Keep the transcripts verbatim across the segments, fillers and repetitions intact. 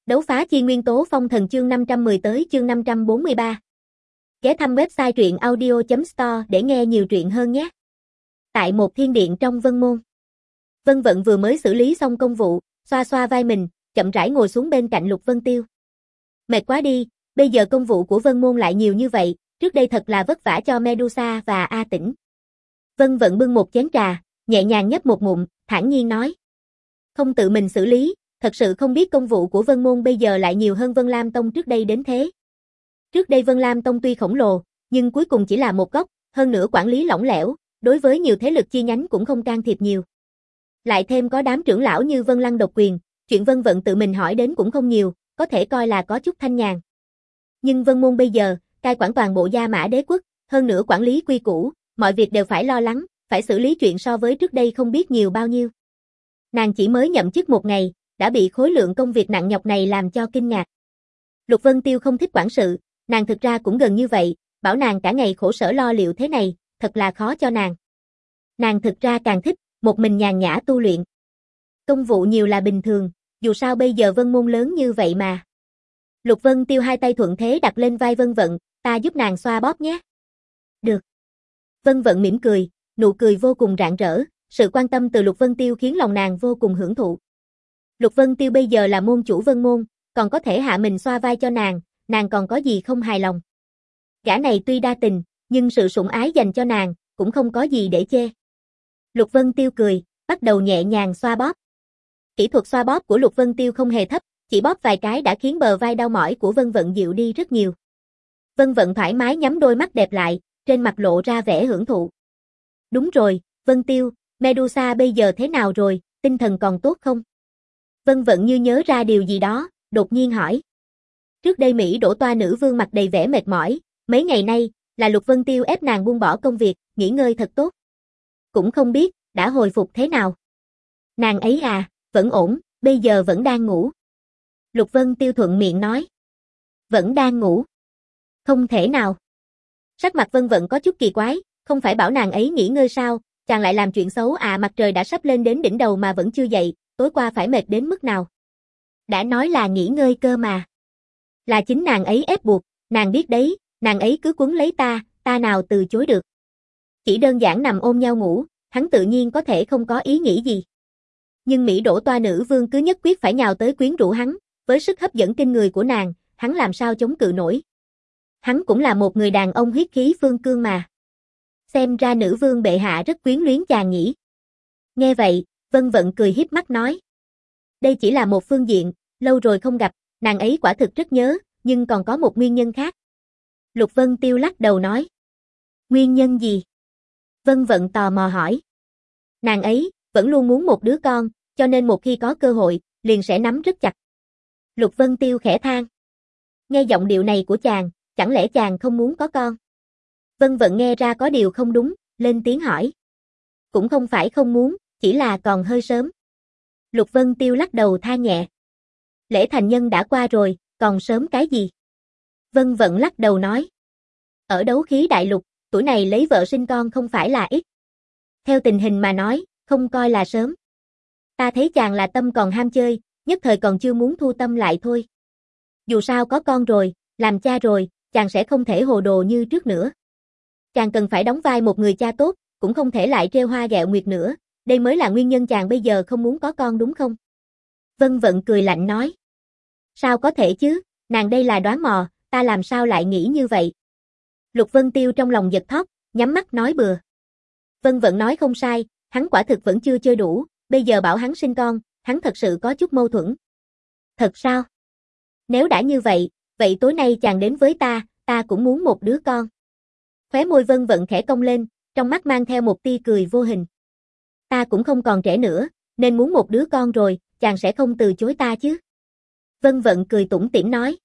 Đấu phá chi nguyên tố phong thần chương năm trăm mười tới chương năm trăm bốn mươi ba. Ghé thăm website truyện audio chấm store để nghe nhiều truyện hơn nhé. Tại một thiên điện trong Vân Môn. Vân Vận vừa mới xử lý xong công vụ, xoa xoa vai mình, chậm rãi ngồi xuống bên cạnh Lục Vân Tiêu. Mệt quá đi, bây giờ công vụ của Vân Môn lại nhiều như vậy, trước đây thật là vất vả cho Medusa và A Tĩnh. Vân Vận bưng một chén trà, nhẹ nhàng nhấp một ngụm, thản nhiên nói. Không tự mình xử lý, thật sự không biết công vụ của Vân Môn bây giờ lại nhiều hơn Vân Lam Tông trước đây đến thế. Trước đây Vân Lam Tông tuy khổng lồ, nhưng cuối cùng chỉ là một góc, hơn nữa quản lý lỏng lẻo, đối với nhiều thế lực chi nhánh cũng không can thiệp nhiều. Lại thêm có đám trưởng lão như Vân Lăng độc quyền, chuyện Vân Vận tự mình hỏi đến cũng không nhiều, có thể coi là có chút thanh nhàn. Nhưng Vân Môn bây giờ, cai quản toàn bộ Gia Mã Đế quốc, hơn nữa quản lý quy củ, mọi việc đều phải lo lắng, phải xử lý chuyện so với trước đây không biết nhiều bao nhiêu. Nàng chỉ mới nhậm chức một ngày, đã bị khối lượng công việc nặng nhọc này làm cho kinh ngạc. Lục Vân Tiêu không thích quản sự, nàng thực ra cũng gần như vậy, bảo nàng cả ngày khổ sở lo liệu thế này, thật là khó cho nàng. Nàng thực ra càng thích, một mình nhàn nhã tu luyện. Công vụ nhiều là bình thường, dù sao bây giờ Vân Môn lớn như vậy mà. Lục Vân Tiêu hai tay thuận thế đặt lên vai Vân Vận, ta giúp nàng xoa bóp nhé. Được. Vân Vận mỉm cười, nụ cười vô cùng rạng rỡ, sự quan tâm từ Lục Vân Tiêu khiến lòng nàng vô cùng hưởng thụ. Lục Vân Tiêu bây giờ là môn chủ Vân Môn, còn có thể hạ mình xoa vai cho nàng, nàng còn có gì không hài lòng. Gã này tuy đa tình, nhưng sự sủng ái dành cho nàng, cũng không có gì để chê. Lục Vân Tiêu cười, bắt đầu nhẹ nhàng xoa bóp. Kỹ thuật xoa bóp của Lục Vân Tiêu không hề thấp, chỉ bóp vài cái đã khiến bờ vai đau mỏi của Vân Vận dịu đi rất nhiều. Vân Vận thoải mái nhắm đôi mắt đẹp lại, trên mặt lộ ra vẻ hưởng thụ. Đúng rồi, Vân Tiêu, Medusa bây giờ thế nào rồi, tinh thần còn tốt không? Vân Vận như nhớ ra điều gì đó, đột nhiên hỏi. Trước đây Mỹ đổ toa nữ vương mặt đầy vẻ mệt mỏi, mấy ngày nay, là Lục Vân Tiêu ép nàng buông bỏ công việc, nghỉ ngơi thật tốt. Cũng không biết, đã hồi phục thế nào. Nàng ấy à, vẫn ổn, bây giờ vẫn đang ngủ. Lục Vân Tiêu thuận miệng nói. Vẫn đang ngủ. Không thể nào. Sắc mặt Vân Vận có chút kỳ quái, không phải bảo nàng ấy nghỉ ngơi sao, chàng lại làm chuyện xấu à, mặt trời đã sắp lên đến đỉnh đầu mà vẫn chưa dậy, tối qua phải mệt đến mức nào. Đã nói là nghỉ ngơi cơ mà. Là chính nàng ấy ép buộc, nàng biết đấy, nàng ấy cứ quấn lấy ta, ta nào từ chối được. Chỉ đơn giản nằm ôm nhau ngủ, hắn tự nhiên có thể không có ý nghĩ gì. Nhưng Mỹ đổ toa nữ vương cứ nhất quyết phải nhào tới quyến rũ hắn, với sức hấp dẫn kinh người của nàng, hắn làm sao chống cự nổi. Hắn cũng là một người đàn ông huyết khí phương cương mà. Xem ra nữ vương bệ hạ rất quyến luyến chàng nhỉ. Nghe vậy, Vân Vận cười híp mắt nói. Đây chỉ là một phương diện, lâu rồi không gặp, nàng ấy quả thực rất nhớ, nhưng còn có một nguyên nhân khác. Lục Vân Tiêu lắc đầu nói. Nguyên nhân gì? Vân Vận tò mò hỏi. Nàng ấy, vẫn luôn muốn một đứa con, cho nên một khi có cơ hội, liền sẽ nắm rất chặt. Lục Vân Tiêu khẽ than. Nghe giọng điệu này của chàng, chẳng lẽ chàng không muốn có con? Vân Vận nghe ra có điều không đúng, lên tiếng hỏi. Cũng không phải không muốn, chỉ là còn hơi sớm. Lục Vân Tiêu lắc đầu than nhẹ. Lễ thành nhân đã qua rồi, còn sớm cái gì? Vân Vận lắc đầu nói. Ở đấu khí đại lục, tuổi này lấy vợ sinh con không phải là ít. Theo tình hình mà nói, không coi là sớm. Ta thấy chàng là tâm còn ham chơi, nhất thời còn chưa muốn thu tâm lại thôi. Dù sao có con rồi, làm cha rồi, chàng sẽ không thể hồ đồ như trước nữa. Chàng cần phải đóng vai một người cha tốt, cũng không thể lại trêu hoa ghẹo nguyệt nữa, đây mới là nguyên nhân chàng bây giờ không muốn có con đúng không? Vân Vận cười lạnh nói. Sao có thể chứ, nàng đây là đoán mò, ta làm sao lại nghĩ như vậy? Lục Vân Tiêu trong lòng giật thót, nhắm mắt nói bừa. Vân Vận nói không sai, hắn quả thực vẫn chưa chơi đủ, bây giờ bảo hắn sinh con, hắn thật sự có chút mâu thuẫn. Thật sao? Nếu đã như vậy, vậy tối nay chàng đến với ta, ta cũng muốn một đứa con. Khóe môi Vân Vận khẽ cong lên, trong mắt mang theo một tia cười vô hình. Ta cũng không còn trẻ nữa, nên muốn một đứa con rồi, chàng sẽ không từ chối ta chứ? Vân Vận cười tủm tỉm nói.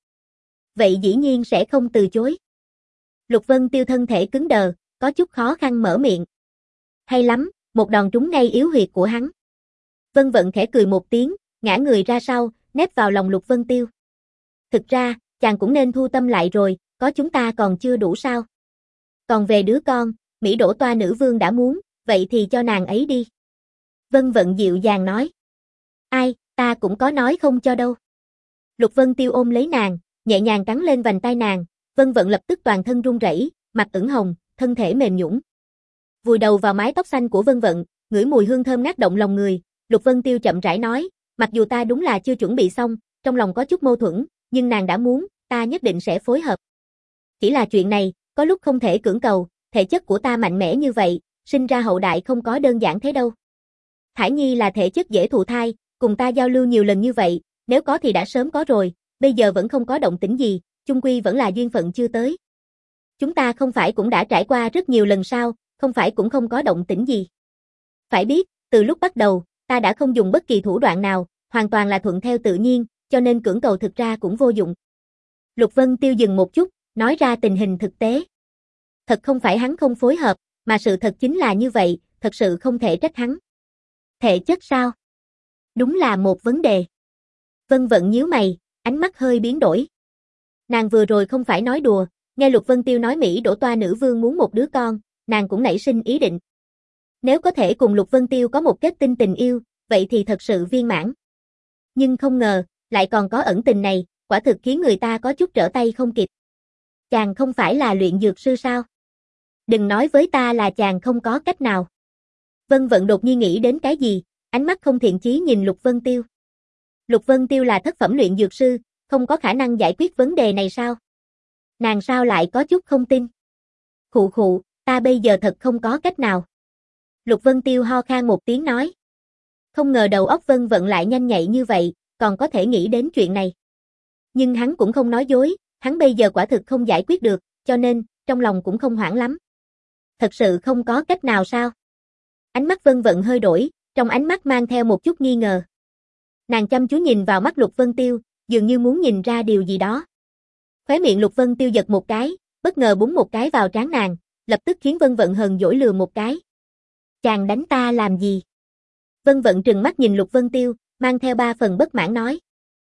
Vậy dĩ nhiên sẽ không từ chối. Lục Vân Tiêu thân thể cứng đờ, có chút khó khăn mở miệng. Hay lắm, một đòn trúng ngay yếu huyệt của hắn. Vân Vận khẽ cười một tiếng, ngã người ra sau, nép vào lòng Lục Vân Tiêu. Thực ra, chàng cũng nên thu tâm lại rồi, có chúng ta còn chưa đủ sao? Còn về đứa con, Mỹ đổ toa nữ vương đã muốn, vậy thì cho nàng ấy đi. Vân Vận dịu dàng nói. Ai, ta cũng có nói không cho đâu. Lục Vân Tiêu ôm lấy nàng, nhẹ nhàng cắn lên vành tai nàng, Vân Vận lập tức toàn thân run rẩy, mặt ửng hồng, thân thể mềm nhũn. Vùi đầu vào mái tóc xanh của Vân Vận, ngửi mùi hương thơm ngát động lòng người, Lục Vân Tiêu chậm rãi nói, mặc dù ta đúng là chưa chuẩn bị xong, trong lòng có chút mâu thuẫn, nhưng nàng đã muốn, ta nhất định sẽ phối hợp. Chỉ là chuyện này, có lúc không thể cưỡng cầu, thể chất của ta mạnh mẽ như vậy, sinh ra hậu đại không có đơn giản thế đâu. Thải Nhi là thể chất dễ thụ thai, cùng ta giao lưu nhiều lần như vậy, nếu có thì đã sớm có rồi, bây giờ vẫn không có động tĩnh gì, chung quy vẫn là duyên phận chưa tới. Chúng ta không phải cũng đã trải qua rất nhiều lần sao, không phải cũng không có động tĩnh gì. Phải biết, từ lúc bắt đầu, ta đã không dùng bất kỳ thủ đoạn nào, hoàn toàn là thuận theo tự nhiên, cho nên cưỡng cầu thực ra cũng vô dụng. Lục Vân Tiêu dừng một chút, nói ra tình hình thực tế. Thật không phải hắn không phối hợp, mà sự thật chính là như vậy, thật sự không thể trách hắn. Thể chất sao? Đúng là một vấn đề. Vân Vận nhíu mày, ánh mắt hơi biến đổi. Nàng vừa rồi không phải nói đùa, nghe Lục Vân Tiêu nói Mỹ đổ toa nữ vương muốn một đứa con, nàng cũng nảy sinh ý định. Nếu có thể cùng Lục Vân Tiêu có một kết tinh tình yêu, vậy thì thật sự viên mãn. Nhưng không ngờ, lại còn có ẩn tình này, quả thực khiến người ta có chút trở tay không kịp. Chàng không phải là luyện dược sư sao? Đừng nói với ta là chàng không có cách nào. Vân Vận đột nhiên nghĩ đến cái gì, ánh mắt không thiện chí nhìn Lục Vân Tiêu. Lục Vân Tiêu là thất phẩm luyện dược sư, không có khả năng giải quyết vấn đề này sao? Nàng sao lại có chút không tin? Khụ khụ, ta bây giờ thật không có cách nào. Lục Vân Tiêu ho khan một tiếng nói. Không ngờ đầu óc Vân Vận lại nhanh nhạy như vậy, còn có thể nghĩ đến chuyện này. Nhưng hắn cũng không nói dối, hắn bây giờ quả thực không giải quyết được, cho nên, trong lòng cũng không hoảng lắm. Thật sự không có cách nào sao? Ánh mắt Vân Vận hơi đổi, trong ánh mắt mang theo một chút nghi ngờ. Nàng chăm chú nhìn vào mắt Lục Vân Tiêu, dường như muốn nhìn ra điều gì đó. Khóe miệng Lục Vân Tiêu giật một cái, bất ngờ búng một cái vào trán nàng, lập tức khiến Vân Vận hờn dỗi lừa một cái. Chàng đánh ta làm gì? Vân Vận trừng mắt nhìn Lục Vân Tiêu, mang theo ba phần bất mãn nói.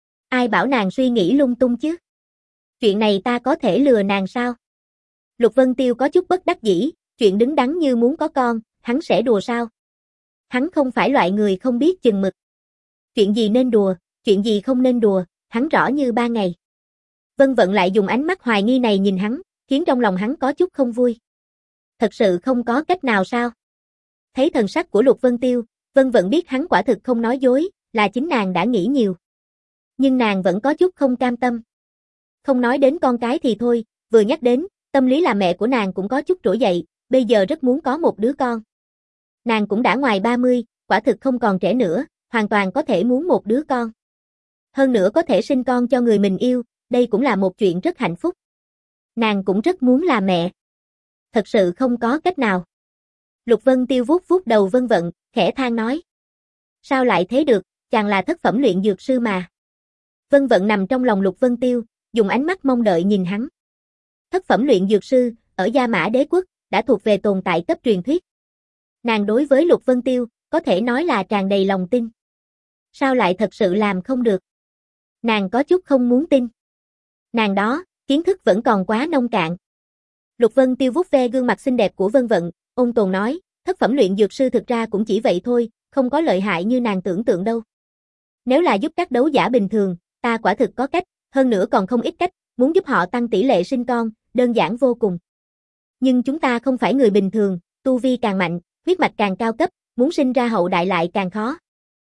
Ai bảo nàng suy nghĩ lung tung chứ? Chuyện này ta có thể lừa nàng sao? Lục Vân Tiêu có chút bất đắc dĩ, chuyện đứng đắn như muốn có con, hắn sẽ đùa sao? Hắn không phải loại người không biết chừng mực. Chuyện gì nên đùa, chuyện gì không nên đùa, hắn rõ như ba ngày. Vân Vận lại dùng ánh mắt hoài nghi này nhìn hắn, khiến trong lòng hắn có chút không vui. Thật sự không có cách nào sao? Thấy thần sắc của Lục Vân Tiêu, Vân Vận biết hắn quả thực không nói dối, là chính nàng đã nghĩ nhiều. Nhưng nàng vẫn có chút không cam tâm. Không nói đến con cái thì thôi, vừa nhắc đến, tâm lý là mẹ của nàng cũng có chút trỗi dậy, bây giờ rất muốn có một đứa con. Nàng cũng đã ngoài ba mươi, quả thực không còn trẻ nữa, hoàn toàn có thể muốn một đứa con. Hơn nữa có thể sinh con cho người mình yêu, đây cũng là một chuyện rất hạnh phúc. Nàng cũng rất muốn là mẹ. Thật sự không có cách nào. Lục Vân Tiêu vuốt vuốt đầu Vân Vận, khẽ than nói. Sao lại thế được, chàng là thất phẩm luyện dược sư mà. Vân Vận nằm trong lòng Lục Vân Tiêu, dùng ánh mắt mong đợi nhìn hắn. Thất phẩm luyện dược sư, ở Gia Mã Đế quốc, đã thuộc về tồn tại cấp truyền thuyết. Nàng đối với Lục Vân Tiêu, có thể nói là tràn đầy lòng tin. Sao lại thật sự làm không được? Nàng có chút không muốn tin. Nàng đó, kiến thức vẫn còn quá nông cạn. Lục Vân Tiêu vuốt ve gương mặt xinh đẹp của Vân Vận, ôn tồn nói, thất phẩm luyện dược sư thực ra cũng chỉ vậy thôi, không có lợi hại như nàng tưởng tượng đâu. Nếu là giúp các đấu giả bình thường, ta quả thực có cách, hơn nữa còn không ít cách, muốn giúp họ tăng tỷ lệ sinh con, đơn giản vô cùng. Nhưng chúng ta không phải người bình thường, tu vi càng mạnh, huyết mạch càng cao cấp, muốn sinh ra hậu đại lại càng khó.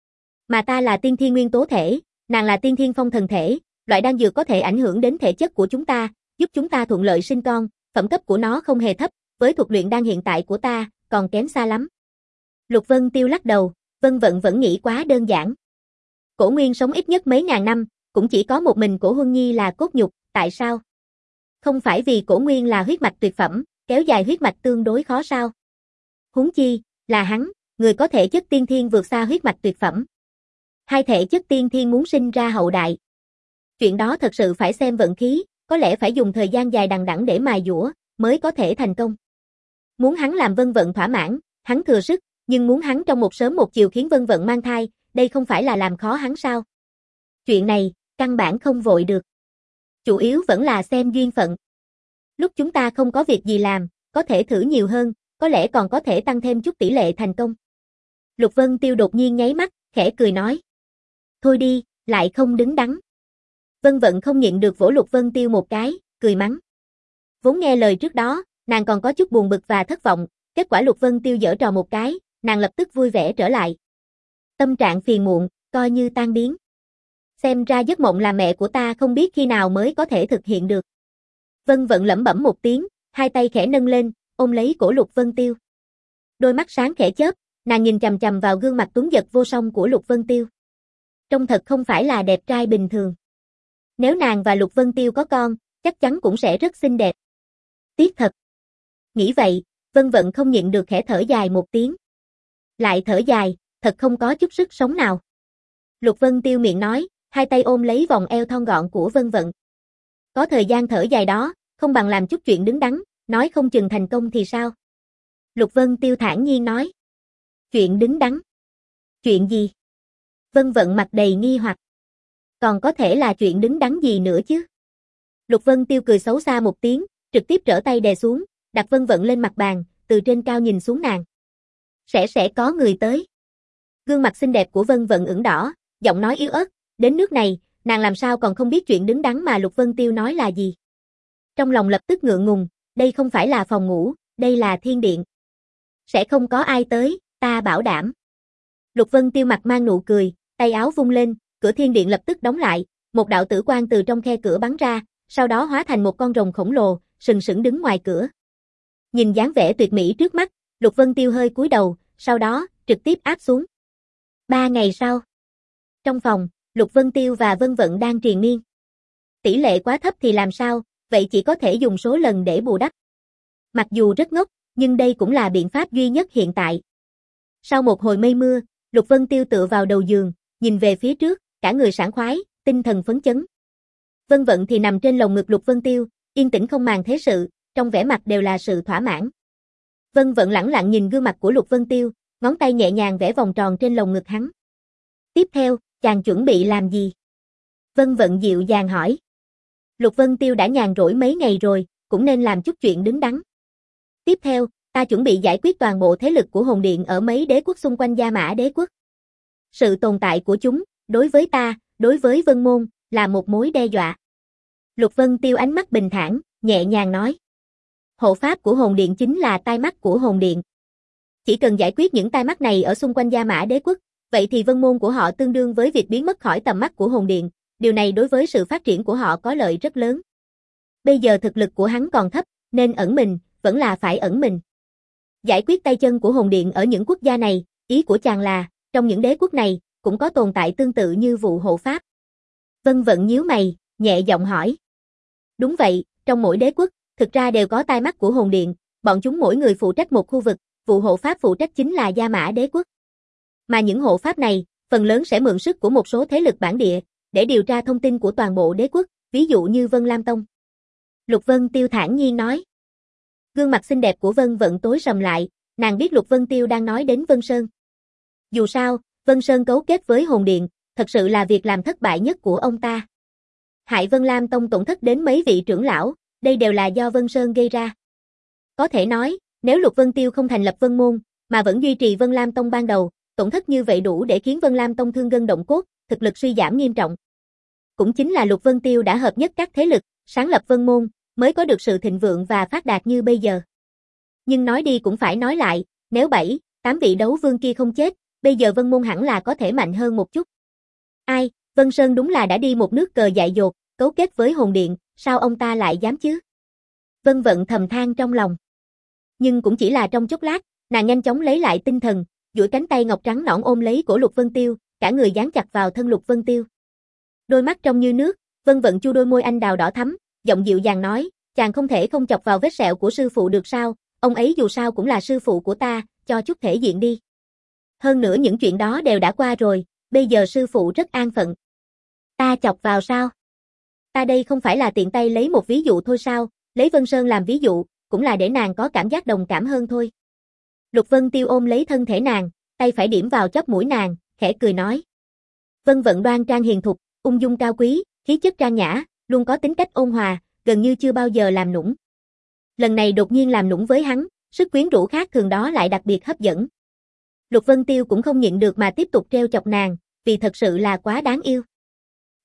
Mà ta là tiên thiên nguyên tố thể, nàng là tiên thiên phong thần thể, loại đan dược có thể ảnh hưởng đến thể chất của chúng ta, giúp chúng ta thuận lợi sinh con, phẩm cấp của nó không hề thấp, với thuật luyện đan hiện tại của ta, còn kém xa lắm. Lục Vân Tiêu lắc đầu, Vân Vận vẫn nghĩ quá đơn giản. Cổ Nguyên sống ít nhất mấy ngàn năm, cũng chỉ có một mình Cổ Huân Nhi là cốt nhục, tại sao? Không phải vì Cổ Nguyên là huyết mạch tuyệt phẩm, kéo dài huyết mạch tương đối khó sao? Huống chi, là hắn, người có thể chất tiên thiên vượt xa huyết mạch tuyệt phẩm. Hai thể chất tiên thiên muốn sinh ra hậu đại. Chuyện đó thật sự phải xem vận khí, có lẽ phải dùng thời gian dài đằng đẵng để mài dũa, mới có thể thành công. Muốn hắn làm Vân Vận thỏa mãn, hắn thừa sức, nhưng muốn hắn trong một sớm một chiều khiến Vân Vận mang thai, đây không phải là làm khó hắn sao? Chuyện này, căn bản không vội được. Chủ yếu vẫn là xem duyên phận. Lúc chúng ta không có việc gì làm, có thể thử nhiều hơn, có lẽ còn có thể tăng thêm chút tỷ lệ thành công. Lục Vân Tiêu đột nhiên nháy mắt, khẽ cười nói. Thôi đi, lại không đứng đắn. Vân Vận không nhịn được vỗ Lục Vân Tiêu một cái, cười mắng. Vốn nghe lời trước đó, nàng còn có chút buồn bực và thất vọng, kết quả Lục Vân Tiêu giở trò một cái, nàng lập tức vui vẻ trở lại. Tâm trạng phiền muộn, coi như tan biến. Xem ra giấc mộng làm mẹ của ta không biết khi nào mới có thể thực hiện được. Vân Vận lẩm bẩm một tiếng, hai tay khẽ nâng lên, ôm lấy cổ Lục Vân Tiêu. Đôi mắt sáng khẽ chớp, nàng nhìn chằm chằm vào gương mặt tuấn giật vô song của Lục Vân Tiêu. Trông thật không phải là đẹp trai bình thường. Nếu nàng và Lục Vân Tiêu có con, chắc chắn cũng sẽ rất xinh đẹp. Tiếc thật. Nghĩ vậy, Vân Vận không nhịn được khẽ thở dài một tiếng. Lại thở dài, thật không có chút sức sống nào. Lục Vân Tiêu miệng nói, hai tay ôm lấy vòng eo thon gọn của Vân Vận. Có thời gian thở dài đó, không bằng làm chút chuyện đứng đắn, nói không chừng thành công thì sao? Lục Vân Tiêu thản nhiên nói. Chuyện đứng đắn? Chuyện gì? Vân Vận mặt đầy nghi hoặc. Còn có thể là chuyện đứng đắn gì nữa chứ? Lục Vân Tiêu cười xấu xa một tiếng, trực tiếp trở tay đè xuống, đặt Vân Vận lên mặt bàn, từ trên cao nhìn xuống nàng. Sẽ sẽ có người tới. Gương mặt xinh đẹp của Vân Vận ửng đỏ, giọng nói yếu ớt, đến nước này, nàng làm sao còn không biết chuyện đứng đắn mà Lục Vân Tiêu nói là gì. Trong lòng lập tức ngượng ngùng, đây không phải là phòng ngủ, đây là thiên điện. Sẽ không có ai tới, ta bảo đảm. Lục Vân Tiêu mặt mang nụ cười, tay áo vung lên, cửa thiên điện lập tức đóng lại, một đạo tử quang từ trong khe cửa bắn ra, sau đó hóa thành một con rồng khổng lồ, sừng sững đứng ngoài cửa. Nhìn dáng vẻ tuyệt mỹ trước mắt, Lục Vân Tiêu hơi cúi đầu, sau đó, trực tiếp áp xuống. Ba ngày sau. Trong phòng, Lục Vân Tiêu và Vân Vận đang triền miên. Tỷ lệ quá thấp thì làm sao, vậy chỉ có thể dùng số lần để bù đắp. Mặc dù rất ngốc, nhưng đây cũng là biện pháp duy nhất hiện tại. Sau một hồi mây mưa, Lục Vân Tiêu tựa vào đầu giường, nhìn về phía trước, cả người sảng khoái, tinh thần phấn chấn. Vân Vận thì nằm trên lồng ngực Lục Vân Tiêu, yên tĩnh không màng thế sự, trong vẻ mặt đều là sự thỏa mãn. Vân Vận lẳng lặng nhìn gương mặt của Lục Vân Tiêu, ngón tay nhẹ nhàng vẽ vòng tròn trên lồng ngực hắn. Tiếp theo, chàng chuẩn bị làm gì? Vân Vận dịu dàng hỏi. Lục Vân Tiêu đã nhàn rỗi mấy ngày rồi, cũng nên làm chút chuyện đứng đắn. Tiếp theo, ta chuẩn bị giải quyết toàn bộ thế lực của hồn điện ở mấy đế quốc xung quanh Gia Mã đế quốc. Sự tồn tại của chúng, đối với ta, đối với Vân Môn, là một mối đe dọa. Lục Vân Tiêu ánh mắt bình thản, nhẹ nhàng nói. Hộ pháp của hồn điện chính là tai mắt của hồn điện. Chỉ cần giải quyết những tai mắt này ở xung quanh Gia Mã đế quốc, vậy thì Vân Môn của họ tương đương với việc biến mất khỏi tầm mắt của hồn điện, điều này đối với sự phát triển của họ có lợi rất lớn. Bây giờ thực lực của hắn còn thấp, nên ẩn mình, vẫn là phải ẩn mình. Giải quyết tay chân của hồn điện ở những quốc gia này, ý của chàng là, trong những đế quốc này, cũng có tồn tại tương tự như vụ hộ pháp. Vân Vận nhíu mày, nhẹ giọng hỏi. Đúng vậy, trong mỗi đế quốc, thực ra đều có tai mắt của hồn điện, bọn chúng mỗi người phụ trách một khu vực, vụ hộ pháp phụ trách chính là Gia Mã đế quốc. Mà những hộ pháp này, phần lớn sẽ mượn sức của một số thế lực bản địa, để điều tra thông tin của toàn bộ đế quốc, ví dụ như Vân Lam Tông. Lục Vân Tiêu thản nhiên nói. Gương mặt xinh đẹp của Vân Vận tối sầm lại, nàng biết Lục Vân Tiêu đang nói đến Vân Sơn. Dù sao, Vân Sơn cấu kết với hồn điện, thật sự là việc làm thất bại nhất của ông ta. Hại Vân Lam Tông tổn thất đến mấy vị trưởng lão, đây đều là do Vân Sơn gây ra. Có thể nói, nếu Lục Vân Tiêu không thành lập Vân Môn, mà vẫn duy trì Vân Lam Tông ban đầu, tổn thất như vậy đủ để khiến Vân Lam Tông thương gân động cốt, thực lực suy giảm nghiêm trọng. Cũng chính là Lục Vân Tiêu đã hợp nhất các thế lực, sáng lập Vân Môn, mới có được sự thịnh vượng và phát đạt như bây giờ. Nhưng nói đi cũng phải nói lại, nếu bảy, tám vị đấu vương kia không chết, bây giờ Vân Môn hẳn là có thể mạnh hơn một chút. Ai, Vân Sơn đúng là đã đi một nước cờ dại dột, cấu kết với hồn điện, sao ông ta lại dám chứ? Vân Vận thầm than trong lòng. Nhưng cũng chỉ là trong chốc lát, nàng nhanh chóng lấy lại tinh thần, duỗi cánh tay ngọc trắng nõn ôm lấy cổ Lục Vân Tiêu, cả người dán chặt vào thân Lục Vân Tiêu. Đôi mắt trong như nước, Vân Vận chu đôi môi anh đào đỏ thắm, giọng dịu dàng nói, chàng không thể không chọc vào vết sẹo của sư phụ được sao, ông ấy dù sao cũng là sư phụ của ta, cho chút thể diện đi. Hơn nữa những chuyện đó đều đã qua rồi, bây giờ sư phụ rất an phận. Ta chọc vào sao? Ta đây không phải là tiện tay lấy một ví dụ thôi sao, lấy Vân Sơn làm ví dụ, cũng là để nàng có cảm giác đồng cảm hơn thôi. Lục Vân Tiêu ôm lấy thân thể nàng, tay phải điểm vào chóp mũi nàng, khẽ cười nói. Vân Vận đoan trang hiền thục, ung dung cao quý, khí chất trang nhã, luôn có tính cách ôn hòa, gần như chưa bao giờ làm nũng. Lần này đột nhiên làm nũng với hắn, sức quyến rũ khác thường đó lại đặc biệt hấp dẫn. Lục Vân Tiêu cũng không nhịn được mà tiếp tục treo chọc nàng, vì thật sự là quá đáng yêu. Hừ,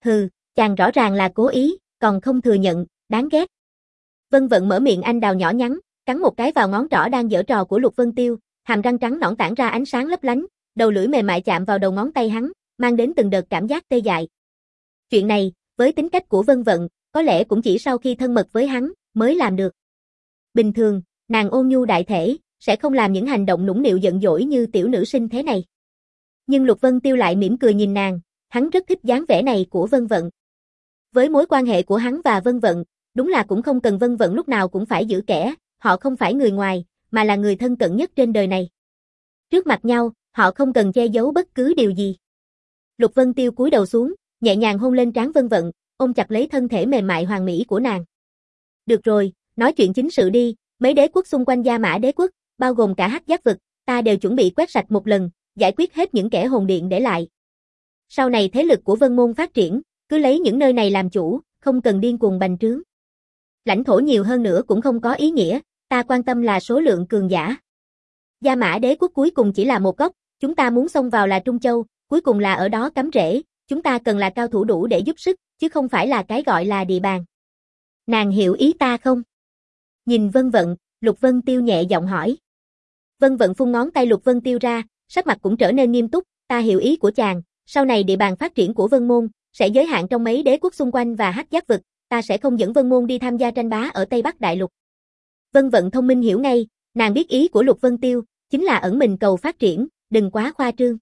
Chàng rõ ràng là cố ý, còn không thừa nhận, đáng ghét. Vân Vận mở miệng anh đào nhỏ nhắn, cắn một cái vào ngón trỏ đang giở trò của Lục Vân Tiêu, hàm răng trắng nõn tản ra ánh sáng lấp lánh, đầu lưỡi mềm mại chạm vào đầu ngón tay hắn, mang đến từng đợt cảm giác tê dại. Chuyện này, với tính cách của Vân Vận, có lẽ cũng chỉ sau khi thân mật với hắn, mới làm được. Bình thường, nàng ôn nhu đại thể, sẽ không làm những hành động nũng nịu giận dỗi như tiểu nữ sinh thế này. Nhưng Lục Vân Tiêu lại mỉm cười nhìn nàng, hắn rất thích dáng vẻ này của Vân Vận. Với mối quan hệ của hắn và Vân Vận, đúng là cũng không cần Vân Vận lúc nào cũng phải giữ kẽ, họ không phải người ngoài, mà là người thân cận nhất trên đời này. Trước mặt nhau, họ không cần che giấu bất cứ điều gì. Lục Vân Tiêu cúi đầu xuống, nhẹ nhàng hôn lên trán Vân Vận, ôm chặt lấy thân thể mềm mại hoàn mỹ của nàng. Được rồi, nói chuyện chính sự đi, mấy đế quốc xung quanh Gia Mã đế quốc, bao gồm cả Hắc Giác vực, ta đều chuẩn bị quét sạch một lần, giải quyết hết những kẻ hồn điện để lại. Sau này thế lực của Vân Môn phát triển, cứ lấy những nơi này làm chủ, không cần điên cuồng bành trướng. Lãnh thổ nhiều hơn nữa cũng không có ý nghĩa, ta quan tâm là số lượng cường giả. Gia Mã đế quốc cuối cùng chỉ là một góc, chúng ta muốn xông vào là Trung Châu, cuối cùng là ở đó cắm rễ, chúng ta cần là cao thủ đủ để giúp sức, chứ không phải là cái gọi là địa bàn. Nàng hiểu ý ta không? Nhìn Vân Vận, Lục Vân Tiêu nhẹ giọng hỏi. Vân Vận phun ngón tay Lục Vân Tiêu ra, sắc mặt cũng trở nên nghiêm túc, ta hiểu ý của chàng, sau này địa bàn phát triển của Vân Môn, sẽ giới hạn trong mấy đế quốc xung quanh và Hắc Giác vực, ta sẽ không dẫn Vân Môn đi tham gia tranh bá ở Tây Bắc Đại Lục. Vân Vận thông minh hiểu ngay, nàng biết ý của Lục Vân Tiêu, chính là ẩn mình cầu phát triển, đừng quá khoa trương.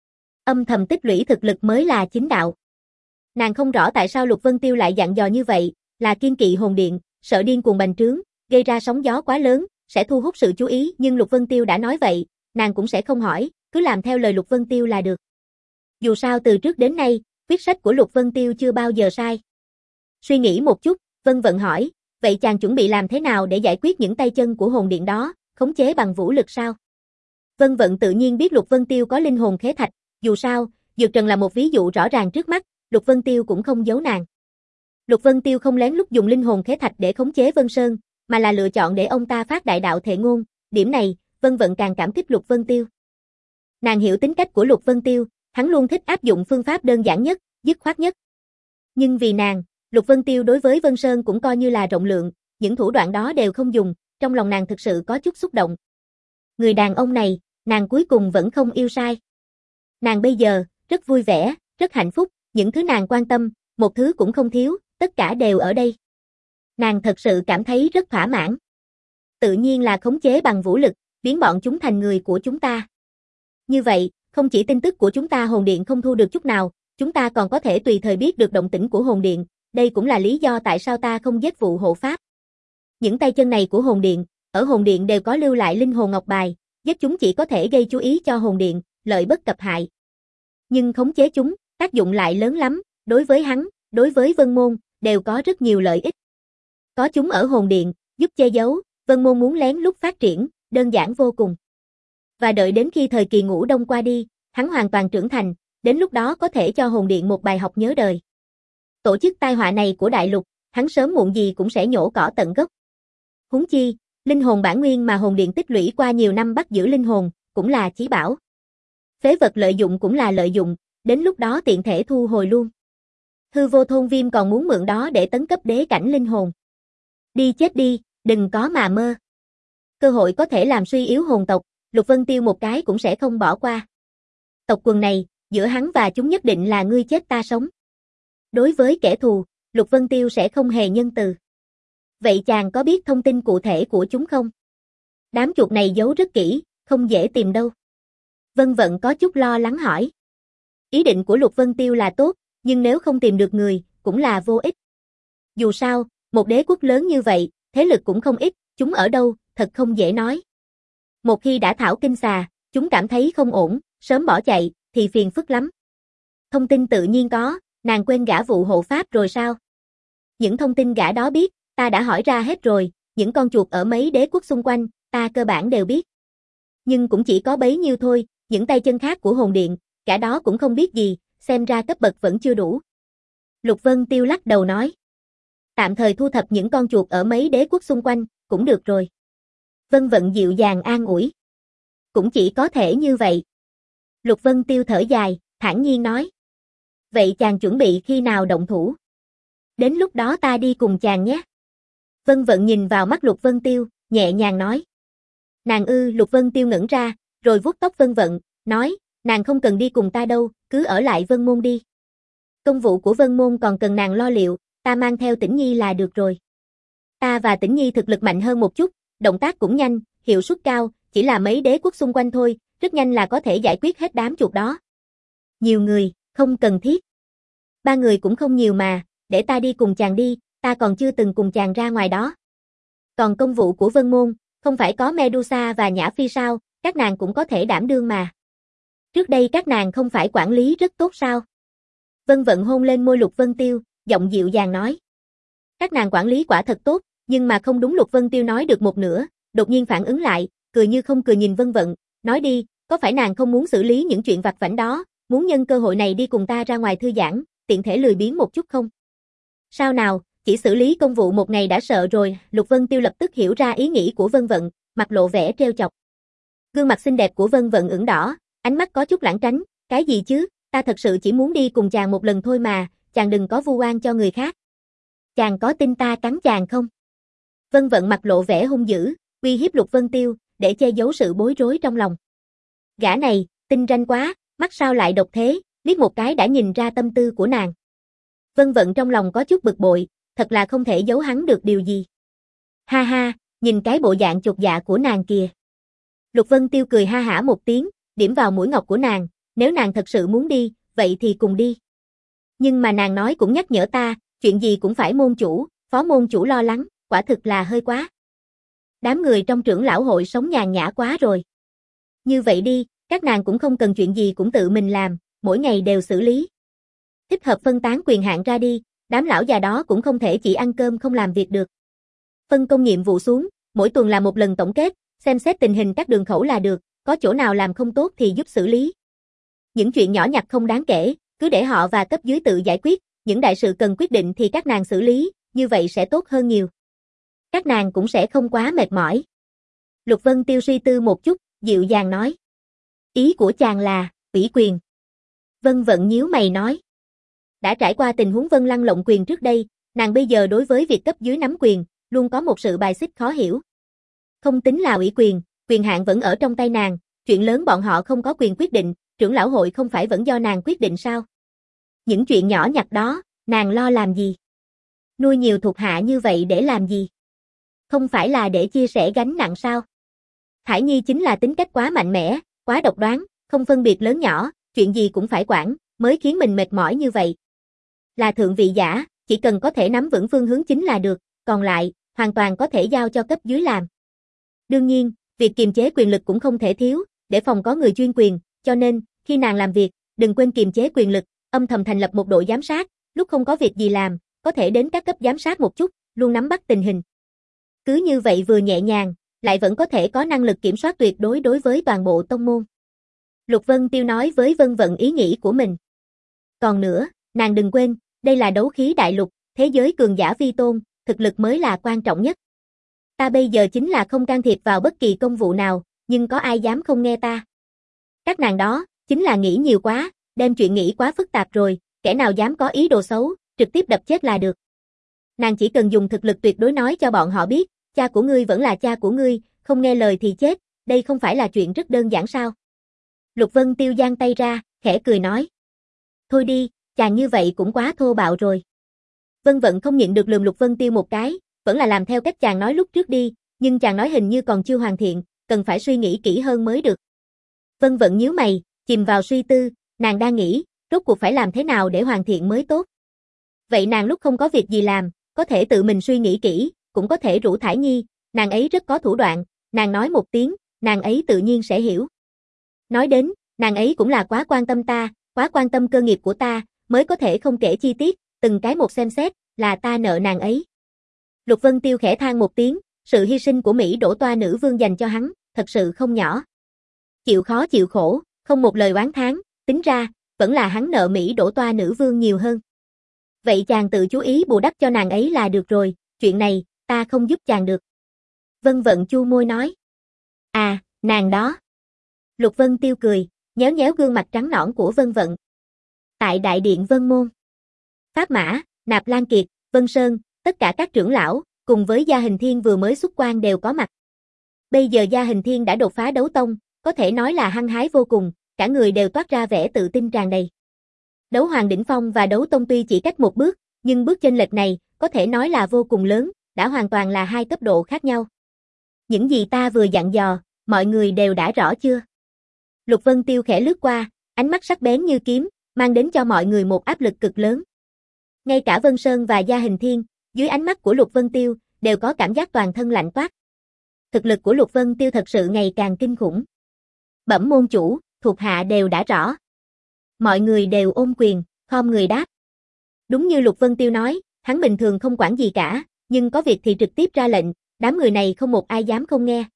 Âm thầm tích lũy thực lực mới là chính đạo. Nàng không rõ tại sao Lục Vân Tiêu lại dặn dò như vậy, là kiên kỵ hồn điện, sợ điên cuồng bành trướng, gây ra sóng gió quá lớn, sẽ thu hút sự chú ý, nhưng Lục Vân Tiêu đã nói vậy, nàng cũng sẽ không hỏi, cứ làm theo lời Lục Vân Tiêu là được. Dù sao từ trước đến nay, quyết sách của Lục Vân Tiêu chưa bao giờ sai. Suy nghĩ một chút, Vân Vận hỏi, vậy chàng chuẩn bị làm thế nào để giải quyết những tay chân của hồn điện đó, khống chế bằng vũ lực sao? Vân Vận tự nhiên biết Lục Vân Tiêu có linh hồn khế thạch, dù sao, Dược Trần là một ví dụ rõ ràng trước mắt, Lục Vân Tiêu cũng không giấu nàng. Lục Vân Tiêu không lén lút dùng linh hồn khế thạch để khống chế Vân Sơn, mà là lựa chọn để ông ta phát đại đạo thệ ngôn, điểm này, Vân Vận càng cảm kích Lục Vân Tiêu. Nàng hiểu tính cách của Lục Vân Tiêu, hắn luôn thích áp dụng phương pháp đơn giản nhất, dứt khoát nhất. Nhưng vì nàng, Lục Vân Tiêu đối với Vân Sơn cũng coi như là rộng lượng, những thủ đoạn đó đều không dùng, trong lòng nàng thực sự có chút xúc động. Người đàn ông này, nàng cuối cùng vẫn không yêu sai. Nàng bây giờ, rất vui vẻ, rất hạnh phúc, những thứ nàng quan tâm, một thứ cũng không thiếu, tất cả đều ở đây. Nàng thật sự cảm thấy rất thỏa mãn. Tự nhiên là khống chế bằng vũ lực, biến bọn chúng thành người của chúng ta. Như vậy, không chỉ tin tức của chúng ta hồn điện không thu được chút nào, chúng ta còn có thể tùy thời biết được động tĩnh của hồn điện, đây cũng là lý do tại sao ta không giết vụ hộ pháp. Những tay chân này của hồn điện, ở hồn điện đều có lưu lại linh hồn ngọc bài, giết chúng chỉ có thể gây chú ý cho hồn điện, lợi bất cập hại. Nhưng khống chế chúng, tác dụng lại lớn lắm, đối với hắn, đối với Vân Môn, đều có rất nhiều lợi ích. Có chúng ở hồn điện, giúp che giấu, Vân Môn muốn lén lút phát triển, đơn giản vô cùng. Và đợi đến khi thời kỳ ngũ đông qua đi, hắn hoàn toàn trưởng thành, đến lúc đó có thể cho hồn điện một bài học nhớ đời. Tổ chức tai họa này của đại lục, hắn sớm muộn gì cũng sẽ nhổ cỏ tận gốc. Huống chi, linh hồn bản nguyên mà hồn điện tích lũy qua nhiều năm bắt giữ linh hồn, cũng là chí bảo. Phế vật lợi dụng cũng là lợi dụng, đến lúc đó tiện thể thu hồi luôn. Hư Vô Thôn Viêm còn muốn mượn đó để tấn cấp đế cảnh linh hồn. Đi chết đi, đừng có mà mơ. Cơ hội có thể làm suy yếu hồn tộc, Lục Vân Tiêu một cái cũng sẽ không bỏ qua. Tộc quần này, giữa hắn và chúng nhất định là ngươi chết ta sống. Đối với kẻ thù, Lục Vân Tiêu sẽ không hề nhân từ. Vậy chàng có biết thông tin cụ thể của chúng không? Đám chuột này giấu rất kỹ, không dễ tìm đâu. Vân Vận có chút lo lắng hỏi. Ý định của Lục Vân Tiêu là tốt, nhưng nếu không tìm được người, cũng là vô ích. Dù sao, một đế quốc lớn như vậy, thế lực cũng không ít, chúng ở đâu, thật không dễ nói. Một khi đã thảo kinh xà, chúng cảm thấy không ổn, sớm bỏ chạy, thì phiền phức lắm. Thông tin tự nhiên có, nàng quên gã vụ hộ pháp rồi sao? Những thông tin gã đó biết, ta đã hỏi ra hết rồi, những con chuột ở mấy đế quốc xung quanh, ta cơ bản đều biết. Nhưng cũng chỉ có bấy nhiêu thôi, những tay chân khác của hồn điện, cả đó cũng không biết gì, xem ra cấp bậc vẫn chưa đủ. Lục Vân Tiêu lắc đầu nói. Tạm thời thu thập những con chuột ở mấy đế quốc xung quanh, cũng được rồi. Vân Vận dịu dàng an ủi. Cũng chỉ có thể như vậy. Lục Vân Tiêu thở dài, thản nhiên nói. Vậy chàng chuẩn bị khi nào động thủ? Đến lúc đó ta đi cùng chàng nhé. Vân Vận nhìn vào mắt Lục Vân Tiêu, nhẹ nhàng nói. Nàng ư? Lục Vân Tiêu ngẩn ra, rồi vuốt tóc Vân Vận, nói, nàng không cần đi cùng ta đâu, cứ ở lại Vân Môn đi. Công vụ của Vân Môn còn cần nàng lo liệu, ta mang theo Tĩnh Nhi là được rồi. Ta và Tĩnh Nhi thực lực mạnh hơn một chút, động tác cũng nhanh, hiệu suất cao, chỉ là mấy đế quốc xung quanh thôi, rất nhanh là có thể giải quyết hết đám chuột đó. Nhiều người, không cần thiết. Ba người cũng không nhiều mà, để ta đi cùng chàng đi, ta còn chưa từng cùng chàng ra ngoài đó. Còn công vụ của Vân Môn, không phải có Medusa và Nhã Phi sao, các nàng cũng có thể đảm đương mà. Trước đây các nàng không phải quản lý rất tốt sao? Vân Vận hôn lên môi Lục Vân Tiêu, giọng dịu dàng nói. Các nàng quản lý quả thật tốt, nhưng mà không đúng. Lục Vân Tiêu nói được một nửa, đột nhiên phản ứng lại, cười như không cười nhìn Vân Vận, nói đi, có phải nàng không muốn xử lý những chuyện vặt vãnh đó, muốn nhân cơ hội này đi cùng ta ra ngoài thư giãn, tiện thể lười biếng một chút không? Sao nào, chỉ xử lý công vụ một ngày đã sợ rồi. Lục Vân Tiêu lập tức hiểu ra ý nghĩ của Vân Vận, mặt lộ vẻ trêu chọc. Gương mặt xinh đẹp của Vân Vận ửng đỏ, ánh mắt có chút lãng tránh, cái gì chứ, ta thật sự chỉ muốn đi cùng chàng một lần thôi mà, chàng đừng có vu oan cho người khác. Chàng có tin ta cắn chàng không? Vân Vận mặt lộ vẻ hung dữ, uy hiếp Lục Vân Tiêu, để che giấu sự bối rối trong lòng. Gã này, tinh ranh quá, mắt sao lại độc thế, liếc một cái đã nhìn ra tâm tư của nàng. Vân Vận trong lòng có chút bực bội, thật là không thể giấu hắn được điều gì. Ha ha, nhìn cái bộ dạng chột dạ của nàng kìa. Lục Vân Tiêu cười ha hả một tiếng, điểm vào mũi ngọc của nàng, nếu nàng thật sự muốn đi, vậy thì cùng đi. Nhưng mà nàng nói cũng nhắc nhở ta, chuyện gì cũng phải môn chủ, phó môn chủ lo lắng, quả thực là hơi quá. Đám người trong trưởng lão hội sống nhàn nhã quá rồi. Như vậy đi, các nàng cũng không cần chuyện gì cũng tự mình làm, mỗi ngày đều xử lý. Thích hợp phân tán quyền hạn ra đi, đám lão già đó cũng không thể chỉ ăn cơm không làm việc được. Phân công nhiệm vụ xuống, mỗi tuần làm một lần tổng kết, xem xét tình hình các đường khẩu là được, có chỗ nào làm không tốt thì giúp xử lý. Những chuyện nhỏ nhặt không đáng kể, cứ để họ và cấp dưới tự giải quyết, những đại sự cần quyết định thì các nàng xử lý, như vậy sẽ tốt hơn nhiều. Các nàng cũng sẽ không quá mệt mỏi. Lục Vân Tiêu suy tư một chút, dịu dàng nói. Ý của chàng là, ủy quyền. Vân Vận nhíu mày nói. Đã trải qua tình huống Vân Lăng lộng quyền trước đây, nàng bây giờ đối với việc cấp dưới nắm quyền, luôn có một sự bài xích khó hiểu. Không tính là ủy quyền, quyền hạn vẫn ở trong tay nàng, chuyện lớn bọn họ không có quyền quyết định, trưởng lão hội không phải vẫn do nàng quyết định sao? Những chuyện nhỏ nhặt đó, nàng lo làm gì? Nuôi nhiều thuộc hạ như vậy để làm gì? Không phải là để chia sẻ gánh nặng sao? Thải Nhi chính là tính cách quá mạnh mẽ, quá độc đoán, không phân biệt lớn nhỏ, chuyện gì cũng phải quản, mới khiến mình mệt mỏi như vậy. Là thượng vị giả, chỉ cần có thể nắm vững phương hướng chính là được, còn lại, hoàn toàn có thể giao cho cấp dưới làm. Đương nhiên, việc kiềm chế quyền lực cũng không thể thiếu, để phòng có người chuyên quyền, cho nên, khi nàng làm việc, đừng quên kiềm chế quyền lực, âm thầm thành lập một đội giám sát, lúc không có việc gì làm, có thể đến các cấp giám sát một chút, luôn nắm bắt tình hình. Cứ như vậy vừa nhẹ nhàng, lại vẫn có thể có năng lực kiểm soát tuyệt đối đối với toàn bộ tông môn. Lục Vân Tiêu nói với Vân Vận ý nghĩ của mình. Còn nữa, nàng đừng quên, đây là đấu khí đại lục, thế giới cường giả vi tôn, thực lực mới là quan trọng nhất. Ta bây giờ chính là không can thiệp vào bất kỳ công vụ nào, nhưng có ai dám không nghe ta. Các nàng đó, chính là nghĩ nhiều quá, đem chuyện nghĩ quá phức tạp rồi, kẻ nào dám có ý đồ xấu, trực tiếp đập chết là được. Nàng chỉ cần dùng thực lực tuyệt đối nói cho bọn họ biết, cha của ngươi vẫn là cha của ngươi, không nghe lời thì chết, đây không phải là chuyện rất đơn giản sao? Lục Vân Tiêu giang tay ra, khẽ cười nói. Thôi đi, chàng như vậy cũng quá thô bạo rồi. Vân Vận không nhịn được lườm Lục Vân Tiêu một cái, vẫn là làm theo cách chàng nói lúc trước đi, nhưng chàng nói hình như còn chưa hoàn thiện, cần phải suy nghĩ kỹ hơn mới được. Vân Vận nhíu mày, chìm vào suy tư, nàng đang nghĩ, rốt cuộc phải làm thế nào để hoàn thiện mới tốt. Vậy nàng lúc không có việc gì làm, có thể tự mình suy nghĩ kỹ, cũng có thể rủ Thải Nhi, nàng ấy rất có thủ đoạn, nàng nói một tiếng, nàng ấy tự nhiên sẽ hiểu. Nói đến, nàng ấy cũng là quá quan tâm ta, quá quan tâm cơ nghiệp của ta, mới có thể không kể chi tiết, từng cái một xem xét, là ta nợ nàng ấy. Lục Vân Tiêu khẽ than một tiếng, sự hy sinh của Mỹ Đỗ Toa nữ vương dành cho hắn, thật sự không nhỏ. Chịu khó chịu khổ, không một lời oán thán, tính ra, vẫn là hắn nợ Mỹ Đỗ Toa nữ vương nhiều hơn. Vậy chàng tự chú ý bù đắp cho nàng ấy là được rồi, chuyện này, ta không giúp chàng được. Vân Vận chu môi nói. À, nàng đó. Lục Vân Tiêu cười, nhéo nhéo gương mặt trắng nõn của Vân Vận. Tại đại điện Vân Môn. Pháp Mã, Nạp Lan Kiệt, Vân Sơn, tất cả các trưởng lão, cùng với Gia Hình Thiên vừa mới xuất quan đều có mặt. Bây giờ Gia Hình Thiên đã đột phá đấu tông, có thể nói là hăng hái vô cùng, cả người đều toát ra vẻ tự tin tràn đầy. Đấu hoàng đỉnh phong và đấu tông tuy chỉ cách một bước, nhưng bước chênh lệch này, có thể nói là vô cùng lớn, đã hoàn toàn là hai cấp độ khác nhau. Những gì ta vừa dặn dò, mọi người đều đã rõ chưa? Lục Vân Tiêu khẽ lướt qua, ánh mắt sắc bén như kiếm, mang đến cho mọi người một áp lực cực lớn. Ngay cả Vân Sơn và Gia Hình Thiên, dưới ánh mắt của Lục Vân Tiêu, đều có cảm giác toàn thân lạnh toát. Thực lực của Lục Vân Tiêu thật sự ngày càng kinh khủng. Bẩm môn chủ, thuộc hạ đều đã rõ. Mọi người đều ôm quyền, khom người đáp. Đúng như Lục Vân Tiêu nói, hắn bình thường không quản gì cả, nhưng có việc thì trực tiếp ra lệnh, đám người này không một ai dám không nghe.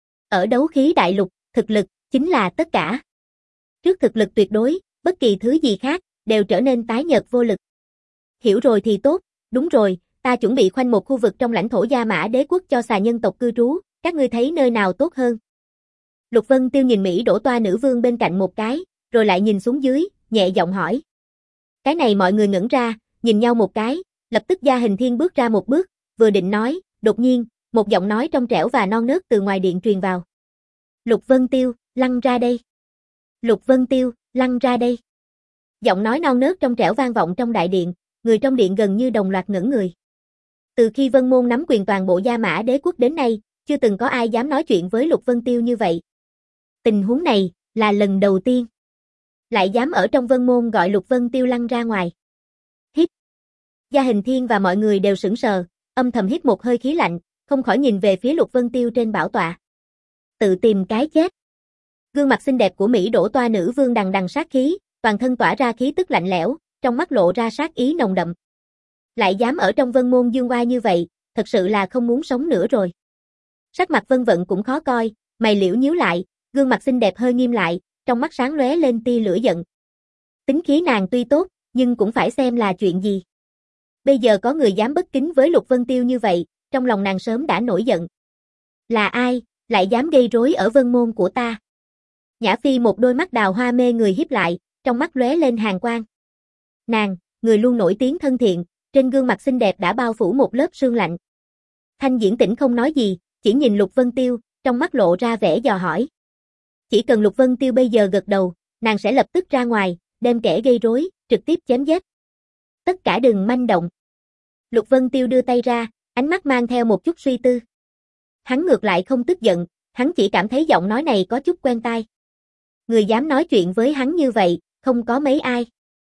Ở đấu khí đại lục, thực lực chính là tất cả. Trước thực lực tuyệt đối, bất kỳ thứ gì khác đều trở nên tái nhợt vô lực. Hiểu rồi thì tốt, đúng rồi, ta chuẩn bị khoanh một khu vực trong lãnh thổ Gia Mã Đế quốc cho xà nhân tộc cư trú, các ngươi thấy nơi nào tốt hơn? Lục Vân Tiêu nhìn Mỹ Đỗ Toa nữ vương bên cạnh một cái, rồi lại nhìn xuống dưới, nhẹ giọng hỏi. Cái này mọi người ngẩn ra, nhìn nhau một cái, lập tức Gia Hình Thiên bước ra một bước, vừa định nói, đột nhiên, một giọng nói trong trẻo và non nớt từ ngoài điện truyền vào. Lục Vân Tiêu, lăn ra đây. Lục Vân Tiêu, lăn ra đây. Giọng nói non nớt trong trẻo vang vọng trong đại điện, người trong điện gần như đồng loạt ngẩn người. Từ khi Vân Môn nắm quyền toàn bộ Gia Mã Đế quốc đến nay, chưa từng có ai dám nói chuyện với Lục Vân Tiêu như vậy. Tình huống này, là lần đầu tiên. Lại dám ở trong Vân Môn gọi Lục Vân Tiêu lăn ra ngoài. Hít. Gia Hình Thiên và mọi người đều sững sờ, âm thầm hít một hơi khí lạnh, không khỏi nhìn về phía Lục Vân Tiêu trên bảo tọa. Tự tìm cái chết. Gương mặt xinh đẹp của Mỹ Đỗ Toa nữ vương đằng đằng sát khí, toàn thân tỏa ra khí tức lạnh lẽo, trong mắt lộ ra sát ý nồng đậm. Lại dám ở trong Vân Môn dương oai như vậy, thật sự là không muốn sống nữa rồi. Sắc mặt Vân Vận cũng khó coi, mày liễu nhíu lại, gương mặt xinh đẹp hơi nghiêm lại, trong mắt sáng lóe lên tia lửa giận. Tính khí nàng tuy tốt, nhưng cũng phải xem là chuyện gì. Bây giờ có người dám bất kính với Lục Vân Tiêu như vậy, trong lòng nàng sớm đã nổi giận. Là ai, lại dám gây rối ở Vân Môn của ta? Nhã Phi một đôi mắt đào hoa mê người híp lại, trong mắt lóe lên hàn quang. Nàng, người luôn nổi tiếng thân thiện, trên gương mặt xinh đẹp đã bao phủ một lớp sương lạnh. Thanh Diễn Tĩnh không nói gì, chỉ nhìn Lục Vân Tiêu, trong mắt lộ ra vẻ dò hỏi. Chỉ cần Lục Vân Tiêu bây giờ gật đầu, nàng sẽ lập tức ra ngoài, đem kẻ gây rối, trực tiếp chém giết. Tất cả đừng manh động. Lục Vân Tiêu đưa tay ra, ánh mắt mang theo một chút suy tư. Hắn ngược lại không tức giận, hắn chỉ cảm thấy giọng nói này có chút quen tai. Người dám nói chuyện với hắn như vậy, không có mấy ai.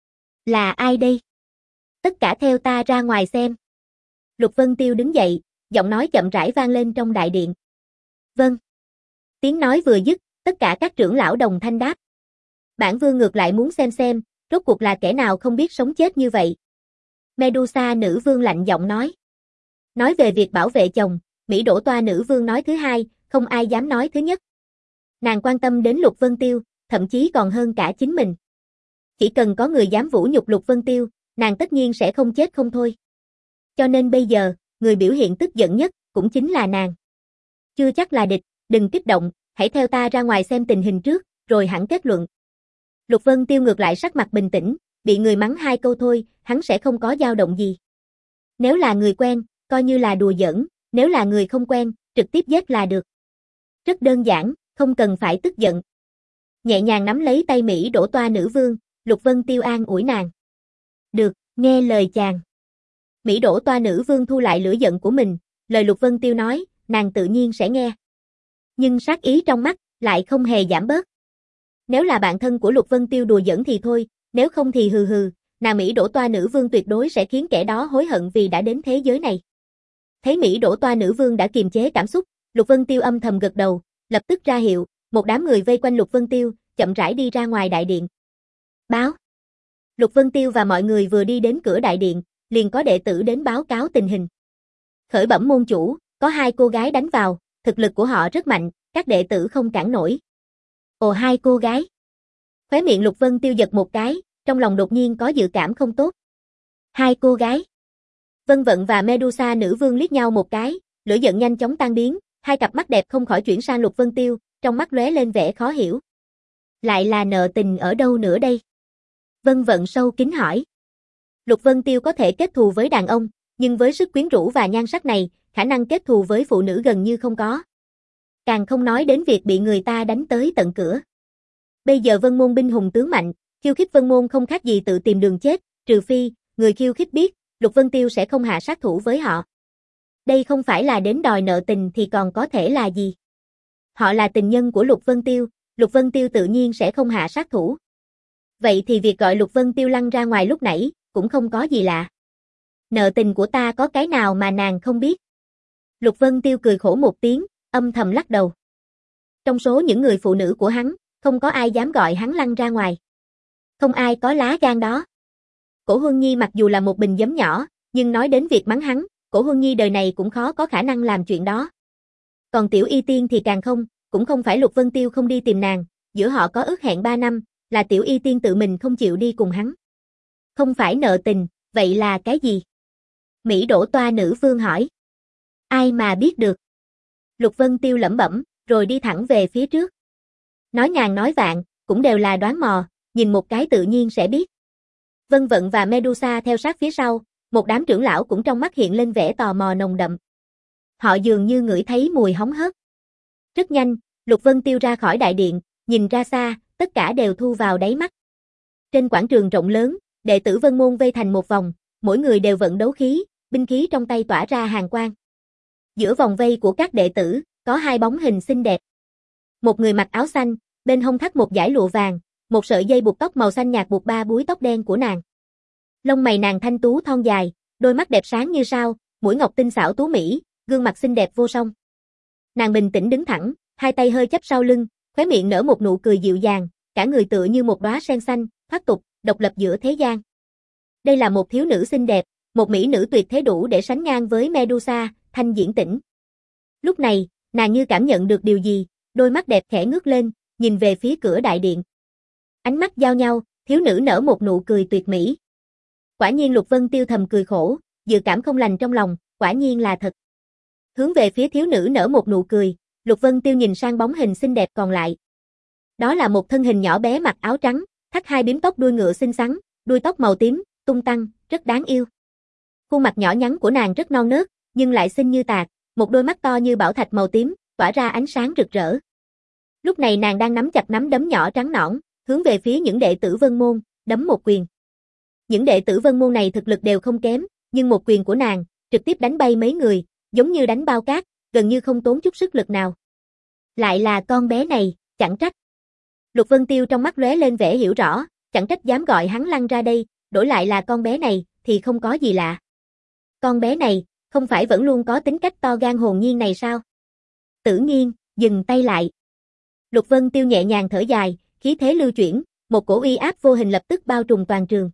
Là ai đây? Tất cả theo ta ra ngoài xem. Lục Vân Tiêu đứng dậy, giọng nói chậm rãi vang lên trong đại điện. Vâng. Tiếng nói vừa dứt, tất cả các trưởng lão đồng thanh đáp. Bản vương ngược lại muốn xem xem, rốt cuộc là kẻ nào không biết sống chết như vậy. Medusa nữ vương lạnh giọng nói. Nói về việc bảo vệ chồng, Mỹ Đỗ Toa nữ vương nói thứ hai, không ai dám nói thứ nhất. Nàng quan tâm đến Lục Vân Tiêu, thậm chí còn hơn cả chính mình. Chỉ cần có người dám vũ nhục Lục Vân Tiêu, nàng tất nhiên sẽ không chết không thôi. Cho nên bây giờ, người biểu hiện tức giận nhất, cũng chính là nàng. Chưa chắc là địch, đừng kích động, hãy theo ta ra ngoài xem tình hình trước, rồi hẳn kết luận. Lục Vân Tiêu ngược lại sắc mặt bình tĩnh, bị người mắng hai câu thôi, hắn sẽ không có dao động gì. Nếu là người quen, coi như là đùa giỡn, nếu là người không quen, trực tiếp giết là được. Rất đơn giản, không cần phải tức giận. Nhẹ nhàng nắm lấy tay Mỹ Đỗ Toa nữ vương, Lục Vân Tiêu an ủi nàng. Được, nghe lời chàng. Mỹ Đỗ Toa nữ vương thu lại lửa giận của mình, lời Lục Vân Tiêu nói, nàng tự nhiên sẽ nghe. Nhưng sát ý trong mắt, lại không hề giảm bớt. Nếu là bạn thân của Lục Vân Tiêu đùa giỡn thì thôi, nếu không thì hừ hừ, nàng Mỹ Đỗ Toa nữ vương tuyệt đối sẽ khiến kẻ đó hối hận vì đã đến thế giới này. Thấy Mỹ Đỗ Toa nữ vương đã kiềm chế cảm xúc, Lục Vân Tiêu âm thầm gật đầu, lập tức ra hiệu, một đám người vây quanh Lục Vân Tiêu, chậm rãi đi ra ngoài đại điện. Báo. Lục Vân Tiêu và mọi người vừa đi đến cửa đại điện, liền có đệ tử đến báo cáo tình hình. Khởi bẩm môn chủ, có hai cô gái đánh vào, thực lực của họ rất mạnh, các đệ tử không cản nổi. Ồ, hai cô gái. Khóe miệng Lục Vân Tiêu giật một cái, trong lòng đột nhiên có dự cảm không tốt. Hai cô gái. Vân Vận và Medusa nữ vương liếc nhau một cái, lửa giận nhanh chóng tan biến, hai cặp mắt đẹp không khỏi chuyển sang Lục Vân Tiêu, trong mắt lóe lên vẻ khó hiểu. Lại là nợ tình ở đâu nữa đây? Vân Vận sâu kín hỏi. Lục Vân Tiêu có thể kết thù với đàn ông, nhưng với sức quyến rũ và nhan sắc này, khả năng kết thù với phụ nữ gần như không có. Càng không nói đến việc bị người ta đánh tới tận cửa. Bây giờ Vân Môn binh hùng tướng mạnh, khiêu khích Vân Môn không khác gì tự tìm đường chết, trừ phi, người khiêu khích biết, Lục Vân Tiêu sẽ không hạ sát thủ với họ. Đây không phải là đến đòi nợ tình thì còn có thể là gì. Họ là tình nhân của Lục Vân Tiêu, Lục Vân Tiêu tự nhiên sẽ không hạ sát thủ. Vậy thì việc gọi Lục Vân Tiêu lăn ra ngoài lúc nãy, cũng không có gì lạ. Nợ tình của ta có cái nào mà nàng không biết. Lục Vân Tiêu cười khổ một tiếng, âm thầm lắc đầu. Trong số những người phụ nữ của hắn, không có ai dám gọi hắn lăn ra ngoài. Không ai có lá gan đó. Cổ Huân Nhi mặc dù là một bình giấm nhỏ, nhưng nói đến việc mắng hắn, Cổ Huân Nhi đời này cũng khó có khả năng làm chuyện đó. Còn Tiểu Y Tiên thì càng không, cũng không phải Lục Vân Tiêu không đi tìm nàng, giữa họ có ước hẹn ba năm, là Tiểu Y Tiên tự mình không chịu đi cùng hắn. Không phải nợ tình, vậy là cái gì? Mỹ Đỗ Toa nữ vương hỏi. Ai mà biết được. Lục Vân Tiêu lẩm bẩm, rồi đi thẳng về phía trước. Nói ngàn nói vạn, cũng đều là đoán mò, nhìn một cái tự nhiên sẽ biết. Vân Vận và Medusa theo sát phía sau, một đám trưởng lão cũng trong mắt hiện lên vẻ tò mò nồng đậm. Họ dường như ngửi thấy mùi hóng hớt. Rất nhanh, Lục Vân Tiêu ra khỏi đại điện, nhìn ra xa, tất cả đều thu vào đáy mắt. Trên quảng trường rộng lớn, đệ tử Vân Môn vây thành một vòng, mỗi người đều vận đấu khí, binh khí trong tay tỏa ra hàn quang. Giữa vòng vây của các đệ tử, có hai bóng hình xinh đẹp. Một người mặc áo xanh, bên hông thắt một dải lụa vàng, một sợi dây buộc tóc màu xanh nhạt buộc ba búi tóc đen của nàng. Lông mày nàng thanh tú thon dài, đôi mắt đẹp sáng như sao, mũi ngọc tinh xảo tú mỹ, gương mặt xinh đẹp vô song. Nàng bình tĩnh đứng thẳng, hai tay hơi chắp sau lưng, khóe miệng nở một nụ cười dịu dàng, cả người tựa như một đóa sen xanh, thoát tục, độc lập giữa thế gian. Đây là một thiếu nữ xinh đẹp, một mỹ nữ tuyệt thế đủ để sánh ngang với Medusa, Thanh Diễn Tĩnh. Lúc này, nàng như cảm nhận được điều gì, đôi mắt đẹp khẽ ngước lên, nhìn về phía cửa đại điện. Ánh mắt giao nhau, thiếu nữ nở một nụ cười tuyệt mỹ. Quả nhiên Lục Vân Tiêu thầm cười khổ, dự cảm không lành trong lòng, quả nhiên là thật. Hướng về phía thiếu nữ nở một nụ cười, Lục Vân Tiêu nhìn sang bóng hình xinh đẹp còn lại. Đó là một thân hình nhỏ bé mặc áo trắng, thắt hai bím tóc đuôi ngựa xinh xắn, đuôi tóc màu tím, tung tăng, rất đáng yêu. Khuôn mặt nhỏ nhắn của nàng rất non nớt, nhưng lại xinh như tạc, một đôi mắt to như bảo thạch màu tím, tỏa ra ánh sáng rực rỡ. Lúc này nàng đang nắm chặt nắm đấm nhỏ trắng nõn, hướng về phía những đệ tử Vân Môn, đấm một quyền. Những đệ tử Vân Môn này thực lực đều không kém, nhưng một quyền của nàng, trực tiếp đánh bay mấy người, giống như đánh bao cát, gần như không tốn chút sức lực nào. Lại là con bé này, chẳng trách. Lục Vân Tiêu trong mắt lóe lên vẻ hiểu rõ, chẳng trách dám gọi hắn lăn ra đây, đổi lại là con bé này, thì không có gì lạ. Con bé này, không phải vẫn luôn có tính cách to gan hồn nhiên này sao? Tử Nghiên, dừng tay lại. Lục Vân Tiêu nhẹ nhàng thở dài, khí thế lưu chuyển, một cổ uy áp vô hình lập tức bao trùm toàn trường.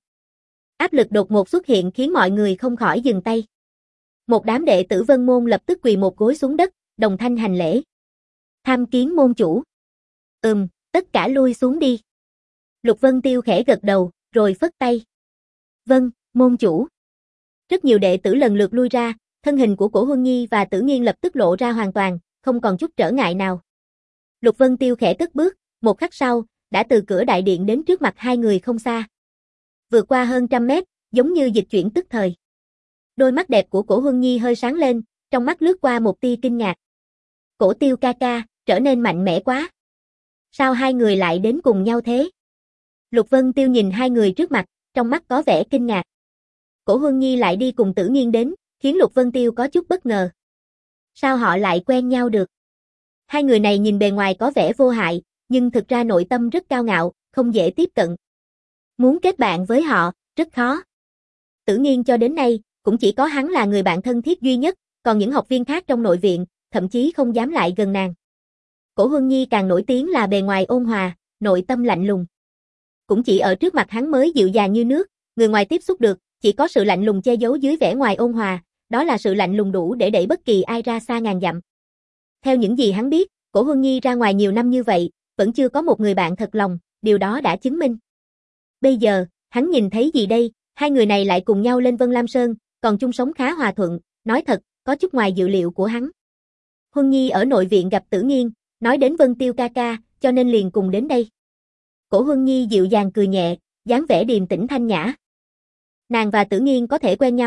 Áp lực đột ngột xuất hiện khiến mọi người không khỏi dừng tay. Một đám đệ tử Vân Môn lập tức quỳ một gối xuống đất, đồng thanh hành lễ. Tham kiến môn chủ. Ừm, tất cả lui xuống đi. Lục Vân Tiêu khẽ gật đầu, rồi phất tay. Vâng, môn chủ. Rất nhiều đệ tử lần lượt lui ra, thân hình của Cổ Huân Nhi và Tử Nghiên lập tức lộ ra hoàn toàn, không còn chút trở ngại nào. Lục Vân Tiêu khẽ cất bước, một khắc sau, đã từ cửa đại điện đến trước mặt hai người không xa. Vượt qua hơn trăm mét, giống như dịch chuyển tức thời. Đôi mắt đẹp của Cổ Huân Nhi hơi sáng lên, trong mắt lướt qua một tia kinh ngạc. Cổ Tiêu ca ca, trở nên mạnh mẽ quá. Sao hai người lại đến cùng nhau thế? Lục Vân Tiêu nhìn hai người trước mặt, trong mắt có vẻ kinh ngạc. Cổ Huân Nhi lại đi cùng Tử Nghiên đến, khiến Lục Vân Tiêu có chút bất ngờ. Sao họ lại quen nhau được? Hai người này nhìn bề ngoài có vẻ vô hại, nhưng thực ra nội tâm rất cao ngạo, không dễ tiếp cận. Muốn kết bạn với họ, rất khó. Tử Nghiên cho đến nay, cũng chỉ có hắn là người bạn thân thiết duy nhất, còn những học viên khác trong nội viện, thậm chí không dám lại gần nàng. Cổ Huân Nhi càng nổi tiếng là bề ngoài ôn hòa, nội tâm lạnh lùng. Cũng chỉ ở trước mặt hắn mới dịu dàng như nước, người ngoài tiếp xúc được, chỉ có sự lạnh lùng che giấu dưới vẻ ngoài ôn hòa, đó là sự lạnh lùng đủ để đẩy bất kỳ ai ra xa ngàn dặm. Theo những gì hắn biết, Cổ Huân Nhi ra ngoài nhiều năm như vậy, vẫn chưa có một người bạn thật lòng, điều đó đã chứng minh. Bây giờ, hắn nhìn thấy gì đây, hai người này lại cùng nhau lên Vân Lam Sơn, còn chung sống khá hòa thuận, nói thật, có chút ngoài dự liệu của hắn. Huân Nhi ở nội viện gặp Tử Nghiên, nói đến Vân Tiêu ca ca, cho nên liền cùng đến đây. Cổ Huân Nhi dịu dàng cười nhẹ, dáng vẻ điềm tĩnh thanh nhã. Nàng và Tử Nghiên có thể quen nhau,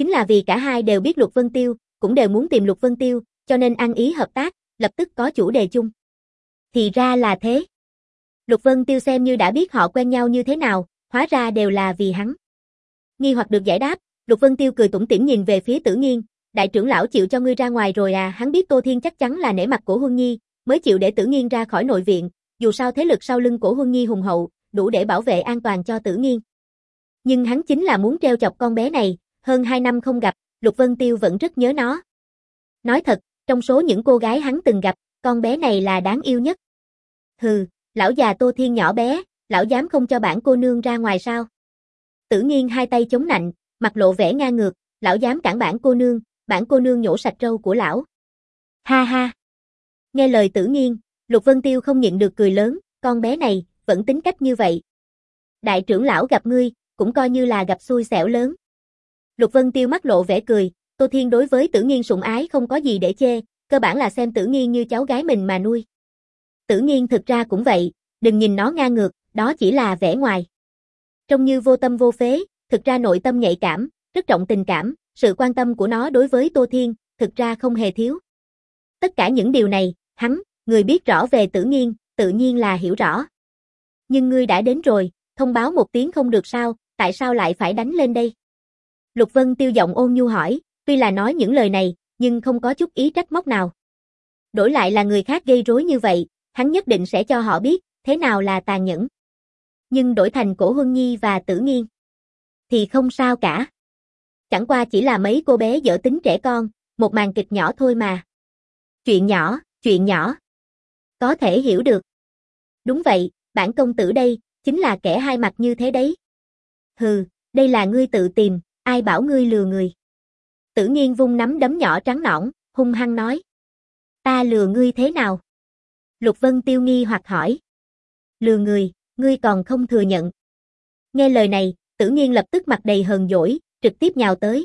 Chính là vì cả hai đều biết Lục Vân Tiêu, cũng đều muốn tìm Lục Vân Tiêu, cho nên ăn ý hợp tác, lập tức có chủ đề chung. Thì ra là thế. Lục Vân Tiêu xem như đã biết họ quen nhau như thế nào, hóa ra đều là vì hắn. Nghi hoặc được giải đáp, Lục Vân Tiêu cười tủm tỉm nhìn về phía Tử Nghiên, đại trưởng lão chịu cho ngươi ra ngoài rồi à, hắn biết Tô Thiên chắc chắn là nể mặt Cổ Huân Nhi, mới chịu để Tử Nghiên ra khỏi nội viện, dù sao thế lực sau lưng Cổ Huân Nhi hùng hậu, đủ để bảo vệ an toàn cho Tử Nghiên. Nhưng hắn chính là muốn treo chọc con bé này, hơn hai năm không gặp, Lục Vân Tiêu vẫn rất nhớ nó. Nói thật, trong số những cô gái hắn từng gặp, con bé này là đáng yêu nhất. Hừ, lão già Tô Thiên nhỏ bé, lão dám không cho bản cô nương ra ngoài sao? Tử Nghiên hai tay chống nạnh, mặt lộ vẻ ngang ngược, lão dám cản bản cô nương, bản cô nương nhổ sạch râu của lão. Ha ha. Nghe lời Tử Nghiên, Lục Vân Tiêu không nhịn được cười lớn, con bé này, vẫn tính cách như vậy. Đại trưởng lão gặp ngươi, cũng coi như là gặp xui xẻo lớn. Lục Vân Tiêu mắt lộ vẻ cười, Tô Thiên đối với Tử Nghiên sủng ái không có gì để chê, cơ bản là xem Tử Nghiên như cháu gái mình mà nuôi. Tử Nghiên thực ra cũng vậy, đừng nhìn nó ngang ngược, đó chỉ là vẻ ngoài. Trông như vô tâm vô phế, thực ra nội tâm nhạy cảm, rất trọng tình cảm, sự quan tâm của nó đối với Tô Thiên, thực ra không hề thiếu. Tất cả những điều này, hắn, người biết rõ về Tử Nghiên, tự nhiên là hiểu rõ. Nhưng ngươi đã đến rồi, thông báo một tiếng không được sao, tại sao lại phải đánh lên đây? Lục Vân Tiêu giọng ôn nhu hỏi, tuy là nói những lời này, nhưng không có chút ý trách móc nào. Đổi lại là người khác gây rối như vậy, hắn nhất định sẽ cho họ biết, thế nào là tàn nhẫn. Nhưng đổi thành Cổ Huân Nhi và Tử Nghiên, thì không sao cả. Chẳng qua chỉ là mấy cô bé dở tính trẻ con, một màn kịch nhỏ thôi mà. Chuyện nhỏ, chuyện nhỏ. Có thể hiểu được. Đúng vậy, bản công tử đây, chính là kẻ hai mặt như thế đấy. Hừ, đây là ngươi tự tìm, ai bảo ngươi lừa người. Tử Nghiên vung nắm đấm nhỏ trắng nõn, hung hăng nói. Ta lừa ngươi thế nào? Lục Vân Tiêu nghi hoặc hỏi. Lừa người, ngươi còn không thừa nhận. Nghe lời này, Tử Nghiên lập tức mặt đầy hờn dỗi, trực tiếp nhào tới.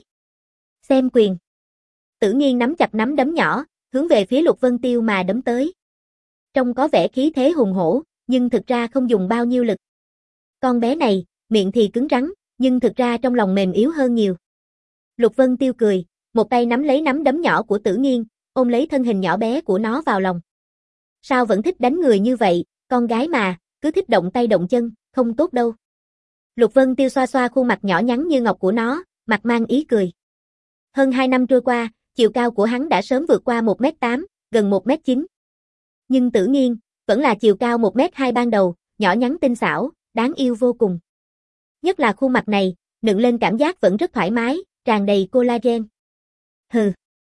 Xem quyền. Tử Nghiên nắm chặt nắm đấm nhỏ, hướng về phía Lục Vân Tiêu mà đấm tới. Trông có vẻ khí thế hùng hổ, nhưng thực ra không dùng bao nhiêu lực. Con bé này, miệng thì cứng rắn, nhưng thực ra trong lòng mềm yếu hơn nhiều. Lục Vân Tiêu cười, một tay nắm lấy nắm đấm nhỏ của Tử Nghiên, ôm lấy thân hình nhỏ bé của nó vào lòng. Sao vẫn thích đánh người như vậy, con gái mà, cứ thích động tay động chân, không tốt đâu. Lục Vân Tiêu xoa xoa khuôn mặt nhỏ nhắn như ngọc của nó, mặt mang ý cười. Hơn hai năm trôi qua, chiều cao của hắn đã sớm vượt qua một mét tám, gần một mét chín. Nhưng Tử Nghiên, vẫn là chiều cao một mét hai ban đầu, nhỏ nhắn tinh xảo, đáng yêu vô cùng. Nhất là khuôn mặt này, nựng lên cảm giác vẫn rất thoải mái, tràn đầy collagen. Hừ.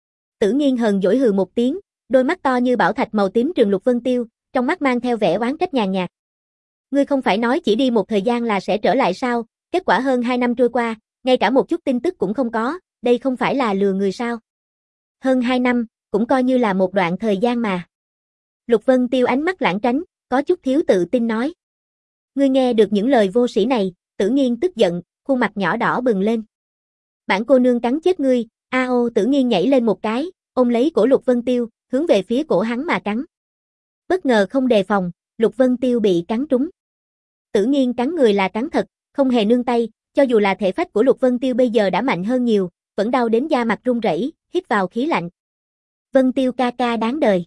Tử Nghiên hờn dỗi hừ một tiếng, đôi mắt to như bảo thạch màu tím trừng Lục Vân Tiêu, trong mắt mang theo vẻ oán trách nhàn nhạt. Ngươi không phải nói chỉ đi một thời gian là sẽ trở lại sao, kết quả hơn hai năm trôi qua, ngay cả một chút tin tức cũng không có, đây không phải là lừa người sao? Hơn hai năm, cũng coi như là một đoạn thời gian mà. Lục Vân Tiêu ánh mắt lãng tránh, có chút thiếu tự tin nói. Ngươi nghe được những lời vô sĩ này, Tử Nghiên tức giận, khuôn mặt nhỏ đỏ bừng lên. Bản cô nương cắn chết ngươi, a ô Tử Nghiên nhảy lên một cái, ôm lấy cổ Lục Vân Tiêu, hướng về phía cổ hắn mà cắn. Bất ngờ không đề phòng, Lục Vân Tiêu bị cắn trúng. Tử Nghiên cắn người là cắn thật, không hề nương tay, cho dù là thể phách của Lục Vân Tiêu bây giờ đã mạnh hơn nhiều, vẫn đau đến da mặt run rẩy, hít vào khí lạnh. Vân Tiêu ca ca đáng đời.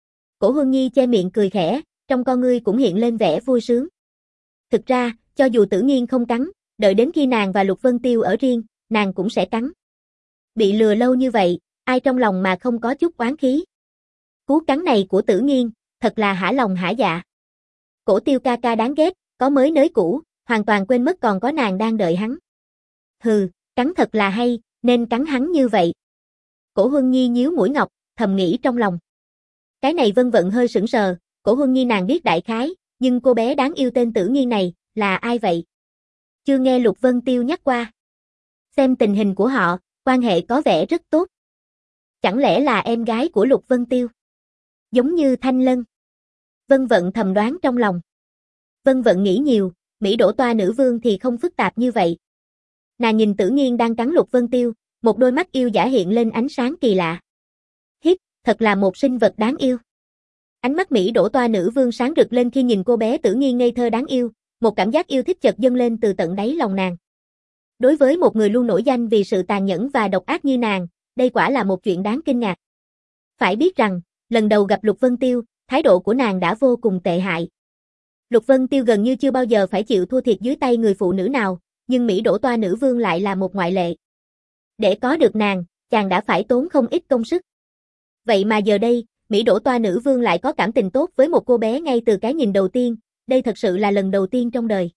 Cổ Huân Nhi che miệng cười khẽ, trong con ngươi cũng hiện lên vẻ vui sướng. Thực ra, cho dù Tử Nghiên không cắn, đợi đến khi nàng và Lục Vân Tiêu ở riêng, nàng cũng sẽ cắn. Bị lừa lâu như vậy, ai trong lòng mà không có chút oán khí. Cú cắn này của Tử Nghiên, thật là hả lòng hả dạ. Cổ Tiêu ca ca đáng ghét, có mới nới cũ, hoàn toàn quên mất còn có nàng đang đợi hắn. Hừ, cắn thật là hay, nên cắn hắn như vậy. Cổ Huân Nhi nhíu mũi ngọc, thầm nghĩ trong lòng. Cái này Vân Vận hơi sững sờ, Cổ Huân Nhi nàng biết đại khái, nhưng cô bé đáng yêu tên Tử Nghiên này, là ai vậy? Chưa nghe Lục Vân Tiêu nhắc qua. Xem tình hình của họ, quan hệ có vẻ rất tốt. Chẳng lẽ là em gái của Lục Vân Tiêu? Giống như Thanh Lân. Vân Vận thầm đoán trong lòng. Vân Vận nghĩ nhiều, Mỹ đổ toa nữ vương thì không phức tạp như vậy. Nàng nhìn Tử Nghiên đang cắn Lục Vân Tiêu, một đôi mắt yêu dã hiện lên ánh sáng kỳ lạ. Hít, thật là một sinh vật đáng yêu. Ánh mắt Mỹ đổ toa nữ vương sáng rực lên khi nhìn cô bé Tử Nghiên ngây thơ đáng yêu, một cảm giác yêu thích chợt dâng lên từ tận đáy lòng nàng. Đối với một người luôn nổi danh vì sự tàn nhẫn và độc ác như nàng, đây quả là một chuyện đáng kinh ngạc. Phải biết rằng, lần đầu gặp Lục Vân Tiêu, thái độ của nàng đã vô cùng tệ hại. Lục Vân Tiêu gần như chưa bao giờ phải chịu thua thiệt dưới tay người phụ nữ nào, nhưng Mỹ Đỗ Toa nữ vương lại là một ngoại lệ. Để có được nàng, chàng đã phải tốn không ít công sức. Vậy mà giờ đây, Mỹ Đỗ Toa nữ vương lại có cảm tình tốt với một cô bé ngay từ cái nhìn đầu tiên, đây thật sự là lần đầu tiên trong đời.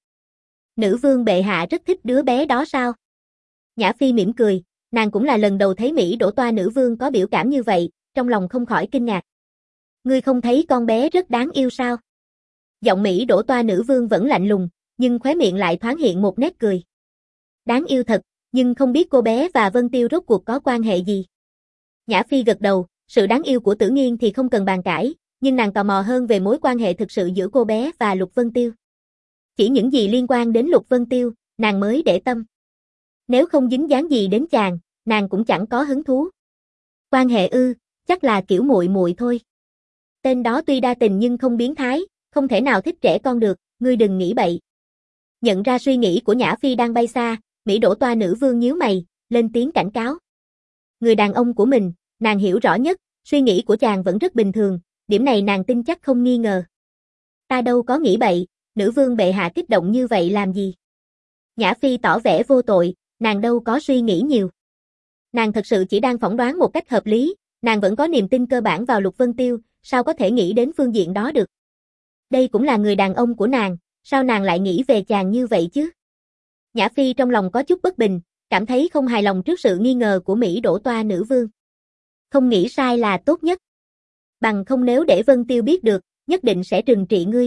Nữ vương bệ hạ rất thích đứa bé đó sao? Nhã Phi mỉm cười, nàng cũng là lần đầu thấy Mỹ Đỗ Toa nữ vương có biểu cảm như vậy, trong lòng không khỏi kinh ngạc. Ngươi không thấy con bé rất đáng yêu sao? Giọng Mỹ Đỗ Toa nữ vương vẫn lạnh lùng, nhưng khóe miệng lại thoáng hiện một nét cười. Đáng yêu thật, nhưng không biết cô bé và Vân Tiêu rốt cuộc có quan hệ gì? Nhã Phi gật đầu, sự đáng yêu của Tử Nghiên thì không cần bàn cãi, nhưng nàng tò mò hơn về mối quan hệ thực sự giữa cô bé và Lục Vân Tiêu. Chỉ những gì liên quan đến Lục Vân Tiêu, nàng mới để tâm. Nếu không dính dáng gì đến chàng, nàng cũng chẳng có hứng thú. Quan hệ ư, chắc là kiểu muội muội thôi. Tên đó tuy đa tình nhưng không biến thái, không thể nào thích trẻ con được, ngươi đừng nghĩ bậy. Nhận ra suy nghĩ của Nhã Phi đang bay xa, Mỹ Đỗ Toa nữ vương nhíu mày, lên tiếng cảnh cáo. Người đàn ông của mình, nàng hiểu rõ nhất, suy nghĩ của chàng vẫn rất bình thường, điểm này nàng tin chắc không nghi ngờ. Ta đâu có nghĩ bậy, nữ vương bệ hạ kích động như vậy làm gì? Nhã Phi tỏ vẻ vô tội, nàng đâu có suy nghĩ nhiều. Nàng thật sự chỉ đang phỏng đoán một cách hợp lý, nàng vẫn có niềm tin cơ bản vào Lục Vân Tiêu, sao có thể nghĩ đến phương diện đó được. Đây cũng là người đàn ông của nàng, sao nàng lại nghĩ về chàng như vậy chứ? Nhã Phi trong lòng có chút bất bình, cảm thấy không hài lòng trước sự nghi ngờ của Mỹ Đỗ Toa nữ vương. Không nghĩ sai là tốt nhất. Bằng không nếu để Vân Tiêu biết được, nhất định sẽ trừng trị ngươi.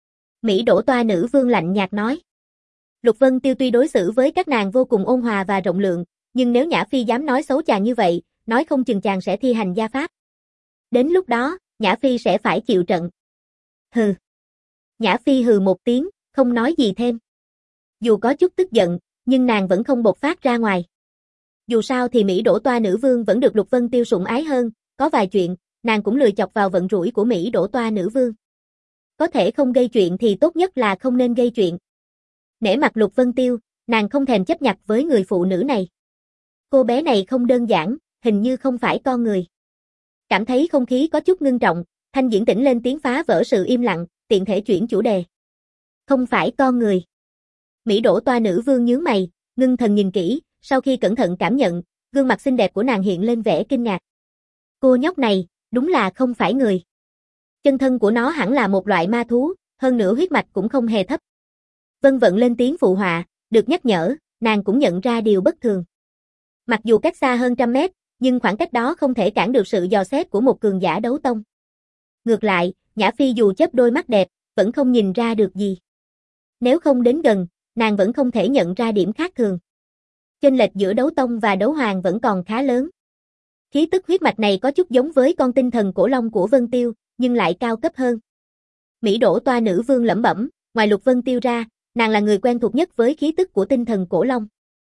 Mỹ Đỗ Toa nữ vương lạnh nhạt nói. Lục Vân Tiêu tuy đối xử với các nàng vô cùng ôn hòa và rộng lượng, nhưng nếu Nhã Phi dám nói xấu chàng như vậy, nói không chừng chàng sẽ thi hành gia pháp. Đến lúc đó, Nhã Phi sẽ phải chịu trận. Hừ. Nhã Phi hừ một tiếng, không nói gì thêm. Dù có chút tức giận, nhưng nàng vẫn không bộc phát ra ngoài. Dù sao thì Mỹ Đỗ Toa nữ vương vẫn được Lục Vân Tiêu sủng ái hơn, có vài chuyện, nàng cũng lười chọc vào vận rủi của Mỹ Đỗ Toa nữ vương. Có thể không gây chuyện thì tốt nhất là không nên gây chuyện. Nể mặt Lục Vân Tiêu, nàng không thèm chấp nhặt với người phụ nữ này. Cô bé này không đơn giản, hình như không phải con người. Cảm thấy không khí có chút ngưng trọng, Thanh Diễn Tĩnh lên tiếng phá vỡ sự im lặng, tiện thể chuyển chủ đề. Không phải con người. Mỹ Đỗ Toa nữ vương nhướng mày, ngưng thần nhìn kỹ, sau khi cẩn thận cảm nhận, gương mặt xinh đẹp của nàng hiện lên vẻ kinh ngạc. Cô nhóc này, đúng là không phải người. Chân thân của nó hẳn là một loại ma thú, hơn nữa huyết mạch cũng không hề thấp. Vân Vận lên tiếng phụ họa, được nhắc nhở, nàng cũng nhận ra điều bất thường. Mặc dù cách xa hơn trăm mét, nhưng khoảng cách đó không thể cản được sự dò xét của một cường giả đấu tông. Ngược lại, Nhã Phi dù chớp đôi mắt đẹp, vẫn không nhìn ra được gì. Nếu không đến gần, nàng vẫn không thể nhận ra điểm khác thường. Chênh lệch giữa đấu tông và đấu hoàng vẫn còn khá lớn. Khí tức huyết mạch này có chút giống với con tinh thần cổ long của Vân Tiêu, nhưng lại cao cấp hơn. Mỹ Đỗ Toa nữ vương lẩm bẩm, ngoài Lục Vân Tiêu ra, nàng là người quen thuộc nhất với khí tức của tinh thần cổ long.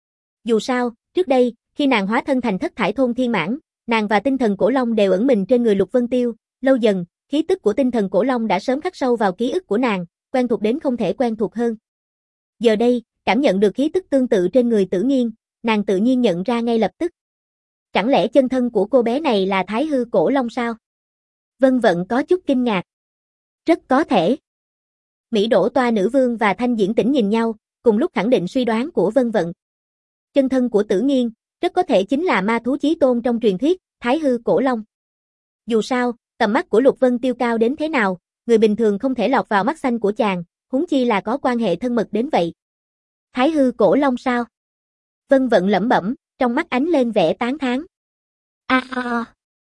Dù sao, trước đây, khi nàng hóa thân thành Thất Thải Thôn Thiên Mãn, nàng và tinh thần cổ long đều ẩn mình trên người Lục Vân Tiêu, lâu dần, khí tức của tinh thần cổ long đã sớm khắc sâu vào ký ức của nàng, quen thuộc đến không thể quen thuộc hơn. Giờ đây, cảm nhận được khí tức tương tự trên người Tử Nghiên, nàng tự nhiên nhận ra ngay lập tức. Chẳng lẽ chân thân của cô bé này là Thái Hư Cổ Long sao? Vân Vận có chút kinh ngạc. Rất có thể. Mỹ Đỗ Toa nữ vương và Thanh Diễn Tĩnh nhìn nhau, cùng lúc khẳng định suy đoán của Vân Vận. Chân thân của Tử Nghiên, rất có thể chính là ma thú chí tôn trong truyền thuyết, Thái Hư Cổ Long. Dù sao, tầm mắt của Lục Vân Tiêu cao đến thế nào, người bình thường không thể lọt vào mắt xanh của chàng, huống chi là có quan hệ thân mật đến vậy. Thái Hư Cổ Long sao? Vân Vận lẩm bẩm, trong mắt ánh lên vẻ tán thán. A à.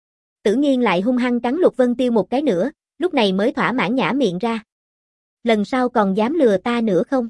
Tử Nghiên lại hung hăng cắn Lục Vân Tiêu một cái nữa, lúc này mới thỏa mãn nhả miệng ra. Lần sau còn dám lừa ta nữa không?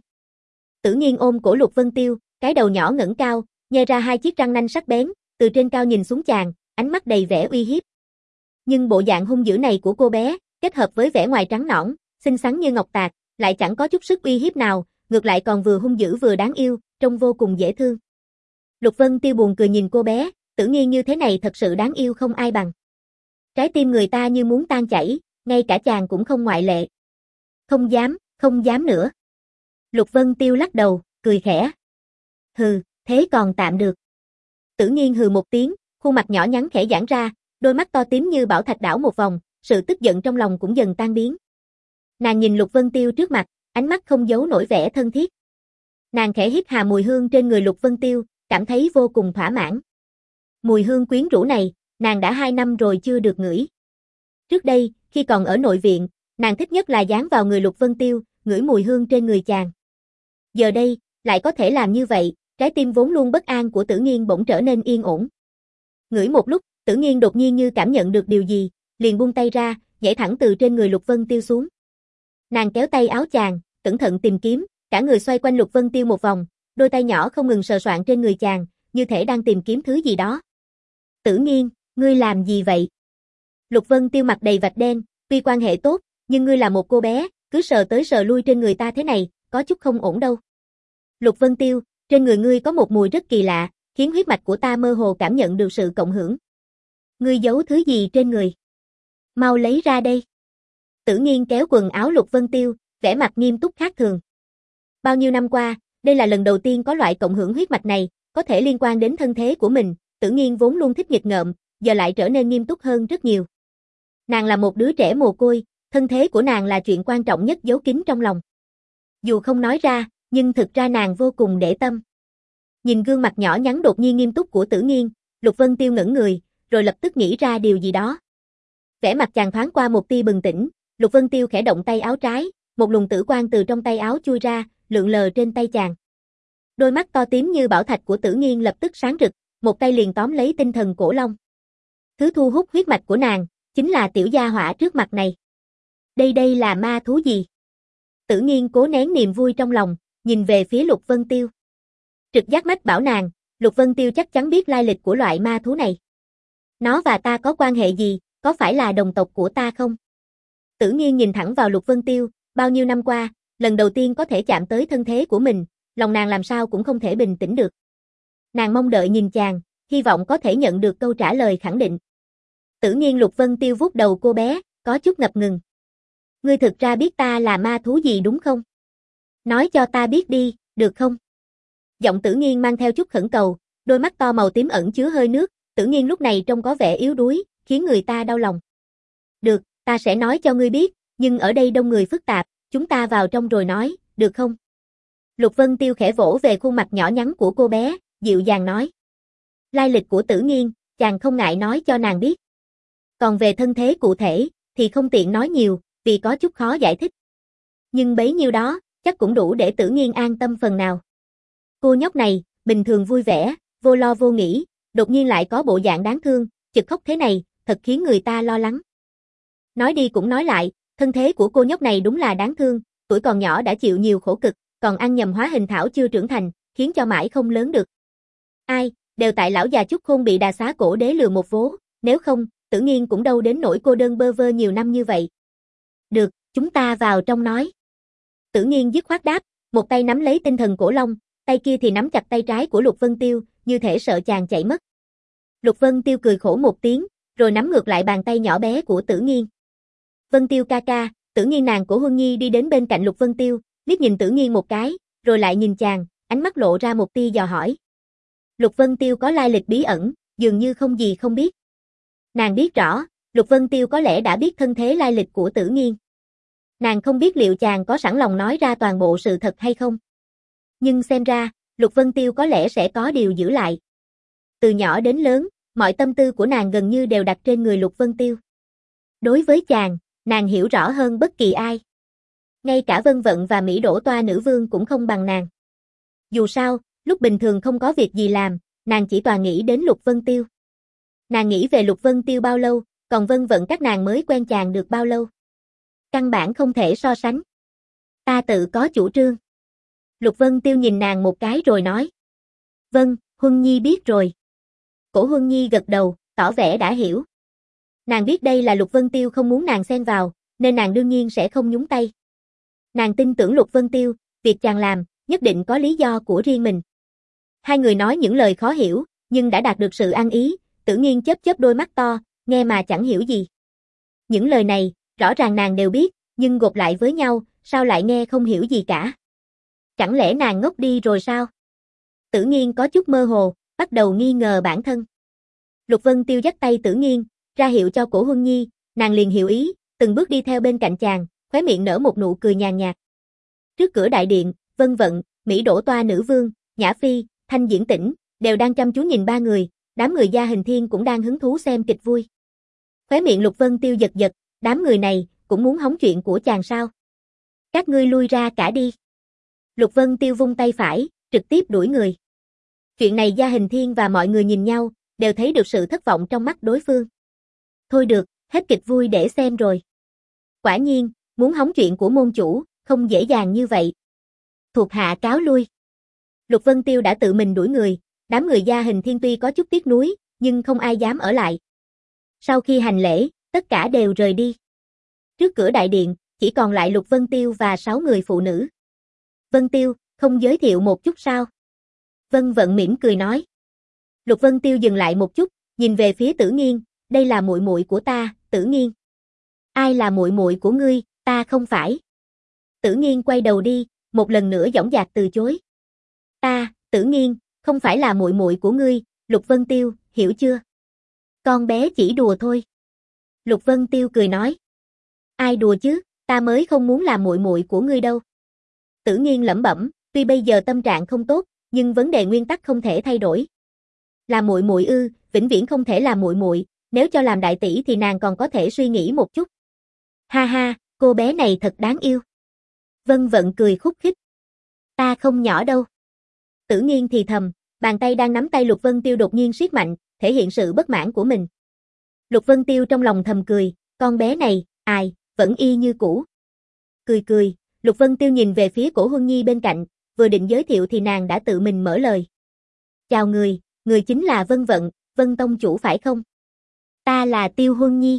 Tử Nghiên ôm cổ Lục Vân Tiêu, cái đầu nhỏ ngẩng cao, nhe ra hai chiếc răng nanh sắc bén, từ trên cao nhìn xuống chàng, ánh mắt đầy vẻ uy hiếp. Nhưng bộ dạng hung dữ này của cô bé, kết hợp với vẻ ngoài trắng nõn, xinh xắn như ngọc tạc, lại chẳng có chút sức uy hiếp nào, ngược lại còn vừa hung dữ vừa đáng yêu, trông vô cùng dễ thương. Lục Vân Tiêu buồn cười nhìn cô bé, Tử Nghiên như thế này thật sự đáng yêu không ai bằng. Trái tim người ta như muốn tan chảy, ngay cả chàng cũng không ngoại lệ. Không dám, không dám nữa. Lục Vân Tiêu lắc đầu, cười khẽ. Hừ, Thế còn tạm được. Tử Nghiên hừ một tiếng, khuôn mặt nhỏ nhắn khẽ giãn ra, đôi mắt to tím như bảo thạch đảo một vòng, sự tức giận trong lòng cũng dần tan biến. Nàng nhìn Lục Vân Tiêu trước mặt, ánh mắt không giấu nổi vẻ thân thiết. Nàng khẽ hít hà mùi hương trên người Lục Vân Tiêu, cảm thấy vô cùng thỏa mãn. Mùi hương quyến rũ này, nàng đã hai năm rồi chưa được ngửi. Trước đây, khi còn ở nội viện, nàng thích nhất là dán vào người Lục Vân Tiêu, ngửi mùi hương trên người chàng. Giờ đây, lại có thể làm như vậy, trái tim vốn luôn bất an của Tử Nghiên bỗng trở nên yên ổn. Ngửi một lúc, Tử Nghiên đột nhiên như cảm nhận được điều gì, liền buông tay ra, nhảy thẳng từ trên người Lục Vân Tiêu xuống. Nàng kéo tay áo chàng, cẩn thận tìm kiếm, cả người xoay quanh Lục Vân Tiêu một vòng, đôi tay nhỏ không ngừng sờ soạng trên người chàng, như thể đang tìm kiếm thứ gì đó. Tử Nghiên, ngươi làm gì vậy? Lục Vân Tiêu mặt đầy vạch đen, tuy quan hệ tốt, nhưng ngươi là một cô bé, cứ sờ tới sờ lui trên người ta thế này, có chút không ổn đâu. Lục Vân Tiêu, trên người ngươi có một mùi rất kỳ lạ, khiến huyết mạch của ta mơ hồ cảm nhận được sự cộng hưởng. Ngươi giấu thứ gì trên người? Mau lấy ra đây. Tử Nghiên kéo quần áo Lục Vân Tiêu, vẻ mặt nghiêm túc khác thường. Bao nhiêu năm qua, đây là lần đầu tiên có loại cộng hưởng huyết mạch này, có thể liên quan đến thân thế của mình, Tử Nghiên vốn luôn thích nghịch ngợm, giờ lại trở nên nghiêm túc hơn rất nhiều. Nàng là một đứa trẻ mồ côi, thân thế của nàng là chuyện quan trọng nhất giấu kín trong lòng. Dù không nói ra, nhưng thực ra nàng vô cùng để tâm. Nhìn gương mặt nhỏ nhắn đột nhiên nghiêm túc của Tử Nghiên, Lục Vân Tiêu ngẩn người, rồi lập tức nghĩ ra điều gì đó. Vẻ mặt chàng thoáng qua một tia bừng tỉnh, Lục Vân Tiêu khẽ động tay áo trái, một luồng tử quang từ trong tay áo chui ra, lượn lờ trên tay chàng. Đôi mắt to tím như bảo thạch của Tử Nghiên lập tức sáng rực, một tay liền tóm lấy tinh thần cổ long. Thứ thu hút huyết mạch của nàng, chính là tiểu gia hỏa trước mặt này. Đây đây là ma thú gì? Tử Nghiên cố nén niềm vui trong lòng, nhìn về phía Lục Vân Tiêu. Trực giác mách bảo nàng, Lục Vân Tiêu chắc chắn biết lai lịch của loại ma thú này. Nó và ta có quan hệ gì, có phải là đồng tộc của ta không? Tử Nghiên nhìn thẳng vào Lục Vân Tiêu, bao nhiêu năm qua, lần đầu tiên có thể chạm tới thân thế của mình, lòng nàng làm sao cũng không thể bình tĩnh được. Nàng mong đợi nhìn chàng, hy vọng có thể nhận được câu trả lời khẳng định. Tử Nghiên Lục Vân Tiêu vuốt đầu cô bé, có chút ngập ngừng. Ngươi thực ra biết ta là ma thú gì đúng không? Nói cho ta biết đi, được không? Giọng Tử Nghiên mang theo chút khẩn cầu, đôi mắt to màu tím ẩn chứa hơi nước, Tử Nghiên lúc này trông có vẻ yếu đuối, khiến người ta đau lòng. Được, ta sẽ nói cho ngươi biết, nhưng ở đây đông người phức tạp, chúng ta vào trong rồi nói, được không? Lục Vân Tiêu khẽ vỗ về khuôn mặt nhỏ nhắn của cô bé, dịu dàng nói. Lai lịch của Tử Nghiên, chàng không ngại nói cho nàng biết. Còn về thân thế cụ thể, thì không tiện nói nhiều, vì có chút khó giải thích. Nhưng bấy nhiêu đó, chắc cũng đủ để Tử Nghiên an tâm phần nào. Cô nhóc này, bình thường vui vẻ, vô lo vô nghĩ, đột nhiên lại có bộ dạng đáng thương, chực khóc thế này, thật khiến người ta lo lắng. Nói đi cũng nói lại, thân thế của cô nhóc này đúng là đáng thương, tuổi còn nhỏ đã chịu nhiều khổ cực, còn ăn nhầm hóa hình thảo chưa trưởng thành, khiến cho mãi không lớn được. Ai, đều tại lão già Chúc Khôn bị Đà Xá Cổ Đế lừa một vố, nếu không, Tử Nghiên cũng đâu đến nỗi cô đơn bơ vơ nhiều năm như vậy. Được, chúng ta vào trong nói. Tử Nghiên dứt khoát đáp, một tay nắm lấy tinh thần cổ long, tay kia thì nắm chặt tay trái của Lục Vân Tiêu, như thể sợ chàng chạy mất. Lục Vân Tiêu cười khổ một tiếng, rồi nắm ngược lại bàn tay nhỏ bé của Tử Nghiên. Vân Tiêu ca ca, Tử Nghiên nàng của Huân Nhi đi đến bên cạnh Lục Vân Tiêu, liếc nhìn Tử Nghiên một cái, rồi lại nhìn chàng, ánh mắt lộ ra một tia dò hỏi. Lục Vân Tiêu có lai lịch bí ẩn, dường như không gì không biết. Nàng biết rõ, Lục Vân Tiêu có lẽ đã biết thân thế lai lịch của Tử Nghiên. Nàng không biết liệu chàng có sẵn lòng nói ra toàn bộ sự thật hay không. Nhưng xem ra, Lục Vân Tiêu có lẽ sẽ có điều giữ lại. Từ nhỏ đến lớn, mọi tâm tư của nàng gần như đều đặt trên người Lục Vân Tiêu. Đối với chàng, nàng hiểu rõ hơn bất kỳ ai. Ngay cả Vân Vận và Mỹ Đỗ Toa nữ vương cũng không bằng nàng. Dù sao, lúc bình thường không có việc gì làm, nàng chỉ toàn nghĩ đến Lục Vân Tiêu. Nàng nghĩ về Lục Vân Tiêu bao lâu, còn Vân Vận các nàng mới quen chàng được bao lâu. Căn bản không thể so sánh. Ta tự có chủ trương. Lục Vân Tiêu nhìn nàng một cái rồi nói. Vâng, Huân Nhi biết rồi. Cổ Huân Nhi gật đầu, tỏ vẻ đã hiểu. Nàng biết đây là Lục Vân Tiêu không muốn nàng xen vào, nên nàng đương nhiên sẽ không nhúng tay. Nàng tin tưởng Lục Vân Tiêu, việc chàng làm, nhất định có lý do của riêng mình. Hai người nói những lời khó hiểu, nhưng đã đạt được sự ăn ý, Tử Nghiên chớp chớp đôi mắt to, nghe mà chẳng hiểu gì. Những lời này, rõ ràng nàng đều biết, nhưng gộp lại với nhau, sao lại nghe không hiểu gì cả. Chẳng lẽ nàng ngốc đi rồi sao? Tử Nghiên có chút mơ hồ, bắt đầu nghi ngờ bản thân. Lục Vân Tiêu dắt tay Tử Nghiên, ra hiệu cho Cổ Huân Nhi, nàng liền hiểu ý, từng bước đi theo bên cạnh chàng, khóe miệng nở một nụ cười nhàn nhạt. Trước cửa đại điện, Vân Vận, Mỹ Đỗ Toa nữ vương, Nhã Phi, Thanh Diễn Tĩnh, đều đang chăm chú nhìn ba người, đám người Gia Hình Thiên cũng đang hứng thú xem kịch vui. Khóe miệng Lục Vân Tiêu giật giật, đám người này, cũng muốn hóng chuyện của chàng sao? Các ngươi lui ra cả đi. Lục Vân Tiêu vung tay phải, trực tiếp đuổi người. Chuyện này Gia Hình Thiên và mọi người nhìn nhau, đều thấy được sự thất vọng trong mắt đối phương. Thôi được, hết kịch vui để xem rồi. Quả nhiên, muốn hóng chuyện của môn chủ, không dễ dàng như vậy. Thuộc hạ cáo lui. Lục Vân Tiêu đã tự mình đuổi người, đám người Gia Hình Thiên tuy có chút tiếc nuối, nhưng không ai dám ở lại. Sau khi hành lễ, tất cả đều rời đi. Trước cửa đại điện, chỉ còn lại Lục Vân Tiêu và sáu người phụ nữ. Vân Tiêu, không giới thiệu một chút sao? Vân Vận mỉm cười nói. Lục Vân Tiêu dừng lại một chút, nhìn về phía Tử Nghiên, đây là muội muội của ta, Tử Nghiên. Ai là muội muội của ngươi, ta không phải. Tử Nghiên quay đầu đi, một lần nữa dõng dạc từ chối. Ta, Tử Nghiên, không phải là muội muội của ngươi, Lục Vân Tiêu, hiểu chưa? Con bé chỉ đùa thôi. Lục Vân Tiêu cười nói. Ai đùa chứ, ta mới không muốn là muội muội của ngươi đâu. Tử Nghiên lẩm bẩm, tuy bây giờ tâm trạng không tốt, nhưng vấn đề nguyên tắc không thể thay đổi. Là muội muội ư, vĩnh viễn không thể là muội muội, nếu cho làm đại tỷ thì nàng còn có thể suy nghĩ một chút. Ha ha, cô bé này thật đáng yêu. Vân Vận cười khúc khích. Ta không nhỏ đâu. Tử Nghiên thì thầm, bàn tay đang nắm tay Lục Vân Tiêu đột nhiên siết mạnh, thể hiện sự bất mãn của mình. Lục Vân Tiêu trong lòng thầm cười, con bé này, ai, vẫn y như cũ. Cười cười, Lục Vân Tiêu nhìn về phía Cổ Huân Nhi bên cạnh, vừa định giới thiệu thì nàng đã tự mình mở lời. Chào người, người chính là Vân Vận, Vân Tông chủ phải không? Ta là Tiêu Huân Nhi.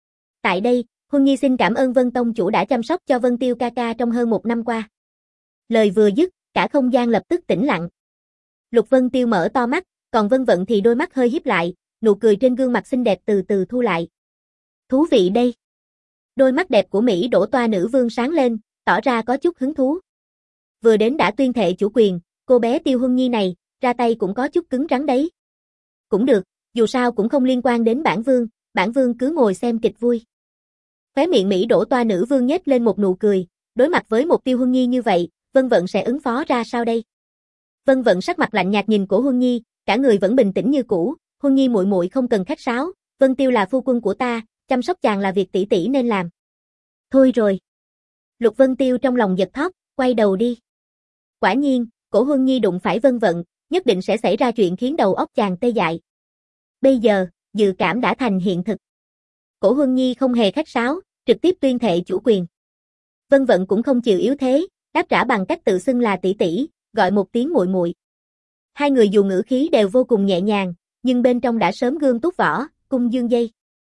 Tại đây, Huân Nhi xin cảm ơn Vân Tông chủ đã chăm sóc cho Vân Tiêu ca ca trong hơn một năm qua. Lời vừa dứt, cả không gian lập tức tĩnh lặng. Lục Vân Tiêu mở to mắt, còn Vân Vận thì đôi mắt hơi híp lại, nụ cười trên gương mặt xinh đẹp từ từ thu lại. Thú vị đây. Đôi mắt đẹp của Mỹ Đỗ Toa nữ vương sáng lên, tỏ ra có chút hứng thú. Vừa đến đã tuyên thệ chủ quyền, cô bé Tiêu Huân Nhi này, ra tay cũng có chút cứng rắn đấy. Cũng được, dù sao cũng không liên quan đến bản vương, bản vương cứ ngồi xem kịch vui. Khóe miệng Mỹ Đỗ Toa nữ vương nhếch lên một nụ cười, đối mặt với một Tiêu Huân Nhi như vậy, Vân Vận sẽ ứng phó ra sao đây? Vân Vận sắc mặt lạnh nhạt nhìn Cổ Huân Nhi, cả người vẫn bình tĩnh như cũ, Huân Nhi muội muội không cần khách sáo, Vân Tiêu là phu quân của ta, chăm sóc chàng là việc tỷ tỷ nên làm. Thôi rồi. Lục Vân Tiêu trong lòng giật thót, quay đầu đi. Quả nhiên, Cổ Huân Nhi đụng phải Vân Vận, nhất định sẽ xảy ra chuyện khiến đầu óc chàng tê dại. Bây giờ, dự cảm đã thành hiện thực. Cổ Huân Nhi không hề khách sáo, trực tiếp tuyên thệ chủ quyền. Vân Vận cũng không chịu yếu thế, đáp trả bằng cách tự xưng là tỷ tỷ, gọi một tiếng muội muội. Hai người dù ngữ khí đều vô cùng nhẹ nhàng, nhưng bên trong đã sớm gươm túc võ, cung dương dây.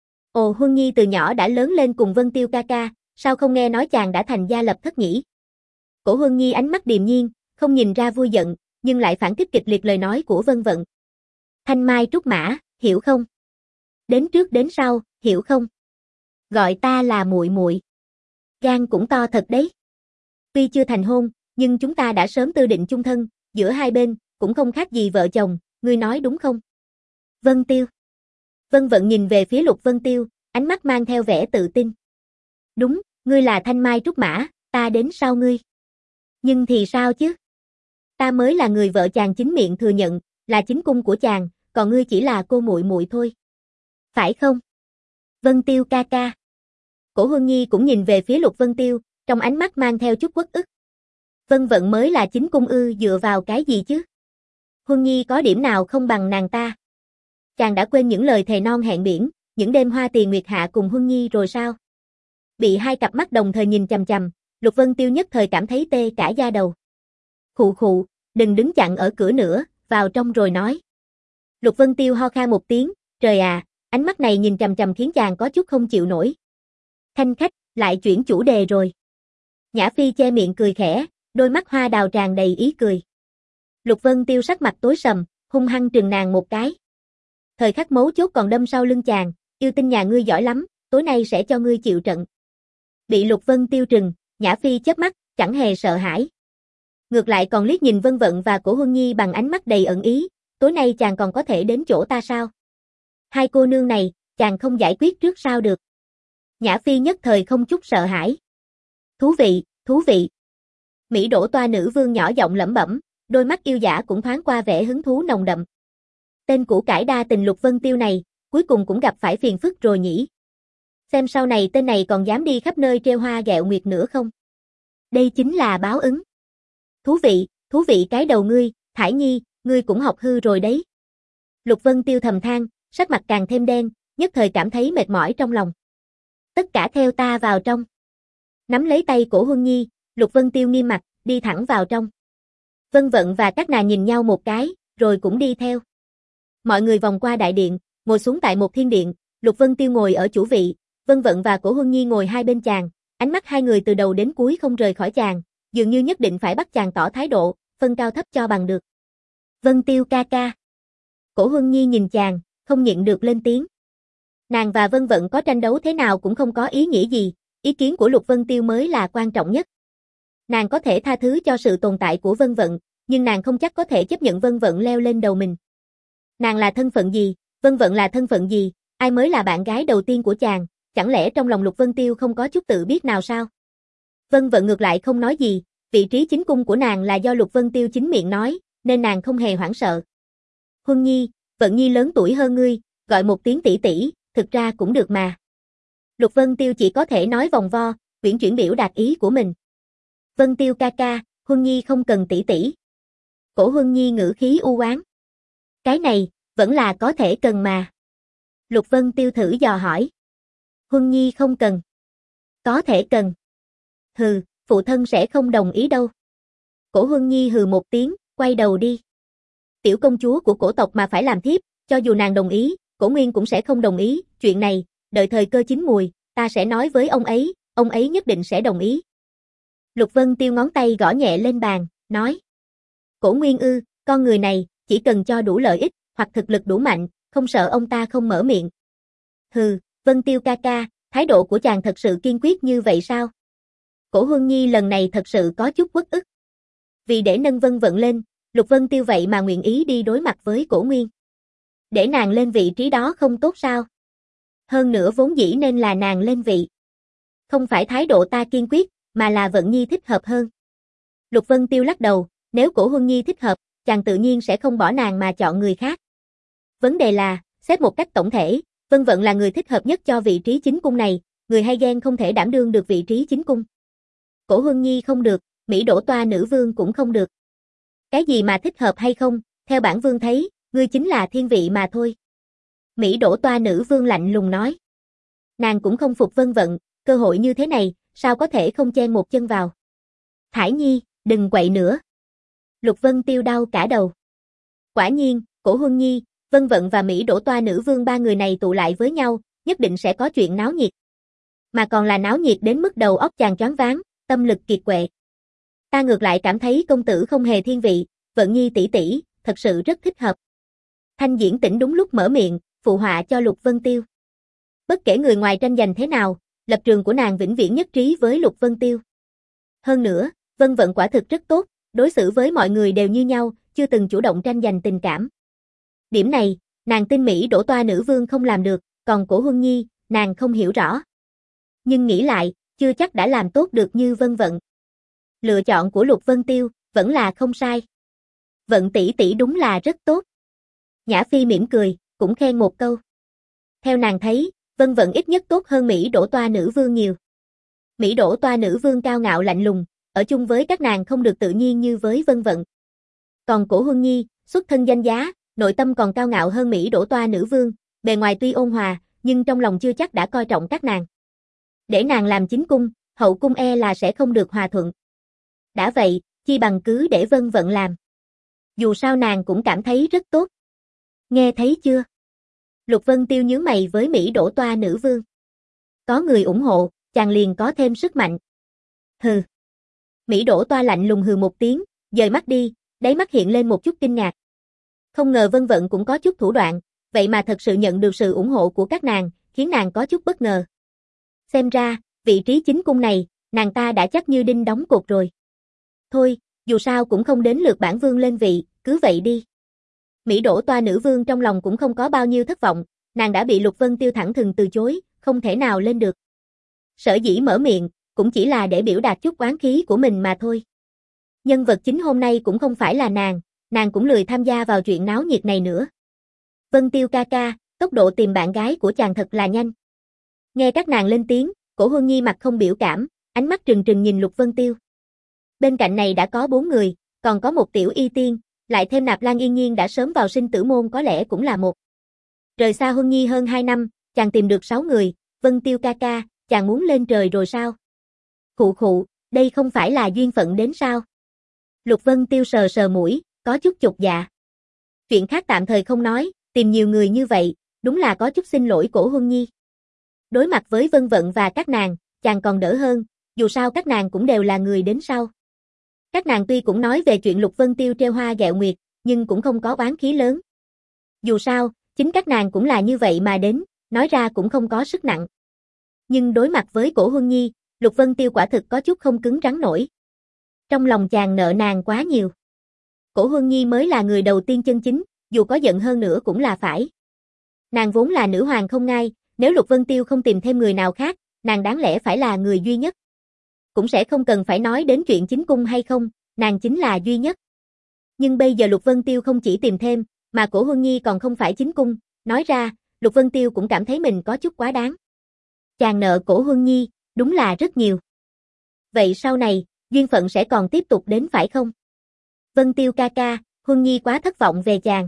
Ồ, Huân Nhi từ nhỏ đã lớn lên cùng Vân Tiêu ca ca, sao không nghe nói chàng đã thành gia lập thất nhỉ? Cổ Huân Nhi ánh mắt điềm nhiên, không nhìn ra vui giận, nhưng lại phản kích kịch liệt lời nói của Vân Vận. Thanh mai trúc mã, hiểu không? Đến trước đến sau, hiểu không? Gọi ta là muội muội. Gan cũng to thật đấy. Tuy chưa thành hôn, nhưng chúng ta đã sớm tư định chung thân, giữa hai bên, cũng không khác gì vợ chồng, ngươi nói đúng không? Vân Tiêu. Vân Vận nhìn về phía Lục Vân Tiêu, ánh mắt mang theo vẻ tự tin. Đúng, ngươi là thanh mai trúc mã, ta đến sau ngươi. Nhưng thì sao chứ? Ta mới là người vợ chàng chính miệng thừa nhận, là chính cung của chàng, còn ngươi chỉ là cô muội muội thôi. Phải không? Vân Tiêu ca ca. Cổ Huân Nhi cũng nhìn về phía Lục Vân Tiêu, trong ánh mắt mang theo chút uất ức. Vân Vận mới là chính cung ư, dựa vào cái gì chứ? Huân Nhi có điểm nào không bằng nàng ta? Chàng đã quên những lời thề non hẹn biển, những đêm hoa tiền nguyệt hạ cùng Huân Nhi rồi sao? Bị hai cặp mắt đồng thời nhìn chằm chằm, Lục Vân Tiêu nhất thời cảm thấy tê cả da đầu. Khụ khụ, đừng đứng chặn ở cửa nữa, vào trong rồi nói. Lục Vân Tiêu ho khan một tiếng, trời à, ánh mắt này nhìn chằm chằm khiến chàng có chút không chịu nổi. Thanh khách, lại chuyển chủ đề rồi. Nhã Phi che miệng cười khẽ, đôi mắt hoa đào tràn đầy ý cười. Lục Vân Tiêu sắc mặt tối sầm, hung hăng trừng nàng một cái. Thời khắc mấu chốt còn đâm sau lưng chàng, yêu tinh nhà ngươi giỏi lắm, tối nay sẽ cho ngươi chịu trận. Bị Lục Vân Tiêu trừng, Nhã Phi chớp mắt, chẳng hề sợ hãi. Ngược lại còn liếc nhìn Vân Vận và Cổ Huân Nhi bằng ánh mắt đầy ẩn ý, tối nay chàng còn có thể đến chỗ ta sao? Hai cô nương này, chàng không giải quyết trước sao được? Nhã Phi nhất thời không chút sợ hãi. Thú vị, thú vị. Mỹ Đỗ Toa nữ vương nhỏ giọng lẩm bẩm, đôi mắt yêu dã cũng thoáng qua vẻ hứng thú nồng đậm. Tên củ cải đa tình Lục Vân Tiêu này, cuối cùng cũng gặp phải phiền phức rồi nhỉ. Xem sau này tên này còn dám đi khắp nơi trêu hoa ghẹo nguyệt nữa không? Đây chính là báo ứng. Thú vị, thú vị cái đầu ngươi, Thải Nhi, ngươi cũng học hư rồi đấy. Lục Vân Tiêu thầm than, sắc mặt càng thêm đen, nhất thời cảm thấy mệt mỏi trong lòng. Tất cả theo ta vào trong. Nắm lấy tay Cổ Huân Nhi, Lục Vân Tiêu nghiêm mặt, đi thẳng vào trong. Vân Vận và các nàng nhìn nhau một cái, rồi cũng đi theo. Mọi người vòng qua đại điện, ngồi xuống tại một thiên điện, Lục Vân Tiêu ngồi ở chủ vị, Vân Vận và Cổ Huân Nhi ngồi hai bên chàng, ánh mắt hai người từ đầu đến cuối không rời khỏi chàng, dường như nhất định phải bắt chàng tỏ thái độ, phân cao thấp cho bằng được. Vân Tiêu ca ca. Cổ Huân Nhi nhìn chàng, không nhịn được lên tiếng. Nàng và Vân Vận có tranh đấu thế nào cũng không có ý nghĩa gì, ý kiến của Lục Vân Tiêu mới là quan trọng nhất. Nàng có thể tha thứ cho sự tồn tại của Vân Vận, nhưng nàng không chắc có thể chấp nhận Vân Vận leo lên đầu mình. Nàng là thân phận gì, Vân Vận là thân phận gì, ai mới là bạn gái đầu tiên của chàng, chẳng lẽ trong lòng Lục Vân Tiêu không có chút tự biết nào sao? Vân Vận ngược lại không nói gì, vị trí chính cung của nàng là do Lục Vân Tiêu chính miệng nói, nên nàng không hề hoảng sợ. Huân Nhi, Vận Nhi lớn tuổi hơn ngươi, gọi một tiếng tỷ tỷ, thực ra cũng được mà. Lục Vân Tiêu chỉ có thể nói vòng vo, uyển chuyển biểu đạt ý của mình. Vân Tiêu ca ca, Huân Nhi không cần tỷ tỷ. Cổ Huân Nhi ngữ khí u oán. Cái này, vẫn là có thể cần mà. Lục Vân Tiêu thử dò hỏi. Huân Nhi không cần. Có thể cần. Hừ, phụ thân sẽ không đồng ý đâu. Cổ Huân Nhi hừ một tiếng, quay đầu đi. Tiểu công chúa của cổ tộc mà phải làm thiếp, cho dù nàng đồng ý, Cổ Nguyên cũng sẽ không đồng ý, chuyện này, đợi thời cơ chín mùi, ta sẽ nói với ông ấy, ông ấy nhất định sẽ đồng ý. Lục Vân Tiêu ngón tay gõ nhẹ lên bàn, nói. Cổ Nguyên ư, con người này, chỉ cần cho đủ lợi ích, hoặc thực lực đủ mạnh, không sợ ông ta không mở miệng. Hừ, Vân Tiêu ca ca, thái độ của chàng thật sự kiên quyết như vậy sao? Cổ Huân Nhi lần này thật sự có chút uất ức. Vì để nâng Vân Vận lên, Lục Vân Tiêu vậy mà nguyện ý đi đối mặt với Cổ Nguyên. Để nàng lên vị trí đó không tốt sao? Hơn nữa vốn dĩ nên là nàng lên vị. Không phải thái độ ta kiên quyết, mà là Vận Nhi thích hợp hơn. Lục Vân Tiêu lắc đầu, nếu Cổ Huân Nhi thích hợp, chàng tự nhiên sẽ không bỏ nàng mà chọn người khác. Vấn đề là, xét một cách tổng thể, Vân Vận là người thích hợp nhất cho vị trí chính cung này, người hay ghen không thể đảm đương được vị trí chính cung. Cổ Huân Nhi không được, Mỹ Đỗ Toa nữ vương cũng không được. Cái gì mà thích hợp hay không, theo bản vương thấy, ngươi chính là thiên vị mà thôi. Mỹ Đỗ Toa nữ vương lạnh lùng nói. Nàng cũng không phục Vân Vận, cơ hội như thế này, sao có thể không chen một chân vào. Thải Nhi, đừng quậy nữa. Lục Vân Tiêu đau cả đầu. Quả nhiên, Cổ Huân Nhi, Vân Vận và Mỹ Đỗ Toa nữ vương ba người này tụ lại với nhau, nhất định sẽ có chuyện náo nhiệt. Mà còn là náo nhiệt đến mức đầu óc chàng choáng váng, tâm lực kiệt quệ. Ta ngược lại cảm thấy công tử không hề thiên vị, Vận Nhi tỷ tỷ, thật sự rất thích hợp. Thanh Diễn Tĩnh đúng lúc mở miệng, phụ họa cho Lục Vân Tiêu. Bất kể người ngoài tranh giành thế nào, lập trường của nàng vĩnh viễn nhất trí với Lục Vân Tiêu. Hơn nữa, Vân Vận quả thực rất tốt, đối xử với mọi người đều như nhau, chưa từng chủ động tranh giành tình cảm. Điểm này, nàng tin Mỹ Đỗ Toa nữ vương không làm được, còn Cổ Huân Nhi, nàng không hiểu rõ. Nhưng nghĩ lại, chưa chắc đã làm tốt được như Vân Vận. Lựa chọn của Lục Vân Tiêu, vẫn là không sai. Vận tỷ tỷ đúng là rất tốt. Nhã Phi mỉm cười, cũng khen một câu. Theo nàng thấy, Vân Vận ít nhất tốt hơn Mỹ Đỗ Toa nữ vương nhiều. Mỹ Đỗ Toa nữ vương cao ngạo lạnh lùng, ở chung với các nàng không được tự nhiên như với Vân Vận. Còn Cổ Huân Nhi, xuất thân danh giá, nội tâm còn cao ngạo hơn Mỹ Đỗ Toa nữ vương, bề ngoài tuy ôn hòa, nhưng trong lòng chưa chắc đã coi trọng các nàng. Để nàng làm chính cung, hậu cung e là sẽ không được hòa thuận. Đã vậy, chi bằng cứ để Vân Vận làm. Dù sao nàng cũng cảm thấy rất tốt. Nghe thấy chưa? Lục Vân Tiêu nhướng mày với Mỹ Đỗ Toa nữ vương. Có người ủng hộ, chàng liền có thêm sức mạnh. Hừ. Mỹ Đỗ Toa lạnh lùng hừ một tiếng, dời mắt đi, đáy mắt hiện lên một chút kinh ngạc. Không ngờ Vân Vận cũng có chút thủ đoạn, vậy mà thật sự nhận được sự ủng hộ của các nàng, khiến nàng có chút bất ngờ. Xem ra, vị trí chính cung này, nàng ta đã chắc như đinh đóng cột rồi. Thôi, Dù sao cũng không đến lượt bản vương lên vị, cứ vậy đi. Mỹ đổ toa nữ vương trong lòng cũng không có bao nhiêu thất vọng, nàng đã bị Lục Vân Tiêu thẳng thừng từ chối, không thể nào lên được. Sở dĩ mở miệng, cũng chỉ là để biểu đạt chút oán khí của mình mà thôi. Nhân vật chính hôm nay cũng không phải là nàng, nàng cũng lười tham gia vào chuyện náo nhiệt này nữa. Vân Tiêu ca ca, tốc độ tìm bạn gái của chàng thật là nhanh. Nghe các nàng lên tiếng, Cổ Huân Nhi mặt không biểu cảm, ánh mắt trừng trừng nhìn Lục Vân Tiêu. Bên cạnh này đã có bốn người, còn có một tiểu y tiên, lại thêm Nạp Lan Yên Nhiên đã sớm vào sinh tử môn có lẽ cũng là một. Rời xa Huân Nhi hơn hai năm, chàng tìm được sáu người, Vân Tiêu ca ca, chàng muốn lên trời rồi sao? Khụ khụ, đây không phải là duyên phận đến sao? Lục Vân Tiêu sờ sờ mũi, có chút chột dạ. Chuyện khác tạm thời không nói, tìm nhiều người như vậy, đúng là có chút xin lỗi Cổ Huân Nhi. Đối mặt với Vân Vận và các nàng, chàng còn đỡ hơn, dù sao các nàng cũng đều là người đến sau. Các nàng tuy cũng nói về chuyện Lục Vân Tiêu trêu hoa ghẹo nguyệt, nhưng cũng không có oán khí lớn. Dù sao, chính các nàng cũng là như vậy mà đến, nói ra cũng không có sức nặng. Nhưng đối mặt với Cổ Huân Nhi, Lục Vân Tiêu quả thực có chút không cứng rắn nổi. Trong lòng chàng nợ nàng quá nhiều. Cổ Huân Nhi mới là người đầu tiên chân chính, dù có giận hơn nữa cũng là phải. Nàng vốn là nữ hoàng không ngai, nếu Lục Vân Tiêu không tìm thêm người nào khác, nàng đáng lẽ phải là người duy nhất. Cũng sẽ không cần phải nói đến chuyện chính cung hay không, nàng chính là duy nhất. Nhưng bây giờ Lục Vân Tiêu không chỉ tìm thêm, mà Cổ Huân Nhi còn không phải chính cung, nói ra, Lục Vân Tiêu cũng cảm thấy mình có chút quá đáng. Chàng nợ Cổ Huân Nhi, đúng là rất nhiều. Vậy sau này, duyên phận sẽ còn tiếp tục đến phải không? Vân Tiêu ca ca, Huân Nhi quá thất vọng về chàng.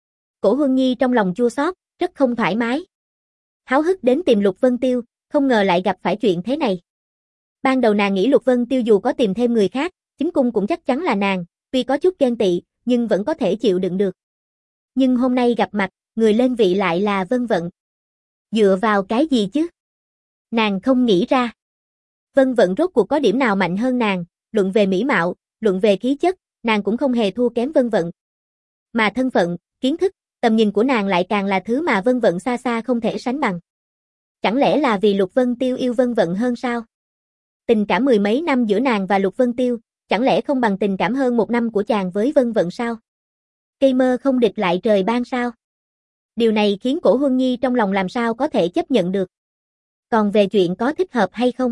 Cổ Huân Nhi trong lòng chua xót, rất không thoải mái. Háo hức đến tìm Lục Vân Tiêu, không ngờ lại gặp phải chuyện thế này. Ban đầu nàng nghĩ Lục Vân Tiêu dù có tìm thêm người khác, chính cung cũng chắc chắn là nàng, tuy có chút ghen tị, nhưng vẫn có thể chịu đựng được. Nhưng hôm nay gặp mặt, người lên vị lại là Vân Vận. Dựa vào cái gì chứ? Nàng không nghĩ ra. Vân Vận rốt cuộc có điểm nào mạnh hơn nàng, luận về mỹ mạo, luận về khí chất, nàng cũng không hề thua kém Vân Vận. Mà thân phận, kiến thức, tầm nhìn của nàng lại càng là thứ mà Vân Vận xa xa không thể sánh bằng. Chẳng lẽ là vì Lục Vân Tiêu yêu Vân Vận hơn sao? Tình cảm mười mấy năm giữa nàng và Lục Vân Tiêu, chẳng lẽ không bằng tình cảm hơn một năm của chàng với Vân Vận sao? Cây mơ không địch lại trời ban sao? Điều này khiến Cổ Huân Nhi trong lòng làm sao có thể chấp nhận được. Còn về chuyện có thích hợp hay không?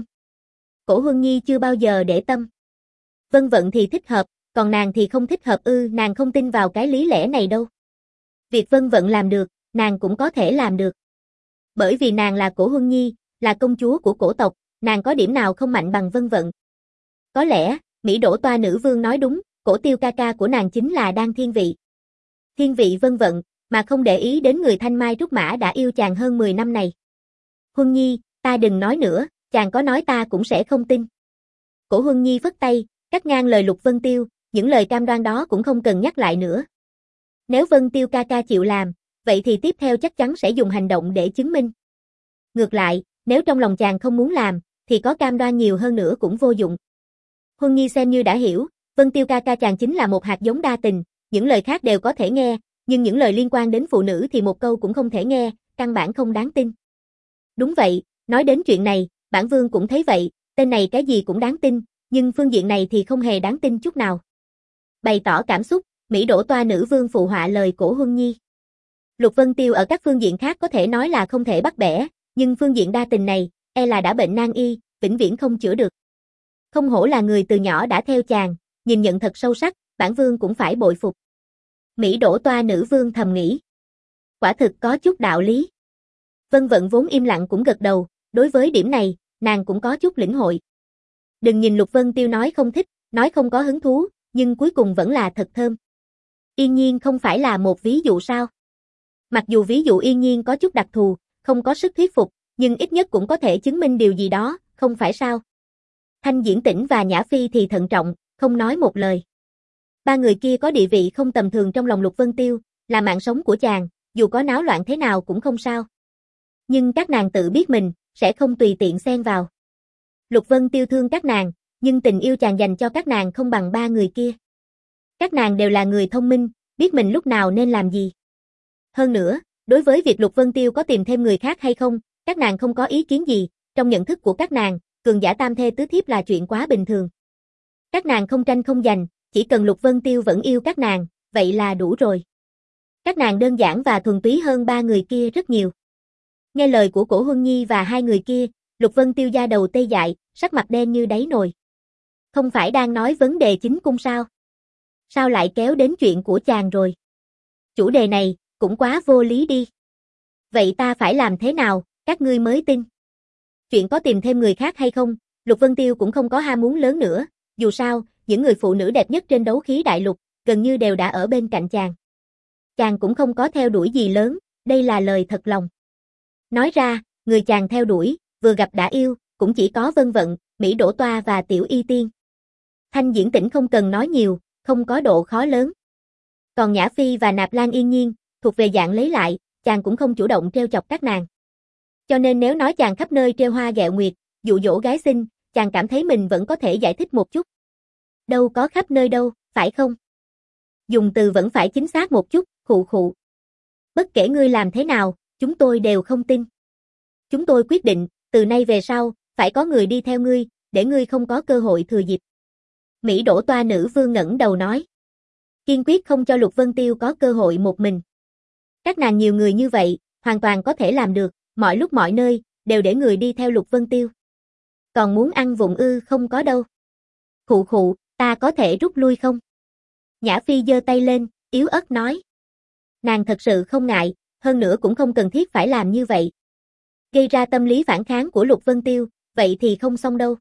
Cổ Huân Nhi chưa bao giờ để tâm. Vân Vận thì thích hợp, còn nàng thì không thích hợp ư, nàng không tin vào cái lý lẽ này đâu. Việc Vân Vận làm được, nàng cũng có thể làm được. Bởi vì nàng là Cổ Huân Nhi, là công chúa của cổ tộc, nàng có điểm nào không mạnh bằng Vân Vận. Có lẽ, Mỹ đổ toa nữ vương nói đúng, Cổ Tiêu ca ca của nàng chính là đang thiên vị. Thiên vị Vân Vận, mà không để ý đến người Thanh Mai Trúc Mã đã yêu chàng hơn mười năm này. Huân Nhi, ta đừng nói nữa, chàng có nói ta cũng sẽ không tin. Cổ Huân Nhi phất tay, cắt ngang lời Lục Vân Tiêu, những lời cam đoan đó cũng không cần nhắc lại nữa. Nếu Vân Tiêu ca ca chịu làm, vậy thì tiếp theo chắc chắn sẽ dùng hành động để chứng minh. Ngược lại, nếu trong lòng chàng không muốn làm, thì có cam đoan nhiều hơn nữa cũng vô dụng. Huân Nhi xem như đã hiểu, Vân Tiêu ca ca chàng chính là một hạt giống đa tình, những lời khác đều có thể nghe, nhưng những lời liên quan đến phụ nữ thì một câu cũng không thể nghe, căn bản không đáng tin. Đúng vậy, nói đến chuyện này, bản vương cũng thấy vậy, tên này cái gì cũng đáng tin, nhưng phương diện này thì không hề đáng tin chút nào. Bày tỏ cảm xúc, Mỹ đổ toa nữ vương phụ họa lời Cổ Huân Nhi. Lục Vân Tiêu ở các phương diện khác có thể nói là không thể bắt bẻ, nhưng phương diện đa tình này, e là đã bệnh nan y, vĩnh viễn không chữa được. Không hổ là người từ nhỏ đã theo chàng, nhìn nhận thật sâu sắc, bản vương cũng phải bội phục. Mỹ đổ toa nữ vương thầm nghĩ. Quả thực có chút đạo lý. Vân Vận vốn im lặng cũng gật đầu, đối với điểm này, nàng cũng có chút lĩnh hội. Đừng nhìn Lục Vân Tiêu nói không thích, nói không có hứng thú, nhưng cuối cùng vẫn là thật thơm. Yên Nhiên không phải là một ví dụ sao? Mặc dù ví dụ Yên Nhiên có chút đặc thù, không có sức thuyết phục, nhưng ít nhất cũng có thể chứng minh điều gì đó, không phải sao? Thanh Diễn Tĩnh và Nhã Phi thì thận trọng, không nói một lời. Ba người kia có địa vị không tầm thường trong lòng Lục Vân Tiêu, là mạng sống của chàng, dù có náo loạn thế nào cũng không sao. Nhưng các nàng tự biết mình, sẽ không tùy tiện xen vào. Lục Vân Tiêu thương các nàng, nhưng tình yêu chàng dành cho các nàng không bằng ba người kia. Các nàng đều là người thông minh, biết mình lúc nào nên làm gì. Hơn nữa, đối với việc Lục Vân Tiêu có tìm thêm người khác hay không, các nàng không có ý kiến gì, trong nhận thức của các nàng, cường giả tam thê tứ thiếp là chuyện quá bình thường. Các nàng không tranh không giành, chỉ cần Lục Vân Tiêu vẫn yêu các nàng, vậy là đủ rồi. Các nàng đơn giản và thuần túy hơn ba người kia rất nhiều. Nghe lời của Cổ Huân Nhi và hai người kia, Lục Vân Tiêu da đầu tê dại, sắc mặt đen như đáy nồi. Không phải đang nói vấn đề chính cung sao? Sao lại kéo đến chuyện của chàng rồi? Chủ đề này, cũng quá vô lý đi. Vậy ta phải làm thế nào, các ngươi mới tin? Chuyện có tìm thêm người khác hay không, Lục Vân Tiêu cũng không có ham muốn lớn nữa, dù sao, những người phụ nữ đẹp nhất trên đấu khí đại lục, gần như đều đã ở bên cạnh chàng. Chàng cũng không có theo đuổi gì lớn, đây là lời thật lòng. Nói ra, người chàng theo đuổi, vừa gặp đã yêu, cũng chỉ có Vân Vận, Mỹ Đỗ Toa và Tiểu Y Tiên. Thanh Diễn Tĩnh không cần nói nhiều, không có độ khó lớn. Còn Nhã Phi và Nạp Lan Yên Nhiên, thuộc về dạng lấy lại, chàng cũng không chủ động trêu chọc các nàng. Cho nên nếu nói chàng khắp nơi trêu hoa ghẹo nguyệt, dụ dỗ gái xinh, chàng cảm thấy mình vẫn có thể giải thích một chút. Đâu có khắp nơi đâu, phải không? Dùng từ vẫn phải chính xác một chút, khụ khụ. Bất kể ngươi làm thế nào, chúng tôi đều không tin. Chúng tôi quyết định, từ nay về sau, phải có người đi theo ngươi, để ngươi không có cơ hội thừa dịp. Mỹ Đỗ Toa nữ vương ngẩng đầu nói. Kiên quyết không cho Lục Vân Tiêu có cơ hội một mình. Các nàng nhiều người như vậy, hoàn toàn có thể làm được, mọi lúc mọi nơi, đều để người đi theo Lục Vân Tiêu. Còn muốn ăn vụng ư không có đâu. Khụ khụ, ta có thể rút lui không? Nhã Phi giơ tay lên, yếu ớt nói. Nàng thật sự không ngại, hơn nữa cũng không cần thiết phải làm như vậy. Gây ra tâm lý phản kháng của Lục Vân Tiêu, vậy thì không xong đâu.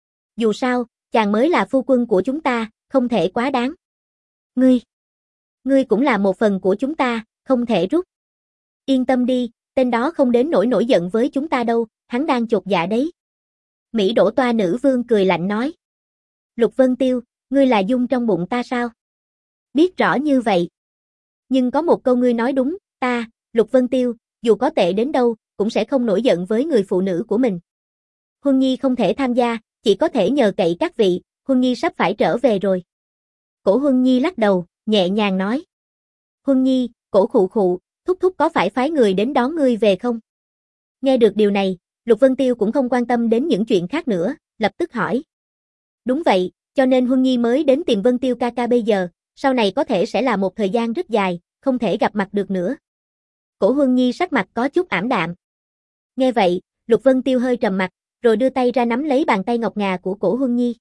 Dù sao, chàng mới là phu quân của chúng ta, không thể quá đáng. Ngươi, ngươi cũng là một phần của chúng ta, không thể rút. Yên tâm đi, tên đó không đến nỗi nổi giận với chúng ta đâu, hắn đang chột dạ đấy. Mỹ Đỗ Toa nữ vương cười lạnh nói. Lục Vân Tiêu, ngươi là dung trong bụng ta sao? Biết rõ như vậy. Nhưng có một câu ngươi nói đúng, ta, Lục Vân Tiêu, dù có tệ đến đâu, cũng sẽ không nổi giận với người phụ nữ của mình. Huân Nhi không thể tham gia, chỉ có thể nhờ cậy các vị, Huân Nhi sắp phải trở về rồi. Cổ Huân Nhi lắc đầu, nhẹ nhàng nói. Huân Nhi, Cổ khụ khụ, thúc thúc có phải phái người đến đón ngươi về không? Nghe được điều này, Lục Vân Tiêu cũng không quan tâm đến những chuyện khác nữa, lập tức hỏi. Đúng vậy, cho nên Huân Nhi mới đến tìm Vân Tiêu ca ca bây giờ, sau này có thể sẽ là một thời gian rất dài, không thể gặp mặt được nữa. Cổ Huân Nhi sắc mặt có chút ảm đạm. Nghe vậy, Lục Vân Tiêu hơi trầm mặt, rồi đưa tay ra nắm lấy bàn tay ngọc ngà của Cổ Huân Nhi.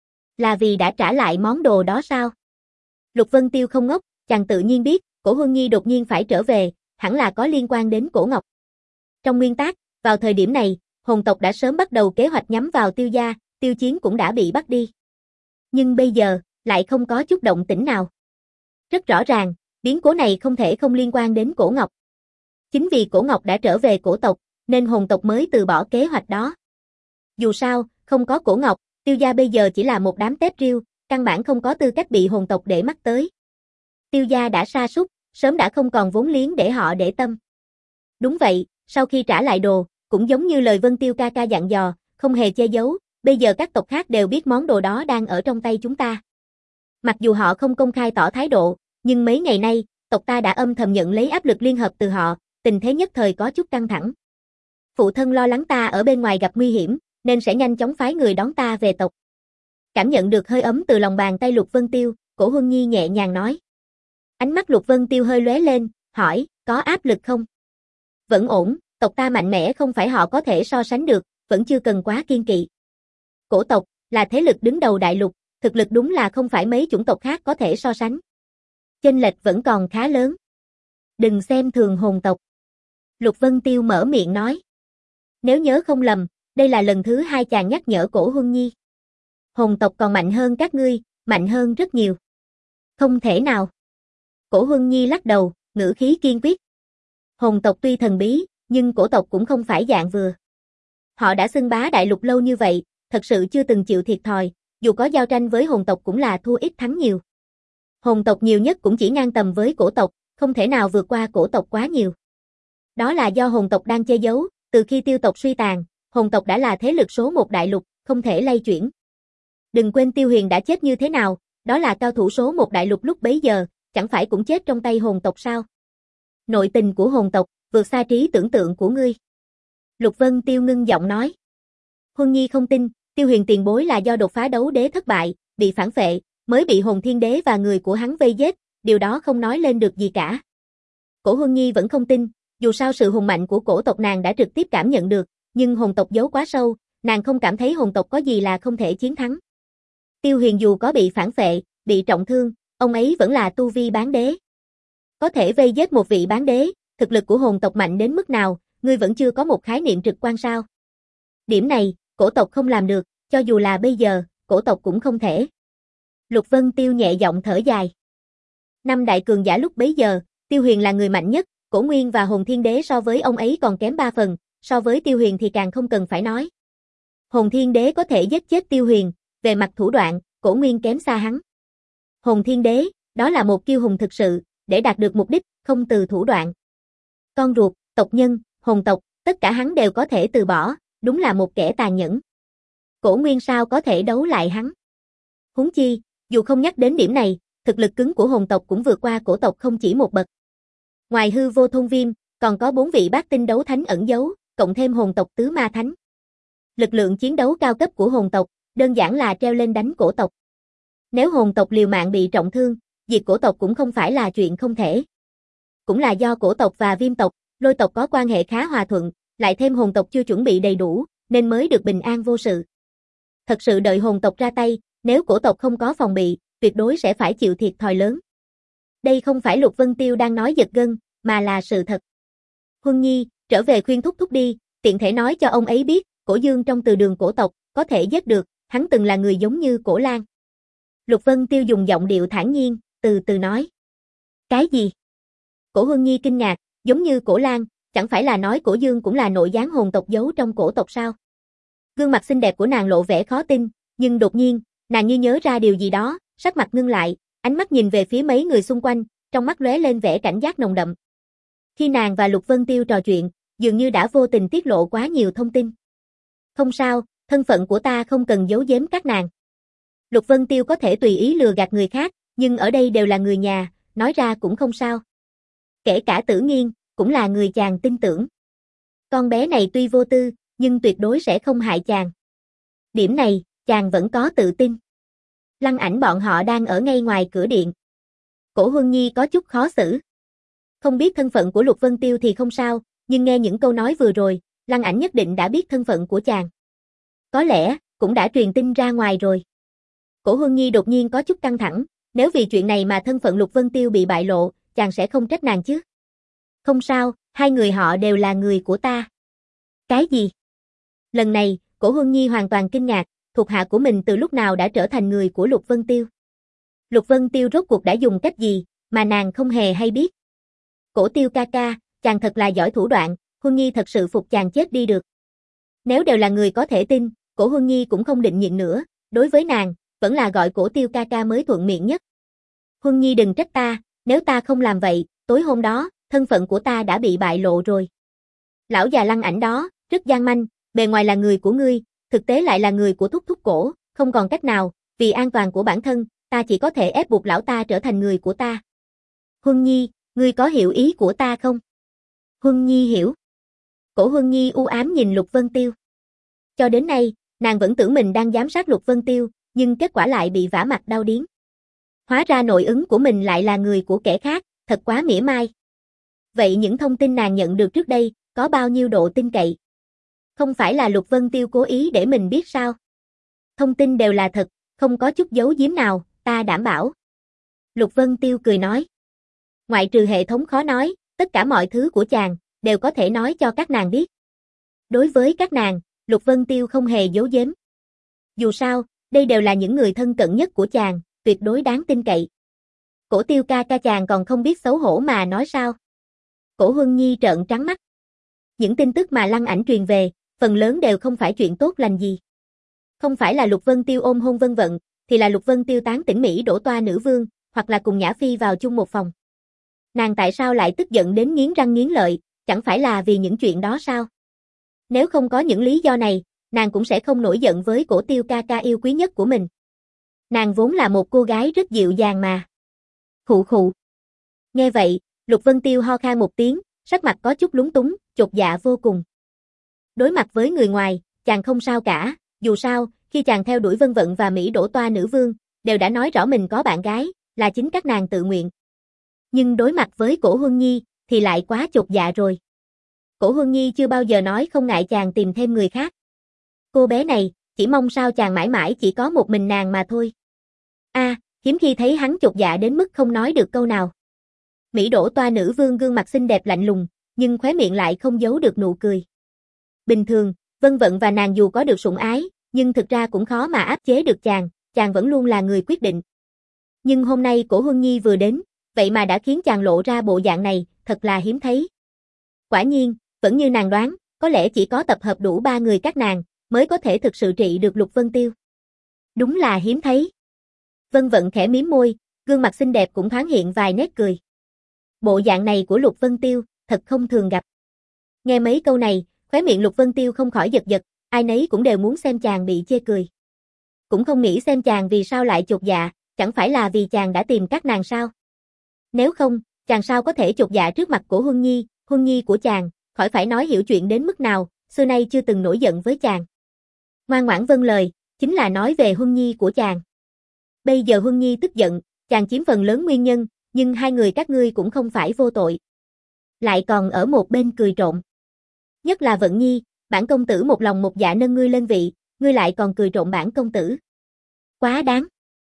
Là vì đã trả lại món đồ đó sao? Lục Vân Tiêu không ngốc, chàng tự nhiên biết, Cổ Huân Nhi đột nhiên phải trở về, hẳn là có liên quan đến Cổ Ngọc. Trong nguyên tắc, vào thời điểm này, hồn tộc đã sớm bắt đầu kế hoạch nhắm vào Tiêu gia, Tiêu Chiến cũng đã bị bắt đi. Nhưng bây giờ, lại không có chút động tĩnh nào. Rất rõ ràng, biến cố này không thể không liên quan đến Cổ Ngọc. Chính vì Cổ Ngọc đã trở về cổ tộc, nên hồn tộc mới từ bỏ kế hoạch đó. Dù sao, không có Cổ Ngọc, Tiêu gia bây giờ chỉ là một đám tép riêu, căn bản không có tư cách bị hồn tộc để mắt tới. Tiêu gia đã sa sút, sớm đã không còn vốn liếng để họ để tâm. Đúng vậy, sau khi trả lại đồ, cũng giống như lời Vân Tiêu ca ca dặn dò, không hề che giấu, bây giờ các tộc khác đều biết món đồ đó đang ở trong tay chúng ta. Mặc dù họ không công khai tỏ thái độ, nhưng mấy ngày nay, tộc ta đã âm thầm nhận lấy áp lực liên hợp từ họ, tình thế nhất thời có chút căng thẳng. Phụ thân lo lắng ta ở bên ngoài gặp nguy hiểm, nên sẽ nhanh chóng phái người đón ta về tộc. Cảm nhận được hơi ấm từ lòng bàn tay Lục Vân Tiêu, Cổ Huân Nhi nhẹ nhàng nói. Ánh mắt Lục Vân Tiêu hơi lóe lên, hỏi, có áp lực không? Vẫn ổn, tộc ta mạnh mẽ không phải họ có thể so sánh được, vẫn chưa cần quá kiên kỵ. Cổ tộc, là thế lực đứng đầu đại lục, thực lực đúng là không phải mấy chủng tộc khác có thể so sánh. Chênh lệch vẫn còn khá lớn. Đừng xem thường hồn tộc. Lục Vân Tiêu mở miệng nói. Nếu nhớ không lầm, đây là lần thứ hai chàng nhắc nhở Cổ Huân Nhi. Hồn tộc còn mạnh hơn các ngươi, mạnh hơn rất nhiều. Không thể nào. Cổ Huân Nhi lắc đầu, ngữ khí kiên quyết. Hồn tộc tuy thần bí, nhưng cổ tộc cũng không phải dạng vừa. Họ đã xưng bá đại lục lâu như vậy, thật sự chưa từng chịu thiệt thòi, dù có giao tranh với hồn tộc cũng là thua ít thắng nhiều. Hồn tộc nhiều nhất cũng chỉ ngang tầm với cổ tộc, không thể nào vượt qua cổ tộc quá nhiều. Đó là do hồn tộc đang che giấu, từ khi Tiêu tộc suy tàn, hồn tộc đã là thế lực số một đại lục, không thể lay chuyển. Đừng quên Tiêu Huyền đã chết như thế nào, đó là cao thủ số một đại lục lúc bấy giờ, chẳng phải cũng chết trong tay hồn tộc sao? Nội tình của hồn tộc, vượt xa trí tưởng tượng của ngươi. Lục Vân Tiêu ngưng giọng nói. Huân Nhi không tin, Tiêu Huyền tiền bối là do đột phá đấu đế thất bại, bị phản phệ, mới bị Hồn Thiên Đế và người của hắn vây giết, điều đó không nói lên được gì cả. Cổ Huân Nhi vẫn không tin, dù sao sự hùng mạnh của cổ tộc nàng đã trực tiếp cảm nhận được, nhưng hồn tộc giấu quá sâu, nàng không cảm thấy hồn tộc có gì là không thể chiến thắng. Tiêu Huyền dù có bị phản phệ, bị trọng thương, ông ấy vẫn là tu vi bán đế. Có thể vây giết một vị bán đế, thực lực của hồn tộc mạnh đến mức nào, ngươi vẫn chưa có một khái niệm trực quan sao? Điểm này, cổ tộc không làm được, cho dù là bây giờ, cổ tộc cũng không thể. Lục Vân Tiêu nhẹ giọng thở dài. Năm đại cường giả lúc bấy giờ, Tiêu Huyền là người mạnh nhất, Cổ Nguyên và Hồn Thiên Đế so với ông ấy còn kém ba phần, so với Tiêu Huyền thì càng không cần phải nói. Hồn Thiên Đế có thể giết chết Tiêu Huyền, về mặt thủ đoạn, Cổ Nguyên kém xa hắn. Hồn Thiên Đế, đó là một kiêu hùng thực sự, để đạt được mục đích, không từ thủ đoạn. Con ruột, tộc nhân, hồn tộc, tất cả hắn đều có thể từ bỏ, đúng là một kẻ tàn nhẫn. Cổ Nguyên sao có thể đấu lại hắn? Huống chi, dù không nhắc đến điểm này, thực lực cứng của hồn tộc cũng vượt qua cổ tộc không chỉ một bậc. Ngoài hư vô thôn viêm, còn có bốn vị bát tinh đấu thánh ẩn giấu, cộng thêm hồn tộc tứ ma thánh. Lực lượng chiến đấu cao cấp của hồn tộc, đơn giản là treo lên đánh cổ tộc. Nếu hồn tộc liều mạng bị trọng thương, diệt cổ tộc cũng không phải là chuyện không thể. Cũng là do cổ tộc và viêm tộc, lôi tộc có quan hệ khá hòa thuận, lại thêm hồn tộc chưa chuẩn bị đầy đủ, nên mới được bình an vô sự. Thật sự đợi hồn tộc ra tay, nếu cổ tộc không có phòng bị, tuyệt đối sẽ phải chịu thiệt thòi lớn. Đây không phải Lục Vân Tiêu đang nói giật gân, mà là sự thật. Huân Nhi, trở về khuyên thúc thúc đi, tiện thể nói cho ông ấy biết, Cổ Dương trong từ đường cổ tộc, có thể giết được, hắn từng là người giống như Cổ Lan. Lục Vân Tiêu dùng giọng điệu thản nhiên, từ từ nói. Cái gì? Cổ Huân Nhi kinh ngạc, giống như Cổ Lan, chẳng phải là nói Cổ Dương cũng là nội gián hồn tộc giấu trong cổ tộc sao? Gương mặt xinh đẹp của nàng lộ vẻ khó tin, nhưng đột nhiên, nàng như nhớ ra điều gì đó, sắc mặt ngưng lại, ánh mắt nhìn về phía mấy người xung quanh, trong mắt lóe lên vẻ cảnh giác nồng đậm. Khi nàng và Lục Vân Tiêu trò chuyện, dường như đã vô tình tiết lộ quá nhiều thông tin. Không sao, thân phận của ta không cần giấu giếm các nàng. Lục Vân Tiêu có thể tùy ý lừa gạt người khác, nhưng ở đây đều là người nhà, nói ra cũng không sao. Kể cả Tử Nghiên, cũng là người chàng tin tưởng. Con bé này tuy vô tư, nhưng tuyệt đối sẽ không hại chàng. Điểm này, chàng vẫn có tự tin. Lăng Ảnh bọn họ đang ở ngay ngoài cửa điện. Cổ Huân Nhi có chút khó xử. Không biết thân phận của Lục Vân Tiêu thì không sao, nhưng nghe những câu nói vừa rồi, Lăng Ảnh nhất định đã biết thân phận của chàng. Có lẽ, cũng đã truyền tin ra ngoài rồi. Cổ Huân Nhi đột nhiên có chút căng thẳng, nếu vì chuyện này mà thân phận Lục Vân Tiêu bị bại lộ, chàng sẽ không trách nàng chứ. Không sao, hai người họ đều là người của ta. Cái gì? Lần này, Cổ Huân Nhi hoàn toàn kinh ngạc, thuộc hạ của mình từ lúc nào đã trở thành người của Lục Vân Tiêu. Lục Vân Tiêu rốt cuộc đã dùng cách gì, mà nàng không hề hay biết. Cổ Tiêu ca ca, chàng thật là giỏi thủ đoạn, Huân Nhi thật sự phục chàng chết đi được. Nếu đều là người có thể tin, Cổ Huân Nhi cũng không định nhịn nữa, đối với nàng, vẫn là gọi Cổ Tiêu ca ca mới thuận miệng nhất. Huân Nhi đừng trách ta, nếu ta không làm vậy, tối hôm đó, thân phận của ta đã bị bại lộ rồi. Lão già Lăng Ảnh đó, rất gian manh, bề ngoài là người của ngươi, thực tế lại là người của thúc thúc Cổ, không còn cách nào, vì an toàn của bản thân, ta chỉ có thể ép buộc lão ta trở thành người của ta. Huân Nhi, ngươi có hiểu ý của ta không? Huân Nhi hiểu. Cổ Huân Nhi u ám nhìn Lục Vân Tiêu. Cho đến nay, nàng vẫn tưởng mình đang giám sát Lục Vân Tiêu, nhưng kết quả lại bị vả mặt đau điếng. Hóa ra nội ứng của mình lại là người của kẻ khác, thật quá mỉa mai. Vậy những thông tin nàng nhận được trước đây, có bao nhiêu độ tin cậy? Không phải là Lục Vân Tiêu cố ý để mình biết sao? Thông tin đều là thật, không có chút giấu giếm nào, ta đảm bảo. Lục Vân Tiêu cười nói. Ngoại trừ hệ thống khó nói, tất cả mọi thứ của chàng, đều có thể nói cho các nàng biết. Đối với các nàng, Lục Vân Tiêu không hề giấu giếm. Dù sao, đây đều là những người thân cận nhất của chàng, tuyệt đối đáng tin cậy. Cổ Tiêu ca ca chàng còn không biết xấu hổ mà nói sao. Cổ Huân Nhi trợn trắng mắt. Những tin tức mà Lăng Ảnh truyền về, phần lớn đều không phải chuyện tốt lành gì. Không phải là Lục Vân Tiêu ôm hôn vân vận, thì là Lục Vân Tiêu tán tỉnh Mỹ đổ toa nữ vương, hoặc là cùng Nhã Phi vào chung một phòng. Nàng tại sao lại tức giận đến nghiến răng nghiến lợi, chẳng phải là vì những chuyện đó sao? Nếu không có những lý do này, nàng cũng sẽ không nổi giận với Cổ Tiêu ca ca yêu quý nhất của mình. Nàng vốn là một cô gái rất dịu dàng mà. Khụ khụ. Nghe vậy, Lục Vân Tiêu ho khan một tiếng, sắc mặt có chút lúng túng, chột dạ vô cùng. Đối mặt với người ngoài, chàng không sao cả, dù sao, khi chàng theo đuổi Vân Vận và Mỹ đổ toa nữ vương, đều đã nói rõ mình có bạn gái, là chính các nàng tự nguyện. Nhưng đối mặt với Cổ Huân Nhi, thì lại quá chột dạ rồi. Cổ Huân Nhi chưa bao giờ nói không ngại chàng tìm thêm người khác. Cô bé này, chỉ mong sao chàng mãi mãi chỉ có một mình nàng mà thôi. A, à, hiếm khi thấy hắn chột dạ đến mức không nói được câu nào. Mỹ Đỗ Toa nữ vương gương mặt xinh đẹp lạnh lùng, nhưng khóe miệng lại không giấu được nụ cười. Bình thường, Vân Vận và nàng dù có được sủng ái, nhưng thực ra cũng khó mà áp chế được chàng, chàng vẫn luôn là người quyết định. Nhưng hôm nay Cổ Huân Nhi vừa đến, vậy mà đã khiến chàng lộ ra bộ dạng này, thật là hiếm thấy. Quả nhiên, vẫn như nàng đoán, có lẽ chỉ có tập hợp đủ ba người các nàng, mới có thể thực sự trị được Lục Vân Tiêu. Đúng là hiếm thấy. Vân Vận khẽ mím môi, gương mặt xinh đẹp cũng thoáng hiện vài nét cười. Bộ dạng này của Lục Vân Tiêu, thật không thường gặp. Nghe mấy câu này, khóe miệng Lục Vân Tiêu không khỏi giật giật, ai nấy cũng đều muốn xem chàng bị chê cười. Cũng không nghĩ xem chàng vì sao lại chột dạ, chẳng phải là vì chàng đã tìm các nàng sao? Nếu không, chàng sao có thể chột dạ trước mặt của Huân Nhi, Huân Nhi của chàng, khỏi phải nói hiểu chuyện đến mức nào, xưa nay chưa từng nổi giận với chàng. Ngoan ngoãn vâng lời, chính là nói về Huân Nhi của chàng. Bây giờ Huân Nhi tức giận, chàng chiếm phần lớn nguyên nhân, nhưng hai người các ngươi cũng không phải vô tội. Lại còn ở một bên cười trộm. Nhất là Vận Nhi, bản công tử một lòng một dạ nâng ngươi lên vị, ngươi lại còn cười trộm bản công tử. Quá đáng.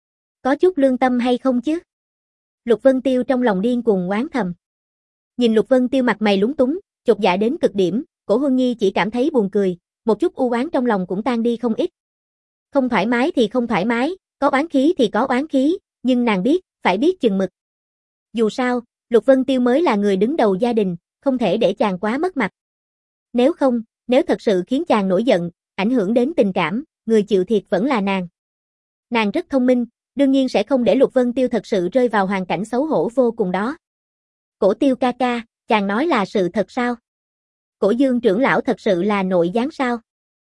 Có chút lương tâm hay không chứ? Lục Vân Tiêu trong lòng điên cuồng oán thầm. Nhìn Lục Vân Tiêu mặt mày lúng túng, chột dạ đến cực điểm, Cổ Huân Nhi chỉ cảm thấy buồn cười, một chút u oán trong lòng cũng tan đi không ít. Không thoải mái thì không thoải mái, có oán khí thì có oán khí, nhưng nàng biết, phải biết chừng mực. Dù sao, Lục Vân Tiêu mới là người đứng đầu gia đình, không thể để chàng quá mất mặt. Nếu không, nếu thật sự khiến chàng nổi giận, ảnh hưởng đến tình cảm, người chịu thiệt vẫn là nàng. Nàng rất thông minh, đương nhiên sẽ không để Lục Vân Tiêu thật sự rơi vào hoàn cảnh xấu hổ vô cùng đó. Cổ Tiêu ca ca, chàng nói là sự thật sao? Cổ Dương trưởng lão thật sự là nội gián sao?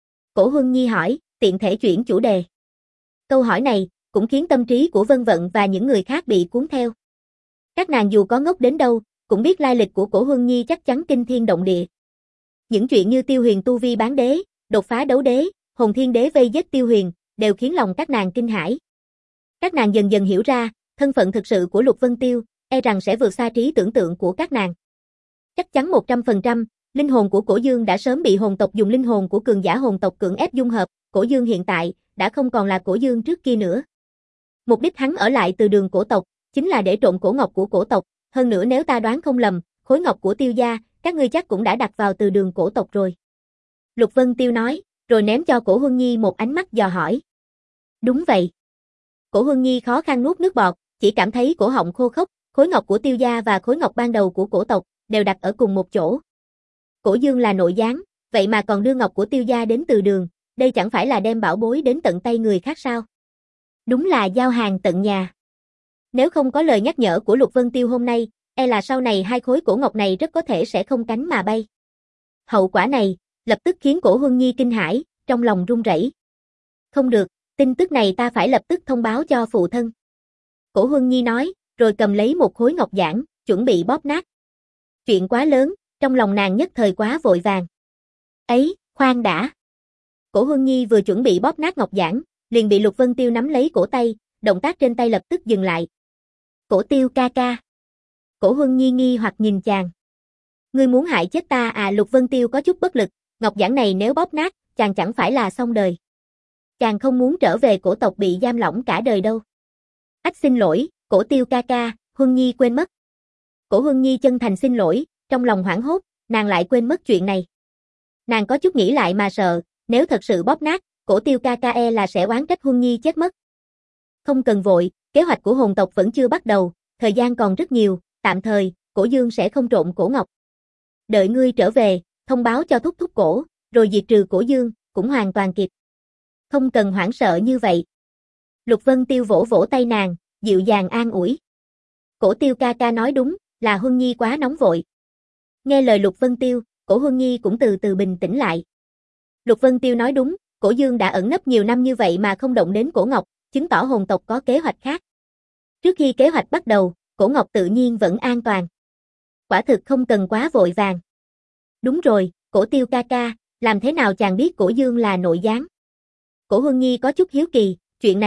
Cổ Huân Nhi hỏi, tiện thể chuyển chủ đề. Câu hỏi này, cũng khiến tâm trí của Vân Vận và những người khác bị cuốn theo. Các nàng dù có ngốc đến đâu, cũng biết lai lịch của Cổ Huân Nhi chắc chắn kinh thiên động địa. Những chuyện như Tiêu Huyền tu vi bán đế, đột phá đấu đế, Hồn Thiên Đế vây giết Tiêu Huyền, đều khiến lòng các nàng kinh hãi. Các nàng dần dần hiểu ra, thân phận thực sự của Lục Vân Tiêu, e rằng sẽ vượt xa trí tưởng tượng của các nàng. Chắc chắn một trăm phần trăm, linh hồn của Cổ Dương đã sớm bị hồn tộc dùng linh hồn của cường giả hồn tộc cưỡng ép dung hợp, Cổ Dương hiện tại đã không còn là Cổ Dương trước kia nữa. Mục đích hắn ở lại Từ Đường cổ tộc chính là để trộm cổ ngọc của cổ tộc, hơn nữa nếu ta đoán không lầm, khối ngọc của Tiêu gia, các ngươi chắc cũng đã đặt vào Từ Đường cổ tộc rồi. Lục Vân Tiêu nói, rồi ném cho Cổ Huân Nhi một ánh mắt dò hỏi. Đúng vậy. Cổ Huân Nhi khó khăn nuốt nước bọt, chỉ cảm thấy cổ họng khô khốc, khối ngọc của Tiêu gia và khối ngọc ban đầu của cổ tộc đều đặt ở cùng một chỗ. Cổ Dương là nội gián, vậy mà còn đưa ngọc của Tiêu gia đến Từ Đường, đây chẳng phải là đem bảo bối đến tận tay người khác sao? Đúng là giao hàng tận nhà. Nếu không có lời nhắc nhở của Lục Vân Tiêu hôm nay, e là sau này hai khối cổ ngọc này rất có thể sẽ không cánh mà bay. Hậu quả này, lập tức khiến Cổ Huân Nhi kinh hãi, trong lòng run rẩy. Không được, tin tức này ta phải lập tức thông báo cho phụ thân. Cổ Huân Nhi nói, rồi cầm lấy một khối ngọc giản, chuẩn bị bóp nát. Chuyện quá lớn, trong lòng nàng nhất thời quá vội vàng. Ấy, khoan đã. Cổ Huân Nhi vừa chuẩn bị bóp nát ngọc giản, liền bị Lục Vân Tiêu nắm lấy cổ tay, động tác trên tay lập tức dừng lại. Cổ Tiêu ca ca. Cổ Huân Nhi nghi hoặc nhìn chàng. Ngươi muốn hại chết ta à? Lục Vân Tiêu có chút bất lực, ngọc giản này nếu bóp nát, chàng chẳng phải là xong đời. Chàng không muốn trở về cổ tộc bị giam lỏng cả đời đâu. Ách xin lỗi, Cổ Tiêu ca ca, Huân Nhi quên mất. Cổ Huân Nhi chân thành xin lỗi, trong lòng hoảng hốt, nàng lại quên mất chuyện này. Nàng có chút nghĩ lại mà sợ, nếu thật sự bóp nát, Cổ Tiêu ca ca e là sẽ oán trách Huân Nhi chết mất. Không cần vội, kế hoạch của hồn tộc vẫn chưa bắt đầu, thời gian còn rất nhiều, tạm thời, Cổ Dương sẽ không trộm cổ ngọc. Đợi ngươi trở về, thông báo cho thúc thúc cổ, rồi diệt trừ Cổ Dương, cũng hoàn toàn kịp. Không cần hoảng sợ như vậy. Lục Vân Tiêu vỗ vỗ tay nàng, dịu dàng an ủi. Cổ Tiêu ca ca nói đúng, là Huân Nhi quá nóng vội. Nghe lời Lục Vân Tiêu, Cổ Huân Nhi cũng từ từ bình tĩnh lại. Lục Vân Tiêu nói đúng, Cổ Dương đã ẩn nấp nhiều năm như vậy mà không động đến cổ ngọc, chứng tỏ hồn tộc có kế hoạch khác. Trước khi kế hoạch bắt đầu, cổ ngọc tự nhiên vẫn an toàn. Quả thực không cần quá vội vàng. Đúng rồi, Cổ Tiêu ca ca, làm thế nào chàng biết Cổ Dương là nội gián? Cổ Huân Nhi có chút hiếu kỳ, chuyện này,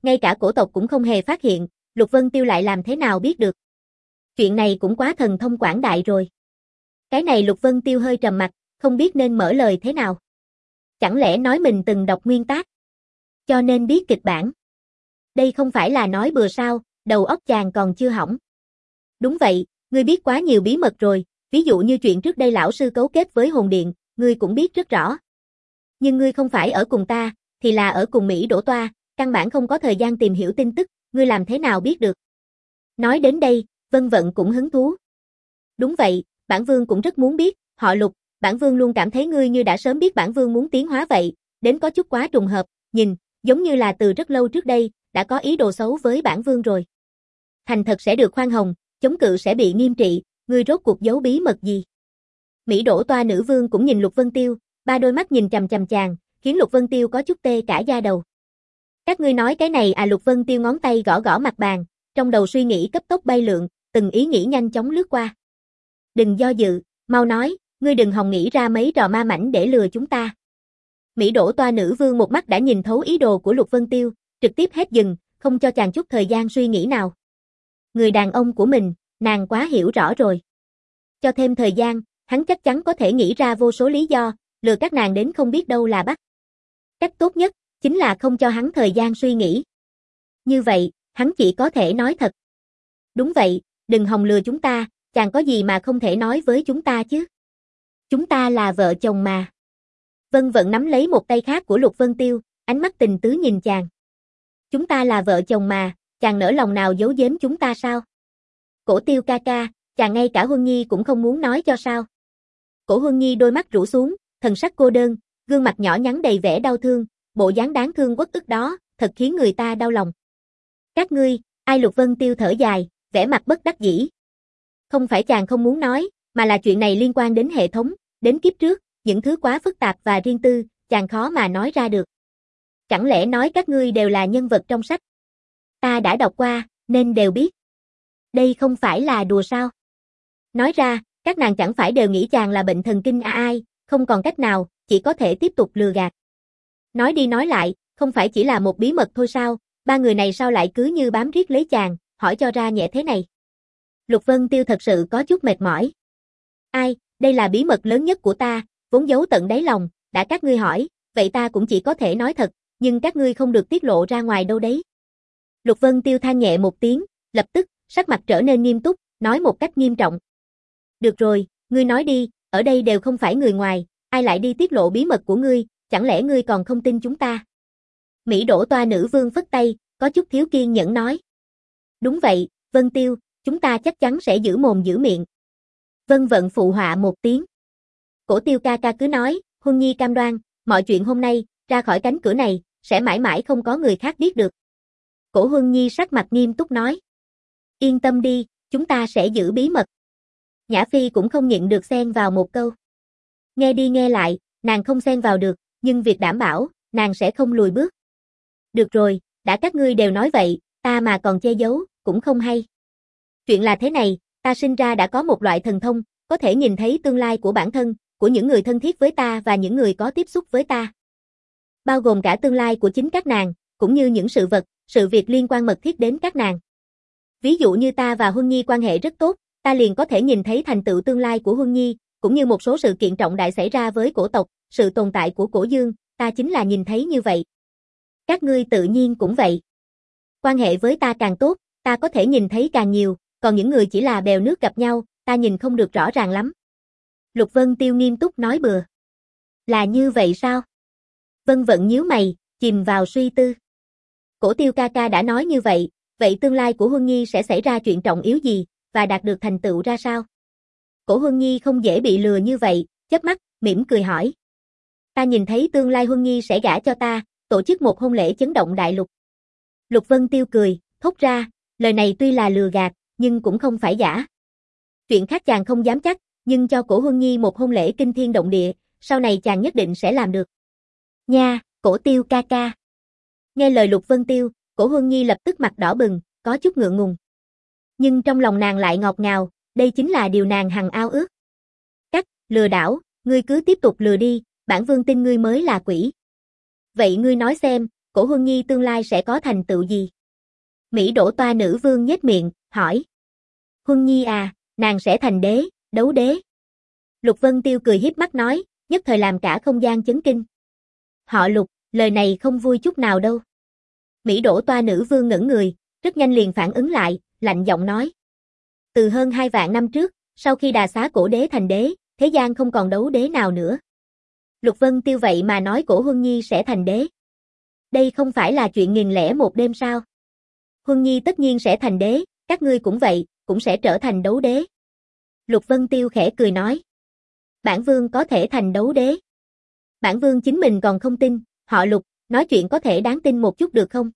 Ngay cả cổ tộc cũng không hề phát hiện, Lục Vân Tiêu lại làm thế nào biết được. Chuyện này cũng quá thần thông quảng đại rồi. Cái này Lục Vân Tiêu hơi trầm mặt, không biết nên mở lời thế nào. Chẳng lẽ nói mình từng đọc nguyên tác, cho nên biết kịch bản. Đây không phải là nói bừa sao, đầu óc chàng còn chưa hỏng. Đúng vậy, ngươi biết quá nhiều bí mật rồi, ví dụ như chuyện trước đây lão sư cấu kết với hồn điện, ngươi cũng biết rất rõ. Nhưng ngươi không phải ở cùng ta, thì là ở cùng Mỹ Đỗ Toa, căn bản không có thời gian tìm hiểu tin tức, ngươi làm thế nào biết được. Nói đến đây, Vân Vận cũng hứng thú. Đúng vậy, bản vương cũng rất muốn biết, họ Lục, bản vương luôn cảm thấy ngươi như đã sớm biết bản vương muốn tiến hóa vậy, đến có chút quá trùng hợp, nhìn, giống như là từ rất lâu trước đây, đã có ý đồ xấu với bản vương rồi. Thành thật sẽ được khoan hồng, chống cự sẽ bị nghiêm trị, ngươi rốt cuộc giấu bí mật gì? Mỹ Đỗ Toa nữ vương cũng nhìn Lục Vân Tiêu, ba đôi mắt nhìn chằm chằm chàng, khiến Lục Vân Tiêu có chút tê cả da đầu. Các ngươi nói cái này à? Lục Vân Tiêu ngón tay gõ gõ mặt bàn, trong đầu suy nghĩ cấp tốc bay lượn, từng ý nghĩ nhanh chóng lướt qua. Đừng do dự, mau nói, ngươi đừng hòng nghĩ ra mấy trò ma mảnh để lừa chúng ta. Mỹ Đỗ Toa nữ vương một mắt đã nhìn thấu ý đồ của Lục Vân Tiêu, trực tiếp hét dừng, không cho chàng chút thời gian suy nghĩ nào. Người đàn ông của mình, nàng quá hiểu rõ rồi. Cho thêm thời gian, hắn chắc chắn có thể nghĩ ra vô số lý do, lừa các nàng đến không biết đâu là bắt. Cách tốt nhất, chính là không cho hắn thời gian suy nghĩ. Như vậy, hắn chỉ có thể nói thật. Đúng vậy, đừng hòng lừa chúng ta, chàng có gì mà không thể nói với chúng ta chứ. Chúng ta là vợ chồng mà. Vân Vận nắm lấy một tay khác của Lục Vân Tiêu, ánh mắt tình tứ nhìn chàng. Chúng ta là vợ chồng mà, chàng nỡ lòng nào giấu giếm chúng ta sao? Cổ Tiêu ca ca, chàng ngay cả Huân Nhi cũng không muốn nói cho sao? Cổ Huân Nhi đôi mắt rũ xuống, thần sắc cô đơn, gương mặt nhỏ nhắn đầy vẻ đau thương, bộ dáng đáng thương uất ức đó, thật khiến người ta đau lòng. Các ngươi, ai? Lục Vân Tiêu thở dài, vẻ mặt bất đắc dĩ. Không phải chàng không muốn nói, mà là chuyện này liên quan đến hệ thống, đến kiếp trước, những thứ quá phức tạp và riêng tư, chàng khó mà nói ra được. Chẳng lẽ nói các ngươi đều là nhân vật trong sách? Ta đã đọc qua, nên đều biết. Đây không phải là đùa sao? Nói ra, các nàng chẳng phải đều nghĩ chàng là bệnh thần kinh à? Ai, không còn cách nào, chỉ có thể tiếp tục lừa gạt. Nói đi nói lại, không phải chỉ là một bí mật thôi sao, ba người này sao lại cứ như bám riết lấy chàng, hỏi cho ra nhẹ thế này. Lục Vân Tiêu thật sự có chút mệt mỏi. Ai, đây là bí mật lớn nhất của ta, vốn giấu tận đáy lòng, đã các ngươi hỏi, vậy ta cũng chỉ có thể nói thật, nhưng các ngươi không được tiết lộ ra ngoài đâu đấy. Lục Vân Tiêu than nhẹ một tiếng, lập tức, sắc mặt trở nên nghiêm túc, nói một cách nghiêm trọng. Được rồi, ngươi nói đi, ở đây đều không phải người ngoài, ai lại đi tiết lộ bí mật của ngươi, chẳng lẽ ngươi còn không tin chúng ta? Mỹ Đỗ Toa nữ vương phất tay, có chút thiếu kiên nhẫn nói. Đúng vậy, Vân Tiêu, chúng ta chắc chắn sẽ giữ mồm giữ miệng. Vân Vận phụ họa một tiếng. Cổ Tiêu ca ca cứ nói, Huân Nhi cam đoan, mọi chuyện hôm nay, ra khỏi cánh cửa này, sẽ mãi mãi không có người khác biết được. Cổ Huân Nhi sắc mặt nghiêm túc nói. Yên tâm đi, chúng ta sẽ giữ bí mật. Nhã Phi cũng không nhịn được xen vào một câu. Nghe đi nghe lại, nàng không xen vào được, nhưng việc đảm bảo, nàng sẽ không lùi bước. Được rồi, đã các ngươi đều nói vậy, ta mà còn che giấu, cũng không hay. Chuyện là thế này, ta sinh ra đã có một loại thần thông, có thể nhìn thấy tương lai của bản thân, của những người thân thiết với ta và những người có tiếp xúc với ta. Bao gồm cả tương lai của chính các nàng, cũng như những sự vật, sự việc liên quan mật thiết đến các nàng. Ví dụ như ta và Huân Nhi quan hệ rất tốt, ta liền có thể nhìn thấy thành tựu tương lai của Huân Nhi, cũng như một số sự kiện trọng đại xảy ra với cổ tộc, sự tồn tại của cổ dương, ta chính là nhìn thấy như vậy. Các ngươi tự nhiên cũng vậy. Quan hệ với ta càng tốt, ta có thể nhìn thấy càng nhiều, còn những người chỉ là bèo nước gặp nhau, ta nhìn không được rõ ràng lắm. Lục Vân Tiêu nghiêm túc nói bừa. Là như vậy sao? Vân Vận nhíu mày, chìm vào suy tư. Cổ Tiêu ca ca đã nói như vậy, vậy tương lai của Huân Nhi sẽ xảy ra chuyện trọng yếu gì, và đạt được thành tựu ra sao? Cổ Huân Nhi không dễ bị lừa như vậy, chớp mắt, mỉm cười hỏi. Ta nhìn thấy tương lai Huân Nhi sẽ gả cho ta, tổ chức một hôn lễ chấn động đại lục. Lục Vân Tiêu cười, thốt ra, lời này tuy là lừa gạt, nhưng cũng không phải giả. Chuyện khác chàng không dám chắc, nhưng cho cổ Huân Nhi một hôn lễ kinh thiên động địa, sau này chàng nhất định sẽ làm được. Nha, Cổ Tiêu ca ca. Nghe lời Lục Vân Tiêu, cổ Huân Nhi lập tức mặt đỏ bừng, có chút ngượng ngùng. Nhưng trong lòng nàng lại ngọt ngào, đây chính là điều nàng hằng ao ước. Cắt, lừa đảo, ngươi cứ tiếp tục lừa đi, bản vương tin ngươi mới là quỷ. Vậy ngươi nói xem, Cổ Huân Nhi tương lai sẽ có thành tựu gì? Mỹ Đỗ Toa nữ vương nhếch miệng, hỏi. Huân Nhi à, nàng sẽ thành đế, đấu đế. Lục Vân Tiêu cười hiếp mắt nói, nhất thời làm cả không gian chấn kinh. Họ Lục, lời này không vui chút nào đâu. Mỹ Đỗ Toa nữ vương ngẩn người, rất nhanh liền phản ứng lại, lạnh giọng nói. Từ hơn hai vạn năm trước, sau khi Đà Xá cổ đế thành đế, thế gian không còn đấu đế nào nữa. Lục Vân Tiêu vậy mà nói Cổ Huân Nhi sẽ thành đế. Đây không phải là chuyện nghìn lẻ một đêm sao? Huân Nhi tất nhiên sẽ thành đế, các ngươi cũng vậy, cũng sẽ trở thành đấu đế. Lục Vân Tiêu khẽ cười nói. Bản vương có thể thành đấu đế. Bản vương chính mình còn không tin, họ Lục, nói chuyện có thể đáng tin một chút được không?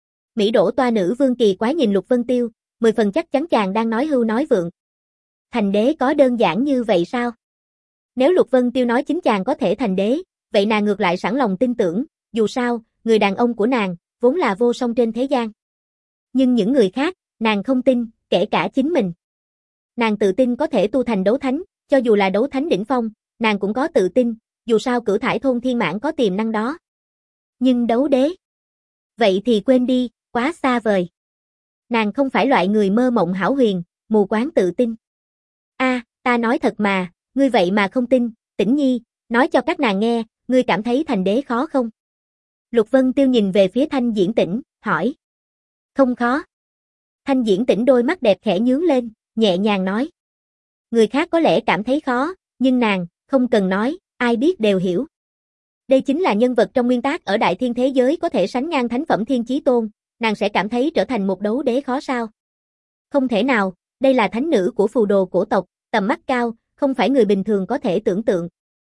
Mỹ Đỗ Toa nữ vương kỳ quái nhìn Lục Vân Tiêu, mười phần chắc chắn chàng đang nói hưu nói vượng. Thành đế có đơn giản như vậy sao? Nếu Lục Vân Tiêu nói chính chàng có thể thành đế, vậy nàng ngược lại sẵn lòng tin tưởng, dù sao, người đàn ông của nàng, vốn là vô song trên thế gian. Nhưng những người khác, nàng không tin, kể cả chính mình. Nàng tự tin có thể tu thành đấu thánh, cho dù là đấu thánh đỉnh phong, nàng cũng có tự tin, dù sao Cửu Thải thôn thiên mãn có tiềm năng đó. Nhưng đấu đế? Vậy thì quên đi, quá xa vời. Nàng không phải loại người mơ mộng hão huyền, mù quáng tự tin. A, à, ta nói thật mà, ngươi vậy mà không tin, Tĩnh Nhi, nói cho các nàng nghe, ngươi cảm thấy thành đế khó không? Lục Vân Tiêu nhìn về phía Thanh Diễn Tĩnh, hỏi. Không khó. Thanh Diễn Tĩnh đôi mắt đẹp khẽ nhướng lên, nhẹ nhàng nói. Người khác có lẽ cảm thấy khó, nhưng nàng, không cần nói, ai biết đều hiểu. Đây chính là nhân vật trong nguyên tác ở đại thiên thế giới có thể sánh ngang thánh phẩm Thiên Chí Tôn, nàng sẽ cảm thấy trở thành một đấu đế khó sao? Không thể nào, đây là thánh nữ của phù đồ cổ tộc, tầm mắt cao, không phải người bình thường có thể tưởng tượng.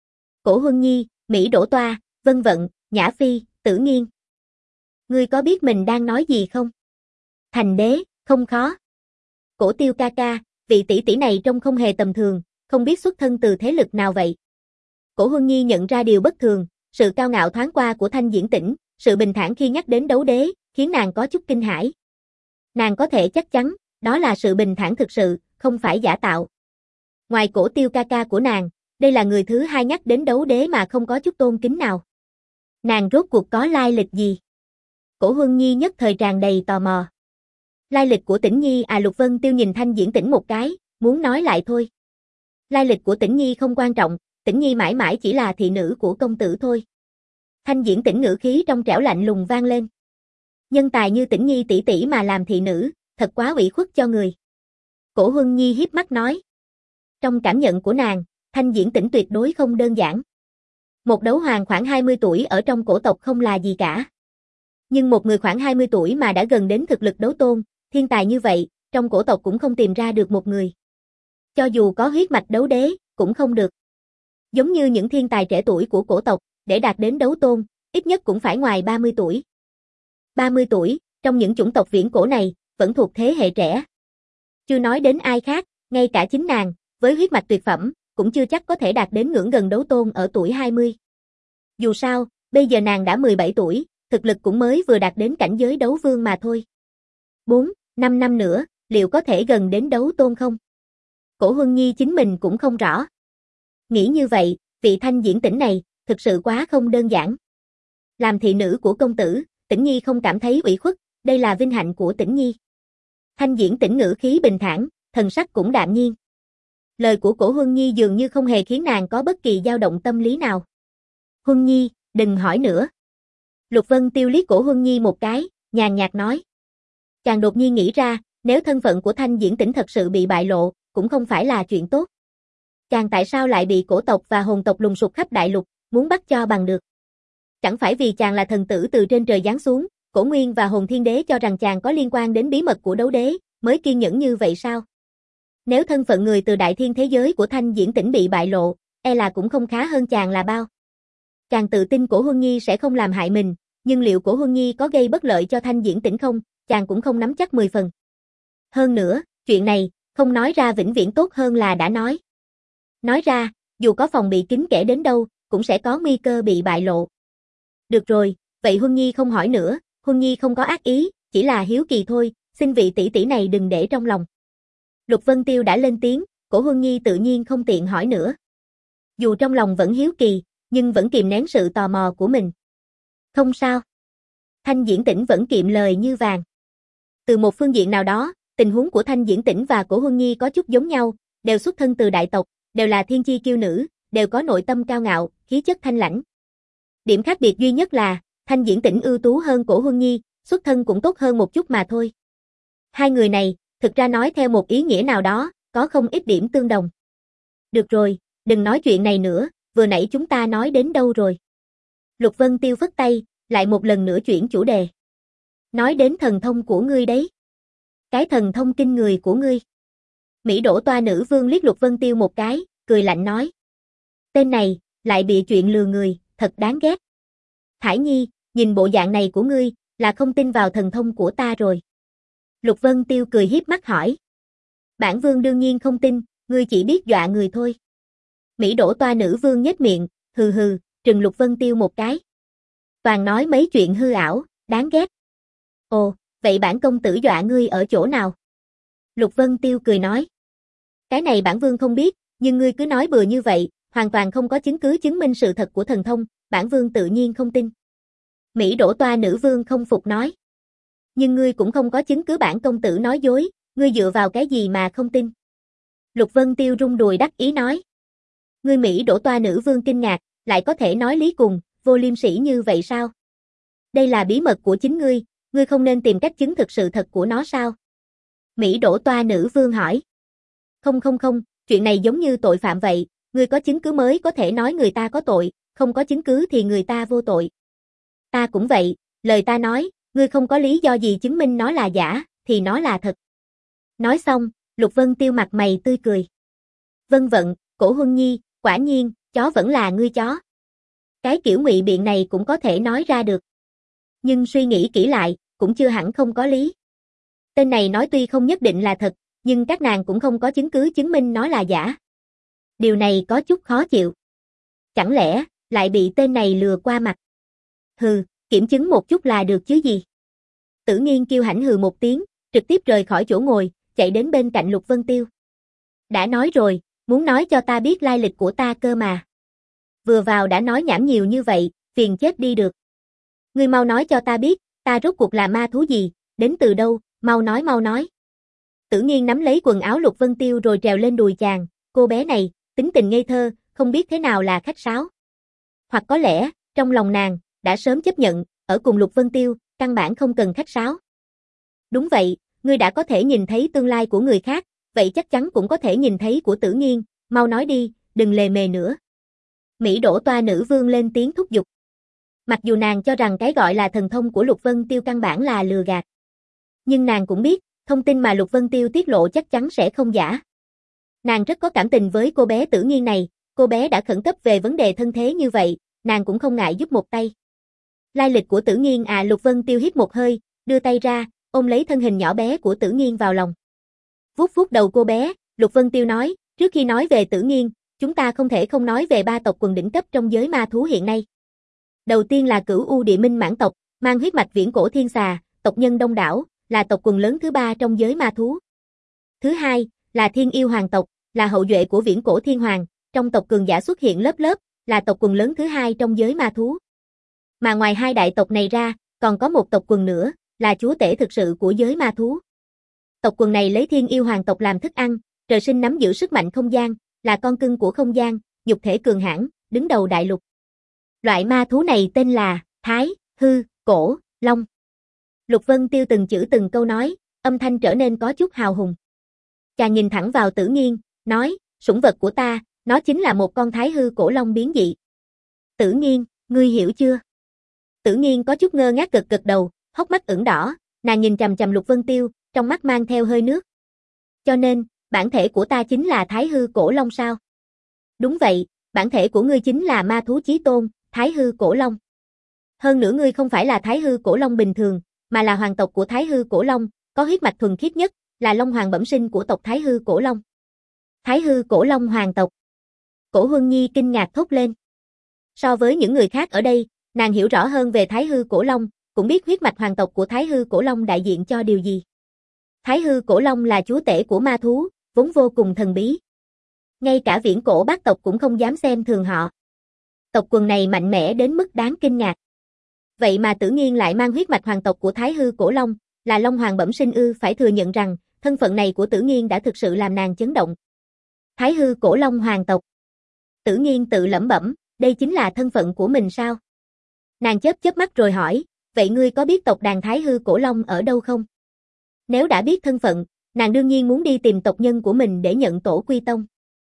Cổ Huân Nhi, Mỹ Đỗ Toa, Vân Vận, Nhã Phi, Tử Nghiên. Ngươi có biết mình đang nói gì không? Thành đế, không khó. Cổ Tiêu ca ca, vị tỷ tỷ này trông không hề tầm thường, không biết xuất thân từ thế lực nào vậy. Cổ Huân Nhi nhận ra điều bất thường, sự cao ngạo thoáng qua của Thanh Diễn Tĩnh, sự bình thản khi nhắc đến đấu đế, khiến nàng có chút kinh hãi. Nàng có thể chắc chắn, đó là sự bình thản thực sự, không phải giả tạo. Ngoài Cổ Tiêu ca ca của nàng, đây là người thứ hai nhắc đến đấu đế mà không có chút tôn kính nào. Nàng rốt cuộc có lai lịch gì? Cổ Huân Nhi nhất thời tràn đầy tò mò. Lai lịch của Tĩnh Nhi à? Lục Vân Tiêu nhìn Thanh Diễn Tĩnh một cái, muốn nói lại thôi. Lai lịch của Tĩnh Nhi không quan trọng, Tĩnh Nhi mãi mãi chỉ là thị nữ của công tử thôi. Thanh Diễn Tĩnh ngữ khí trong trẻo lạnh lùng vang lên. Nhân tài như Tĩnh Nhi tỷ tỷ mà làm thị nữ, thật quá ủy khuất cho người. Cổ Huân Nhi hiếp mắt nói. Trong cảm nhận của nàng, Thanh Diễn Tĩnh tuyệt đối không đơn giản. Một đấu hoàng khoảng hai mươi tuổi ở trong cổ tộc không là gì cả. Nhưng một người khoảng hai mươi tuổi mà đã gần đến thực lực đấu tôn, thiên tài như vậy, trong cổ tộc cũng không tìm ra được một người. Cho dù có huyết mạch đấu đế, cũng không được. Giống như những thiên tài trẻ tuổi của cổ tộc, để đạt đến đấu tôn, ít nhất cũng phải ngoài ba mươi tuổi. ba mươi tuổi, trong những chủng tộc viễn cổ này, vẫn thuộc thế hệ trẻ. Chưa nói đến ai khác, ngay cả chính nàng, với huyết mạch tuyệt phẩm, cũng chưa chắc có thể đạt đến ngưỡng gần đấu tôn ở tuổi hai mươi. Dù sao, bây giờ nàng đã mười bảy tuổi, thực lực cũng mới vừa đạt đến cảnh giới đấu vương mà thôi. bốn, năm năm nữa, liệu có thể gần đến đấu tôn không? Cổ Huân Nhi chính mình cũng không rõ. Nghĩ như vậy, vị Thanh Diễn Tĩnh này, thực sự quá không đơn giản. Làm thị nữ của công tử, Tĩnh Nhi không cảm thấy ủy khuất, đây là vinh hạnh của Tĩnh Nhi. Thanh Diễn Tĩnh ngữ khí bình thản, thần sắc cũng đạm nhiên. Lời của Cổ Huân Nhi dường như không hề khiến nàng có bất kỳ dao động tâm lý nào. Huân Nhi, đừng hỏi nữa. Lục Vân Tiêu liếc Cổ Huân Nhi một cái, nhàn nhạt nói. Chàng đột nhiên nghĩ ra, nếu thân phận của Thanh Diễn Tĩnh thật sự bị bại lộ, cũng không phải là chuyện tốt. Chàng tại sao lại bị cổ tộc và hồn tộc lùng sục khắp đại lục, muốn bắt cho bằng được? Chẳng phải vì chàng là thần tử từ trên trời giáng xuống, Cổ Nguyên và Hồn Thiên Đế cho rằng chàng có liên quan đến bí mật của đấu đế, mới kiên nhẫn như vậy sao? Nếu thân phận người từ đại thiên thế giới của Thanh Diễn Tĩnh bị bại lộ, e là cũng không khá hơn chàng là bao. Chàng tự tin Cổ Huân Nhi sẽ không làm hại mình, nhưng liệu Cổ Huân Nhi có gây bất lợi cho Thanh Diễn Tĩnh không, chàng cũng không nắm chắc mười phần. Hơn nữa, chuyện này, không nói ra vĩnh viễn tốt hơn là đã nói. Nói ra, dù có phòng bị kín kẽ đến đâu, cũng sẽ có nguy cơ bị bại lộ. Được rồi, vậy Huân Nhi không hỏi nữa, Huân Nhi không có ác ý, chỉ là hiếu kỳ thôi, xin vị tỷ tỷ này đừng để trong lòng. Lục Vân Tiêu đã lên tiếng, Cổ Huân Nhi tự nhiên không tiện hỏi nữa. Dù trong lòng vẫn hiếu kỳ, nhưng vẫn kìm nén sự tò mò của mình. Không sao. Thanh Diễn Tĩnh vẫn kiệm lời như vàng. Từ một phương diện nào đó, tình huống của Thanh Diễn Tĩnh và Cổ Huân Nhi có chút giống nhau, đều xuất thân từ đại tộc, đều là thiên chi kiêu nữ, đều có nội tâm cao ngạo, khí chất thanh lãnh. Điểm khác biệt duy nhất là, Thanh Diễn Tĩnh ưu tú hơn Cổ Huân Nhi, xuất thân cũng tốt hơn một chút mà thôi. Hai người này, thực ra nói theo một ý nghĩa nào đó, có không ít điểm tương đồng. Được rồi, đừng nói chuyện này nữa, vừa nãy chúng ta nói đến đâu rồi? Lục Vân Tiêu phất tay, lại một lần nữa chuyển chủ đề. Nói đến thần thông của ngươi đấy. Cái thần thông kinh người của ngươi. Mỹ Đỗ Toa nữ vương liếc Lục Vân Tiêu một cái, cười lạnh nói. Tên này, lại bị chuyện lừa người, thật đáng ghét. Thải Nhi, nhìn bộ dạng này của ngươi, là không tin vào thần thông của ta rồi. Lục Vân Tiêu cười hiếp mắt hỏi. Bản vương đương nhiên không tin, ngươi chỉ biết dọa người thôi. Mỹ Đỗ Toa nữ vương nhếch miệng, hừ hừ, trừng Lục Vân Tiêu một cái. Toàn nói mấy chuyện hư ảo, đáng ghét. Ồ, vậy bản công tử dọa ngươi ở chỗ nào? Lục Vân Tiêu cười nói. Cái này bản vương không biết, nhưng ngươi cứ nói bừa như vậy, hoàn toàn không có chứng cứ chứng minh sự thật của thần thông, bản vương tự nhiên không tin. Mỹ Đỗ Toa nữ vương không phục nói. Nhưng ngươi cũng không có chứng cứ bản công tử nói dối, ngươi dựa vào cái gì mà không tin? Lục Vân Tiêu rung đùi đắc ý nói. Ngươi Mỹ Đỗ Toa nữ vương kinh ngạc, lại có thể nói lý cùng, vô liêm sỉ như vậy sao? Đây là bí mật của chính ngươi, ngươi không nên tìm cách chứng thực sự thật của nó sao? Mỹ Đỗ Toa nữ vương hỏi. Không không không, chuyện này giống như tội phạm vậy, ngươi có chứng cứ mới có thể nói người ta có tội, không có chứng cứ thì người ta vô tội. Ta cũng vậy, lời ta nói, ngươi không có lý do gì chứng minh nó là giả, thì nó là thật. Nói xong, Lục Vân Tiêu mặt mày tươi cười. Vân vận, Cổ Huân Nhi, quả nhiên, chó vẫn là ngươi chó. Cái kiểu ngụy biện này cũng có thể nói ra được. Nhưng suy nghĩ kỹ lại, cũng chưa hẳn không có lý. Tên này nói tuy không nhất định là thật, nhưng các nàng cũng không có chứng cứ chứng minh nó là giả. Điều này có chút khó chịu. Chẳng lẽ, lại bị tên này lừa qua mặt? Hừ, kiểm chứng một chút là được chứ gì. Tử Nghiên kêu hãnh hừ một tiếng, trực tiếp rời khỏi chỗ ngồi, chạy đến bên cạnh Lục Vân Tiêu. Đã nói rồi, muốn nói cho ta biết lai lịch của ta cơ mà. Vừa vào đã nói nhảm nhiều như vậy, phiền chết đi được. Ngươi mau nói cho ta biết, ta rốt cuộc là ma thú gì, đến từ đâu, mau nói mau nói. Tử Nghiên nắm lấy quần áo Lục Vân Tiêu rồi trèo lên đùi chàng, cô bé này, tính tình ngây thơ, không biết thế nào là khách sáo. Hoặc có lẽ, trong lòng nàng, đã sớm chấp nhận, ở cùng Lục Vân Tiêu, căn bản không cần khách sáo. Đúng vậy, ngươi đã có thể nhìn thấy tương lai của người khác, vậy chắc chắn cũng có thể nhìn thấy của Tử Nghiên, mau nói đi, đừng lề mề nữa. Mỹ Đỗ Toa nữ vương lên tiếng thúc giục. Mặc dù nàng cho rằng cái gọi là thần thông của Lục Vân Tiêu căn bản là lừa gạt. Nhưng nàng cũng biết, thông tin mà Lục Vân Tiêu tiết lộ chắc chắn sẽ không giả. Nàng rất có cảm tình với cô bé Tử Nghiên này, cô bé đã khẩn cấp về vấn đề thân thế như vậy, nàng cũng không ngại giúp một tay. Lai lịch của Tử Nghiên à, Lục Vân Tiêu hít một hơi, đưa tay ra, ôm lấy thân hình nhỏ bé của Tử Nghiên vào lòng. Vuốt vuốt đầu cô bé, Lục Vân Tiêu nói, trước khi nói về Tử Nghiên, chúng ta không thể không nói về ba tộc quần đỉnh cấp trong giới ma thú hiện nay. Đầu tiên là Cửu U Địa Minh Mãn tộc, mang huyết mạch viễn cổ thiên xà, tộc nhân đông đảo, là tộc quần lớn thứ ba trong giới ma thú. Thứ hai, là Thiên Yêu Hoàng tộc, là hậu duệ của viễn cổ thiên hoàng, trong tộc cường giả xuất hiện lớp lớp, là tộc quần lớn thứ hai trong giới ma thú. Mà ngoài hai đại tộc này ra, còn có một tộc quần nữa, là chúa tể thực sự của giới ma thú. Tộc quần này lấy Thiên Yêu Hoàng tộc làm thức ăn, trời sinh nắm giữ sức mạnh không gian, là con cưng của không gian, nhục thể cường hãn, đứng đầu đại lục. Loại ma thú này tên là Thái, Hư, Cổ, Long. Lục Vân Tiêu từng chữ từng câu nói, âm thanh trở nên có chút hào hùng. Chàng nhìn thẳng vào Tử Nghiên, nói, sủng vật của ta, nó chính là một con Thái Hư Cổ Long biến dị. Tử Nghiên, ngươi hiểu chưa? Tử Nghiên có chút ngơ ngác gật gật đầu, hốc mắt ửng đỏ, nàng nhìn chằm chằm Lục Vân Tiêu, trong mắt mang theo hơi nước. Cho nên, bản thể của ta chính là Thái Hư Cổ Long sao? Đúng vậy, bản thể của ngươi chính là ma thú chí tôn, Thái Hư Cổ Long. Hơn nữa ngươi không phải là Thái Hư Cổ Long bình thường, mà là hoàng tộc của Thái Hư Cổ Long, có huyết mạch thuần khiết nhất, là Long Hoàng bẩm sinh của tộc Thái Hư Cổ Long. Thái Hư Cổ Long hoàng tộc. Cổ Huân Nhi kinh ngạc thốt lên. So với những người khác ở đây, nàng hiểu rõ hơn về Thái Hư Cổ Long, cũng biết huyết mạch hoàng tộc của Thái Hư Cổ Long đại diện cho điều gì. Thái Hư Cổ Long là chúa tể của ma thú, vốn vô cùng thần bí. Ngay cả viễn cổ bát tộc cũng không dám xem thường họ. Tộc quần này mạnh mẽ đến mức đáng kinh ngạc. Vậy mà Tử Nghiên lại mang huyết mạch hoàng tộc của Thái Hư Cổ Long, là Long Hoàng bẩm sinh ư? Phải thừa nhận rằng, thân phận này của Tử Nghiên đã thực sự làm nàng chấn động. Thái Hư Cổ Long hoàng tộc. Tử Nghiên tự lẩm bẩm, đây chính là thân phận của mình sao? Nàng chớp chớp mắt rồi hỏi, vậy ngươi có biết tộc đàn Thái Hư Cổ Long ở đâu không? Nếu đã biết thân phận, nàng đương nhiên muốn đi tìm tộc nhân của mình để nhận tổ quy tông.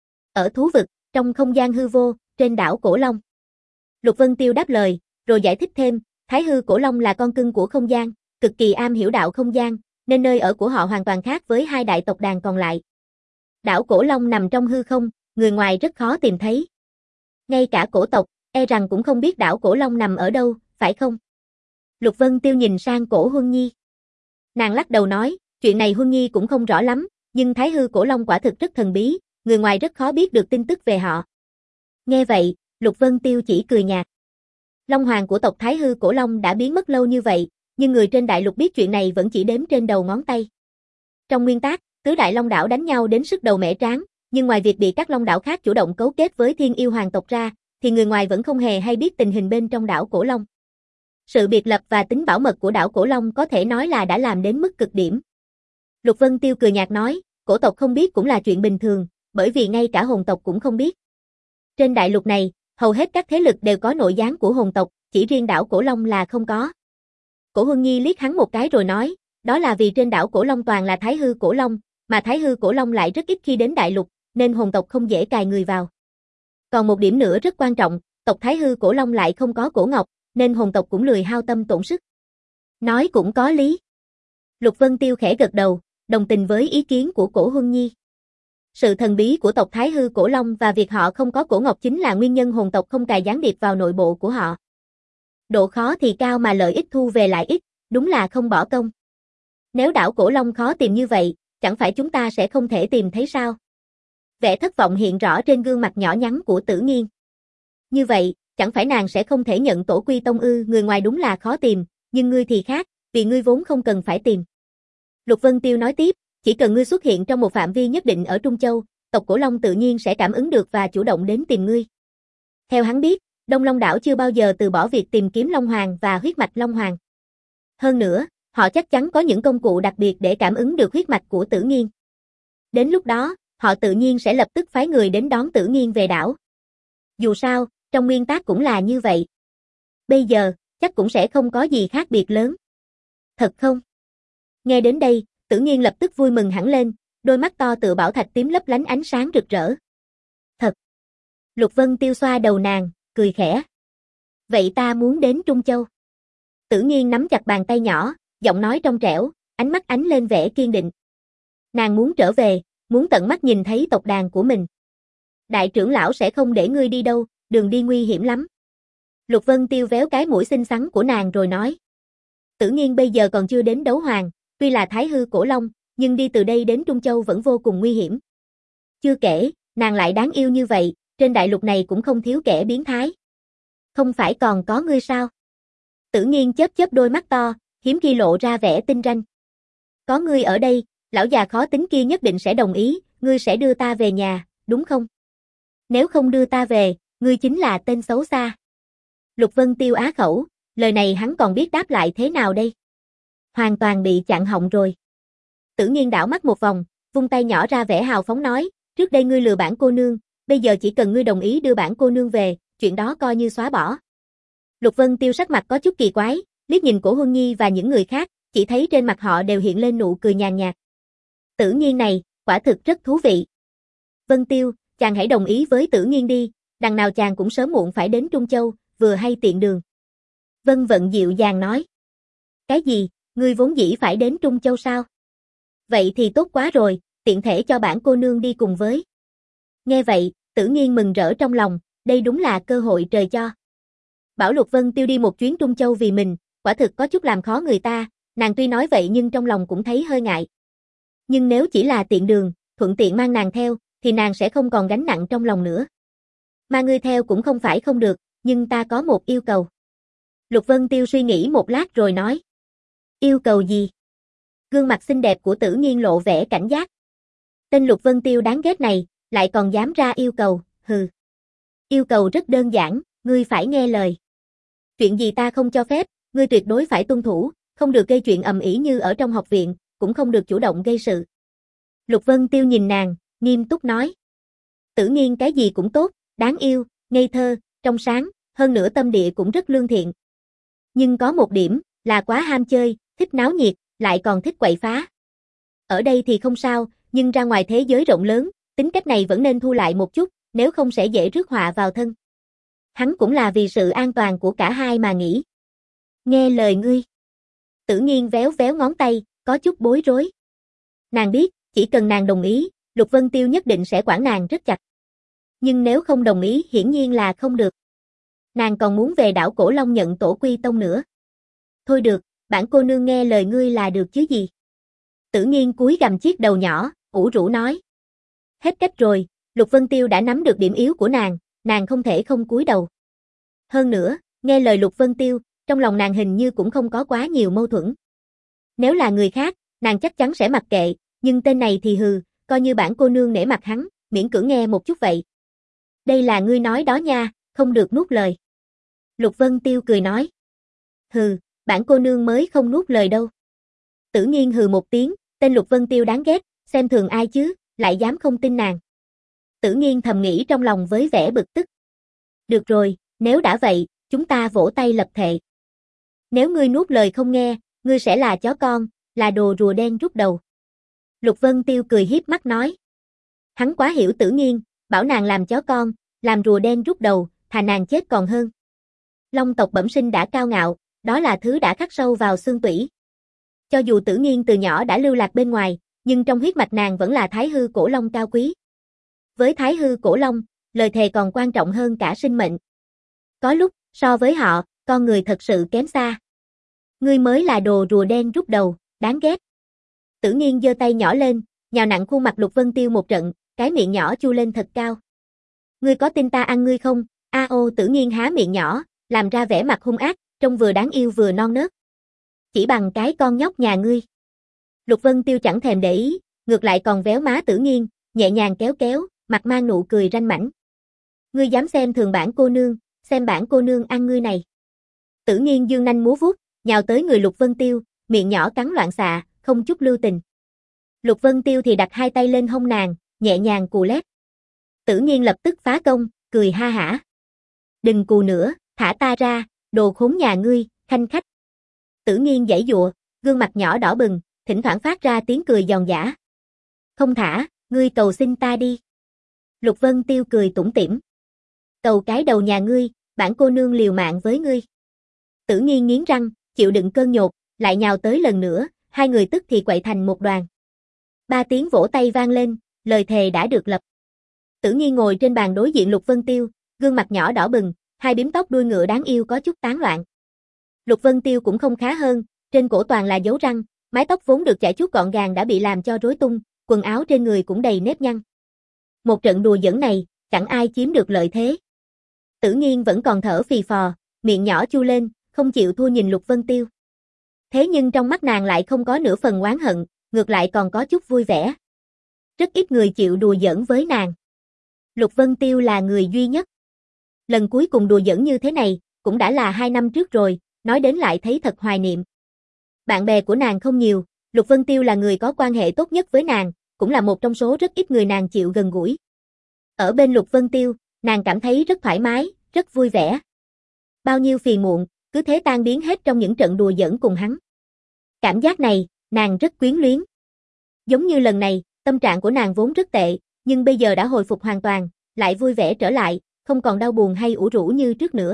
Ở thú vực, trong không gian hư vô, trên đảo Cổ Long. Lục Vân Tiêu đáp lời, rồi giải thích thêm, Thái Hư Cổ Long là con cưng của không gian, cực kỳ am hiểu đạo không gian, nên nơi ở của họ hoàn toàn khác với hai đại tộc đàn còn lại. Đảo Cổ Long nằm trong hư không, người ngoài rất khó tìm thấy. Ngay cả cổ tộc, e rằng cũng không biết đảo Cổ Long nằm ở đâu, phải không? Lục Vân Tiêu nhìn sang Cổ Huân Nhi. Nàng lắc đầu nói, chuyện này Huân Nhi cũng không rõ lắm, nhưng Thái Hư Cổ Long quả thực rất thần bí, người ngoài rất khó biết được tin tức về họ. Nghe vậy, Lục Vân Tiêu chỉ cười nhạt. Long Hoàng của tộc Thái Hư Cổ Long đã biến mất lâu như vậy, nhưng người trên đại lục biết chuyện này vẫn chỉ đếm trên đầu ngón tay. Trong nguyên tắc, tứ đại Long đảo đánh nhau đến sức đầu mẻ trán, nhưng ngoài việc bị các Long đảo khác chủ động cấu kết với Thiên Yêu Hoàng tộc ra, thì người ngoài vẫn không hề hay biết tình hình bên trong đảo Cổ Long. Sự biệt lập và tính bảo mật của đảo Cổ Long có thể nói là đã làm đến mức cực điểm. Lục Vân Tiêu cười nhạt nói, cổ tộc không biết cũng là chuyện bình thường, bởi vì ngay cả hồn tộc cũng không biết. Trên đại lục này, hầu hết các thế lực đều có nội gián của hồn tộc, chỉ riêng đảo Cổ Long là không có. Cổ Huân Nhi liếc hắn một cái rồi nói, đó là vì trên đảo Cổ Long toàn là Thái Hư Cổ Long, mà Thái Hư Cổ Long lại rất ít khi đến đại lục, nên hồn tộc không dễ cài người vào. Còn một điểm nữa rất quan trọng, tộc Thái Hư Cổ Long lại không có cổ ngọc, nên hồn tộc cũng lười hao tâm tổn sức. Nói cũng có lý. Lục Vân Tiêu khẽ gật đầu, đồng tình với ý kiến của Cổ Huân Nhi. Sự thần bí của tộc Thái Hư Cổ Long và việc họ không có cổ ngọc chính là nguyên nhân hồn tộc không cài gián điệp vào nội bộ của họ. Độ khó thì cao mà lợi ích thu về lại ít, đúng là không bỏ công. Nếu đảo Cổ Long khó tìm như vậy, chẳng phải chúng ta sẽ không thể tìm thấy sao? Vẻ thất vọng hiện rõ trên gương mặt nhỏ nhắn của Tử Nghiên. Như vậy, chẳng phải nàng sẽ không thể nhận tổ quy tông ư? Người ngoài đúng là khó tìm, nhưng ngươi thì khác, vì ngươi vốn không cần phải tìm. Lục Vân Tiêu nói tiếp, chỉ cần ngươi xuất hiện trong một phạm vi nhất định ở Trung Châu, tộc Cổ Long tự nhiên sẽ cảm ứng được và chủ động đến tìm ngươi. Theo hắn biết, Đông Long đảo chưa bao giờ từ bỏ việc tìm kiếm Long Hoàng và huyết mạch Long Hoàng. Hơn nữa, họ chắc chắn có những công cụ đặc biệt để cảm ứng được huyết mạch của Tử Nghiên. Đến lúc đó, họ tự nhiên sẽ lập tức phái người đến đón Tử Nghiên về đảo. Dù sao, trong nguyên tắc cũng là như vậy. Bây giờ, chắc cũng sẽ không có gì khác biệt lớn. Thật không? Nghe đến đây, Tử Nghiên lập tức vui mừng hẳn lên, đôi mắt to tựa bảo thạch tím lấp lánh ánh sáng rực rỡ. Thật. Lục Vân Tiêu xoa đầu nàng, cười khẽ. Vậy ta muốn đến Trung Châu. Tử Nghiên nắm chặt bàn tay nhỏ, giọng nói trong trẻo, ánh mắt ánh lên vẻ kiên định. Nàng muốn trở về, muốn tận mắt nhìn thấy tộc đàn của mình. Đại trưởng lão sẽ không để ngươi đi đâu, đường đi nguy hiểm lắm. Lục Vân Tiêu véo cái mũi xinh xắn của nàng rồi nói. Tử Nghiên bây giờ còn chưa đến đấu hoàng, tuy là Thái Hư Cổ Long, nhưng đi từ đây đến Trung Châu vẫn vô cùng nguy hiểm. Chưa kể, nàng lại đáng yêu như vậy, trên đại lục này cũng không thiếu kẻ biến thái. Không phải còn có ngươi sao? Tử Nghiên chớp chớp đôi mắt to, hiếm khi lộ ra vẻ tinh ranh. Có ngươi ở đây, lão già khó tính kia nhất định sẽ đồng ý, ngươi sẽ đưa ta về nhà, đúng không? Nếu không đưa ta về, ngươi chính là tên xấu xa. Lục Vân Tiêu á khẩu, lời này hắn còn biết đáp lại thế nào đây? Hoàn toàn bị chặn họng rồi. Tử Nghiên đảo mắt một vòng, vung tay nhỏ ra vẻ hào phóng nói, trước đây ngươi lừa bản cô nương, bây giờ chỉ cần ngươi đồng ý đưa bản cô nương về, chuyện đó coi như xóa bỏ. Lục Vân Tiêu sắc mặt có chút kỳ quái, liếc nhìn Cổ Huân Nhi và những người khác, chỉ thấy trên mặt họ đều hiện lên nụ cười nhàn nhạt. Tử Nghiên này, quả thực rất thú vị. Vân Tiêu, chàng hãy đồng ý với Tử Nghiên đi, đằng nào chàng cũng sớm muộn phải đến Trung Châu, vừa hay tiện đường. Vân Vận dịu dàng nói. Cái gì, ngươi vốn dĩ phải đến Trung Châu sao? Vậy thì tốt quá rồi, tiện thể cho bản cô nương đi cùng với. Nghe vậy, Tử Nghiên mừng rỡ trong lòng, đây đúng là cơ hội trời cho. Bảo Lục Vân Tiêu đi một chuyến Trung Châu vì mình, quả thực có chút làm khó người ta, nàng tuy nói vậy nhưng trong lòng cũng thấy hơi ngại. Nhưng nếu chỉ là tiện đường, thuận tiện mang nàng theo, thì nàng sẽ không còn gánh nặng trong lòng nữa. Mà ngươi theo cũng không phải không được, nhưng ta có một yêu cầu. Lục Vân Tiêu suy nghĩ một lát rồi nói. Yêu cầu gì? Gương mặt xinh đẹp của Tử Nghiên lộ vẻ cảnh giác. Tên Lục Vân Tiêu đáng ghét này, lại còn dám ra yêu cầu, hừ. Yêu cầu rất đơn giản, ngươi phải nghe lời. chuyện gì ta không cho phép, ngươi tuyệt đối phải tuân thủ, không được gây chuyện ầm ĩ như ở trong học viện, cũng không được chủ động gây sự. Lục Vân Tiêu nhìn nàng, nghiêm túc nói. Tử Nghiên cái gì cũng tốt, đáng yêu, ngây thơ, trong sáng, hơn nữa tâm địa cũng rất lương thiện. Nhưng có một điểm, là quá ham chơi, thích náo nhiệt, lại còn thích quậy phá. Ở đây thì không sao, nhưng ra ngoài thế giới rộng lớn, tính cách này vẫn nên thu lại một chút, nếu không sẽ dễ rước họa vào thân. Hắn cũng là vì sự an toàn của cả hai mà nghĩ. Nghe lời ngươi. Tử Nghiên véo véo ngón tay, có chút bối rối. Nàng biết, chỉ cần nàng đồng ý, Lục Vân Tiêu nhất định sẽ quản nàng rất chặt. Nhưng nếu không đồng ý hiển nhiên là không được. Nàng còn muốn về đảo Cổ Long nhận tổ quy tông nữa. Thôi được, bản cô nương nghe lời ngươi là được chứ gì. Tử Nghiên cúi gằm chiếc đầu nhỏ, ủ rũ nói. Hết cách rồi, Lục Vân Tiêu đã nắm được điểm yếu của nàng, nàng không thể không cúi đầu. Hơn nữa, nghe lời Lục Vân Tiêu, trong lòng nàng hình như cũng không có quá nhiều mâu thuẫn. Nếu là người khác, nàng chắc chắn sẽ mặc kệ, nhưng tên này thì hừ, coi như bản cô nương nể mặt hắn, miễn cưỡng nghe một chút vậy. Đây là ngươi nói đó nha, không được nuốt lời. Lục Vân Tiêu cười nói. Hừ, bản cô nương mới không nuốt lời đâu. Tử Nghiên hừ một tiếng, tên Lục Vân Tiêu đáng ghét, xem thường ai chứ, lại dám không tin nàng. Tử Nghiên thầm nghĩ trong lòng với vẻ bực tức. Được rồi, nếu đã vậy, chúng ta vỗ tay lập thệ. Nếu ngươi nuốt lời không nghe, ngươi sẽ là chó con, là đồ rùa đen rút đầu. Lục Vân Tiêu cười hiếp mắt nói. Hắn quá hiểu Tử Nghiên, bảo nàng làm chó con, làm rùa đen rút đầu, thà nàng chết còn hơn. Long tộc bẩm sinh đã cao ngạo, đó là thứ đã khắc sâu vào xương tủy. Cho dù Tử Nghiên từ nhỏ đã lưu lạc bên ngoài, nhưng trong huyết mạch nàng vẫn là Thái Hư Cổ Long cao quý. Với Thái Hư Cổ Long, lời thề còn quan trọng hơn cả sinh mệnh. Có lúc, so với họ, con người thật sự kém xa. Ngươi mới là đồ rùa đen rút đầu, đáng ghét. Tử Nghiên giơ tay nhỏ lên, nhào nặng khuôn mặt Lục Vân Tiêu một trận, cái miệng nhỏ chu lên thật cao. Ngươi có tin ta ăn ngươi không? A ô Tử Nghiên há miệng nhỏ, làm ra vẻ mặt hung ác, trông vừa đáng yêu vừa non nớt. Chỉ bằng cái con nhóc nhà ngươi. Lục Vân Tiêu chẳng thèm để ý, ngược lại còn véo má Tử Nghiên, nhẹ nhàng kéo kéo, mặt mang nụ cười ranh mãnh. Ngươi dám xem thường bản cô nương, xem bản cô nương ăn ngươi này. Tử Nghiên dương nanh múa vuốt, nhào tới người Lục Vân Tiêu, miệng nhỏ cắn loạn xạ, không chút lưu tình. Lục Vân Tiêu thì đặt hai tay lên hông nàng, nhẹ nhàng cù lét. Tử Nghiên lập tức phá công, cười ha hả. Đừng cù nữa, thả ta ra, đồ khốn nhà ngươi, khanh khách. Tử Nghiên giãy giụa, gương mặt nhỏ đỏ bừng, thỉnh thoảng phát ra tiếng cười giòn giã. Không thả, ngươi cầu xin ta đi. Lục Vân Tiêu cười tủm tỉm. Cầu cái đầu nhà ngươi, bản cô nương liều mạng với ngươi. Tử Nghiên nghiến răng, chịu đựng cơn nhột, lại nhào tới lần nữa, hai người tức thì quậy thành một đoàn. Ba tiếng vỗ tay vang lên, lời thề đã được lập. Tử Nghiên ngồi trên bàn đối diện Lục Vân Tiêu, gương mặt nhỏ đỏ bừng, hai bím tóc đuôi ngựa đáng yêu có chút tán loạn. Lục Vân Tiêu cũng không khá hơn, trên cổ toàn là dấu răng, mái tóc vốn được chải chuốt gọn gàng đã bị làm cho rối tung, quần áo trên người cũng đầy nếp nhăn. Một trận đùa giỡn này, chẳng ai chiếm được lợi thế. Tử Nghiên vẫn còn thở phì phò, miệng nhỏ chu lên, không chịu thua nhìn Lục Vân Tiêu. Thế nhưng trong mắt nàng lại không có nửa phần oán hận, ngược lại còn có chút vui vẻ. Rất ít người chịu đùa giỡn với nàng. Lục Vân Tiêu là người duy nhất. Lần cuối cùng đùa giỡn như thế này, cũng đã là hai năm trước rồi, nói đến lại thấy thật hoài niệm. Bạn bè của nàng không nhiều, Lục Vân Tiêu là người có quan hệ tốt nhất với nàng, cũng là một trong số rất ít người nàng chịu gần gũi. Ở bên Lục Vân Tiêu, nàng cảm thấy rất thoải mái, rất vui vẻ. Bao nhiêu phiền muộn, cứ thế tan biến hết trong những trận đùa giỡn cùng hắn. Cảm giác này, nàng rất quyến luyến. Giống như lần này, tâm trạng của nàng vốn rất tệ, nhưng bây giờ đã hồi phục hoàn toàn, lại vui vẻ trở lại, không còn đau buồn hay ủ rũ như trước nữa.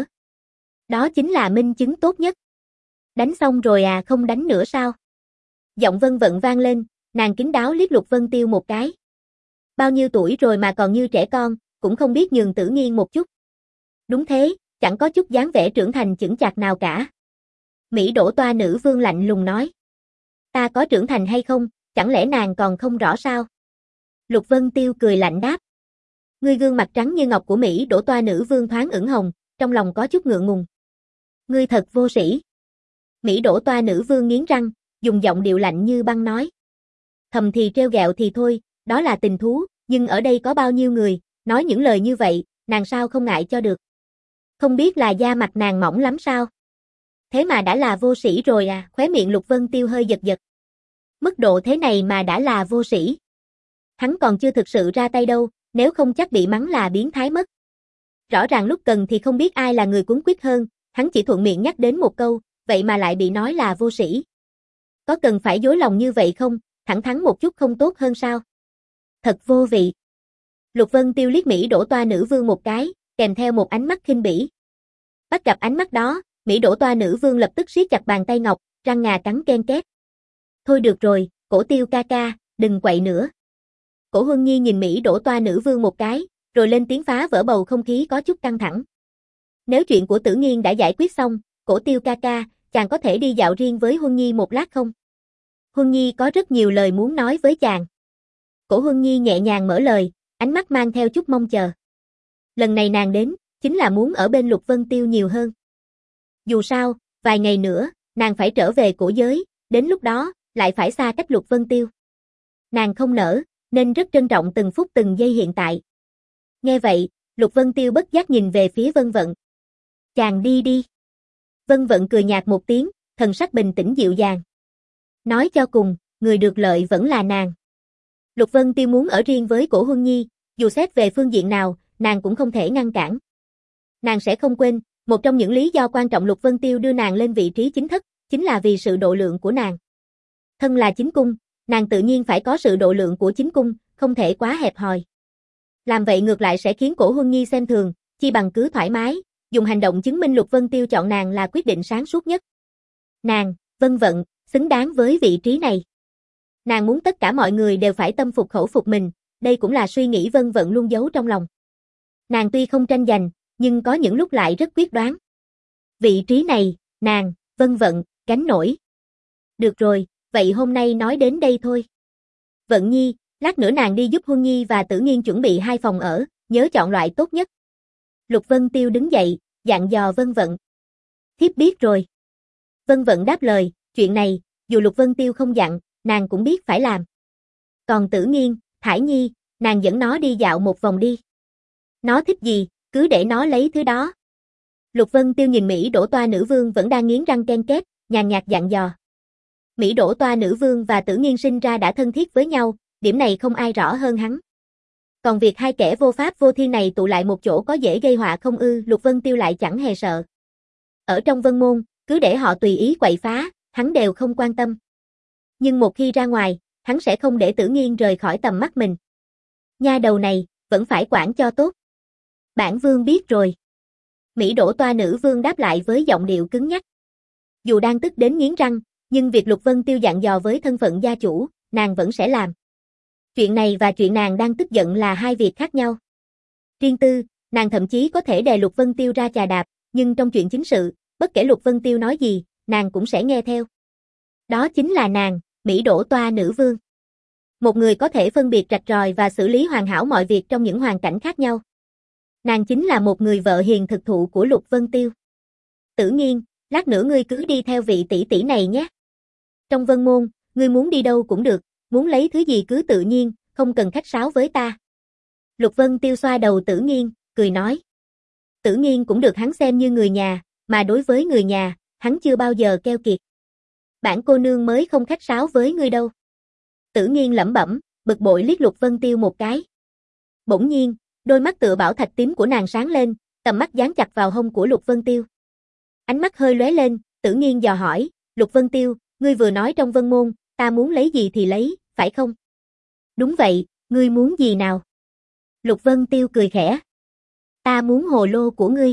Đó chính là minh chứng tốt nhất. Đánh xong rồi à, không đánh nữa sao? Giọng Vân Vận vang lên, nàng kín đáo liếc Lục Vân Tiêu một cái. Bao nhiêu tuổi rồi mà còn như trẻ con, cũng không biết nhường Tử Nghiên một chút. Đúng thế, chẳng có chút dáng vẻ trưởng thành chững chạc nào cả. Mỹ Đỗ Toa nữ vương lạnh lùng nói. Ta có trưởng thành hay không, chẳng lẽ nàng còn không rõ sao? Lục Vân Tiêu cười lạnh đáp. Ngươi gương mặt trắng như ngọc của Mỹ Đỗ Toa nữ vương thoáng ửng hồng, trong lòng có chút ngượng ngùng. Ngươi thật vô sĩ. Mỹ Đỗ Toa nữ vương nghiến răng, dùng giọng điệu lạnh như băng nói. Thầm thì trêu ghẹo thì thôi, đó là tình thú, nhưng ở đây có bao nhiêu người, nói những lời như vậy, nàng sao không ngại cho được. Không biết là da mặt nàng mỏng lắm sao? Thế mà đã là vô sĩ rồi à, khóe miệng Lục Vân Tiêu hơi giật giật. Mức độ thế này mà đã là vô sĩ. Hắn còn chưa thực sự ra tay đâu, nếu không chắc bị mắng là biến thái mất. Rõ ràng lúc cần thì không biết ai là người cuống quýt hơn, hắn chỉ thuận miệng nhắc đến một câu, vậy mà lại bị nói là vô sĩ. Có cần phải dối lòng như vậy không, thẳng thắn một chút không tốt hơn sao? Thật vô vị. Lục Vân Tiêu liếc Mỹ Đỗ Toa Nữ Vương một cái, kèm theo một ánh mắt khinh bỉ. Bắt gặp ánh mắt đó, Mỹ Đỗ Toa Nữ Vương lập tức siết chặt bàn tay ngọc, răng ngà cắn ken két. Thôi được rồi, Cổ Tiêu ca ca, đừng quậy nữa. Cổ Huân Nhi nhìn Mỹ Đỗ Toa Nữ Vương một cái, rồi lên tiếng phá vỡ bầu không khí có chút căng thẳng. Nếu chuyện của Tử Nghiên đã giải quyết xong, Cổ Tiêu ca ca, chàng có thể đi dạo riêng với Huân Nhi một lát không? Huân Nhi có rất nhiều lời muốn nói với chàng. Cổ Huân Nhi nhẹ nhàng mở lời, ánh mắt mang theo chút mong chờ. Lần này nàng đến, chính là muốn ở bên Lục Vân Tiêu nhiều hơn. Dù sao, vài ngày nữa, nàng phải trở về cổ giới, đến lúc đó, lại phải xa cách Lục Vân Tiêu. Nàng không nỡ, nên rất trân trọng từng phút từng giây hiện tại. Nghe vậy, Lục Vân Tiêu bất giác nhìn về phía Vân Vận. Chàng đi đi. Vân Vận cười nhạt một tiếng, thần sắc bình tĩnh dịu dàng. Nói cho cùng, người được lợi vẫn là nàng. Lục Vân Tiêu muốn ở riêng với Cổ Huân Nhi, dù xét về phương diện nào, nàng cũng không thể ngăn cản. Nàng sẽ không quên, một trong những lý do quan trọng Lục Vân Tiêu đưa nàng lên vị trí chính thất, chính là vì sự độ lượng của nàng. Thân là chính cung, nàng tự nhiên phải có sự độ lượng của chính cung, không thể quá hẹp hòi. Làm vậy ngược lại sẽ khiến Cổ Huân Nhi xem thường, chi bằng cứ thoải mái, dùng hành động chứng minh Lục Vân Tiêu chọn nàng là quyết định sáng suốt nhất. Nàng, Vân Vận, xứng đáng với vị trí này. Nàng muốn tất cả mọi người đều phải tâm phục khẩu phục mình, đây cũng là suy nghĩ Vân Vận luôn giấu trong lòng. Nàng tuy không tranh giành, nhưng có những lúc lại rất quyết đoán. Vị trí này, nàng, Vân Vận, gánh nổi. Được rồi, vậy hôm nay nói đến đây thôi. Vận Nhi, lát nữa nàng đi giúp Huân Nhi và Tử Nghiên chuẩn bị hai phòng ở, nhớ chọn loại tốt nhất. Lục Vân Tiêu đứng dậy, dặn dò Vân Vận. Thiếp biết rồi. Vân Vận đáp lời, chuyện này, dù Lục Vân Tiêu không dặn, nàng cũng biết phải làm. Còn Tử Nghiên, Thải Nhi, nàng dẫn nó đi dạo một vòng đi. Nó thích gì, cứ để nó lấy thứ đó. Lục Vân Tiêu nhìn Mỹ Đỗ Toa Nữ Vương vẫn đang nghiến răng ken két, nhàn nhạt dặn dò. Mỹ Đỗ Toa Nữ Vương và Tử Nghiên sinh ra đã thân thiết với nhau, điểm này không ai rõ hơn hắn. Còn việc hai kẻ vô pháp vô thiên này tụ lại một chỗ có dễ gây họa không ư, Lục Vân Tiêu lại chẳng hề sợ. Ở trong Vân Môn, cứ để họ tùy ý quậy phá, hắn đều không quan tâm. Nhưng một khi ra ngoài, hắn sẽ không để Tử Nghiên rời khỏi tầm mắt mình. Nha đầu này, vẫn phải quản cho tốt. Bản vương biết rồi. Mỹ Đỗ Toa Nữ Vương đáp lại với giọng điệu cứng nhắc. Dù đang tức đến nghiến răng, nhưng việc Lục Vân Tiêu dặn dò với thân phận gia chủ, nàng vẫn sẽ làm. Chuyện này và chuyện nàng đang tức giận là hai việc khác nhau. Riêng tư, nàng thậm chí có thể đè Lục Vân Tiêu ra chà đạp, nhưng trong chuyện chính sự, bất kể Lục Vân Tiêu nói gì, nàng cũng sẽ nghe theo. Đó chính là nàng, Mỹ Đỗ Toa Nữ Vương. Một người có thể phân biệt rạch ròi và xử lý hoàn hảo mọi việc trong những hoàn cảnh khác nhau. Nàng chính là một người vợ hiền thực thụ của Lục Vân Tiêu. Tử Nghiên, lát nữa ngươi cứ đi theo vị tỷ tỷ này nhé. Trong Vân Môn, ngươi muốn đi đâu cũng được, muốn lấy thứ gì cứ tự nhiên, không cần khách sáo với ta. Lục Vân Tiêu xoa đầu Tử Nghiên, cười nói. Tử Nghiên cũng được hắn xem như người nhà, mà đối với người nhà, hắn chưa bao giờ keo kiệt. Bản cô nương mới không khách sáo với ngươi đâu. Tử Nghiên lẩm bẩm, bực bội liếc Lục Vân Tiêu một cái. Bỗng nhiên, đôi mắt tựa bảo thạch tím của nàng sáng lên, tầm mắt dán chặt vào hông của Lục Vân Tiêu. Ánh mắt hơi lóe lên, Tử Nghiên dò hỏi, Lục Vân Tiêu, ngươi vừa nói trong Vân Môn, ta muốn lấy gì thì lấy, phải không? Đúng vậy, ngươi muốn gì nào? Lục Vân Tiêu cười khẽ. Ta muốn hồ lô của ngươi.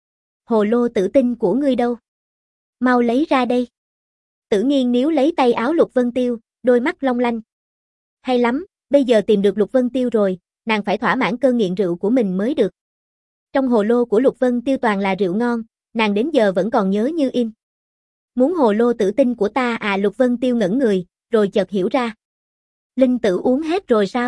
Hồ lô tử tinh của ngươi đâu? Mau lấy ra đây. Tử Nghiên níu lấy tay áo Lục Vân Tiêu, đôi mắt long lanh. Hay lắm, bây giờ tìm được Lục Vân Tiêu rồi, nàng phải thỏa mãn cơn nghiện rượu của mình mới được. Trong hồ lô của Lục Vân Tiêu toàn là rượu ngon, nàng đến giờ vẫn còn nhớ như in. Muốn hồ lô tử tinh của ta à? Lục Vân Tiêu ngẩn người, rồi chợt hiểu ra. Linh tử uống hết rồi sao?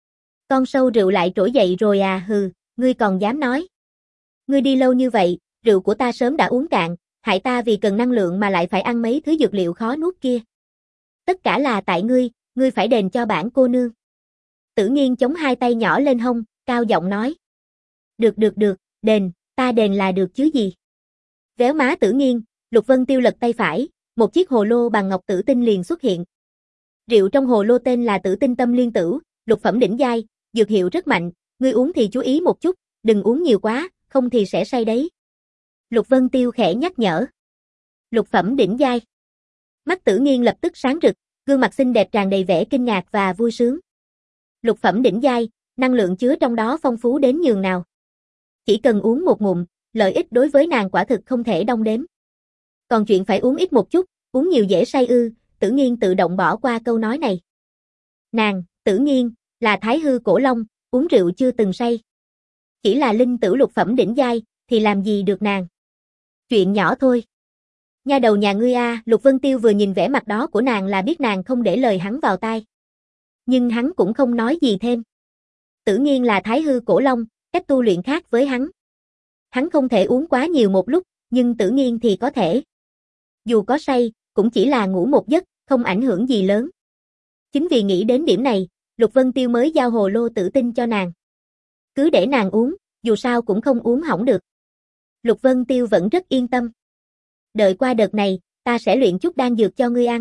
Con sâu rượu lại trỗi dậy rồi à? Hừ, ngươi còn dám nói. Ngươi đi lâu như vậy, rượu của ta sớm đã uống cạn, hại ta vì cần năng lượng mà lại phải ăn mấy thứ dược liệu khó nuốt kia. Tất cả là tại ngươi, ngươi phải đền cho bản cô nương. Tử Nghiên chống hai tay nhỏ lên hông, cao giọng nói. Được được được, đền, Ta đền là được chứ gì. Véo má Tử Nghiên, Lục Vân Tiêu lật tay phải, một chiếc hồ lô bằng ngọc tử tinh liền xuất hiện. Rượu trong hồ lô tên là Tử Tinh Tâm Liên Tử, lục phẩm đỉnh giai, dược hiệu rất mạnh, ngươi uống thì chú ý một chút, đừng uống nhiều quá, không thì sẽ say đấy. Lục Vân Tiêu khẽ nhắc nhở. Lục phẩm đỉnh giai. Mắt Tử Nghiên lập tức sáng rực, gương mặt xinh đẹp tràn đầy vẻ kinh ngạc và vui sướng. Lục phẩm đỉnh giai, năng lượng chứa trong đó phong phú đến nhường nào. Chỉ cần uống một ngụm, lợi ích đối với nàng quả thực không thể đong đếm. Còn chuyện phải uống ít một chút, uống nhiều dễ say ư, Tử Nghiên tự động bỏ qua câu nói này. Nàng, Tử Nghiên, là Thái Hư Cổ Long, uống rượu chưa từng say. Chỉ là linh tử lục phẩm đỉnh giai, thì làm gì được nàng. Chuyện nhỏ thôi. Nha đầu nhà ngươi a, Lục Vân Tiêu vừa nhìn vẻ mặt đó của nàng là biết nàng không để lời hắn vào tai. Nhưng hắn cũng không nói gì thêm. Tử Nghiên là Thái Hư Cổ Long, cách tu luyện khác với hắn. Hắn không thể uống quá nhiều một lúc, nhưng Tử Nghiên thì có thể. Dù có say, cũng chỉ là ngủ một giấc, không ảnh hưởng gì lớn. Chính vì nghĩ đến điểm này, Lục Vân Tiêu mới giao hồ lô tử tinh cho nàng. Cứ để nàng uống, dù sao cũng không uống hỏng được. Lục Vân Tiêu vẫn rất yên tâm. Đợi qua đợt này, ta sẽ luyện chút đan dược cho ngươi ăn.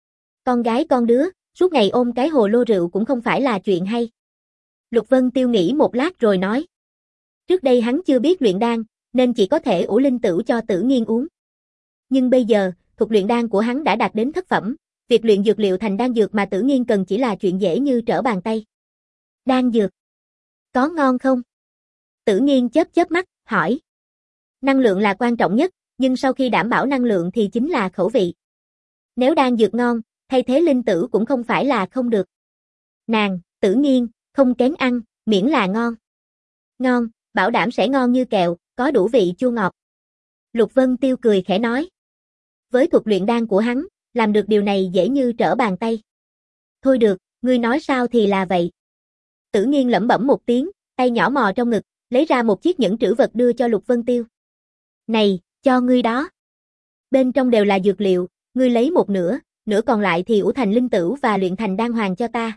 Con gái con đứa, suốt ngày ôm cái hồ lô rượu cũng không phải là chuyện hay. Lục Vân Tiêu nghĩ một lát rồi nói. Trước đây hắn chưa biết luyện đan, nên chỉ có thể ủ linh tửu cho Tử Nghiên uống. Nhưng bây giờ, thuật luyện đan của hắn đã đạt đến thất phẩm, việc luyện dược liệu thành đan dược mà Tử Nghiên cần chỉ là chuyện dễ như trở bàn tay. Đan dược. Có ngon không? Tử Nghiên chớp chớp mắt, hỏi. Năng lượng là quan trọng nhất, nhưng sau khi đảm bảo năng lượng thì chính là khẩu vị. Nếu đan dược ngon, thay thế linh tử cũng không phải là không được. Nàng, Tử Nghiên, không kén ăn, miễn là ngon. Ngon, bảo đảm sẽ ngon như kẹo, có đủ vị chua ngọt. Lục Vân Tiêu cười khẽ nói. Với thuật luyện đan của hắn, làm được điều này dễ như trở bàn tay. Thôi được, ngươi nói sao thì là vậy. Tử Nghiên lẩm bẩm một tiếng, tay nhỏ mò trong ngực, lấy ra một chiếc nhẫn trữ vật đưa cho Lục Vân Tiêu. Này, cho ngươi đó. Bên trong đều là dược liệu, ngươi lấy một nửa, nửa còn lại thì ủ thành linh tửu và luyện thành đan hoàng cho ta.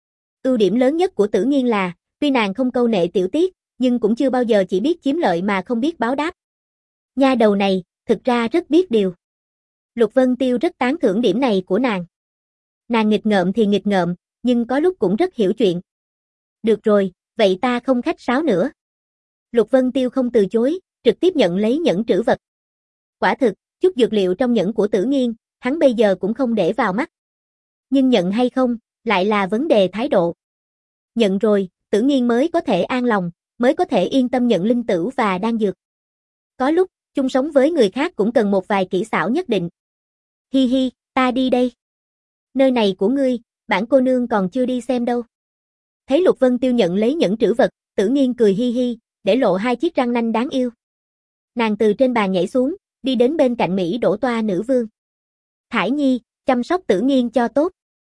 Ưu điểm lớn nhất của Tử Nghiên là, tuy nàng không câu nệ tiểu tiết, nhưng cũng chưa bao giờ chỉ biết chiếm lợi mà không biết báo đáp. Nha đầu này, thực ra rất biết điều. Lục Vân Tiêu rất tán thưởng điểm này của nàng. Nàng nghịch ngợm thì nghịch ngợm, nhưng có lúc cũng rất hiểu chuyện. Được rồi, vậy ta không khách sáo nữa. Lục Vân Tiêu không từ chối, trực tiếp nhận lấy nhẫn trữ vật. Quả thực, chút dược liệu trong nhẫn của Tử Nghiên, hắn bây giờ cũng không để vào mắt. Nhưng nhận hay không, lại là vấn đề thái độ. Nhận rồi, Tử Nghiên mới có thể an lòng, mới có thể yên tâm nhận linh tửu và đan dược. Có lúc, chung sống với người khác cũng cần một vài kỹ xảo nhất định. Hi hi, ta đi đây. Nơi này của ngươi, bản cô nương còn chưa đi xem đâu. Thấy Lục Vân Tiêu nhận lấy nhẫn trữ vật, Tử Nghiên cười hi hi, để lộ hai chiếc răng nanh đáng yêu. Nàng từ trên bàn nhảy xuống, đi đến bên cạnh Mỹ Đỗ Toa nữ vương. Thải Nhi, chăm sóc Tử Nghiên cho tốt.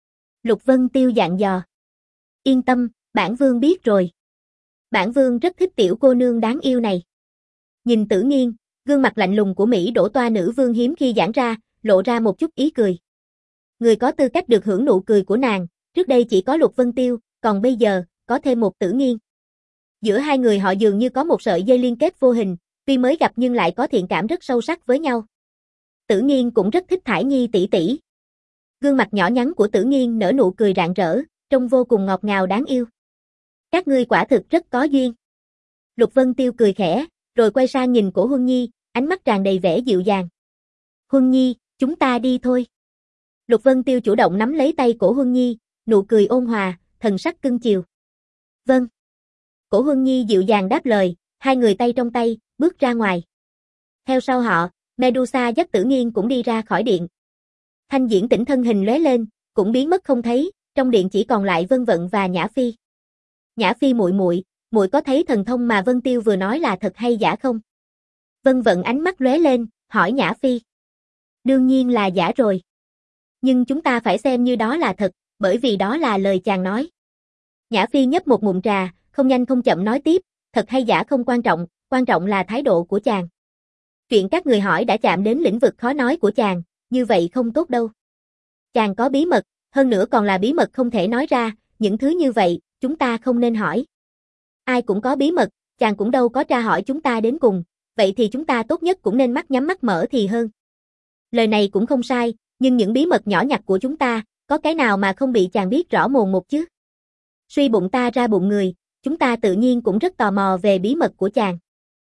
Lục Vân Tiêu dặn dò. Yên tâm, bản vương biết rồi. Bản vương rất thích tiểu cô nương đáng yêu này. Nhìn Tử Nghiên, gương mặt lạnh lùng của Mỹ Đỗ Toa nữ vương hiếm khi giãn ra, lộ ra một chút ý cười. Người có tư cách được hưởng nụ cười của nàng, trước đây chỉ có Lục Vân Tiêu, còn bây giờ, có thêm một Tử Nghiên. Giữa hai người họ dường như có một sợi dây liên kết vô hình, tuy mới gặp nhưng lại có thiện cảm rất sâu sắc với nhau. Tử Nghiên cũng rất thích Thải Nhi tỷ tỷ. Gương mặt nhỏ nhắn của Tử Nghiên nở nụ cười rạng rỡ, trông vô cùng ngọt ngào đáng yêu. Các ngươi quả thực rất có duyên. Lục Vân Tiêu cười khẽ, rồi quay sang nhìn Cổ Huân Nhi, ánh mắt tràn đầy vẻ dịu dàng. Huân Nhi, chúng ta đi thôi. Lục Vân Tiêu chủ động nắm lấy tay Cổ Huân Nhi, nụ cười ôn hòa, thần sắc cưng chiều. Vâng. Cổ Huân Nhi dịu dàng đáp lời, hai người tay trong tay, bước ra ngoài. Theo sau họ, Medusa dắt Tử Nghiên cũng đi ra khỏi điện. Thanh Diễn Tĩnh thân hình lóe lên, cũng biến mất không thấy, trong điện chỉ còn lại Vân Vận và Nhã Phi. Nhã Phi muội muội, muội có thấy thần thông mà Vân Tiêu vừa nói là thật hay giả không? Vân Vận ánh mắt lóe lên, hỏi Nhã Phi. Đương nhiên là giả rồi. Nhưng chúng ta phải xem như đó là thật, bởi vì đó là lời chàng nói. Nhã Phi nhấp một ngụm trà, không nhanh không chậm nói tiếp, thật hay giả không quan trọng, quan trọng là thái độ của chàng. Chuyện các người hỏi đã chạm đến lĩnh vực khó nói của chàng, như vậy không tốt đâu. Chàng có bí mật, hơn nữa còn là bí mật không thể nói ra, những thứ như vậy, chúng ta không nên hỏi. Ai cũng có bí mật, chàng cũng đâu có tra hỏi chúng ta đến cùng, vậy thì chúng ta tốt nhất cũng nên mắt nhắm mắt mở thì hơn. Lời này cũng không sai, nhưng những bí mật nhỏ nhặt của chúng ta, có cái nào mà không bị chàng biết rõ mồn một chứ? Suy bụng ta ra bụng người, chúng ta tự nhiên cũng rất tò mò về bí mật của chàng.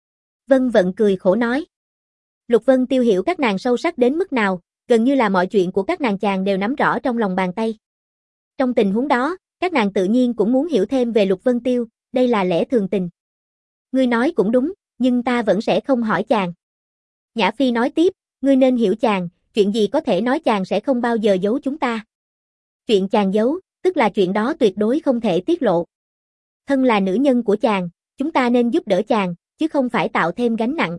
Vân Vận cười khổ nói. Lục Vân Tiêu hiểu các nàng sâu sắc đến mức nào, gần như là mọi chuyện của các nàng chàng đều nắm rõ trong lòng bàn tay. Trong tình huống đó, các nàng tự nhiên cũng muốn hiểu thêm về Lục Vân Tiêu, đây là lẽ thường tình. Ngươi nói cũng đúng, nhưng ta vẫn sẽ không hỏi chàng. Nhã Phi nói tiếp, ngươi nên hiểu chàng, chuyện gì có thể nói chàng sẽ không bao giờ giấu chúng ta. Chuyện chàng giấu, tức là chuyện đó tuyệt đối không thể tiết lộ. Thân là nữ nhân của chàng, chúng ta nên giúp đỡ chàng, chứ không phải tạo thêm gánh nặng.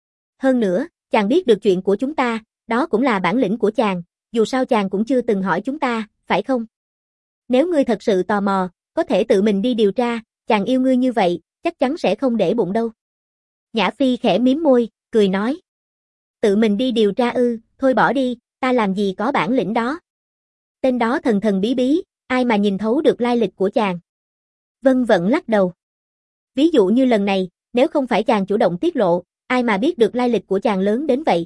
Hơn nữa, chàng biết được chuyện của chúng ta, đó cũng là bản lĩnh của chàng, dù sao chàng cũng chưa từng hỏi chúng ta, phải không? Nếu ngươi thật sự tò mò, có thể tự mình đi điều tra, chàng yêu ngươi như vậy, chắc chắn sẽ không để bụng đâu. Nhã Phi khẽ mím môi, cười nói. Tự mình đi điều tra ư, thôi bỏ đi, ta làm gì có bản lĩnh đó. Tên đó thần thần bí bí, ai mà nhìn thấu được lai lịch của chàng. Vân Vận lắc đầu. Ví dụ như lần này, nếu không phải chàng chủ động tiết lộ, ai mà biết được lai lịch của chàng lớn đến vậy.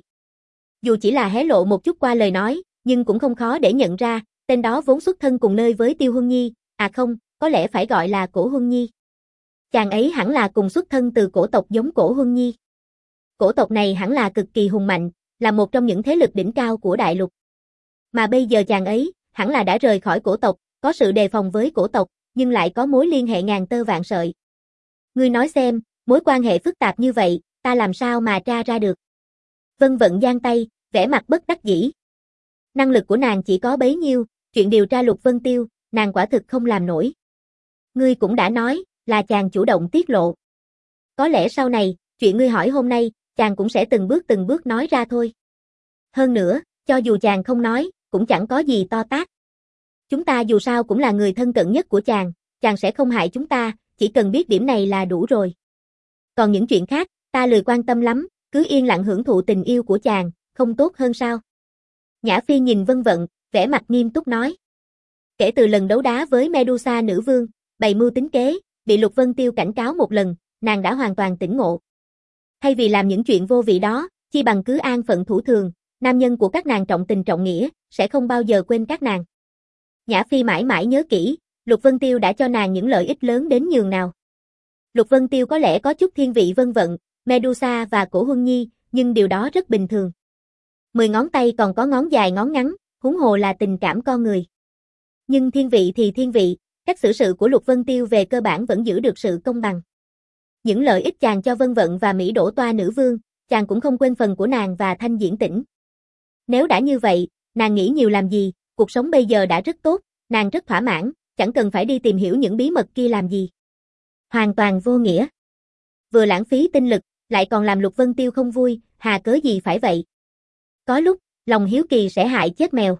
Dù chỉ là hé lộ một chút qua lời nói, nhưng cũng không khó để nhận ra, tên đó vốn xuất thân cùng nơi với Tiêu Huân Nhi, à không, có lẽ phải gọi là Cổ Huân Nhi. Chàng ấy hẳn là cùng xuất thân từ cổ tộc giống Cổ Huân Nhi. Cổ tộc này hẳn là cực kỳ hùng mạnh, là một trong những thế lực đỉnh cao của đại lục. Mà bây giờ chàng ấy, hẳn là đã rời khỏi cổ tộc, có sự đề phòng với cổ tộc, nhưng lại có mối liên hệ ngàn tơ vạn sợi. Ngươi nói xem, mối quan hệ phức tạp như vậy, ta làm sao mà tra ra được? Vân Vận giang tay, vẻ mặt bất đắc dĩ. Năng lực của nàng chỉ có bấy nhiêu, chuyện điều tra Lục Vân Tiêu, nàng quả thực không làm nổi. Ngươi cũng đã nói, là chàng chủ động tiết lộ. Có lẽ sau này, chuyện ngươi hỏi hôm nay, chàng cũng sẽ từng bước từng bước nói ra thôi. Hơn nữa, cho dù chàng không nói, cũng chẳng có gì to tát. Chúng ta dù sao cũng là người thân cận nhất của chàng, chàng sẽ không hại chúng ta, chỉ cần biết điểm này là đủ rồi. Còn những chuyện khác, ta lười quan tâm lắm, cứ yên lặng hưởng thụ tình yêu của chàng, không tốt hơn sao? Nhã Phi nhìn Vân Vận, vẻ mặt nghiêm túc nói. Kể từ lần đấu đá với Medusa nữ vương, bày mưu tính kế, bị Lục Vân Tiêu cảnh cáo một lần, nàng đã hoàn toàn tỉnh ngộ. Thay vì làm những chuyện vô vị đó, chi bằng cứ an phận thủ thường, nam nhân của các nàng trọng tình trọng nghĩa, sẽ không bao giờ quên các nàng. Nhã Phi mãi mãi nhớ kỹ, Lục Vân Tiêu đã cho nàng những lợi ích lớn đến nhường nào. Lục Vân Tiêu có lẽ có chút thiên vị Vân Vận, Medusa và Cổ Huân Nhi, nhưng điều đó rất bình thường. Mười ngón tay còn có ngón dài ngón ngắn, huống hồ là tình cảm con người. Nhưng thiên vị thì thiên vị, cách xử sự của Lục Vân Tiêu về cơ bản vẫn giữ được sự công bằng. Những lợi ích chàng cho Vân Vận và Mỹ Đỗ Toa nữ vương, chàng cũng không quên phần của nàng và Thanh Diễn Tĩnh. Nếu đã như vậy, nàng nghĩ nhiều làm gì, cuộc sống bây giờ đã rất tốt, nàng rất thỏa mãn, chẳng cần phải đi tìm hiểu những bí mật kia làm gì. Hoàn toàn vô nghĩa. Vừa lãng phí tinh lực, lại còn làm Lục Vân Tiêu không vui, hà cớ gì phải vậy. Có lúc, lòng hiếu kỳ sẽ hại chết mèo.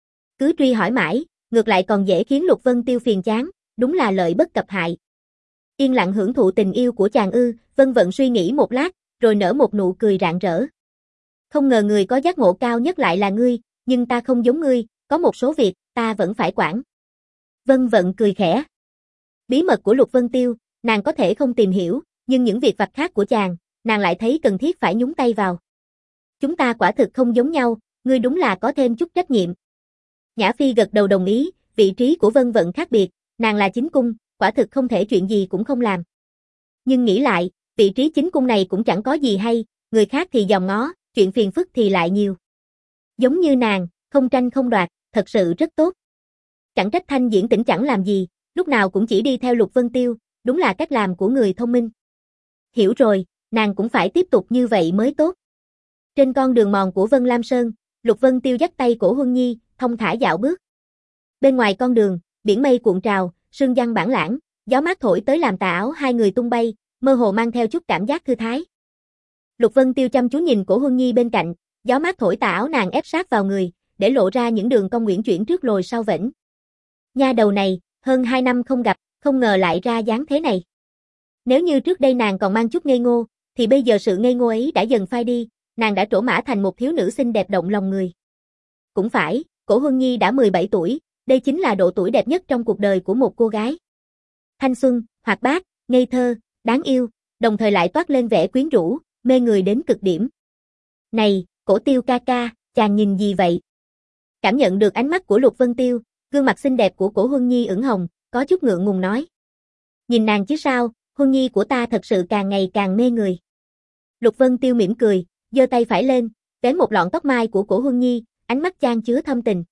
Cứ truy hỏi mãi, ngược lại còn dễ khiến Lục Vân Tiêu phiền chán, đúng là lợi bất cập hại. Yên lặng hưởng thụ tình yêu của chàng ư, Vân Vận suy nghĩ một lát, rồi nở một nụ cười rạng rỡ. Không ngờ người có giác ngộ cao nhất lại là ngươi, nhưng ta không giống ngươi, có một số việc, ta vẫn phải quản. Vân Vận cười khẽ. Bí mật của Lục Vân Tiêu, nàng có thể không tìm hiểu, nhưng những việc vặt khác của chàng, nàng lại thấy cần thiết phải nhúng tay vào. Chúng ta quả thực không giống nhau, ngươi đúng là có thêm chút trách nhiệm. Nhã Phi gật đầu đồng ý, vị trí của Vân Vận khác biệt, nàng là chính cung, quả thực không thể chuyện gì cũng không làm. Nhưng nghĩ lại, vị trí chính cung này cũng chẳng có gì hay, người khác thì dòm ngó, chuyện phiền phức thì lại nhiều. Giống như nàng, không tranh không đoạt, thật sự rất tốt. Chẳng trách Thanh Diễn Tĩnh chẳng làm gì, lúc nào cũng chỉ đi theo Lục Vân Tiêu, đúng là cách làm của người thông minh. Hiểu rồi, nàng cũng phải tiếp tục như vậy mới tốt. Trên con đường mòn của Vân Lam Sơn, Lục Vân Tiêu dắt tay Cổ Huân Nhi, thông thả dạo bước. Bên ngoài con đường, biển mây cuộn trào, sương giăng bản lãng, gió mát thổi tới làm tà áo hai người tung bay, mơ hồ mang theo chút cảm giác thư thái. Lục Vân Tiêu chăm chú nhìn Cổ Huân Nhi bên cạnh, gió mát thổi tà áo nàng ép sát vào người, để lộ ra những đường cong uyển chuyển trước lồi sau vểnh. Nha đầu này, hơn hai năm không gặp, không ngờ lại ra dáng thế này. Nếu như trước đây nàng còn mang chút ngây ngô, thì bây giờ sự ngây ngô ấy đã dần phai đi, nàng đã trổ mã thành một thiếu nữ xinh đẹp động lòng người. Cũng phải, Cổ Huân Nhi đã mười bảy tuổi, đây chính là độ tuổi đẹp nhất trong cuộc đời của một cô gái. Thanh xuân, hoạt bát, ngây thơ, đáng yêu, đồng thời lại toát lên vẻ quyến rũ, mê người đến cực điểm. Này, Cổ Tiêu ca ca, chàng nhìn gì vậy? Cảm nhận được ánh mắt của Lục Vân Tiêu, gương mặt xinh đẹp của Cổ Huân Nhi ửng hồng, có chút ngượng ngùng nói. Nhìn nàng chứ sao, Huân Nhi của ta thật sự càng ngày càng mê người. Lục Vân Tiêu mỉm cười, giơ tay phải lên, vén một lọn tóc mai của Cổ Huân Nhi, ánh mắt chan chứa thâm tình.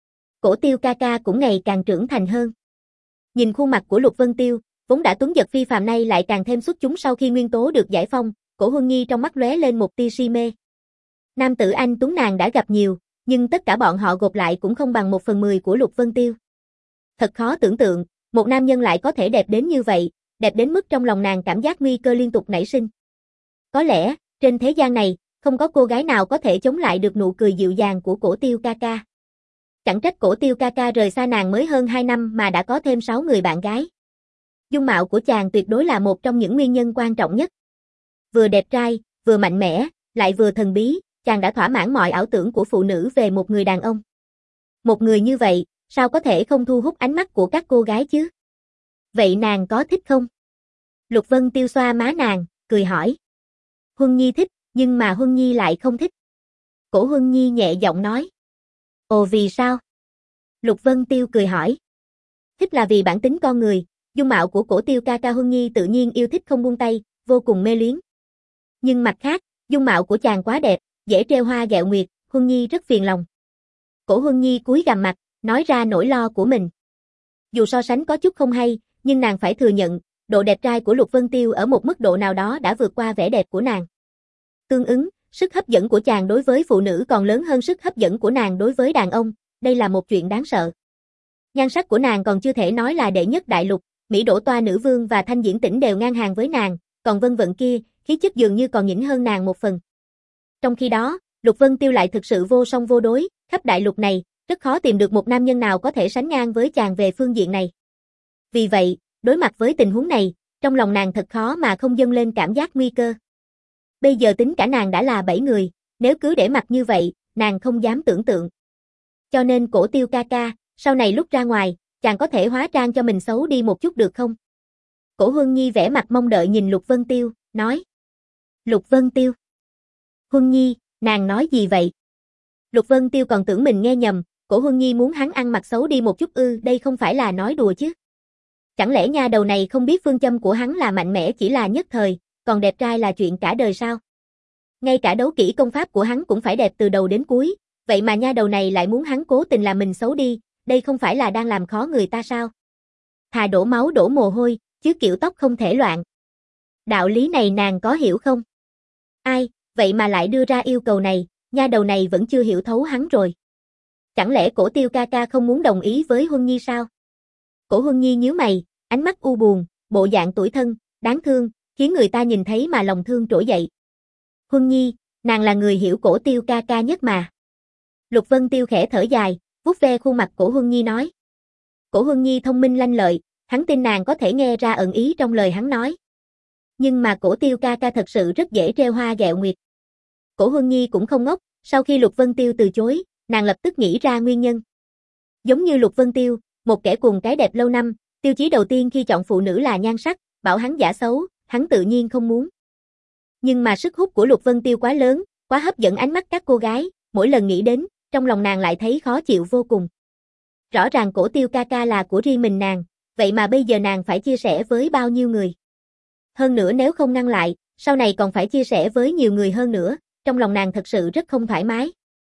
Cổ Tiêu ca ca cũng ngày càng trưởng thành hơn. Nhìn khuôn mặt của Lục Vân Tiêu, vốn đã tuấn giật phi phàm nay lại càng thêm xuất chúng sau khi nguyên tố được giải phong, Cổ Huân Nhi trong mắt lóe lên một tia si mê. Nam tử anh tuấn nàng đã gặp nhiều, nhưng tất cả bọn họ gộp lại cũng không bằng một phần mười của Lục Vân Tiêu. Thật khó tưởng tượng, một nam nhân lại có thể đẹp đến như vậy, đẹp đến mức trong lòng nàng cảm giác nguy cơ liên tục nảy sinh. Có lẽ, trên thế gian này, không có cô gái nào có thể chống lại được nụ cười dịu dàng của Cổ Tiêu ca ca. Chẳng trách Cổ Tiêu ca ca rời xa nàng mới hơn hai năm mà đã có thêm sáu người bạn gái. Dung mạo của chàng tuyệt đối là một trong những nguyên nhân quan trọng nhất. Vừa đẹp trai, vừa mạnh mẽ, lại vừa thần bí, chàng đã thỏa mãn mọi ảo tưởng của phụ nữ về một người đàn ông. Một người như vậy, sao có thể không thu hút ánh mắt của các cô gái chứ? Vậy nàng có thích không? Lục Vân Tiêu xoa má nàng, cười hỏi. Huân Nhi thích, nhưng mà Huân Nhi lại không thích. Cổ Huân Nhi nhẹ giọng nói. Ồ vì sao? Lục Vân Tiêu cười hỏi. Thích là vì bản tính con người, dung mạo của Cổ Tiêu ca ca Huân Nhi tự nhiên yêu thích không buông tay, vô cùng mê luyến. Nhưng mặt khác, dung mạo của chàng quá đẹp, dễ trêu hoa ghẹo nguyệt, Huân Nhi rất phiền lòng. Cổ Huân Nhi cúi gằm mặt, nói ra nỗi lo của mình. Dù so sánh có chút không hay, nhưng nàng phải thừa nhận, độ đẹp trai của Lục Vân Tiêu ở một mức độ nào đó đã vượt qua vẻ đẹp của nàng. Tương ứng, sức hấp dẫn của chàng đối với phụ nữ còn lớn hơn sức hấp dẫn của nàng đối với đàn ông, đây là một chuyện đáng sợ. Nhan sắc của nàng còn chưa thể nói là đệ nhất đại lục, Mỹ Đỗ Toa nữ vương và Thanh Diễn Tĩnh đều ngang hàng với nàng, còn Vân Vận kia, khí chất dường như còn nhỉnh hơn nàng một phần. Trong khi đó, Lục Vân Tiêu lại thực sự vô song vô đối, khắp đại lục này, rất khó tìm được một nam nhân nào có thể sánh ngang với chàng về phương diện này. Vì vậy, đối mặt với tình huống này, trong lòng nàng thật khó mà không dâng lên cảm giác nguy cơ. Bây giờ tính cả nàng đã là bảy người, nếu cứ để mặc như vậy, nàng không dám tưởng tượng. Cho nên Cổ Tiêu ca ca, sau này lúc ra ngoài, chàng có thể hóa trang cho mình xấu đi một chút được không? Cổ Huân Nhi vẻ mặt mong đợi nhìn Lục Vân Tiêu, nói. Lục Vân Tiêu. Huân Nhi, nàng nói gì vậy? Lục Vân Tiêu còn tưởng mình nghe nhầm, Cổ Huân Nhi muốn hắn ăn mặc xấu đi một chút ư, đây không phải là nói đùa chứ. Chẳng lẽ nha đầu này không biết phương châm của hắn là mạnh mẽ chỉ là nhất thời, còn đẹp trai là chuyện cả đời sao? Ngay cả đấu kỹ công pháp của hắn cũng phải đẹp từ đầu đến cuối, vậy mà nha đầu này lại muốn hắn cố tình làm mình xấu đi, đây không phải là đang làm khó người ta sao? Thà đổ máu đổ mồ hôi, chứ kiểu tóc không thể loạn. Đạo lý này nàng có hiểu không? Ai, vậy mà lại đưa ra yêu cầu này, nha đầu này vẫn chưa hiểu thấu hắn rồi. Chẳng lẽ Cổ Tiêu ca ca không muốn đồng ý với Huân Nhi sao? Cổ Huân Nhi nhíu mày, ánh mắt u buồn, bộ dạng tủi thân, đáng thương, khiến người ta nhìn thấy mà lòng thương trỗi dậy. Huân Nhi, nàng là người hiểu Cổ Tiêu ca ca nhất mà. Lục Vân Tiêu khẽ thở dài, vuốt ve khuôn mặt Cổ Huân Nhi nói. Cổ Huân Nhi thông minh lanh lợi, hắn tin nàng có thể nghe ra ẩn ý trong lời hắn nói. Nhưng mà Cổ Tiêu ca ca thật sự rất dễ trêu hoa ghẹo nguyệt. Cổ Huân Nhi cũng không ngốc, sau khi Lục Vân Tiêu từ chối, nàng lập tức nghĩ ra nguyên nhân. Giống như Lục Vân Tiêu, một kẻ cuồng cái đẹp lâu năm, tiêu chí đầu tiên khi chọn phụ nữ là nhan sắc, bảo hắn giả xấu, hắn tự nhiên không muốn. Nhưng mà sức hút của Lục Vân Tiêu quá lớn, quá hấp dẫn ánh mắt các cô gái, mỗi lần nghĩ đến, trong lòng nàng lại thấy khó chịu vô cùng. Rõ ràng Cổ Tiêu ca ca là của riêng mình nàng, vậy mà bây giờ nàng phải chia sẻ với bao nhiêu người. Hơn nữa nếu không ngăn lại, sau này còn phải chia sẻ với nhiều người hơn nữa, trong lòng nàng thật sự rất không thoải mái.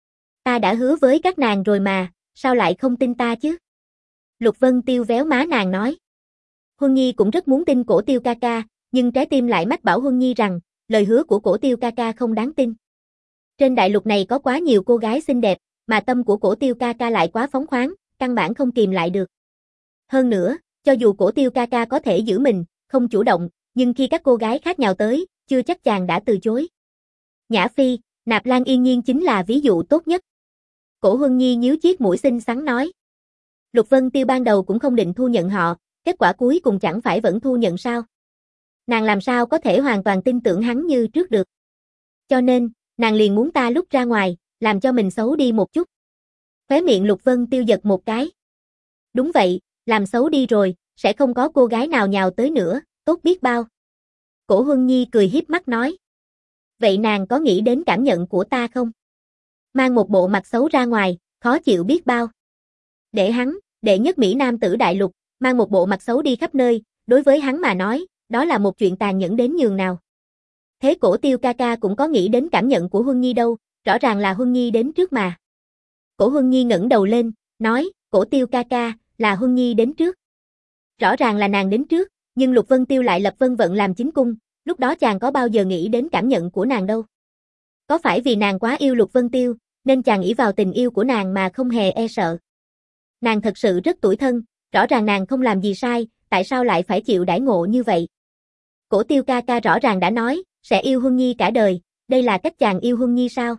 Ta đã hứa với các nàng rồi mà, sao lại không tin ta chứ? Lục Vân Tiêu véo má nàng nói. Huân Nhi cũng rất muốn tin Cổ Tiêu ca ca, nhưng trái tim lại mách bảo Huân Nhi rằng, lời hứa của Cổ Tiêu ca ca không đáng tin. Trên đại lục này có quá nhiều cô gái xinh đẹp, mà tâm của Cổ Tiêu ca ca lại quá phóng khoáng, căn bản không kìm lại được. Hơn nữa, cho dù Cổ Tiêu ca ca có thể giữ mình, không chủ động, nhưng khi các cô gái khác nhào tới, chưa chắc chàng đã từ chối. Nhã Phi, Nạp Lan Yên Nhiên chính là ví dụ tốt nhất. Cổ Huân Nhi nhíu chiếc mũi xinh xắn nói. Lục Vân Tiêu ban đầu cũng không định thu nhận họ, kết quả cuối cùng chẳng phải vẫn thu nhận sao? Nàng làm sao có thể hoàn toàn tin tưởng hắn như trước được. Cho nên, nàng liền muốn ta lúc ra ngoài, làm cho mình xấu đi một chút. Khóe miệng Lục Vân Tiêu giật một cái. Đúng vậy, làm xấu đi rồi, sẽ không có cô gái nào nhào tới nữa, tốt biết bao. Cổ Huân Nhi cười hiếp mắt nói. Vậy nàng có nghĩ đến cảm nhận của ta không? Mang một bộ mặt xấu ra ngoài, khó chịu biết bao. Để hắn, đệ nhất Mỹ Nam tử đại lục, mang một bộ mặt xấu đi khắp nơi, đối với hắn mà nói, đó là một chuyện tàn nhẫn đến nhường nào. Thế Cổ Tiêu ca ca cũng có nghĩ đến cảm nhận của Huân Nhi đâu, rõ ràng là Huân Nhi đến trước mà. Cổ Huân Nhi ngẩng đầu lên, nói, Cổ Tiêu ca ca, là Huân Nhi đến trước. Rõ ràng là nàng đến trước, nhưng Lục Vân Tiêu lại lập Vân Vận làm chính cung, lúc đó chàng có bao giờ nghĩ đến cảm nhận của nàng đâu. Có phải vì nàng quá yêu Lục Vân Tiêu, nên chàng ỷ vào tình yêu của nàng mà không hề e sợ. Nàng thật sự rất tủi thân, rõ ràng nàng không làm gì sai, tại sao lại phải chịu đãi ngộ như vậy? Cổ Tiêu ca ca rõ ràng đã nói, sẽ yêu Huân Nhi cả đời, đây là cách chàng yêu Huân Nhi sao?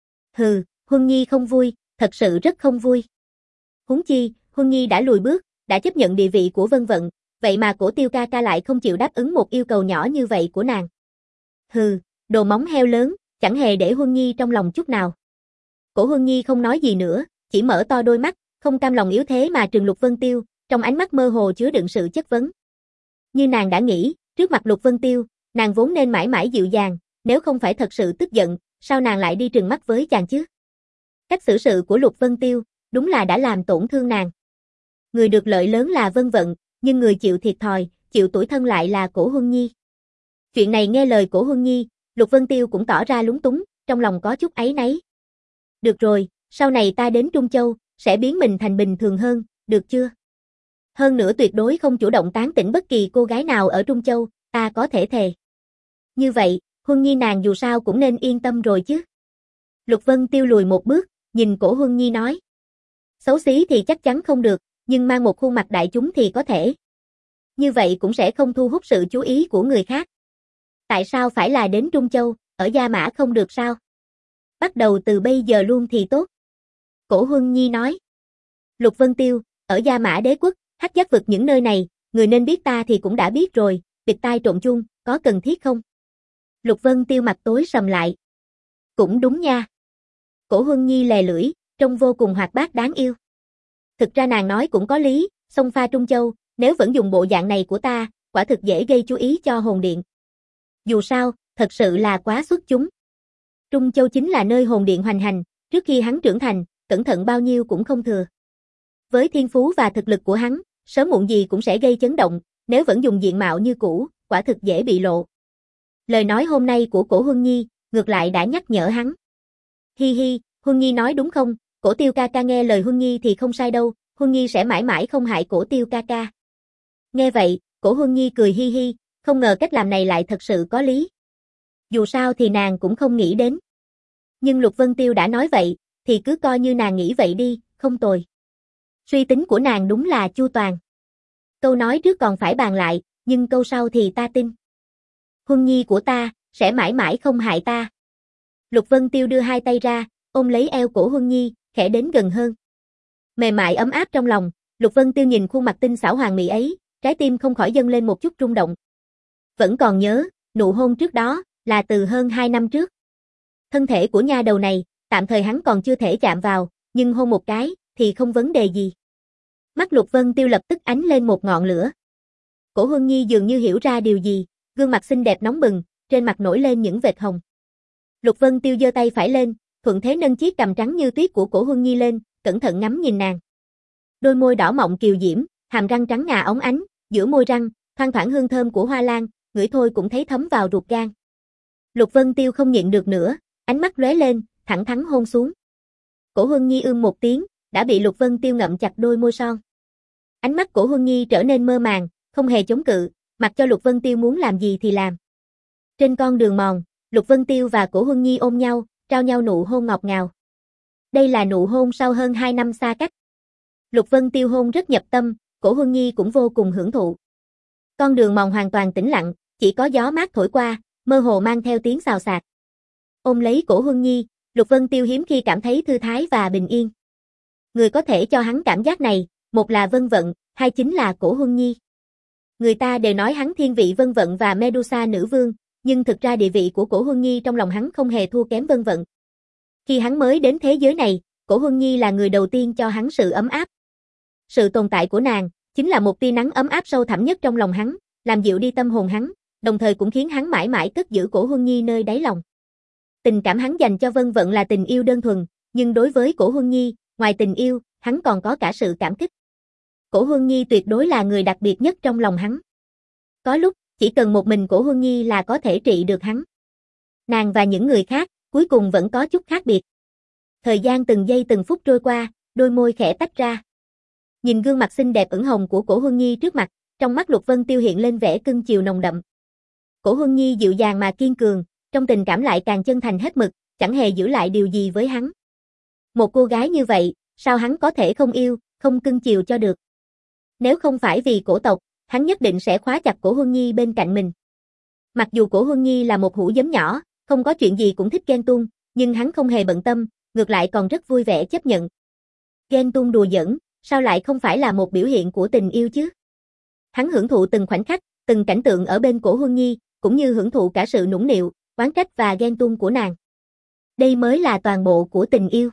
Hừ, Huân Nhi không vui, thật sự rất không vui. Huống chi, Huân Nhi đã lùi bước, đã chấp nhận địa vị của Vân Vận, vậy mà Cổ Tiêu ca ca lại không chịu đáp ứng một yêu cầu nhỏ như vậy của nàng. Hừ, đồ móng heo lớn, chẳng hề để Huân Nhi trong lòng chút nào. Cổ Huân Nhi không nói gì nữa, chỉ mở to đôi mắt, không cam lòng yếu thế mà trừng Lục Vân Tiêu, trong ánh mắt mơ hồ chứa đựng sự chất vấn. Như nàng đã nghĩ, trước mặt Lục Vân Tiêu, nàng vốn nên mãi mãi dịu dàng, nếu không phải thật sự tức giận, sao nàng lại đi trừng mắt với chàng chứ? Cách xử sự của Lục Vân Tiêu, đúng là đã làm tổn thương nàng. Người được lợi lớn là Vân Vận, nhưng người chịu thiệt thòi, chịu tủi thân lại là Cổ Huân Nhi. Chuyện này nghe lời Cổ Huân Nhi, Lục Vân Tiêu cũng tỏ ra lúng túng, trong lòng có chút áy náy. Được rồi, sau này ta đến Trung Châu, sẽ biến mình thành bình thường hơn, được chưa? Hơn nữa tuyệt đối không chủ động tán tỉnh bất kỳ cô gái nào ở Trung Châu, ta có thể thề. Như vậy, Huân Nhi nàng dù sao cũng nên yên tâm rồi chứ. Lục Vân Tiêu lùi một bước, nhìn Cổ Huân Nhi nói. Xấu xí thì chắc chắn không được, nhưng mang một khuôn mặt đại chúng thì có thể. Như vậy cũng sẽ không thu hút sự chú ý của người khác. Tại sao phải là đến Trung Châu, ở Gia Mã không được sao? Bắt đầu từ bây giờ luôn thì tốt. Cổ Huân Nhi nói. Lục Vân Tiêu, ở Gia Mã Đế Quốc, Hắc Giác Vực những nơi này, người nên biết ta thì cũng đã biết rồi, bịt tai trộn chung, có cần thiết không? Lục Vân Tiêu mặt tối sầm lại. Cũng đúng nha. Cổ Huân Nhi lè lưỡi, trông vô cùng hoạt bát đáng yêu. Thực ra nàng nói cũng có lý, sông pha Trung Châu, nếu vẫn dùng bộ dạng này của ta, quả thực dễ gây chú ý cho hồn điện. Dù sao, thật sự là quá xuất chúng. Trung Châu chính là nơi hồn điện hoành hành, trước khi hắn trưởng thành, cẩn thận bao nhiêu cũng không thừa. Với thiên phú và thực lực của hắn, sớm muộn gì cũng sẽ gây chấn động, nếu vẫn dùng diện mạo như cũ, quả thực dễ bị lộ. Lời nói hôm nay của Cổ Huân Nhi, ngược lại đã nhắc nhở hắn. Hi hi, Huân Nhi nói đúng không, Cổ Tiêu ca ca nghe lời Huân Nhi thì không sai đâu, Huân Nhi sẽ mãi mãi không hại Cổ Tiêu ca ca. Nghe vậy, Cổ Huân Nhi cười hi hi, không ngờ cách làm này lại thật sự có lý. Dù sao thì nàng cũng không nghĩ đến. Nhưng Lục Vân Tiêu đã nói vậy, thì cứ coi như nàng nghĩ vậy đi, không tồi. Suy tính của nàng đúng là chu toàn. Câu nói trước còn phải bàn lại, nhưng câu sau thì ta tin. Huân Nhi của ta, sẽ mãi mãi không hại ta. Lục Vân Tiêu đưa hai tay ra, ôm lấy eo Cổ Huân Nhi, khẽ đến gần hơn. Mềm mại ấm áp trong lòng, Lục Vân Tiêu nhìn khuôn mặt tinh xảo hoàng mỹ ấy, trái tim không khỏi dâng lên một chút rung động. Vẫn còn nhớ, nụ hôn trước đó, là từ hơn hai năm trước. Thân thể của nha đầu này, tạm thời hắn còn chưa thể chạm vào, nhưng hôn một cái, thì không vấn đề gì. Mắt Lục Vân Tiêu lập tức ánh lên một ngọn lửa. Cổ Huân Nhi dường như hiểu ra điều gì, gương mặt xinh đẹp nóng bừng, trên mặt nổi lên những vệt hồng. Lục Vân Tiêu giơ tay phải lên, thuận thế nâng chiếc cằm trắng như tuyết của Cổ Huân Nhi lên, cẩn thận ngắm nhìn nàng. Đôi môi đỏ mọng kiều diễm, hàm răng trắng ngà óng ánh, giữa môi răng, thoang thoảng hương thơm của hoa lan, ngửi thôi cũng thấy thấm vào ruột gan. Lục Vân Tiêu không nhịn được nữa, ánh mắt lóe lên, thẳng thắn hôn xuống. Cổ Huân Nhi ưm một tiếng, đã bị Lục Vân Tiêu ngậm chặt đôi môi son. Ánh mắt Cổ Huân Nhi trở nên mơ màng, không hề chống cự, mặc cho Lục Vân Tiêu muốn làm gì thì làm. Trên con đường mòn, Lục Vân Tiêu và Cổ Huân Nhi ôm nhau, trao nhau nụ hôn ngọt ngào. Đây là nụ hôn sau hơn hai năm xa cách. Lục Vân Tiêu hôn rất nhập tâm, Cổ Huân Nhi cũng vô cùng hưởng thụ. Con đường mòn hoàn toàn tĩnh lặng, chỉ có gió mát thổi qua, mơ hồ mang theo tiếng xào xạc. Ôm lấy Cổ Huân Nhi, Lục Vân Tiêu hiếm khi cảm thấy thư thái và bình yên. Người có thể cho hắn cảm giác này, một là Vân Vận, hai chính là Cổ Huân Nhi. Người ta đều nói hắn thiên vị Vân Vận và Medusa nữ vương, nhưng thực ra địa vị của Cổ Huân Nhi trong lòng hắn không hề thua kém Vân Vận. Khi hắn mới đến thế giới này, Cổ Huân Nhi là người đầu tiên cho hắn sự ấm áp. Sự tồn tại của nàng, chính là một tia nắng ấm áp sâu thẳm nhất trong lòng hắn, làm dịu đi tâm hồn hắn, đồng thời cũng khiến hắn mãi mãi cất giữ Cổ Huân Nhi nơi đáy lòng. Tình cảm hắn dành cho Vân Vận là tình yêu đơn thuần, nhưng đối với Cổ Huân Nhi, ngoài tình yêu, hắn còn có cả sự cảm kích. Cổ Huân Nhi tuyệt đối là người đặc biệt nhất trong lòng hắn. Có lúc, chỉ cần một mình Cổ Huân Nhi là có thể trị được hắn. Nàng và những người khác, cuối cùng vẫn có chút khác biệt. Thời gian từng giây từng phút trôi qua, đôi môi khẽ tách ra. Nhìn gương mặt xinh đẹp ửng hồng của Cổ Huân Nhi trước mặt, trong mắt Lục Vân Tiêu hiện lên vẻ cưng chiều nồng đậm. Cổ Huân Nhi dịu dàng mà kiên cường, trong tình cảm lại càng chân thành hết mực, chẳng hề giữ lại điều gì với hắn. Một cô gái như vậy, sao hắn có thể không yêu, không cưng chiều cho được. Nếu không phải vì cổ tộc, hắn nhất định sẽ khóa chặt Cổ Huân Nhi bên cạnh mình. Mặc dù Cổ Huân Nhi là một hũ giấm nhỏ, không có chuyện gì cũng thích ghen tuông, nhưng hắn không hề bận tâm, ngược lại còn rất vui vẻ chấp nhận. Ghen tuông đùa giỡn, sao lại không phải là một biểu hiện của tình yêu chứ? Hắn hưởng thụ từng khoảnh khắc, từng cảnh tượng ở bên Cổ Huân Nhi, cũng như hưởng thụ cả sự nũng nịu, oán trách và ghen tuông của nàng. Đây mới là toàn bộ của tình yêu.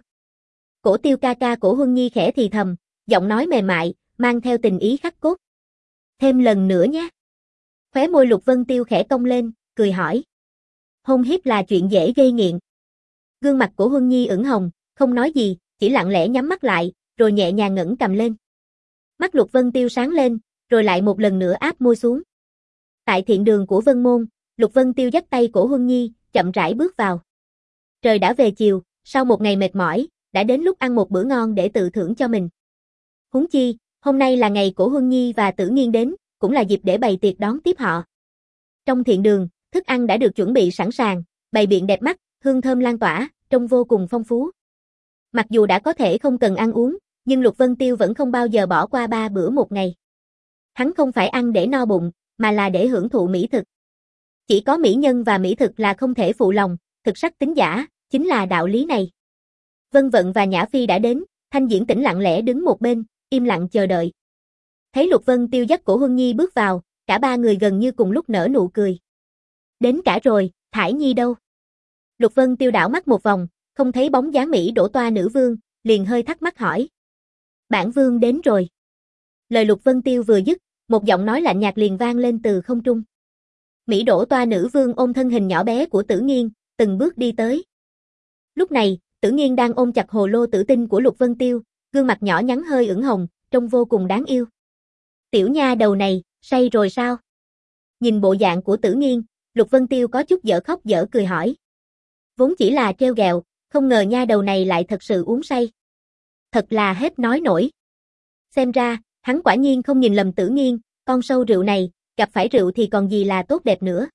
Cổ Tiêu ca ca Cổ Huân Nhi khẽ thì thầm, giọng nói mềm mại, mang theo tình ý khắc cốt. Thêm lần nữa nhé. Khóe môi Lục Vân Tiêu khẽ cong lên, cười hỏi. Hôn hiếp là chuyện dễ gây nghiện. Gương mặt Cổ Huân Nhi ửng hồng, không nói gì, chỉ lặng lẽ nhắm mắt lại, rồi nhẹ nhàng ngẩng cầm lên. Mắt Lục Vân Tiêu sáng lên, rồi lại một lần nữa áp môi xuống. Tại thiện đường của Vân Môn, Lục Vân Tiêu dắt tay Cổ Huân Nhi, chậm rãi bước vào. Trời đã về chiều, sau một ngày mệt mỏi, đã đến lúc ăn một bữa ngon để tự thưởng cho mình. Huống chi, hôm nay là ngày Cổ Huân Nhi và Tử Nghiên đến, cũng là dịp để bày tiệc đón tiếp họ. Trong thiện đường, thức ăn đã được chuẩn bị sẵn sàng, bày biện đẹp mắt, hương thơm lan tỏa, trông vô cùng phong phú. Mặc dù đã có thể không cần ăn uống, nhưng Lục Vân Tiêu vẫn không bao giờ bỏ qua ba bữa một ngày. Hắn không phải ăn để no bụng, mà là để hưởng thụ mỹ thực. Chỉ có mỹ nhân và mỹ thực là không thể phụ lòng, thực sắc tính giả, chính là đạo lý này. Vân Vận và Nhã Phi đã đến, Thanh Diễn Tĩnh lặng lẽ đứng một bên, im lặng chờ đợi. Thấy Lục Vân Tiêu dắt Cổ Huân Nhi bước vào, cả ba người gần như cùng lúc nở nụ cười. Đến cả rồi, Thải Nhi đâu? Lục Vân Tiêu đảo mắt một vòng, không thấy bóng dáng Mỹ Đỗ Toa nữ vương, liền hơi thắc mắc hỏi. Bản vương đến rồi. Lời Lục Vân Tiêu vừa dứt, một giọng nói lạnh nhạt liền vang lên từ không trung. Mỹ Đỗ Toa nữ vương ôm thân hình nhỏ bé của Tử Nghiên, từng bước đi tới. Lúc này, Tử Nghiên đang ôm chặt hồ lô tử tinh của Lục Vân Tiêu, gương mặt nhỏ nhắn hơi ửng hồng, trông vô cùng đáng yêu. Tiểu nha đầu này, say rồi sao? Nhìn bộ dạng của Tử Nghiên, Lục Vân Tiêu có chút dở khóc dở cười hỏi. Vốn chỉ là trêu ghẹo, không ngờ nha đầu này lại thật sự uống say. Thật là hết nói nổi. Xem ra, hắn quả nhiên không nhìn lầm Tử Nghiên, con sâu rượu này, gặp phải rượu thì còn gì là tốt đẹp nữa.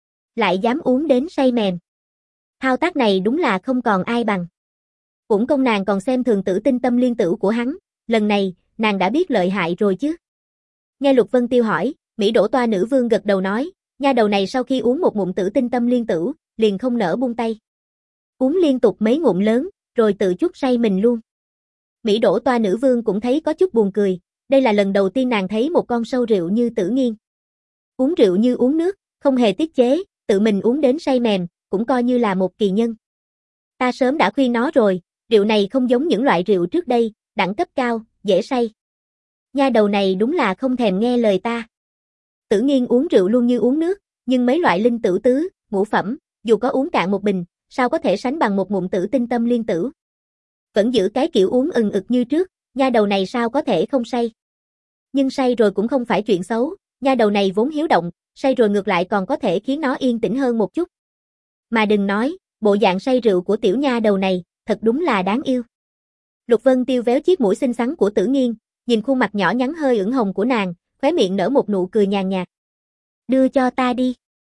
Lại dám uống đến say mềm. Thao tác này đúng là không còn ai bằng. Cũng công nàng còn xem thường Tử Tinh Tâm Liên Tử của hắn, lần này, nàng đã biết lợi hại rồi chứ. Nghe Lục Vân Tiêu hỏi, Mỹ Đỗ Toa nữ vương gật đầu nói, nha đầu này sau khi uống một ngụm Tử Tinh Tâm Liên Tử, liền không nỡ buông tay. Uống liên tục mấy ngụm lớn, rồi tự chút say mình luôn. Mỹ Đỗ Toa nữ vương cũng thấy có chút buồn cười, đây là lần đầu tiên nàng thấy một con sâu rượu như Tử Nghiên. Uống rượu như uống nước, không hề tiết chế, tự mình uống đến say mềm, cũng coi như là một kỳ nhân. Ta sớm đã khuyên nó rồi, rượu này không giống những loại rượu trước đây, đẳng cấp cao, dễ say. Nha đầu này đúng là không thèm nghe lời ta. Tử Nghiên uống rượu luôn như uống nước, nhưng mấy loại linh tử tứ, ngũ phẩm, dù có uống cạn một bình, sao có thể sánh bằng một ngụm Tử Tinh Tâm Liên Tử. Vẫn giữ cái kiểu uống ừng ực như trước, nha đầu này sao có thể không say. Nhưng say rồi cũng không phải chuyện xấu, nha đầu này vốn hiếu động, say rồi ngược lại còn có thể khiến nó yên tĩnh hơn một chút. Mà đừng nói, bộ dạng say rượu của tiểu nha đầu này, thật đúng là đáng yêu. Lục Vân Tiêu véo chiếc mũi xinh xắn của Tử Nghiên, nhìn khuôn mặt nhỏ nhắn hơi ửng hồng của nàng, khóe miệng nở một nụ cười nhàn nhạt. Đưa cho ta đi.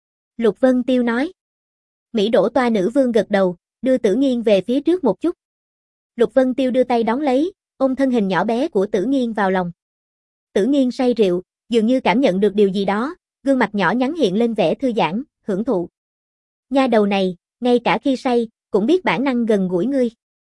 Lục Vân Tiêu nói. Mỹ Đỗ Toa nữ vương gật đầu, đưa Tử Nghiên về phía trước một chút. Lục Vân Tiêu đưa tay đón lấy, ôm thân hình nhỏ bé của Tử Nghiên vào lòng. Tử Nghiên say rượu, dường như cảm nhận được điều gì đó, gương mặt nhỏ nhắn hiện lên vẻ thư giãn, hưởng thụ. Nha đầu này, ngay cả khi say, cũng biết bản năng gần gũi ngươi.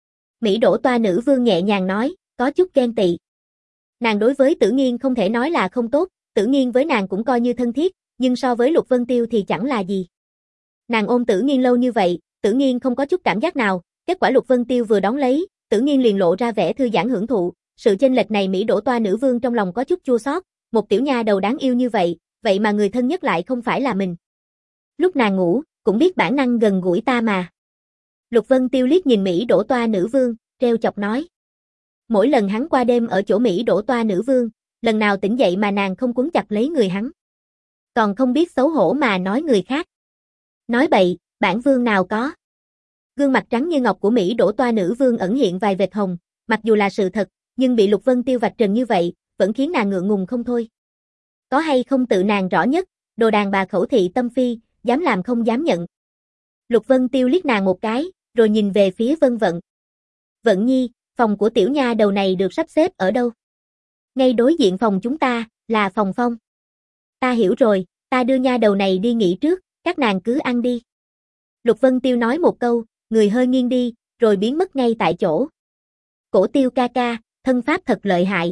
Mỹ Đỗ Toa nữ vương nhẹ nhàng nói, có chút ghen tị. Nàng đối với Tử Nghiên không thể nói là không tốt, Tử Nghiên với nàng cũng coi như thân thiết, nhưng so với Lục Vân Tiêu thì chẳng là gì. Nàng ôm Tử Nghiên lâu như vậy, Tử Nghiên không có chút cảm giác nào, kết quả Lục Vân Tiêu vừa đón lấy, Tử Nghiên liền lộ ra vẻ thư giãn hưởng thụ, sự chênh lệch này Mỹ Đỗ Toa nữ vương trong lòng có chút chua xót, một tiểu nha đầu đáng yêu như vậy, vậy mà người thân nhất lại không phải là mình. Lúc nàng ngủ, cũng biết bản năng gần gũi ta mà. Lục Vân Tiêu liếc nhìn Mỹ Đỗ Toa nữ vương, trêu chọc nói. Mỗi lần hắn qua đêm ở chỗ Mỹ Đỗ Toa nữ vương, lần nào tỉnh dậy mà nàng không quấn chặt lấy người hắn. Còn không biết xấu hổ mà nói người khác. Nói bậy, bản vương nào có. Gương mặt trắng như ngọc của Mỹ Đỗ Toa nữ vương ẩn hiện vài vệt hồng, mặc dù là sự thật, nhưng bị Lục Vân Tiêu vạch trần như vậy, vẫn khiến nàng ngượng ngùng không thôi. Có hay không tự nàng rõ nhất, đồ đàn bà khẩu thị tâm phi, dám làm không dám nhận. Lục Vân Tiêu liếc nàng một cái, rồi nhìn về phía Vân Vận. Vận Nhi, phòng của tiểu nha đầu này được sắp xếp ở đâu? Ngay đối diện phòng chúng ta, là phòng Phong. Ta hiểu rồi, ta đưa nha đầu này đi nghỉ trước, các nàng cứ ăn đi. Lục Vân Tiêu nói một câu, người hơi nghiêng đi, rồi biến mất ngay tại chỗ. Cổ Tiêu ca ca, thân pháp thật lợi hại.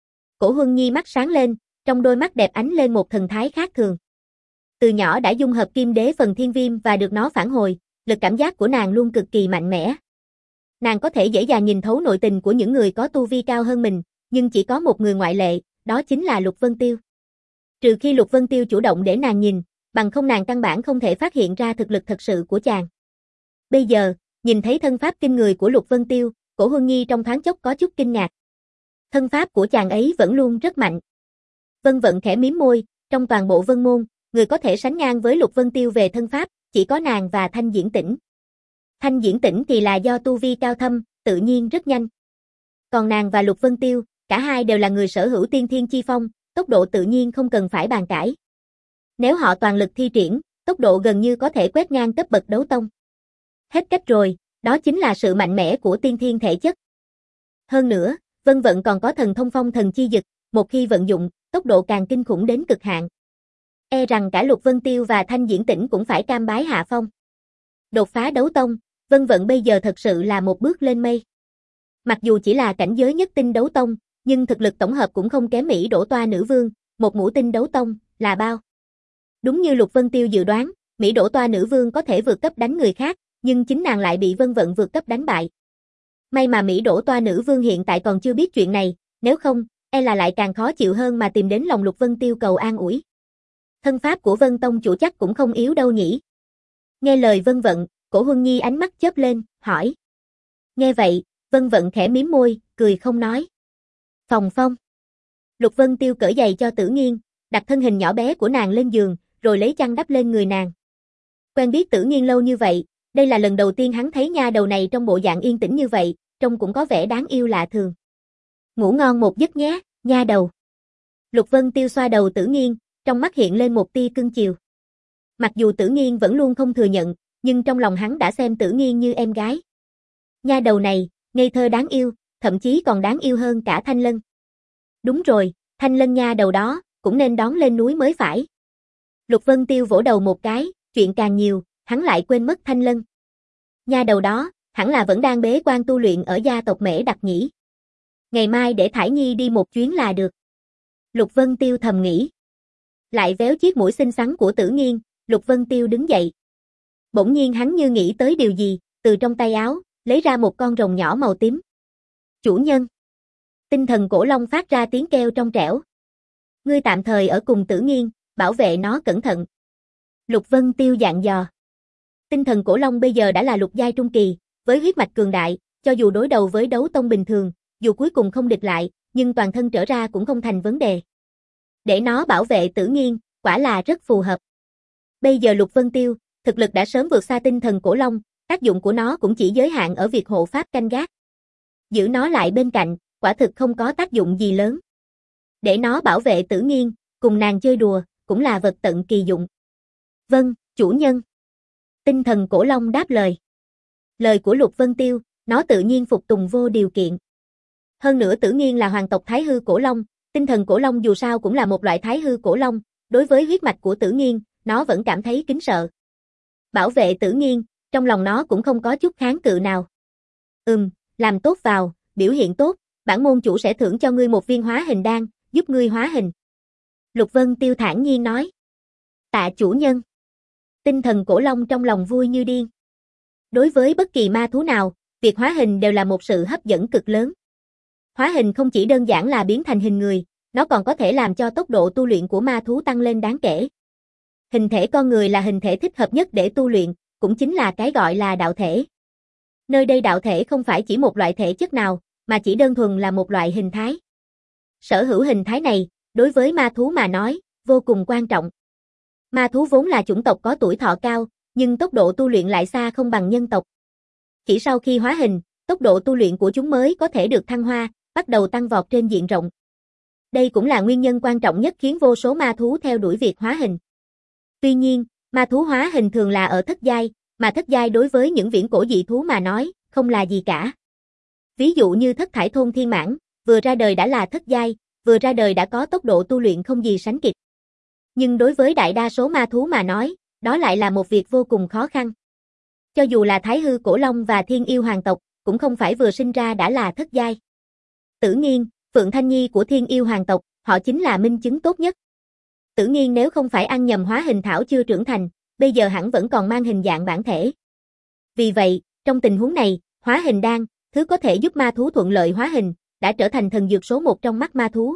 Cổ Huân Nhi mắt sáng lên, trong đôi mắt đẹp ánh lên một thần thái khác thường. Từ nhỏ đã dung hợp kim đế phần thiên viêm và được nó phản hồi, lực cảm giác của nàng luôn cực kỳ mạnh mẽ. Nàng có thể dễ dàng nhìn thấu nội tình của những người có tu vi cao hơn mình, nhưng chỉ có một người ngoại lệ, đó chính là Lục Vân Tiêu. Trừ khi Lục Vân Tiêu chủ động để nàng nhìn, bằng không nàng căn bản không thể phát hiện ra thực lực thật sự của chàng. Bây giờ, nhìn thấy thân pháp kinh người của Lục Vân Tiêu, Cổ Huân Nhi trong thoáng chốc có chút kinh ngạc. Thân pháp của chàng ấy vẫn luôn rất mạnh. Vân Vận khẽ mím môi, trong toàn bộ Vân Môn, người có thể sánh ngang với Lục Vân Tiêu về thân pháp, chỉ có nàng và Thanh Diễn Tĩnh. Thanh Diễn Tĩnh thì là do tu vi cao thâm, tự nhiên rất nhanh. Còn nàng và Lục Vân Tiêu, cả hai đều là người sở hữu tiên thiên chi phong, tốc độ tự nhiên không cần phải bàn cãi. Nếu họ toàn lực thi triển, tốc độ gần như có thể quét ngang cấp bậc đấu tông. Hết cách rồi, đó chính là sự mạnh mẽ của tiên thiên thể chất. Hơn nữa, Vân Vận còn có thần thông phong thần chi dực, một khi vận dụng, tốc độ càng kinh khủng đến cực hạn. E rằng cả Lục Vân Tiêu và Thanh Diễn Tĩnh cũng phải cam bái hạ phong. Đột phá đấu tông, Vân Vận bây giờ thật sự là một bước lên mây. Mặc dù chỉ là cảnh giới nhất tinh đấu tông, nhưng thực lực tổng hợp cũng không kém Mỹ Đỗ Toa nữ vương, một ngũ tinh đấu tông, là bao. Đúng như Lục Vân Tiêu dự đoán, Mỹ Đỗ Toa nữ vương có thể vượt cấp đánh người khác, nhưng chính nàng lại bị Vân Vận vượt cấp đánh bại. May mà Mỹ Đỗ Toa nữ vương hiện tại còn chưa biết chuyện này, nếu không, e là lại càng khó chịu hơn mà tìm đến lòng Lục Vân Tiêu cầu an ủi. Thân pháp của Vân Tông chủ chắc cũng không yếu đâu nhỉ. Nghe lời Vân Vận, Cổ Huân Nhi ánh mắt chớp lên, hỏi. Nghe vậy, Vân Vận khẽ mím môi, cười không nói. Phòng Phong. Lục Vân Tiêu cởi giày cho Tử Nghiên, đặt thân hình nhỏ bé của nàng lên giường, rồi lấy chăn đắp lên người nàng. Quen biết Tử Nghiên lâu như vậy, đây là lần đầu tiên hắn thấy nha đầu này trong bộ dạng yên tĩnh như vậy, trông cũng có vẻ đáng yêu lạ thường. Ngủ ngon một giấc nhé, nha đầu. Lục Vân Tiêu xoa đầu Tử Nghiên, trong mắt hiện lên một tia cưng chiều. Mặc dù Tử Nghiên vẫn luôn không thừa nhận, nhưng trong lòng hắn đã xem Tử Nghiên như em gái. Nha đầu này, ngây thơ đáng yêu, thậm chí còn đáng yêu hơn cả Thanh Lân. Đúng rồi, Thanh Lân nha đầu đó, cũng nên đón lên núi mới phải. Lục Vân Tiêu vỗ đầu một cái, chuyện càng nhiều, hắn lại quên mất Thanh Lân. Nha đầu đó, hẳn là vẫn đang bế quan tu luyện ở gia tộc Mễ Đặc nhỉ. Ngày mai để Thải Nhi đi một chuyến là được. Lục Vân Tiêu thầm nghĩ. Lại véo chiếc mũi xinh xắn của Tử Nghiên, Lục Vân Tiêu đứng dậy. Bỗng nhiên hắn như nghĩ tới điều gì, từ trong tay áo, lấy ra một con rồng nhỏ màu tím. Chủ nhân. Tinh thần cổ long phát ra tiếng kêu trong trẻo. Ngươi tạm thời ở cùng Tử Nghiên, bảo vệ nó cẩn thận. Lục Vân Tiêu dặn dò. Tinh thần cổ long bây giờ đã là lục giai trung kỳ, với huyết mạch cường đại, cho dù đối đầu với đấu tông bình thường, dù cuối cùng không địch lại, nhưng toàn thân trở ra cũng không thành vấn đề. Để nó bảo vệ Tử Nghiên, quả là rất phù hợp. Bây giờ Lục Vân Tiêu, thực lực đã sớm vượt xa tinh thần cổ long, tác dụng của nó cũng chỉ giới hạn ở việc hộ pháp canh gác. Giữ nó lại bên cạnh, quả thực không có tác dụng gì lớn. Để nó bảo vệ Tử Nghiên, cùng nàng chơi đùa, cũng là vật tận kỳ dụng. Vâng, chủ nhân. Tinh thần cổ long đáp lời. Lời của Lục Vân Tiêu, nó tự nhiên phục tùng vô điều kiện. Hơn nữa Tử Nghiên là hoàng tộc Thái Hư cổ long, tinh thần cổ long dù sao cũng là một loại Thái Hư cổ long, đối với huyết mạch của Tử Nghiên, nó vẫn cảm thấy kính sợ. Bảo vệ Tử Nghiên, trong lòng nó cũng không có chút kháng cự nào. Ừm, làm tốt vào, biểu hiện tốt, bản môn chủ sẽ thưởng cho ngươi một viên hóa hình đan, giúp ngươi hóa hình. Lục Vân Tiêu thản nhiên nói. Tạ chủ nhân. Tinh thần cổ long trong lòng vui như điên. Đối với bất kỳ ma thú nào, việc hóa hình đều là một sự hấp dẫn cực lớn. Hóa hình không chỉ đơn giản là biến thành hình người, nó còn có thể làm cho tốc độ tu luyện của ma thú tăng lên đáng kể. Hình thể con người là hình thể thích hợp nhất để tu luyện, cũng chính là cái gọi là đạo thể. Nơi đây đạo thể không phải chỉ một loại thể chất nào, mà chỉ đơn thuần là một loại hình thái. Sở hữu hình thái này, đối với ma thú mà nói, vô cùng quan trọng. Ma thú vốn là chủng tộc có tuổi thọ cao, nhưng tốc độ tu luyện lại xa không bằng nhân tộc. Chỉ sau khi hóa hình, tốc độ tu luyện của chúng mới có thể được thăng hoa, bắt đầu tăng vọt trên diện rộng. Đây cũng là nguyên nhân quan trọng nhất khiến vô số ma thú theo đuổi việc hóa hình. Tuy nhiên, ma thú hóa hình thường là ở thất giai, mà thất giai đối với những viễn cổ dị thú mà nói, không là gì cả. Ví dụ như thất thải thôn thiên mãng, vừa ra đời đã là thất giai, vừa ra đời đã có tốc độ tu luyện không gì sánh kịp. Nhưng đối với đại đa số ma thú mà nói, đó lại là một việc vô cùng khó khăn. Cho dù là Thái Hư Cổ Long và Thiên Yêu Hoàng tộc, cũng không phải vừa sinh ra đã là thất giai. Tử Nghiên, Phượng Thanh Nhi của Thiên Yêu Hoàng tộc, họ chính là minh chứng tốt nhất. Tử Nghiên nếu không phải ăn nhầm hóa hình thảo chưa trưởng thành, bây giờ hẳn vẫn còn mang hình dạng bản thể. Vì vậy, trong tình huống này, hóa hình đan, thứ có thể giúp ma thú thuận lợi hóa hình, đã trở thành thần dược số một trong mắt ma thú.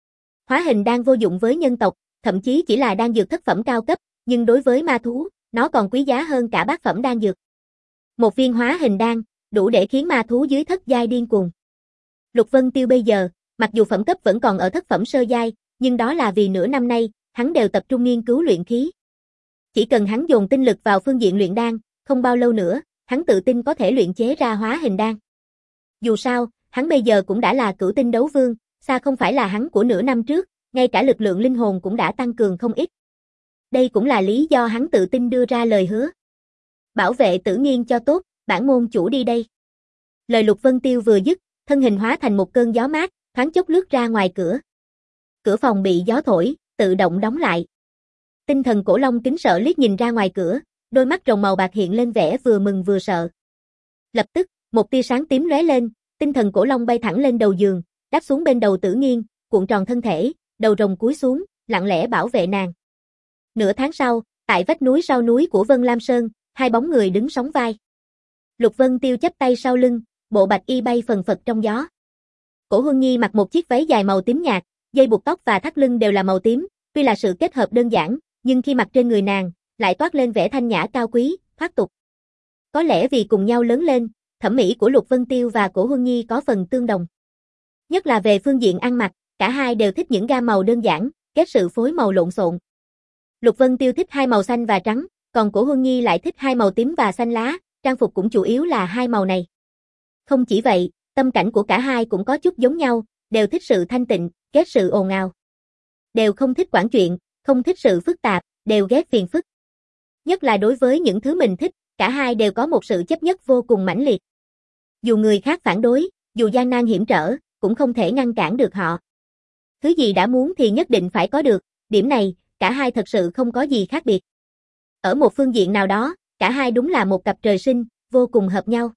Hóa hình đan vô dụng với nhân tộc, thậm chí chỉ là đan dược thất phẩm cao cấp, nhưng đối với ma thú, nó còn quý giá hơn cả bát phẩm đan dược. Một viên hóa hình đan, đủ để khiến ma thú dưới thất giai điên cuồng. Lục Vân Tiêu bây giờ, mặc dù phẩm cấp vẫn còn ở thất phẩm sơ giai, nhưng đó là vì nửa năm nay, hắn đều tập trung nghiên cứu luyện khí. Chỉ cần hắn dồn tinh lực vào phương diện luyện đan, không bao lâu nữa, hắn tự tin có thể luyện chế ra hóa hình đan. Dù sao, hắn bây giờ cũng đã là cửu tinh đấu vương, xa không phải là hắn của nửa năm trước, ngay cả lực lượng linh hồn cũng đã tăng cường không ít. Đây cũng là lý do hắn tự tin đưa ra lời hứa. Bảo vệ Tử Nghiên cho tốt, bản môn chủ đi đây. Lời Lục Vân Tiêu vừa dứt, thân hình hóa thành một cơn gió mát, thoáng chốc lướt ra ngoài cửa. Cửa phòng bị gió thổi, tự động đóng lại. Tinh thần Cổ Long kính sợ liếc nhìn ra ngoài cửa, đôi mắt rồng màu bạc hiện lên vẻ vừa mừng vừa sợ. Lập tức, một tia sáng tím lóe lên, tinh thần Cổ Long bay thẳng lên đầu giường, đáp xuống bên đầu Tử Nghiên, cuộn tròn thân thể, đầu rồng cúi xuống, lặng lẽ bảo vệ nàng. Nửa tháng sau, tại vách núi sau núi của Vân Lam Sơn, hai bóng người đứng sóng vai. Lục Vân Tiêu chắp tay sau lưng, bộ bạch y bay phần phật trong gió. Cổ Huân Nhi mặc một chiếc váy dài màu tím nhạt, dây buộc tóc và thắt lưng đều là màu tím, tuy là sự kết hợp đơn giản, nhưng khi mặc trên người nàng, lại toát lên vẻ thanh nhã cao quý, thoát tục. Có lẽ vì cùng nhau lớn lên, thẩm mỹ của Lục Vân Tiêu và Cổ Huân Nhi có phần tương đồng. Nhất là về phương diện ăn mặc, cả hai đều thích những gam màu đơn giản, kết sự phối màu lộn xộn. Lục Vân Tiêu thích hai màu xanh và trắng, còn Cổ Huân Nhi lại thích hai màu tím và xanh lá, trang phục cũng chủ yếu là hai màu này. Không chỉ vậy, tâm cảnh của cả hai cũng có chút giống nhau, đều thích sự thanh tịnh, ghét sự ồn ào. Đều không thích quản chuyện, không thích sự phức tạp, đều ghét phiền phức. Nhất là đối với những thứ mình thích, cả hai đều có một sự chấp nhất vô cùng mãnh liệt. Dù người khác phản đối, dù gian nan hiểm trở, cũng không thể ngăn cản được họ. Thứ gì đã muốn thì nhất định phải có được, điểm này, cả hai thật sự không có gì khác biệt. Ở một phương diện nào đó, cả hai đúng là một cặp trời sinh, vô cùng hợp nhau.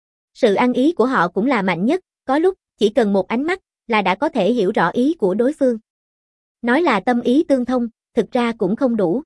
Sự ăn ý của họ cũng là mạnh nhất, có lúc, chỉ cần một ánh mắt, là đã có thể hiểu rõ ý của đối phương. Nói là tâm ý tương thông, thực ra cũng không đủ.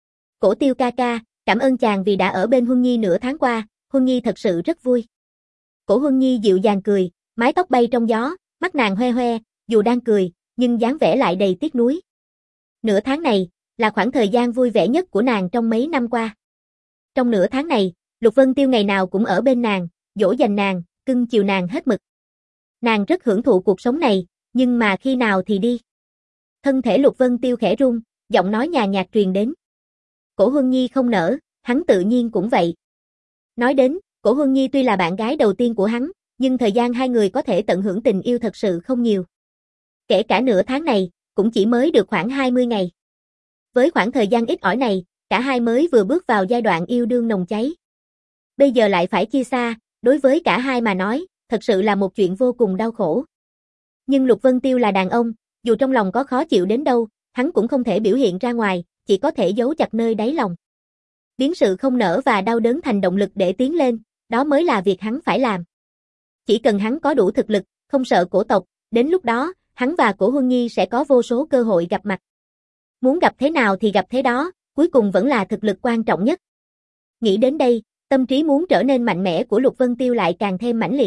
Cổ Tiêu ca ca, cảm ơn chàng vì đã ở bên Huân Nhi nửa tháng qua, Huân Nhi thật sự rất vui. Cổ Huân Nhi dịu dàng cười, mái tóc bay trong gió, mắt nàng hoe hoe, dù đang cười, nhưng dáng vẻ lại đầy tiếc nuối. Nửa tháng này, là khoảng thời gian vui vẻ nhất của nàng trong mấy năm qua. Trong nửa tháng này, Lục Vân Tiêu ngày nào cũng ở bên nàng, dỗ dành nàng, cưng chiều nàng hết mực. Nàng rất hưởng thụ cuộc sống này, nhưng mà khi nào thì đi. Thân thể Lục Vân Tiêu khẽ rung, giọng nói nhàn nhạt truyền đến. Cổ Huân Nhi không nỡ, hắn tự nhiên cũng vậy. Nói đến, Cổ Huân Nhi tuy là bạn gái đầu tiên của hắn, nhưng thời gian hai người có thể tận hưởng tình yêu thật sự không nhiều. Kể cả nửa tháng này, cũng chỉ mới được khoảng hai mươi ngày. Với khoảng thời gian ít ỏi này, cả hai mới vừa bước vào giai đoạn yêu đương nồng cháy. Bây giờ lại phải chia xa, đối với cả hai mà nói, thật sự là một chuyện vô cùng đau khổ. Nhưng Lục Vân Tiêu là đàn ông, dù trong lòng có khó chịu đến đâu, hắn cũng không thể biểu hiện ra ngoài, chỉ có thể giấu chặt nơi đáy lòng. Biến sự không nỡ và đau đớn thành động lực để tiến lên, đó mới là việc hắn phải làm. Chỉ cần hắn có đủ thực lực, không sợ cổ tộc, đến lúc đó, hắn và Cổ Huân Nhi sẽ có vô số cơ hội gặp mặt. Muốn gặp thế nào thì gặp thế đó, cuối cùng vẫn là thực lực quan trọng nhất. Nghĩ đến đây, tâm trí muốn trở nên mạnh mẽ của Lục Vân Tiêu lại càng thêm mãnh liệt.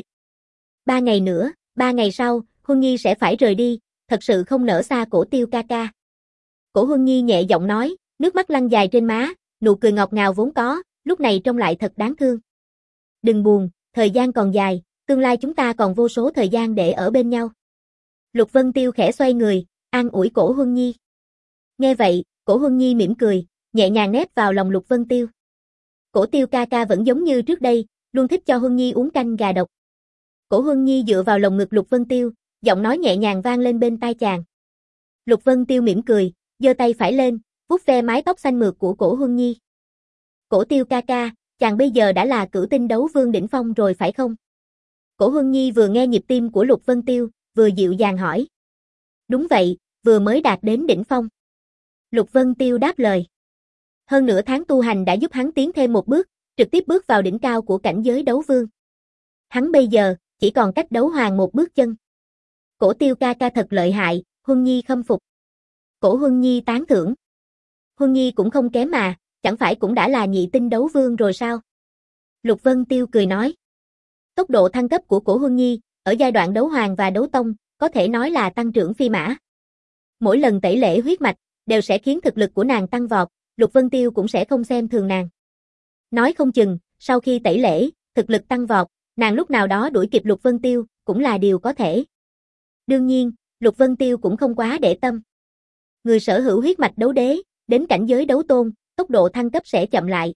Ba ngày nữa, ba ngày sau, Huân Nhi sẽ phải rời đi, thật sự không nỡ xa Cổ Tiêu ca ca. Cổ Huân Nhi nhẹ giọng nói, nước mắt lăn dài trên má, nụ cười ngọt ngào vốn có, lúc này trông lại thật đáng thương. Đừng buồn, thời gian còn dài, tương lai chúng ta còn vô số thời gian để ở bên nhau. Lục Vân Tiêu khẽ xoay người, an ủi Cổ Huân Nhi. Nghe vậy, Cổ Huân Nhi mỉm cười, nhẹ nhàng nép vào lòng Lục Vân Tiêu. Cổ Tiêu ca ca vẫn giống như trước đây, luôn thích cho Huân Nhi uống canh gà độc. Cổ Huân Nhi dựa vào lồng ngực Lục Vân Tiêu, giọng nói nhẹ nhàng vang lên bên tai chàng. Lục Vân Tiêu mỉm cười, giơ tay phải lên, vuốt ve mái tóc xanh mượt của Cổ Huân Nhi. Cổ Tiêu ca ca, chàng bây giờ đã là cửu tinh đấu vương đỉnh phong rồi phải không? Cổ Huân Nhi vừa nghe nhịp tim của Lục Vân Tiêu, vừa dịu dàng hỏi. Đúng vậy, vừa mới đạt đến đỉnh phong. Lục Vân Tiêu đáp lời. Hơn nửa tháng tu hành đã giúp hắn tiến thêm một bước, trực tiếp bước vào đỉnh cao của cảnh giới đấu vương. Hắn bây giờ, chỉ còn cách đấu hoàng một bước chân. Cổ Tiêu ca ca thật lợi hại, Huân Nhi khâm phục. Cổ Huân Nhi tán thưởng. Huân Nhi cũng không kém mà, chẳng phải cũng đã là nhị tinh đấu vương rồi sao? Lục Vân Tiêu cười nói. Tốc độ thăng cấp của Cổ Huân Nhi, ở giai đoạn đấu hoàng và đấu tông, có thể nói là tăng trưởng phi mã. Mỗi lần tẩy lễ huyết mạch, đều sẽ khiến thực lực của nàng tăng vọt, Lục Vân Tiêu cũng sẽ không xem thường nàng. Nói không chừng, sau khi tẩy lễ, thực lực tăng vọt, nàng lúc nào đó đuổi kịp Lục Vân Tiêu, cũng là điều có thể. Đương nhiên, Lục Vân Tiêu cũng không quá để tâm. Người sở hữu huyết mạch đấu đế, đến cảnh giới đấu tôn, tốc độ thăng cấp sẽ chậm lại.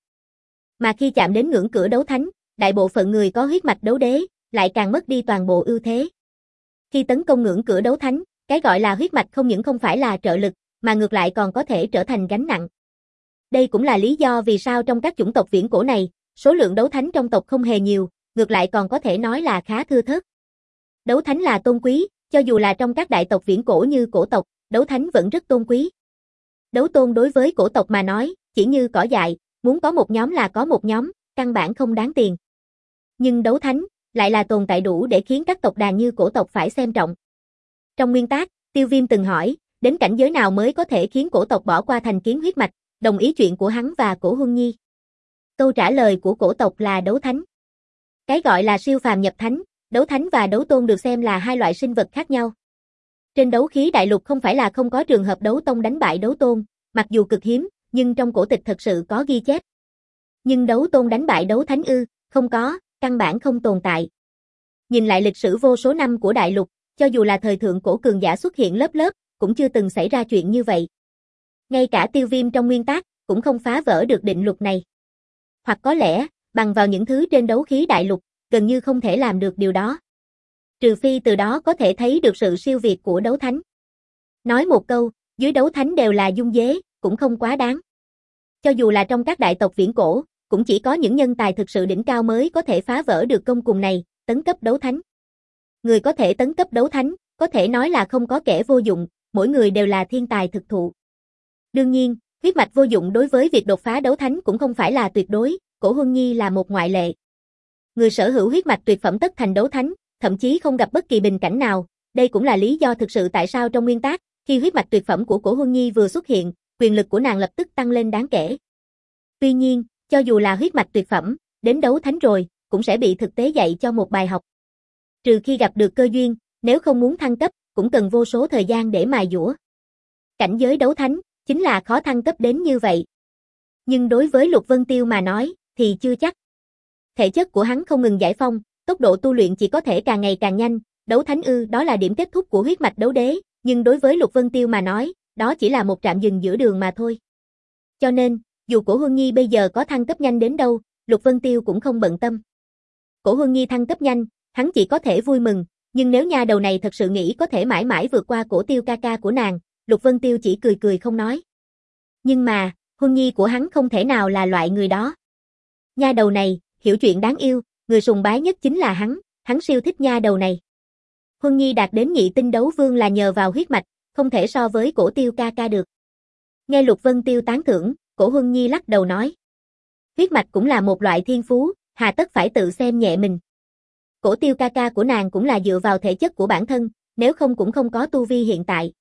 Mà khi chạm đến ngưỡng cửa đấu thánh, đại bộ phận người có huyết mạch đấu đế, lại càng mất đi toàn bộ ưu thế. Khi tấn công ngưỡng cửa đấu thánh, cái gọi là huyết mạch không những không phải là trợ lực, mà ngược lại còn có thể trở thành gánh nặng. Đây cũng là lý do vì sao trong các chủng tộc viễn cổ này, số lượng đấu thánh trong tộc không hề nhiều, ngược lại còn có thể nói là khá thưa thớt. Đấu thánh là tôn quý, cho dù là trong các đại tộc viễn cổ như cổ tộc, đấu thánh vẫn rất tôn quý. Đấu tôn đối với cổ tộc mà nói, chỉ như cỏ dại, muốn có một nhóm là có một nhóm, căn bản không đáng tiền. Nhưng đấu thánh, lại là tồn tại đủ để khiến các tộc đàn như cổ tộc phải xem trọng. Trong nguyên tác, Tiêu Viêm từng hỏi, đến cảnh giới nào mới có thể khiến cổ tộc bỏ qua thành kiến huyết mạch, đồng ý chuyện của hắn và Cổ Huân Nhi. Câu trả lời của cổ tộc là đấu thánh. Cái gọi là siêu phàm nhập thánh, đấu thánh và đấu tôn được xem là hai loại sinh vật khác nhau. Trên đấu khí đại lục không phải là không có trường hợp đấu tông đánh bại đấu tôn, mặc dù cực hiếm, nhưng trong cổ tịch thật sự có ghi chép. Nhưng đấu tôn đánh bại đấu thánh ư, không có, căn bản không tồn tại. Nhìn lại lịch sử vô số năm của đại lục, cho dù là thời thượng cổ cường giả xuất hiện lớp lớp, cũng chưa từng xảy ra chuyện như vậy. Ngay cả Tiêu Viêm trong nguyên tác, cũng không phá vỡ được định luật này. Hoặc có lẽ, bằng vào những thứ trên đấu khí đại lục, gần như không thể làm được điều đó. Trừ phi từ đó có thể thấy được sự siêu việt của đấu thánh. Nói một câu, dưới đấu thánh đều là dung dế, cũng không quá đáng. Cho dù là trong các đại tộc viễn cổ, cũng chỉ có những nhân tài thực sự đỉnh cao mới có thể phá vỡ được công cùng này, tấn cấp đấu thánh. Người có thể tấn cấp đấu thánh, có thể nói là không có kẻ vô dụng, mỗi người đều là thiên tài thực thụ. Đương nhiên, huyết mạch vô dụng đối với việc đột phá đấu thánh cũng không phải là tuyệt đối, Cổ Huân Nhi là một ngoại lệ. Người sở hữu huyết mạch tuyệt phẩm tất thành đấu thánh, thậm chí không gặp bất kỳ bình cảnh nào, đây cũng là lý do thực sự tại sao trong nguyên tác, khi huyết mạch tuyệt phẩm của Cổ Huân Nhi vừa xuất hiện, quyền lực của nàng lập tức tăng lên đáng kể. Tuy nhiên, cho dù là huyết mạch tuyệt phẩm, đến đấu thánh rồi, cũng sẽ bị thực tế dạy cho một bài học. Trừ khi gặp được cơ duyên, nếu không muốn thăng cấp, cũng cần vô số thời gian để mài dũa. Cảnh giới đấu thánh, chính là khó thăng cấp đến như vậy. Nhưng đối với Lục Vân Tiêu mà nói, thì chưa chắc. Thể chất của hắn không ngừng giải phong, tốc độ tu luyện chỉ có thể càng ngày càng nhanh, đấu thánh ư đó là điểm kết thúc của huyết mạch đấu đế, nhưng đối với Lục Vân Tiêu mà nói, đó chỉ là một trạm dừng giữa đường mà thôi. Cho nên, dù Cổ Huân Nhi bây giờ có thăng cấp nhanh đến đâu, Lục Vân Tiêu cũng không bận tâm. Cổ Huân Nhi thăng cấp nhanh, hắn chỉ có thể vui mừng, nhưng nếu nha đầu này thật sự nghĩ có thể mãi mãi vượt qua Cổ Tiêu ca ca của nàng, Lục Vân Tiêu chỉ cười cười không nói. Nhưng mà, Huân Nhi của hắn không thể nào là loại người đó. Nha đầu này, hiểu chuyện đáng yêu, người sùng bái nhất chính là hắn, hắn siêu thích nha đầu này. Huân Nhi đạt đến nhị tinh đấu vương là nhờ vào huyết mạch, không thể so với Cổ Tiêu ca ca được. Nghe Lục Vân Tiêu tán thưởng, Cổ Huân Nhi lắc đầu nói. Huyết mạch cũng là một loại thiên phú, hà tất phải tự xem nhẹ mình. Cổ Tiêu ca ca của nàng cũng là dựa vào thể chất của bản thân, nếu không cũng không có tu vi hiện tại.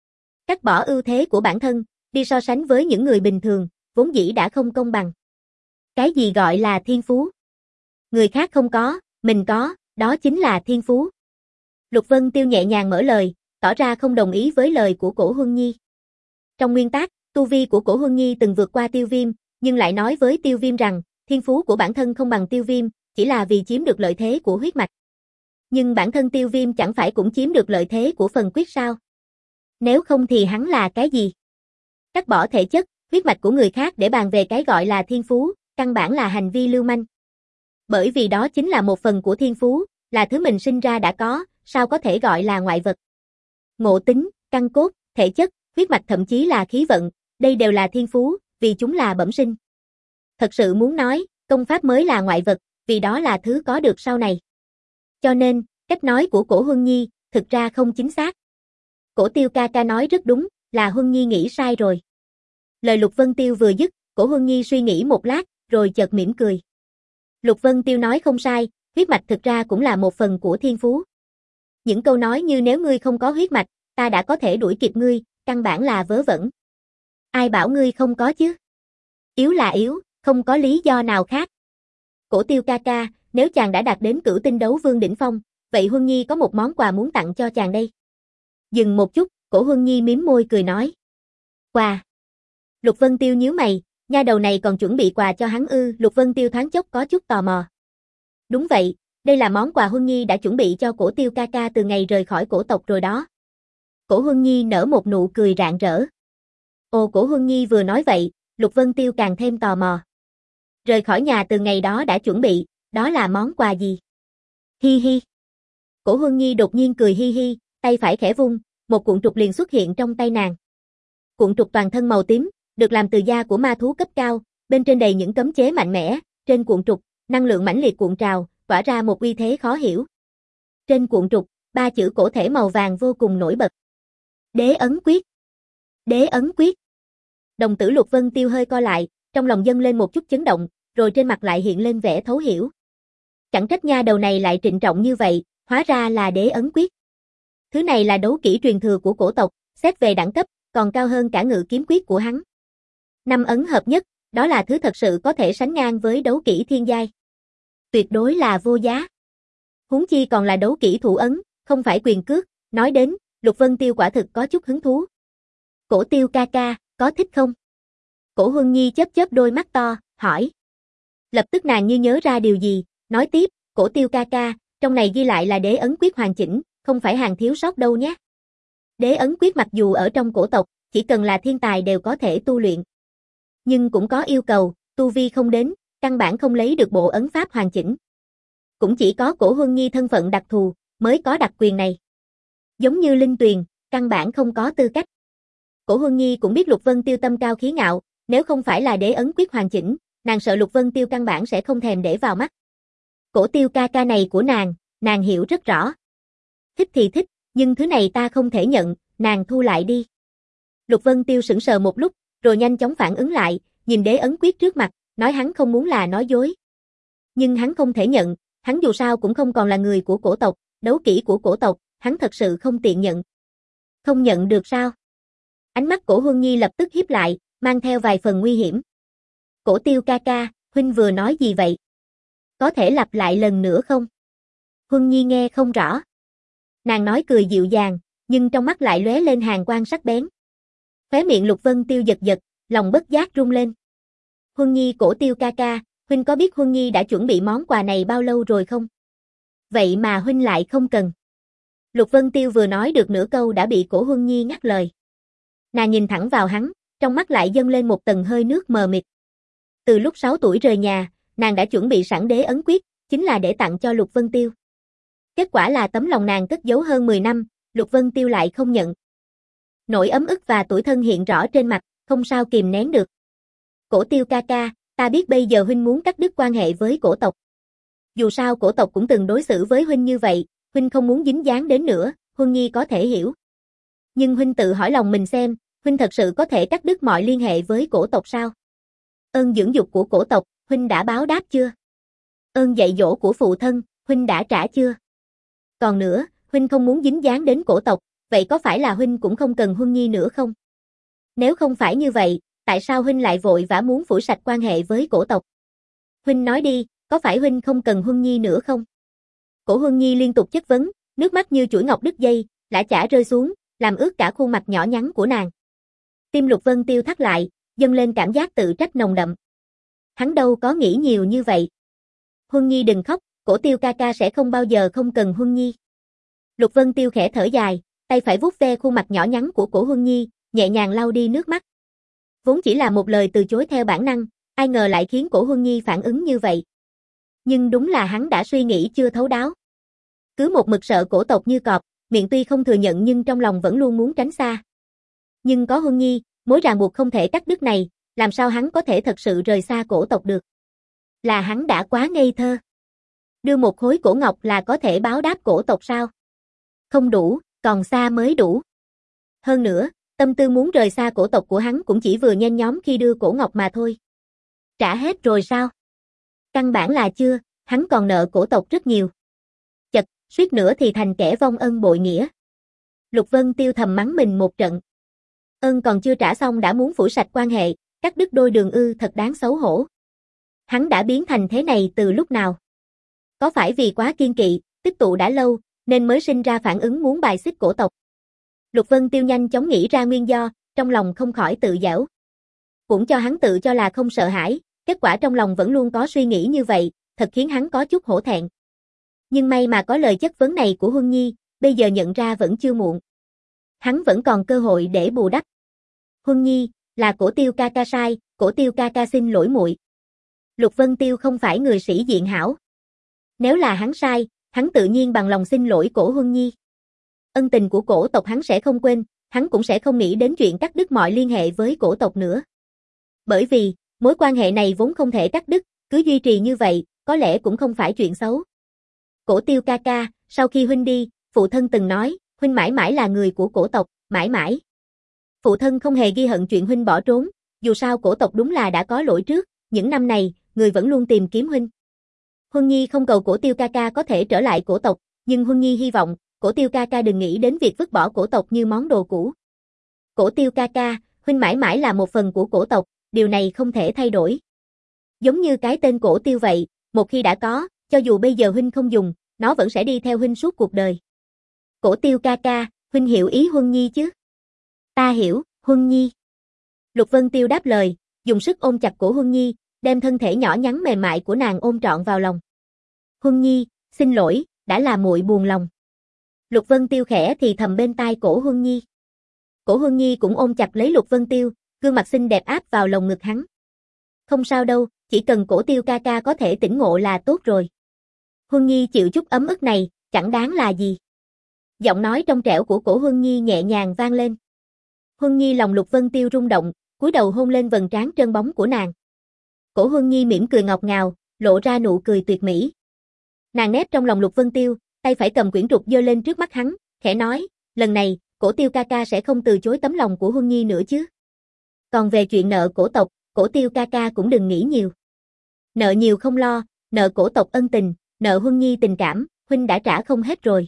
Cắt bỏ ưu thế của bản thân, đi so sánh với những người bình thường, vốn dĩ đã không công bằng. Cái gì gọi là thiên phú? Người khác không có, mình có, đó chính là thiên phú. Lục Vân Tiêu nhẹ nhàng mở lời, tỏ ra không đồng ý với lời của Cổ Huân Nhi. Trong nguyên tác, tu vi của Cổ Huân Nhi từng vượt qua Tiêu Viêm, nhưng lại nói với Tiêu Viêm rằng, thiên phú của bản thân không bằng Tiêu Viêm, chỉ là vì chiếm được lợi thế của huyết mạch. Nhưng bản thân Tiêu Viêm chẳng phải cũng chiếm được lợi thế của phần quyết sao? Nếu không thì hắn là cái gì? Cắt bỏ thể chất, huyết mạch của người khác để bàn về cái gọi là thiên phú, căn bản là hành vi lưu manh. Bởi vì đó chính là một phần của thiên phú, là thứ mình sinh ra đã có, sao có thể gọi là ngoại vật. Ngộ tính, căn cốt, thể chất, huyết mạch thậm chí là khí vận, đây đều là thiên phú, vì chúng là bẩm sinh. Thật sự muốn nói, công pháp mới là ngoại vật, vì đó là thứ có được sau này. Cho nên, cách nói của Cổ Huân Nhi, thực ra không chính xác. Cổ Tiêu ca ca nói rất đúng, là Huân Nhi nghĩ sai rồi. Lời Lục Vân Tiêu vừa dứt, Cổ Huân Nhi suy nghĩ một lát, rồi chợt mỉm cười. Lục Vân Tiêu nói không sai, huyết mạch thực ra cũng là một phần của thiên phú. Những câu nói như nếu ngươi không có huyết mạch, ta đã có thể đuổi kịp ngươi, căn bản là vớ vẩn. Ai bảo ngươi không có chứ? Yếu là yếu, không có lý do nào khác. Cổ Tiêu ca ca, nếu chàng đã đạt đến cửu tinh đấu vương đỉnh phong, vậy Huân Nhi có một món quà muốn tặng cho chàng đây. Dừng một chút, Cổ Huân Nhi mím môi cười nói. Quà. Lục Vân Tiêu nhíu mày, nha đầu này còn chuẩn bị quà cho hắn ư? Lục Vân Tiêu thoáng chốc có chút tò mò. Đúng vậy, đây là món quà Huân Nhi đã chuẩn bị cho Cổ Tiêu ca ca từ ngày rời khỏi cổ tộc rồi đó. Cổ Huân Nhi nở một nụ cười rạng rỡ. Ồ, Cổ Huân Nhi vừa nói vậy, Lục Vân Tiêu càng thêm tò mò. Rời khỏi nhà từ ngày đó đã chuẩn bị, đó là món quà gì? Hi hi. Cổ Huân Nhi đột nhiên cười hi hi, tay phải khẽ vung, một cuộn trục liền xuất hiện trong tay nàng. Cuộn trục toàn thân màu tím, được làm từ da của ma thú cấp cao, bên trên đầy những cấm chế mạnh mẽ, trên cuộn trục, năng lượng mãnh liệt cuộn trào, tỏa ra một uy thế khó hiểu. Trên cuộn trục, ba chữ cổ thể màu vàng vô cùng nổi bật. Đế ấn quyết. Đế ấn quyết. Đồng tử Lục Vân Tiêu hơi co lại, trong lòng dâng lên một chút chấn động, rồi trên mặt lại hiện lên vẻ thấu hiểu. Chẳng trách nha đầu này lại trịnh trọng như vậy, hóa ra là đế ấn quyết. Thứ này là đấu kỹ truyền thừa của cổ tộc, xét về đẳng cấp, còn cao hơn cả ngự kiếm quyết của hắn. Năm ấn hợp nhất, đó là thứ thật sự có thể sánh ngang với đấu kỹ thiên giai. Tuyệt đối là vô giá. Huống chi còn là đấu kỹ thủ ấn, không phải quyền cước, nói đến, Lục Vân Tiêu quả thực có chút hứng thú. Cổ Tiêu ca ca, có thích không? Cổ Huân Nhi chớp chớp đôi mắt to, hỏi. Lập tức nàng như nhớ ra điều gì, nói tiếp, Cổ Tiêu ca ca, trong này ghi lại là đế ấn quyết hoàn chỉnh, không phải hàng thiếu sót đâu nhé. Đế ấn quyết mặc dù ở trong cổ tộc, chỉ cần là thiên tài đều có thể tu luyện. Nhưng cũng có yêu cầu, tu vi không đến, căn bản không lấy được bộ ấn pháp hoàn chỉnh. Cũng chỉ có Cổ Huân Nhi thân phận đặc thù, mới có đặc quyền này. Giống như Linh Tuyền, căn bản không có tư cách. Cổ Huân Nhi cũng biết Lục Vân Tiêu tâm cao khí ngạo, nếu không phải là đế ấn quyết hoàn chỉnh, nàng sợ Lục Vân Tiêu căn bản sẽ không thèm để vào mắt. Cổ Tiêu ca ca này của nàng, nàng hiểu rất rõ. Thích thì thích, nhưng thứ này ta không thể nhận, nàng thu lại đi. Lục Vân Tiêu sững sờ một lúc, rồi nhanh chóng phản ứng lại, nhìn đế ấn quyết trước mặt, nói hắn không muốn là nói dối. Nhưng hắn không thể nhận, hắn dù sao cũng không còn là người của cổ tộc, đấu kỹ của cổ tộc, hắn thật sự không tiện nhận. Không nhận được sao? Ánh mắt Cổ Huân Nhi lập tức híp lại, mang theo vài phần nguy hiểm. Cổ Tiêu ca ca, huynh vừa nói gì vậy? Có thể lặp lại lần nữa không? Huân Nhi nghe không rõ. Nàng nói cười dịu dàng, nhưng trong mắt lại lóe lên hàn quang sắc bén. Khóe miệng Lục Vân Tiêu giật giật, lòng bất giác rung lên. Huân Nhi Cổ Tiêu ca ca, huynh có biết Huân Nhi đã chuẩn bị món quà này bao lâu rồi không? Vậy mà huynh lại không cần. Lục Vân Tiêu vừa nói được nửa câu đã bị Cổ Huân Nhi ngắt lời. Nàng nhìn thẳng vào hắn, trong mắt lại dâng lên một tầng hơi nước mờ mịt. Từ lúc sáu tuổi rời nhà, nàng đã chuẩn bị sẵn đế ấn quyết, chính là để tặng cho Lục Vân Tiêu. Kết quả là tấm lòng nàng cất giấu hơn mười năm, Lục Vân Tiêu lại không nhận. Nỗi ấm ức và tủi thân hiện rõ trên mặt, không sao kìm nén được. Cổ Tiêu ca ca, ta biết bây giờ huynh muốn cắt đứt quan hệ với cổ tộc. Dù sao cổ tộc cũng từng đối xử với huynh như vậy, huynh không muốn dính dáng đến nữa, Huân Nhi có thể hiểu. Nhưng huynh tự hỏi lòng mình xem, huynh thật sự có thể cắt đứt mọi liên hệ với cổ tộc sao? Ơn dưỡng dục của cổ tộc, huynh đã báo đáp chưa? Ơn dạy dỗ của phụ thân, huynh đã trả chưa? Còn nữa, huynh không muốn dính dáng đến cổ tộc, vậy có phải là huynh cũng không cần Huân Nhi nữa không? Nếu không phải như vậy, tại sao huynh lại vội vã muốn phủi sạch quan hệ với cổ tộc? Huynh nói đi, có phải huynh không cần Huân Nhi nữa không? Cổ Huân Nhi liên tục chất vấn, nước mắt như chuỗi ngọc đứt dây, lã chả rơi xuống, làm ướt cả khuôn mặt nhỏ nhắn của nàng. Tim Lục Vân Tiêu thắt lại, dâng lên cảm giác tự trách nồng đậm. Hắn đâu có nghĩ nhiều như vậy. Huân Nhi đừng khóc, Cổ Tiêu ca ca sẽ không bao giờ không cần Huân Nhi. Lục Vân Tiêu khẽ thở dài, tay phải vuốt ve khuôn mặt nhỏ nhắn của Cổ Huân Nhi, nhẹ nhàng lau đi nước mắt. Vốn chỉ là một lời từ chối theo bản năng, ai ngờ lại khiến Cổ Huân Nhi phản ứng như vậy. Nhưng đúng là hắn đã suy nghĩ chưa thấu đáo. Cứ một mực sợ cổ tộc như cọp, miệng tuy không thừa nhận nhưng trong lòng vẫn luôn muốn tránh xa. Nhưng có Huân Nhi, mối ràng buộc không thể cắt đứt này, làm sao hắn có thể thật sự rời xa cổ tộc được? Là hắn đã quá ngây thơ. Đưa một khối cổ ngọc là có thể báo đáp cổ tộc sao? Không đủ, còn xa mới đủ. Hơn nữa, tâm tư muốn rời xa cổ tộc của hắn cũng chỉ vừa nhen nhóm khi đưa cổ ngọc mà thôi. Trả hết rồi sao? Căn bản là chưa, hắn còn nợ cổ tộc rất nhiều. Chật, suýt nữa thì thành kẻ vong ân bội nghĩa. Lục Vân Tiêu thầm mắng mình một trận. Ân còn chưa trả xong đã muốn phủi sạch quan hệ, cắt đứt đôi đường ư, thật đáng xấu hổ. Hắn đã biến thành thế này từ lúc nào? Có phải vì quá kiên kỵ, tích tụ đã lâu, nên mới sinh ra phản ứng muốn bài xích cổ tộc? Lục Vân Tiêu nhanh chóng nghĩ ra nguyên do, trong lòng không khỏi tự giễu. Cũng cho hắn tự cho là không sợ hãi, kết quả trong lòng vẫn luôn có suy nghĩ như vậy, thật khiến hắn có chút hổ thẹn. Nhưng may mà có lời chất vấn này của Huân Nhi, bây giờ nhận ra vẫn chưa muộn. Hắn vẫn còn cơ hội để bù đắp. Huân Nhi, là Cổ Tiêu ca ca sai, Cổ Tiêu ca ca xin lỗi muội. Lục Vân Tiêu không phải người sĩ diện hảo. Nếu là hắn sai, hắn tự nhiên bằng lòng xin lỗi Cổ Huân Nhi. Ân tình của cổ tộc hắn sẽ không quên, hắn cũng sẽ không nghĩ đến chuyện cắt đứt mọi liên hệ với cổ tộc nữa. Bởi vì, mối quan hệ này vốn không thể cắt đứt, cứ duy trì như vậy, có lẽ cũng không phải chuyện xấu. Cổ Tiêu ca ca, sau khi huynh đi, phụ thân từng nói, huynh mãi mãi là người của cổ tộc, mãi mãi. Phụ thân không hề ghi hận chuyện huynh bỏ trốn, dù sao cổ tộc đúng là đã có lỗi trước, những năm này, người vẫn luôn tìm kiếm huynh. Huân Nhi không cầu Cổ Tiêu ca ca có thể trở lại cổ tộc, nhưng Huân Nhi hy vọng, Cổ Tiêu ca ca đừng nghĩ đến việc vứt bỏ cổ tộc như món đồ cũ. Cổ Tiêu ca ca, huynh mãi mãi là một phần của cổ tộc, điều này không thể thay đổi. Giống như cái tên Cổ Tiêu vậy, một khi đã có, cho dù bây giờ huynh không dùng, nó vẫn sẽ đi theo huynh suốt cuộc đời. Cổ Tiêu ca ca, huynh hiểu ý Huân Nhi chứ? Ta hiểu, Huân Nhi. Lục Vân Tiêu đáp lời, dùng sức ôm chặt cổ Huân Nhi, đem thân thể nhỏ nhắn mềm mại của nàng ôm trọn vào lòng. Huân Nhi, xin lỗi, đã là muội buồn lòng. Lục Vân Tiêu khẽ thì thầm bên tai cổ Huân Nhi. Cổ Huân Nhi cũng ôm chặt lấy Lục Vân Tiêu, gương mặt xinh đẹp áp vào lồng ngực hắn. Không sao đâu, chỉ cần Cổ Tiêu ca ca có thể tỉnh ngộ là tốt rồi. Huân Nhi chịu chút ấm ức này, chẳng đáng là gì. Giọng nói trong trẻo của cổ Huân Nhi nhẹ nhàng vang lên. Huân Nhi lòng Lục Vân Tiêu rung động, cúi đầu hôn lên vầng trán trơn bóng của nàng. Cổ Huân Nhi mỉm cười ngọt ngào, lộ ra nụ cười tuyệt mỹ. Nàng nép trong lòng Lục Vân Tiêu, tay phải cầm quyển trục giơ lên trước mắt hắn, khẽ nói, lần này, Cổ Tiêu ca ca sẽ không từ chối tấm lòng của Huân Nhi nữa chứ. Còn về chuyện nợ cổ tộc, Cổ Tiêu ca ca cũng đừng nghĩ nhiều. Nợ nhiều không lo, nợ cổ tộc ân tình, nợ Huân Nhi tình cảm, huynh đã trả không hết rồi.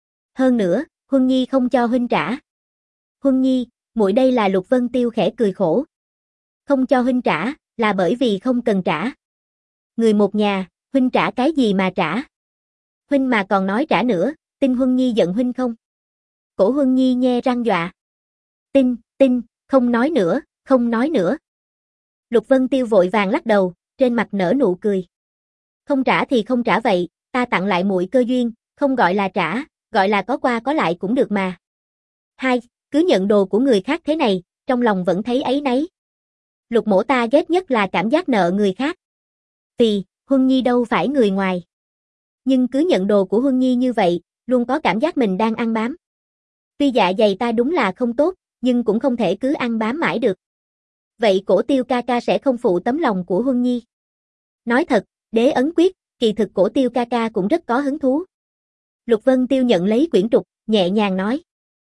Hơn nữa, Huân Nhi không cho huynh trả. Huân Nhi, muội đây là Lục Vân Tiêu khẽ cười khổ. Không cho huynh trả, là bởi vì không cần trả. Người một nhà, huynh trả cái gì mà trả? Huynh mà còn nói trả nữa, tin Huân Nhi giận huynh không? Cổ Huân Nhi nhe răng dọa. Tin, tin, không nói nữa, không nói nữa. Lục Vân Tiêu vội vàng lắc đầu, trên mặt nở nụ cười. Không trả thì không trả vậy, ta tặng lại muội cơ duyên, không gọi là trả, gọi là có qua có lại cũng được mà. Hai, cứ nhận đồ của người khác thế này, trong lòng vẫn thấy áy náy. Lục mổ ta ghét nhất là cảm giác nợ người khác. Vì, Huân Nhi đâu phải người ngoài. Nhưng cứ nhận đồ của Huân Nhi như vậy, luôn có cảm giác mình đang ăn bám. Tuy dạ dày ta đúng là không tốt, nhưng cũng không thể cứ ăn bám mãi được. Vậy Cổ Tiêu ca ca sẽ không phụ tấm lòng của Huân Nhi. Nói thật, đế ấn quyết, kỳ thực Cổ Tiêu ca ca cũng rất có hứng thú. Lục Vân Tiêu nhận lấy quyển trục, nhẹ nhàng nói.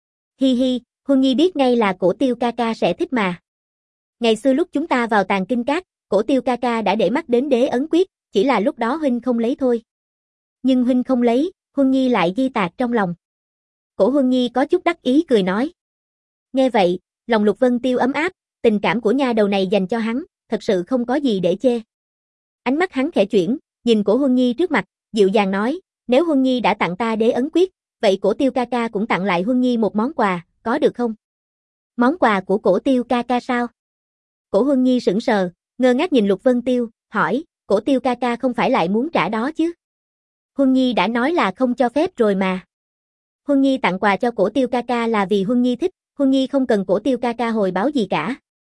Hi hi, Huân Nhi biết ngay là Cổ Tiêu ca ca sẽ thích mà. Ngày xưa lúc chúng ta vào Tàng Kinh Các, Cổ Tiêu ca ca đã để mắt đến đế ấn quyết, chỉ là lúc đó huynh không lấy thôi. Nhưng huynh không lấy, Huân Nhi lại ghi tạc trong lòng. Cổ Huân Nhi có chút đắc ý cười nói. Nghe vậy, lòng Lục Vân Tiêu ấm áp, tình cảm của nha đầu này dành cho hắn, thật sự không có gì để chê. Ánh mắt hắn khẽ chuyển, nhìn Cổ Huân Nhi trước mặt, dịu dàng nói, nếu Huân Nhi đã tặng ta đế ấn quyết, vậy Cổ Tiêu ca ca cũng tặng lại Huân Nhi một món quà, có được không? Món quà của Cổ Tiêu ca ca sao? Cổ Huân Nhi sững sờ, ngơ ngác nhìn Lục Vân Tiêu, hỏi, Cổ Tiêu ca ca không phải lại muốn trả đó chứ? Huân Nhi đã nói là không cho phép rồi mà. Huân Nhi tặng quà cho Cổ Tiêu ca ca là vì Huân Nhi thích, Huân Nhi không cần Cổ Tiêu ca ca hồi báo gì cả.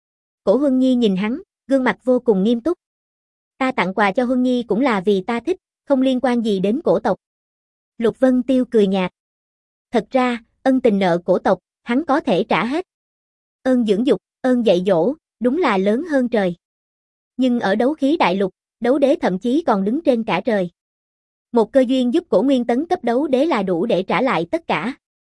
Cổ Huân Nhi nhìn hắn, gương mặt vô cùng nghiêm túc. Ta tặng quà cho Huân Nhi cũng là vì ta thích, không liên quan gì đến cổ tộc. Lục Vân Tiêu cười nhạt. Thật ra, ân tình nợ cổ tộc, hắn có thể trả hết. Ơn dưỡng dục, ơn dạy dỗ, đúng là lớn hơn trời. Nhưng ở đấu khí đại lục, đấu đế thậm chí còn đứng trên cả trời. Một cơ duyên giúp Cổ Nguyên tấn cấp đấu đế là đủ để trả lại tất cả.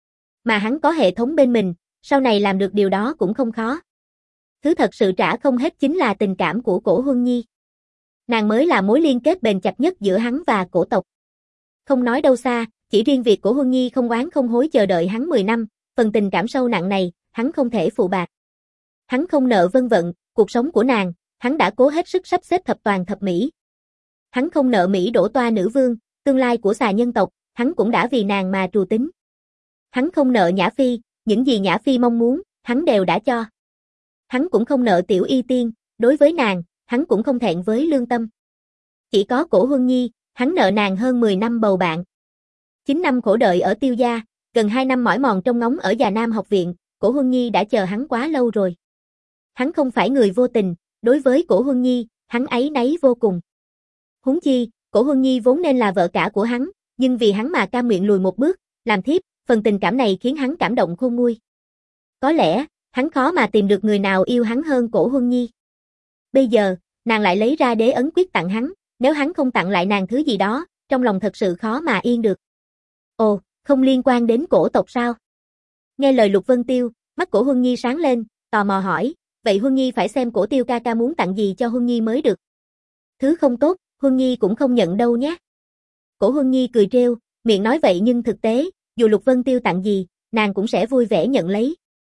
Mà hắn có hệ thống bên mình, sau này làm được điều đó cũng không khó. Thứ thật sự trả không hết chính là tình cảm của Cổ Huân Nhi. Nàng mới là mối liên kết bền chặt nhất giữa hắn và cổ tộc. Không nói đâu xa, chỉ riêng việc Cổ Huân Nhi không oán không hối chờ đợi hắn mười năm, phần tình cảm sâu nặng này, hắn không thể phụ bạc. Hắn không nợ Vân Vận, cuộc sống của nàng, hắn đã cố hết sức sắp xếp thập toàn thập mỹ. Hắn không nợ Mỹ đổ toa nữ vương, tương lai của xà nhân tộc, hắn cũng đã vì nàng mà trù tính. Hắn không nợ Nhã Phi, những gì Nhã Phi mong muốn, hắn đều đã cho. Hắn cũng không nợ Tiểu Y Tiên, đối với nàng, hắn cũng không thẹn với lương tâm. Chỉ có Cổ Huân Nhi, hắn nợ nàng hơn mười năm bầu bạn. chín năm khổ đợi ở Tiêu gia, gần hai năm mỏi mòn trông ngóng ở Già Nam học viện, Cổ Huân Nhi đã chờ hắn quá lâu rồi. Hắn không phải người vô tình, đối với Cổ Huân Nhi, hắn áy náy vô cùng. Huống chi, Cổ Huân Nhi vốn nên là vợ cả của hắn, nhưng vì hắn mà cam nguyện lùi một bước, làm thiếp, phần tình cảm này khiến hắn cảm động khôn nguôi. Có lẽ, hắn khó mà tìm được người nào yêu hắn hơn Cổ Huân Nhi. Bây giờ, nàng lại lấy ra đế ấn quyết tặng hắn, nếu hắn không tặng lại nàng thứ gì đó, trong lòng thật sự khó mà yên được. Ồ, không liên quan đến cổ tộc sao? Nghe lời Lục Vân Tiêu, mắt Cổ Huân Nhi sáng lên, tò mò hỏi, vậy Huân Nhi phải xem Cổ Tiêu ca ca muốn tặng gì cho Huân Nhi mới được. Thứ không tốt, Huân Nhi cũng không nhận đâu nhé. Cổ Huân Nhi cười trêu, miệng nói vậy nhưng thực tế, dù Lục Vân Tiêu tặng gì, nàng cũng sẽ vui vẻ nhận lấy.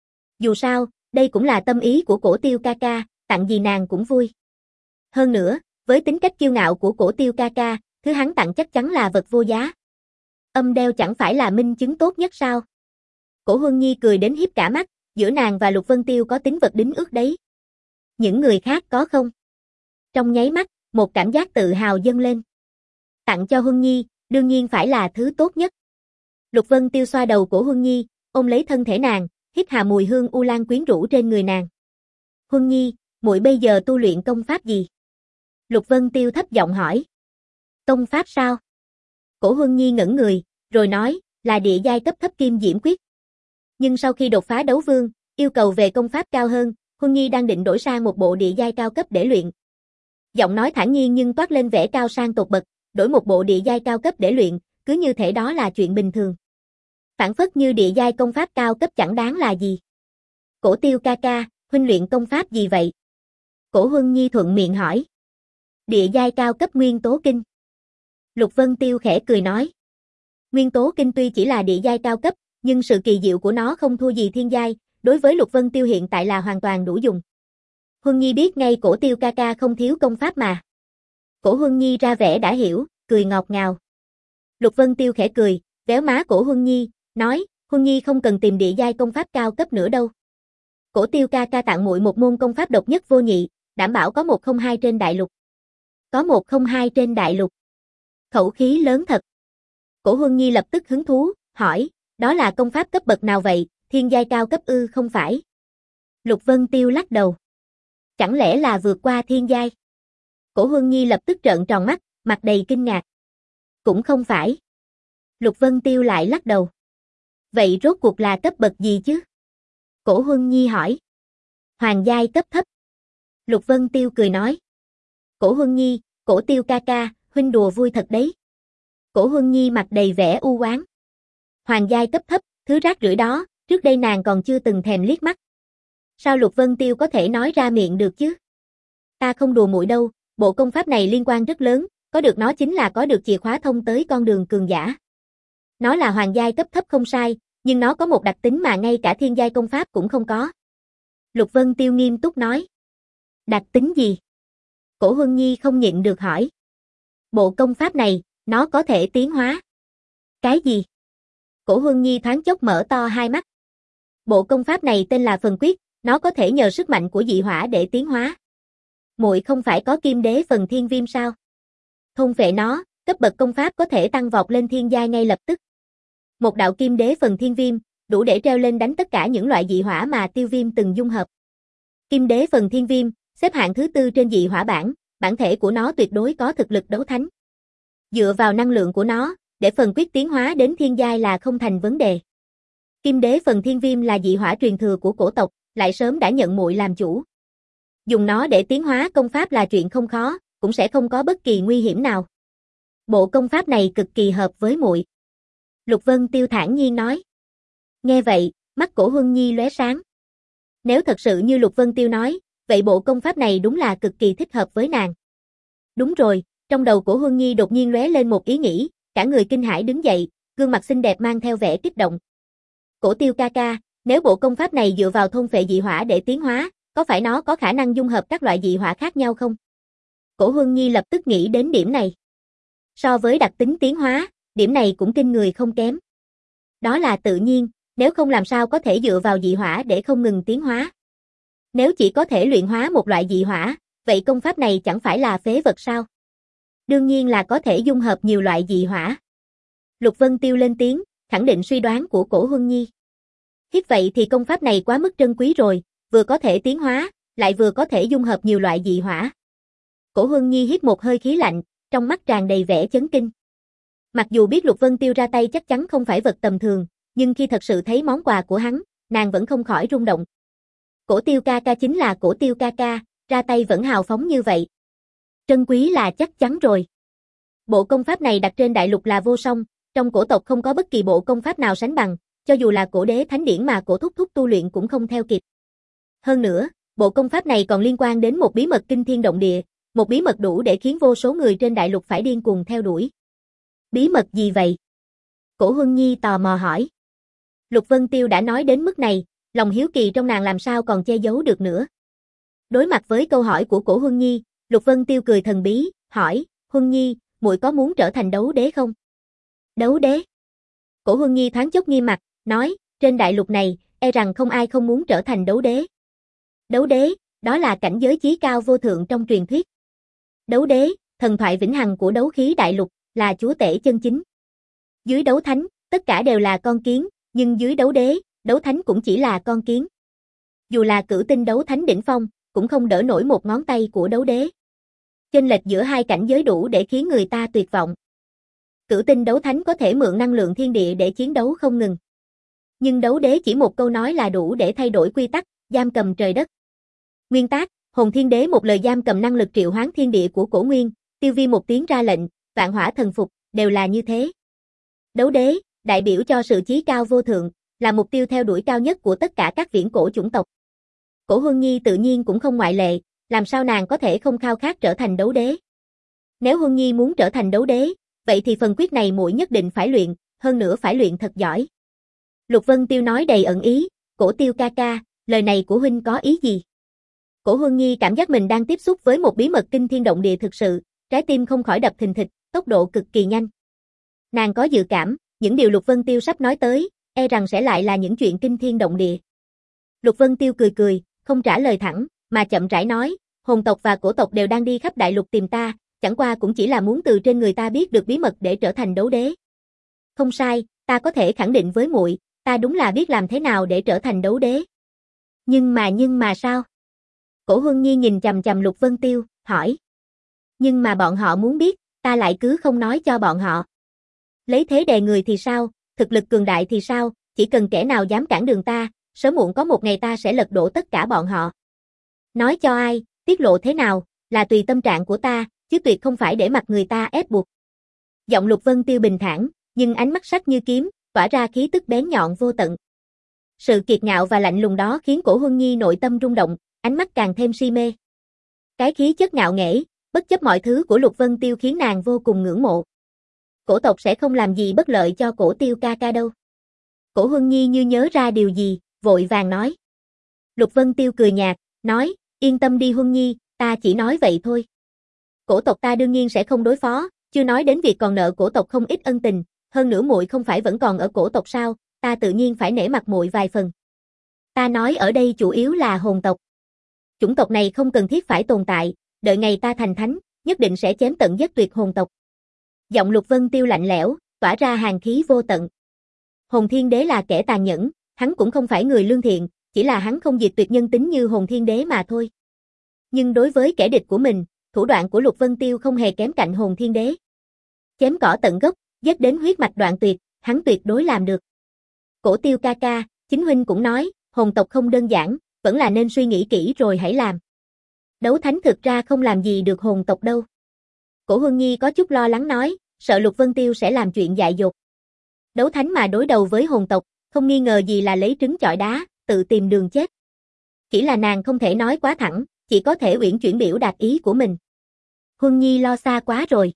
Dù sao, đây cũng là tâm ý của Cổ Tiêu ca ca, tặng gì nàng cũng vui. Hơn nữa, với tính cách kiêu ngạo của Cổ Tiêu ca ca, thứ hắn tặng chắc chắn là vật vô giá. Âm đeo chẳng phải là minh chứng tốt nhất sao? Cổ Huân Nhi cười đến hiếp cả mắt, giữa nàng và Lục Vân Tiêu có tính vật đính ước đấy. Những người khác có không? Trong nháy mắt, một cảm giác tự hào dâng lên. Tặng cho Huân Nhi, đương nhiên phải là thứ tốt nhất. Lục Vân Tiêu xoa đầu Cổ Huân Nhi, ôm lấy thân thể nàng, hít hà mùi hương u lan quyến rũ trên người nàng. Huân Nhi, muội bây giờ tu luyện công pháp gì? Lục Vân Tiêu thấp giọng hỏi. Công pháp sao? Cổ Huân Nhi ngẩn người, rồi nói, là địa giai cấp thấp kim diễm quyết. Nhưng sau khi đột phá đấu vương, yêu cầu về công pháp cao hơn, Huân Nhi đang định đổi sang một bộ địa giai cao cấp để luyện. Giọng nói thản nhiên nhưng toát lên vẻ cao sang tột bậc, đổi một bộ địa giai cao cấp để luyện, cứ như thể đó là chuyện bình thường. Phản phất như địa giai công pháp cao cấp chẳng đáng là gì. Cổ Tiêu ca ca, huynh luyện công pháp gì vậy? Cổ Huân Nhi thuận miệng hỏi. Địa giai cao cấp nguyên tố kinh. Lục Vân Tiêu khẽ cười nói. Nguyên tố kinh tuy chỉ là địa giai cao cấp, nhưng sự kỳ diệu của nó không thua gì thiên giai, đối với Lục Vân Tiêu hiện tại là hoàn toàn đủ dùng. Huân Nhi biết ngay Cổ Tiêu ca ca không thiếu công pháp mà. Cổ Huân Nhi ra vẻ đã hiểu, cười ngọt ngào. Lục Vân Tiêu khẽ cười, véo má Cổ Huân Nhi, nói, Huân Nhi không cần tìm địa giai công pháp cao cấp nữa đâu. Cổ Tiêu ca ca tặng muội một môn công pháp độc nhất vô nhị, đảm bảo có một không hai trên đại lục. Có một không hai trên đại lục. Khẩu khí lớn thật. Cổ Huân Nhi lập tức hứng thú, hỏi, đó là công pháp cấp bậc nào vậy, thiên giai cao cấp ư không phải? Lục Vân Tiêu lắc đầu. Chẳng lẽ là vượt qua thiên giai? Cổ Huân Nhi lập tức trợn tròn mắt, mặt đầy kinh ngạc. Cũng không phải. Lục Vân Tiêu lại lắc đầu. Vậy rốt cuộc là cấp bậc gì chứ? Cổ Huân Nhi hỏi. Hoàng giai cấp thấp. Lục Vân Tiêu cười nói. Cổ Huân Nhi, Cổ Tiêu ca ca, huynh đùa vui thật đấy. Cổ Huân Nhi mặt đầy vẻ u oán. Hoàng giai cấp thấp, thứ rác rưởi đó, trước đây nàng còn chưa từng thèm liếc mắt. Sao Lục Vân Tiêu có thể nói ra miệng được chứ? Ta không đùa muội đâu, bộ công pháp này liên quan rất lớn, có được nó chính là có được chìa khóa thông tới con đường cường giả. Nó là hoàng giai cấp thấp không sai, nhưng nó có một đặc tính mà ngay cả thiên giai công pháp cũng không có. Lục Vân Tiêu nghiêm túc nói. Đặc tính gì? Cổ Huân Nhi không nhịn được hỏi. Bộ công pháp này, nó có thể tiến hóa. Cái gì? Cổ Huân Nhi thoáng chốc mở to hai mắt. Bộ công pháp này tên là Phần Quyết, nó có thể nhờ sức mạnh của dị hỏa để tiến hóa. Muội không phải có kim đế phần thiên viêm sao? Thôn vệ nó, cấp bậc công pháp có thể tăng vọt lên thiên giai ngay lập tức. Một đạo kim đế phần thiên viêm, đủ để treo lên đánh tất cả những loại dị hỏa mà Tiêu Viêm từng dung hợp. Kim đế phần thiên viêm, xếp hạng thứ tư trên dị hỏa bảng, bản thể của nó tuyệt đối có thực lực đấu thánh. Dựa vào năng lượng của nó, để phần quyết tiến hóa đến thiên giai là không thành vấn đề. Kim đế phần thiên viêm là dị hỏa truyền thừa của cổ tộc, lại sớm đã nhận muội làm chủ. Dùng nó để tiến hóa công pháp là chuyện không khó, cũng sẽ không có bất kỳ nguy hiểm nào. Bộ công pháp này cực kỳ hợp với muội. Lục Vân Tiêu thản nhiên nói. Nghe vậy, mắt Cổ Huân Nhi lóe sáng. Nếu thật sự như Lục Vân Tiêu nói, vậy bộ công pháp này đúng là cực kỳ thích hợp với nàng. Đúng rồi, trong đầu Cổ Huân Nhi đột nhiên lóe lên một ý nghĩ, cả người kinh hãi đứng dậy, gương mặt xinh đẹp mang theo vẻ kích động. Cổ Tiêu ca ca, nếu bộ công pháp này dựa vào thôn phệ dị hỏa để tiến hóa, có phải nó có khả năng dung hợp các loại dị hỏa khác nhau không? Cổ Huân Nhi lập tức nghĩ đến điểm này. So với đặc tính tiến hóa, điểm này cũng kinh người không kém. Đó là tự nhiên, nếu không làm sao có thể dựa vào dị hỏa để không ngừng tiến hóa. Nếu chỉ có thể luyện hóa một loại dị hỏa, vậy công pháp này chẳng phải là phế vật sao? Đương nhiên là có thể dung hợp nhiều loại dị hỏa. Lục Vân Tiêu lên tiếng, khẳng định suy đoán của Cổ Huân Nhi. Thiết vậy thì công pháp này quá mức trân quý rồi, vừa có thể tiến hóa, lại vừa có thể dung hợp nhiều loại dị hỏa. Cổ Huân Nhi hít một hơi khí lạnh, trong mắt tràn đầy vẻ chấn kinh. Mặc dù biết Lục Vân Tiêu ra tay chắc chắn không phải vật tầm thường, nhưng khi thật sự thấy món quà của hắn, nàng vẫn không khỏi rung động. Cổ Tiêu ca ca chính là Cổ Tiêu ca ca, ra tay vẫn hào phóng như vậy. Trân quý là chắc chắn rồi. Bộ công pháp này đặt trên đại lục là vô song, trong cổ tộc không có bất kỳ bộ công pháp nào sánh bằng, cho dù là cổ đế thánh điển mà Cổ thúc thúc tu luyện cũng không theo kịp. Hơn nữa, bộ công pháp này còn liên quan đến một bí mật kinh thiên động địa, một bí mật đủ để khiến vô số người trên đại lục phải điên cuồng theo đuổi. Bí mật gì vậy? Cổ Huân Nhi tò mò hỏi. Lục Vân Tiêu đã nói đến mức này, lòng hiếu kỳ trong nàng làm sao còn che giấu được nữa. Đối mặt với câu hỏi của Cổ Huân Nhi, Lục Vân Tiêu cười thần bí, hỏi, Huân Nhi, muội có muốn trở thành đấu đế không? Đấu đế? Cổ Huân Nhi thoáng chốc nghiêm mặt, nói, trên đại lục này, e rằng không ai không muốn trở thành đấu đế. Đấu đế, đó là cảnh giới chí cao vô thượng trong truyền thuyết. Đấu đế, thần thoại vĩnh hằng của đấu khí đại lục, là chúa tể chân chính. Dưới đấu thánh, tất cả đều là con kiến, nhưng dưới đấu đế, đấu thánh cũng chỉ là con kiến. Dù là cửu tinh đấu thánh đỉnh phong, cũng không đỡ nổi một ngón tay của đấu đế. Chênh lệch giữa hai cảnh giới đủ để khiến người ta tuyệt vọng. Cửu tinh đấu thánh có thể mượn năng lượng thiên địa để chiến đấu không ngừng. Nhưng đấu đế chỉ một câu nói là đủ để thay đổi quy tắc, giam cầm trời đất. Nguyên tác, Hồn Thiên Đế một lời giam cầm năng lực triệu hoán thiên địa của Cổ Nguyên, Tiêu Vi một tiếng ra lệnh, vạn hỏa thần phục, đều là như thế. Đấu đế, đại biểu cho sự chí cao vô thượng, là mục tiêu theo đuổi cao nhất của tất cả các viễn cổ chủng tộc. Cổ Huân Nhi tự nhiên cũng không ngoại lệ, làm sao nàng có thể không khao khát trở thành đấu đế. Nếu Huân Nhi muốn trở thành đấu đế, vậy thì phần quyết này muội nhất định phải luyện, hơn nữa phải luyện thật giỏi. Lục Vân Tiêu nói đầy ẩn ý, Cổ Tiêu ca ca, lời này của huynh có ý gì? Cổ Huân Nhi cảm giác mình đang tiếp xúc với một bí mật kinh thiên động địa thực sự, trái tim không khỏi đập thình thịch, tốc độ cực kỳ nhanh. Nàng có dự cảm, những điều Lục Vân Tiêu sắp nói tới, e rằng sẽ lại là những chuyện kinh thiên động địa. Lục Vân Tiêu cười cười, không trả lời thẳng, mà chậm rãi nói, hồn tộc và cổ tộc đều đang đi khắp đại lục tìm ta, chẳng qua cũng chỉ là muốn từ trên người ta biết được bí mật để trở thành đấu đế. Không sai, ta có thể khẳng định với muội, ta đúng là biết làm thế nào để trở thành đấu đế. Nhưng mà nhưng mà sao? Cổ Huân Nhi nhìn chằm chằm Lục Vân Tiêu, hỏi. Nhưng mà bọn họ muốn biết, ta lại cứ không nói cho bọn họ. Lấy thế đè người thì sao, thực lực cường đại thì sao, chỉ cần kẻ nào dám cản đường ta, sớm muộn có một ngày ta sẽ lật đổ tất cả bọn họ. Nói cho ai, tiết lộ thế nào, là tùy tâm trạng của ta, chứ tuyệt không phải để mặc người ta ép buộc. Giọng Lục Vân Tiêu bình thản, nhưng ánh mắt sắc như kiếm, tỏa ra khí tức bén nhọn vô tận. Sự kiệt ngạo và lạnh lùng đó khiến Cổ Huân Nhi nội tâm rung động, ánh mắt càng thêm si mê. Cái khí chất ngạo nghễ, bất chấp mọi thứ của Lục Vân Tiêu khiến nàng vô cùng ngưỡng mộ. Cổ tộc sẽ không làm gì bất lợi cho Cổ Tiêu ca ca đâu. Cổ Huân Nhi như nhớ ra điều gì, vội vàng nói. Lục Vân Tiêu cười nhạt, nói, yên tâm đi Huân Nhi, ta chỉ nói vậy thôi. Cổ tộc ta đương nhiên sẽ không đối phó, chưa nói đến việc còn nợ cổ tộc không ít ân tình, hơn nữa muội không phải vẫn còn ở cổ tộc sao, ta tự nhiên phải nể mặt muội vài phần. Ta nói ở đây chủ yếu là hồn tộc. Chủng tộc này không cần thiết phải tồn tại, đợi ngày ta thành thánh, nhất định sẽ chém tận giết tuyệt hồn tộc. Giọng Lục Vân Tiêu lạnh lẽo, tỏa ra hàn khí vô tận. Hồn Thiên Đế là kẻ tàn nhẫn, hắn cũng không phải người lương thiện, chỉ là hắn không diệt tuyệt nhân tính như Hồn Thiên Đế mà thôi. Nhưng đối với kẻ địch của mình, thủ đoạn của Lục Vân Tiêu không hề kém cạnh Hồn Thiên Đế. Chém cỏ tận gốc, giết đến huyết mạch đoạn tuyệt, hắn tuyệt đối làm được. Cổ Tiêu ca ca, chính huynh cũng nói, hồn tộc không đơn giản, vẫn là nên suy nghĩ kỹ rồi hãy làm. Đấu thánh thực ra không làm gì được hồn tộc đâu. Cổ Huân Nhi có chút lo lắng nói, sợ Lục Vân Tiêu sẽ làm chuyện dại dột. Đấu thánh mà đối đầu với hồn tộc, không nghi ngờ gì là lấy trứng chọi đá, tự tìm đường chết. Chỉ là nàng không thể nói quá thẳng, chỉ có thể uyển chuyển biểu đạt ý của mình. Huân Nhi lo xa quá rồi.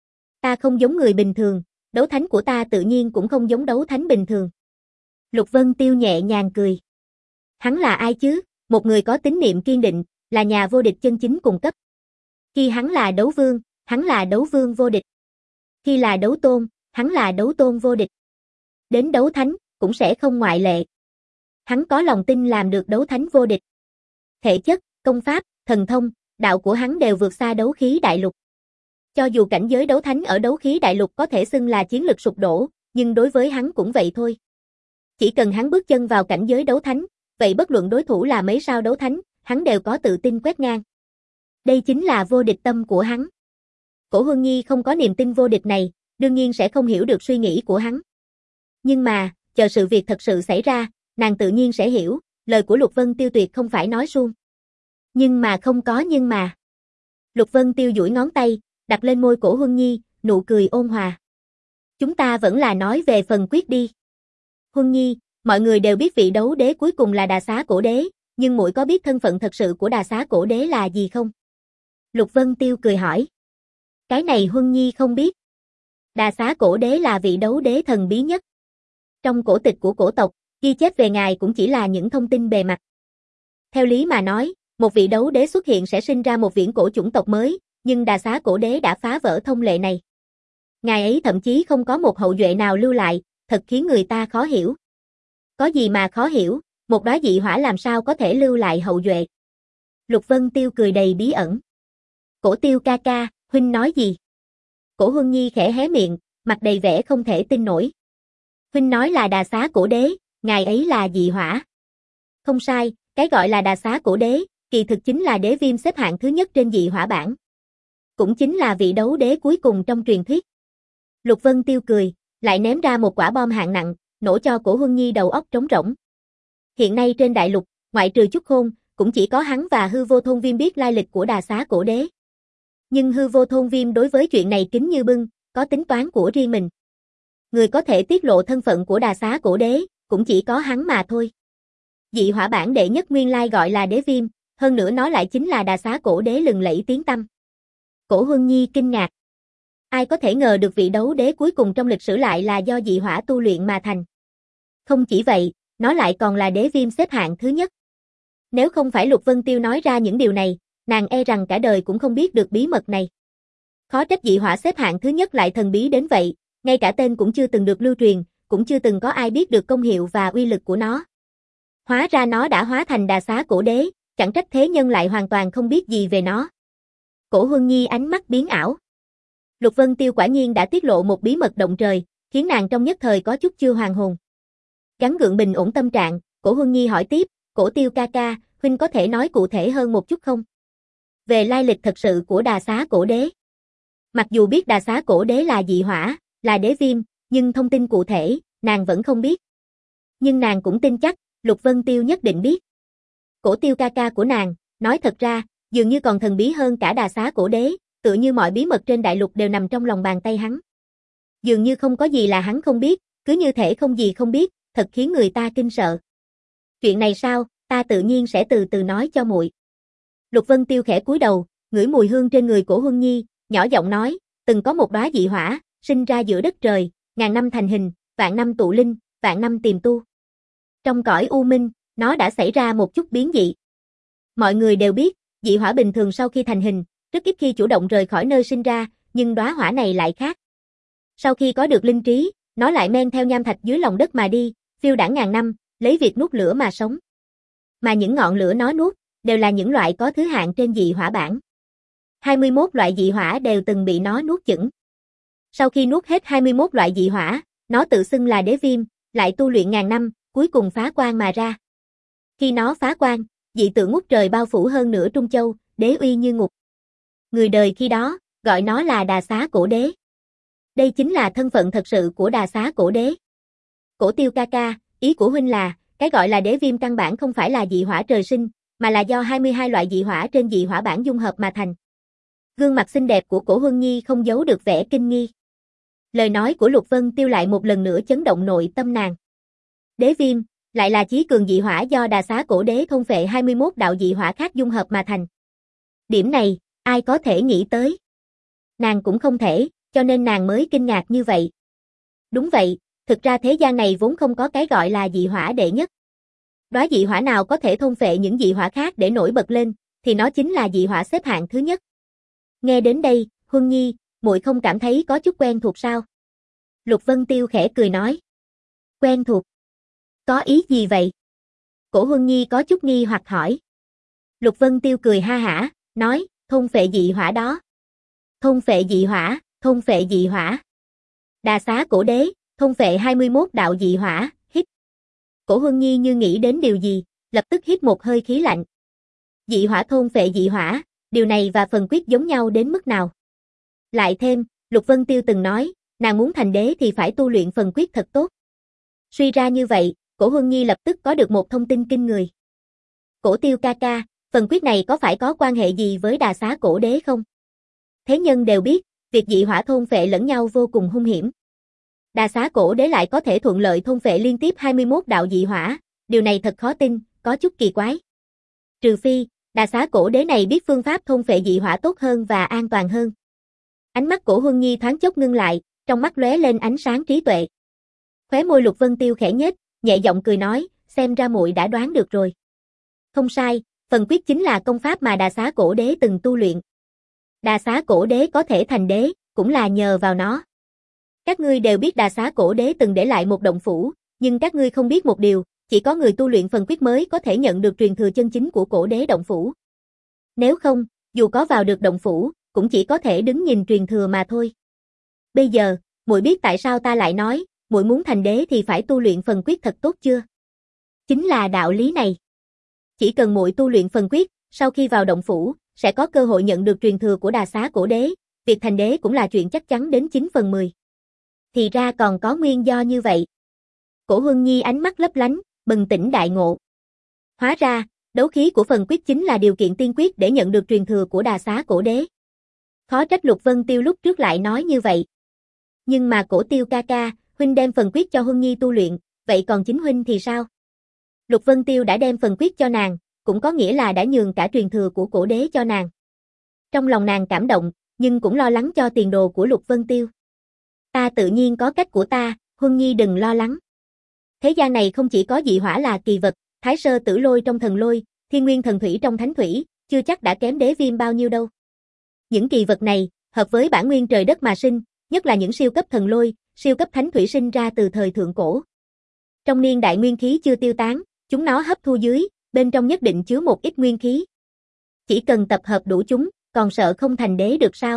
Ta không giống người bình thường, đấu thánh của ta tự nhiên cũng không giống đấu thánh bình thường. Lục Vân Tiêu nhẹ nhàng cười. Hắn là ai chứ? Một người có tín niệm kiên định, là nhà vô địch chân chính cùng cấp. Khi hắn là đấu vương, hắn là đấu vương vô địch. Khi là đấu tôn, hắn là đấu tôn vô địch. Đến đấu thánh, cũng sẽ không ngoại lệ. Hắn có lòng tin làm được đấu thánh vô địch. Thể chất, công pháp, thần thông, đạo của hắn đều vượt xa đấu khí đại lục. Cho dù cảnh giới đấu thánh ở đấu khí đại lục có thể xưng là chiến lực sụp đổ, nhưng đối với hắn cũng vậy thôi. Chỉ cần hắn bước chân vào cảnh giới đấu thánh, vậy bất luận đối thủ là mấy sao đấu thánh, hắn đều có tự tin quét ngang. Đây chính là vô địch tâm của hắn. Cổ Huân Nhi không có niềm tin vô địch này, đương nhiên sẽ không hiểu được suy nghĩ của hắn. Nhưng mà, chờ sự việc thật sự xảy ra, nàng tự nhiên sẽ hiểu, lời của Lục Vân Tiêu tuyệt không phải nói suông. Nhưng mà không có nhưng mà. Lục Vân Tiêu duỗi ngón tay, đặt lên môi Cổ Huân Nhi, nụ cười ôn hòa. Chúng ta vẫn là nói về phần quyết đi. Huân Nhi, mọi người đều biết vị đấu đế cuối cùng là Đà Xá Cổ Đế, nhưng muội có biết thân phận thật sự của Đà Xá Cổ Đế là gì không? Lục Vân Tiêu cười hỏi. Cái này Huân Nhi không biết. Đà Xá Cổ Đế là vị đấu đế thần bí nhất. Trong cổ tịch của cổ tộc, ghi chép về ngài cũng chỉ là những thông tin bề mặt. Theo lý mà nói, một vị đấu đế xuất hiện sẽ sinh ra một viễn cổ chủng tộc mới, nhưng Đà Xá Cổ Đế đã phá vỡ thông lệ này. Ngài ấy thậm chí không có một hậu duệ nào lưu lại, thật khiến người ta khó hiểu. Có gì mà khó hiểu, một đóa dị hỏa làm sao có thể lưu lại hậu duệ? Lục Vân Tiêu cười đầy bí ẩn. Cổ Tiêu ca ca, huynh nói gì? Cổ Huân Nhi khẽ hé miệng, mặt đầy vẻ không thể tin nổi. Huynh nói là Đà Xá Cổ Đế, ngài ấy là dị hỏa. Không sai, cái gọi là Đà Xá Cổ Đế, kỳ thực chính là đế viêm xếp hạng thứ nhất trên dị hỏa bảng. Cũng chính là vị đấu đế cuối cùng trong truyền thuyết. Lục Vân Tiêu cười, lại ném ra một quả bom hạng nặng, nổ cho Cổ Huân Nhi đầu óc trống rỗng. Hiện nay trên đại lục, ngoại trừ Chúc Khôn, cũng chỉ có hắn và Hư Vô Thôn Viêm biết lai lịch của Đà Xá Cổ Đế. Nhưng Hư Vô Thôn Viêm đối với chuyện này kín như bưng, có tính toán của riêng mình. Người có thể tiết lộ thân phận của Đà Xá Cổ Đế, cũng chỉ có hắn mà thôi. Dị hỏa bản đệ nhất nguyên lai gọi là đế viêm, hơn nữa nó lại chính là Đà Xá Cổ Đế lừng lẫy tiếng tăm. Cổ Huân Nhi kinh ngạc. Ai có thể ngờ được vị đấu đế cuối cùng trong lịch sử lại là do dị hỏa tu luyện mà thành. Không chỉ vậy, nó lại còn là đế viêm xếp hạng thứ nhất. Nếu không phải Lục Vân Tiêu nói ra những điều này, nàng e rằng cả đời cũng không biết được bí mật này. Khó trách dị hỏa xếp hạng thứ nhất lại thần bí đến vậy, ngay cả tên cũng chưa từng được lưu truyền, cũng chưa từng có ai biết được công hiệu và uy lực của nó. Hóa ra nó đã hóa thành Đà Xá Cổ Đế, chẳng trách thế nhân lại hoàn toàn không biết gì về nó. Cổ Huân Nhi ánh mắt biến ảo. Lục Vân Tiêu quả nhiên đã tiết lộ một bí mật động trời, khiến nàng trong nhất thời có chút chưa hoàn hồn. Gắng gượng bình ổn tâm trạng, Cổ Huân Nhi hỏi tiếp, Cổ Tiêu ca ca, huynh có thể nói cụ thể hơn một chút không? Về lai lịch thật sự của Đà Xá Cổ Đế. Mặc dù biết Đà Xá Cổ Đế là dị hỏa, là đế viêm, nhưng thông tin cụ thể, nàng vẫn không biết. Nhưng nàng cũng tin chắc, Lục Vân Tiêu nhất định biết. Cổ Tiêu ca ca của nàng, nói thật ra, dường như còn thần bí hơn cả Đà Xá Cổ Đế, tựa như mọi bí mật trên đại lục đều nằm trong lòng bàn tay hắn. Dường như không có gì là hắn không biết, cứ như thể không gì không biết, thật khiến người ta kinh sợ. Chuyện này sao, ta tự nhiên sẽ từ từ nói cho muội. Lục Vân Tiêu khẽ cúi đầu, ngửi mùi hương trên người Cổ Huân Nhi, nhỏ giọng nói, từng có một đóa dị hỏa, sinh ra giữa đất trời, ngàn năm thành hình, vạn năm tụ linh, vạn năm tiềm tu. Trong cõi u minh, nó đã xảy ra một chút biến dị. Mọi người đều biết, dị hỏa bình thường sau khi thành hình, rất ít khi chủ động rời khỏi nơi sinh ra, nhưng đóa hỏa này lại khác. Sau khi có được linh trí, nó lại men theo nham thạch dưới lòng đất mà đi, phiêu đãng ngàn năm, lấy việc nuốt lửa mà sống. Mà những ngọn lửa nó nuốt, đều là những loại có thứ hạng trên dị hỏa bảng. hai mươi mốt loại dị hỏa đều từng bị nó nuốt chửng. Sau khi nuốt hết hai mươi mốt loại dị hỏa, nó tự xưng là đế viêm, lại tu luyện ngàn năm, cuối cùng phá quan mà ra. Khi nó phá quan, dị tượng ngút trời bao phủ hơn nửa Trung Châu, đế uy như ngục. Người đời khi đó, gọi nó là Đà Xá Cổ Đế. Đây chính là thân phận thật sự của Đà Xá Cổ Đế. Cổ Tiêu ca ca, ý của huynh là, cái gọi là đế viêm căn bản không phải là dị hỏa trời sinh, mà là do hai mươi hai loại dị hỏa trên dị hỏa bản dung hợp mà thành. Gương mặt xinh đẹp của Cổ Huân Nhi không giấu được vẻ kinh nghi. Lời nói của Lục Vân Tiêu lại một lần nữa chấn động nội tâm nàng. Đế viêm, lại là chí cường dị hỏa do Đà Xá Cổ Đế thôn phệ hai mươi mốt đạo dị hỏa khác dung hợp mà thành. Điểm này, ai có thể nghĩ tới? Nàng cũng không thể, cho nên nàng mới kinh ngạc như vậy. Đúng vậy, thực ra thế gian này vốn không có cái gọi là dị hỏa đệ nhất. Đóa dị hỏa nào có thể thôn phệ những dị hỏa khác để nổi bật lên, thì nó chính là dị hỏa xếp hạng thứ nhất. Nghe đến đây, Huân Nhi, muội không cảm thấy có chút quen thuộc sao? Lục Vân Tiêu khẽ cười nói. Quen thuộc? Có ý gì vậy? Cổ Huân Nhi có chút nghi hoặc hỏi. Lục Vân Tiêu cười ha hả, nói, thôn phệ dị hỏa đó. Thôn phệ dị hỏa, thôn phệ dị hỏa. Đà Xá Cổ Đế, thôn phệ hai mươi mốt đạo dị hỏa, hít. Cổ Huân Nhi như nghĩ đến điều gì, lập tức hít một hơi khí lạnh. Dị hỏa thôn phệ dị hỏa, điều này và phần quyết giống nhau đến mức nào? Lại thêm, Lục Vân Tiêu từng nói, nàng muốn thành đế thì phải tu luyện phần quyết thật tốt. Suy ra như vậy, Cổ Huân Nhi lập tức có được một thông tin kinh người. Cổ Tiêu ca ca, phần quyết này có phải có quan hệ gì với Đà Xá Cổ Đế không? Thế nhân đều biết, việc dị hỏa thôn phệ lẫn nhau vô cùng hung hiểm. Đà Xá Cổ Đế lại có thể thuận lợi thôn phệ liên tiếp hai mươi mốt đạo dị hỏa, điều này thật khó tin, có chút kỳ quái. Trừ phi, Đà Xá Cổ Đế này biết phương pháp thôn phệ dị hỏa tốt hơn và an toàn hơn. Ánh mắt Cổ Huân Nhi thoáng chốc ngưng lại, trong mắt lóe lên ánh sáng trí tuệ. Khóe môi Lục Vân Tiêu khẽ nhếch, nhẹ giọng cười nói, xem ra muội đã đoán được rồi. Không sai, phần quyết chính là công pháp mà Đà Xá Cổ Đế từng tu luyện. Đà Xá Cổ Đế có thể thành đế, cũng là nhờ vào nó. Các ngươi đều biết Đà Xá Cổ Đế từng để lại một động phủ, nhưng các ngươi không biết một điều, chỉ có người tu luyện phần quyết mới có thể nhận được truyền thừa chân chính của Cổ Đế động phủ. Nếu không, dù có vào được động phủ, cũng chỉ có thể đứng nhìn truyền thừa mà thôi. Bây giờ, muội biết tại sao ta lại nói, muội muốn thành đế thì phải tu luyện phần quyết thật tốt chưa? Chính là đạo lý này. Chỉ cần muội tu luyện phần quyết, sau khi vào động phủ, sẽ có cơ hội nhận được truyền thừa của Đà Xá Cổ Đế, việc thành đế cũng là chuyện chắc chắn đến chín phần mười. Thì ra còn có nguyên do như vậy. Cổ Huân Nhi ánh mắt lấp lánh, bừng tỉnh đại ngộ. Hóa ra, đấu khí của phần quyết chính là điều kiện tiên quyết để nhận được truyền thừa của Đà Xá Cổ Đế. Khó trách Lục Vân Tiêu lúc trước lại nói như vậy. Nhưng mà Cổ Tiêu ca ca, huynh đem phần quyết cho Huân Nhi tu luyện, vậy còn chính huynh thì sao? Lục Vân Tiêu đã đem phần quyết cho nàng, cũng có nghĩa là đã nhường cả truyền thừa của Cổ Đế cho nàng. Trong lòng nàng cảm động, nhưng cũng lo lắng cho tiền đồ của Lục Vân Tiêu. Ta tự nhiên có cách của ta, Huân Nhi đừng lo lắng. Thế gian này không chỉ có dị hỏa là kỳ vật, Thái Sơ Tử Lôi trong thần lôi, Thiên Nguyên Thần Thủy trong thánh thủy, chưa chắc đã kém đế viêm bao nhiêu đâu. Những kỳ vật này, hợp với bản nguyên trời đất mà sinh, nhất là những siêu cấp thần lôi, siêu cấp thánh thủy sinh ra từ thời thượng cổ. Trong niên đại nguyên khí chưa tiêu tán, chúng nó hấp thu dưới, bên trong nhất định chứa một ít nguyên khí. Chỉ cần tập hợp đủ chúng, còn sợ không thành đế được sao?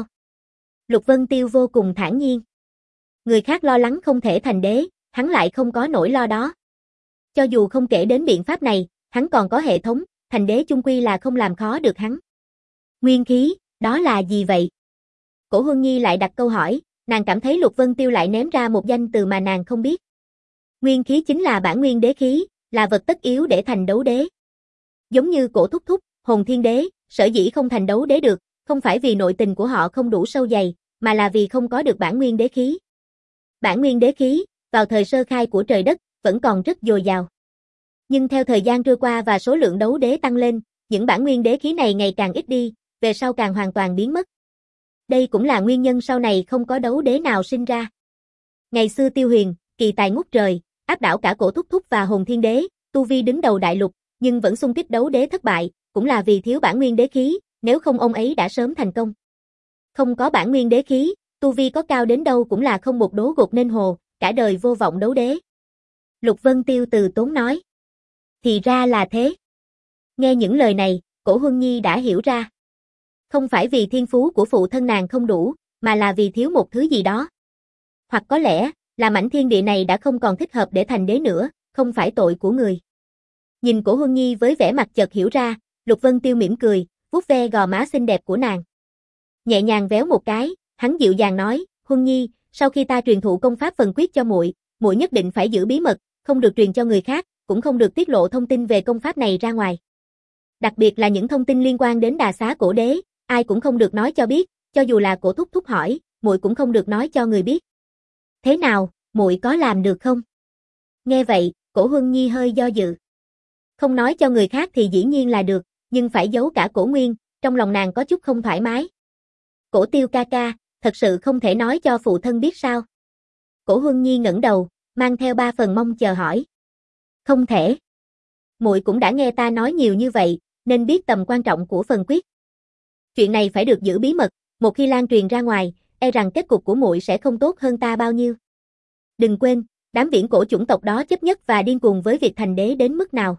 Lục Vân Tiêu vô cùng thản nhiên. Người khác lo lắng không thể thành đế, hắn lại không có nỗi lo đó. Cho dù không kể đến biện pháp này, hắn còn có hệ thống, thành đế chung quy là không làm khó được hắn. Nguyên khí, đó là gì vậy? Cổ Huân Nhi lại đặt câu hỏi, nàng cảm thấy Lục Vân Tiêu lại ném ra một danh từ mà nàng không biết. Nguyên khí chính là bản nguyên đế khí, là vật tất yếu để thành đấu đế. Giống như Cổ Thúc Thúc, Hồn Thiên Đế, sở dĩ không thành đấu đế được, không phải vì nội tình của họ không đủ sâu dày, mà là vì không có được bản nguyên đế khí. Bản nguyên đế khí, vào thời sơ khai của trời đất, vẫn còn rất dồi dào. Nhưng theo thời gian trôi qua và số lượng đấu đế tăng lên, những bản nguyên đế khí này ngày càng ít đi, về sau càng hoàn toàn biến mất. Đây cũng là nguyên nhân sau này không có đấu đế nào sinh ra. Ngày xưa Tiêu Huyền, kỳ tài ngút trời, áp đảo cả Cổ Thúc Thúc và Hồn Thiên Đế, tu vi đứng đầu đại lục, nhưng vẫn xung kích đấu đế thất bại, cũng là vì thiếu bản nguyên đế khí, nếu không ông ấy đã sớm thành công. Không có bản nguyên đế khí, tu vi có cao đến đâu cũng là không một đố gột nên hồ, cả đời vô vọng đấu đế. Lục Vân Tiêu từ tốn nói. Thì ra là thế. Nghe những lời này, Cổ Huân Nhi đã hiểu ra. Không phải vì thiên phú của phụ thân nàng không đủ, mà là vì thiếu một thứ gì đó. Hoặc có lẽ, là mảnh thiên địa này đã không còn thích hợp để thành đế nữa, không phải tội của người. Nhìn Cổ Huân Nhi với vẻ mặt chợt hiểu ra, Lục Vân Tiêu mỉm cười, vuốt ve gò má xinh đẹp của nàng. Nhẹ nhàng véo một cái, hắn dịu dàng nói, Huân Nhi, sau khi ta truyền thụ công pháp phần quyết cho muội, muội nhất định phải giữ bí mật, không được truyền cho người khác, cũng không được tiết lộ thông tin về công pháp này ra ngoài. Đặc biệt là những thông tin liên quan đến Đà Xá Cổ Đế, ai cũng không được nói cho biết, cho dù là Cổ thúc thúc hỏi, muội cũng không được nói cho người biết. Thế nào, muội có làm được không? Nghe vậy, Cổ Huân Nhi hơi do dự. Không nói cho người khác thì dĩ nhiên là được, nhưng phải giấu cả Cổ Nguyên, trong lòng nàng có chút không thoải mái. Cổ Tiêu ca ca, thật sự không thể nói cho phụ thân biết sao? Cổ Huân Nhi ngẩng đầu, mang theo ba phần mong chờ hỏi. Không thể. Muội cũng đã nghe ta nói nhiều như vậy, nên biết tầm quan trọng của phần quyết. Chuyện này phải được giữ bí mật, một khi lan truyền ra ngoài, e rằng kết cục của muội sẽ không tốt hơn ta bao nhiêu. Đừng quên, đám viễn cổ chủng tộc đó chấp nhất và điên cuồng với việc thành đế đến mức nào.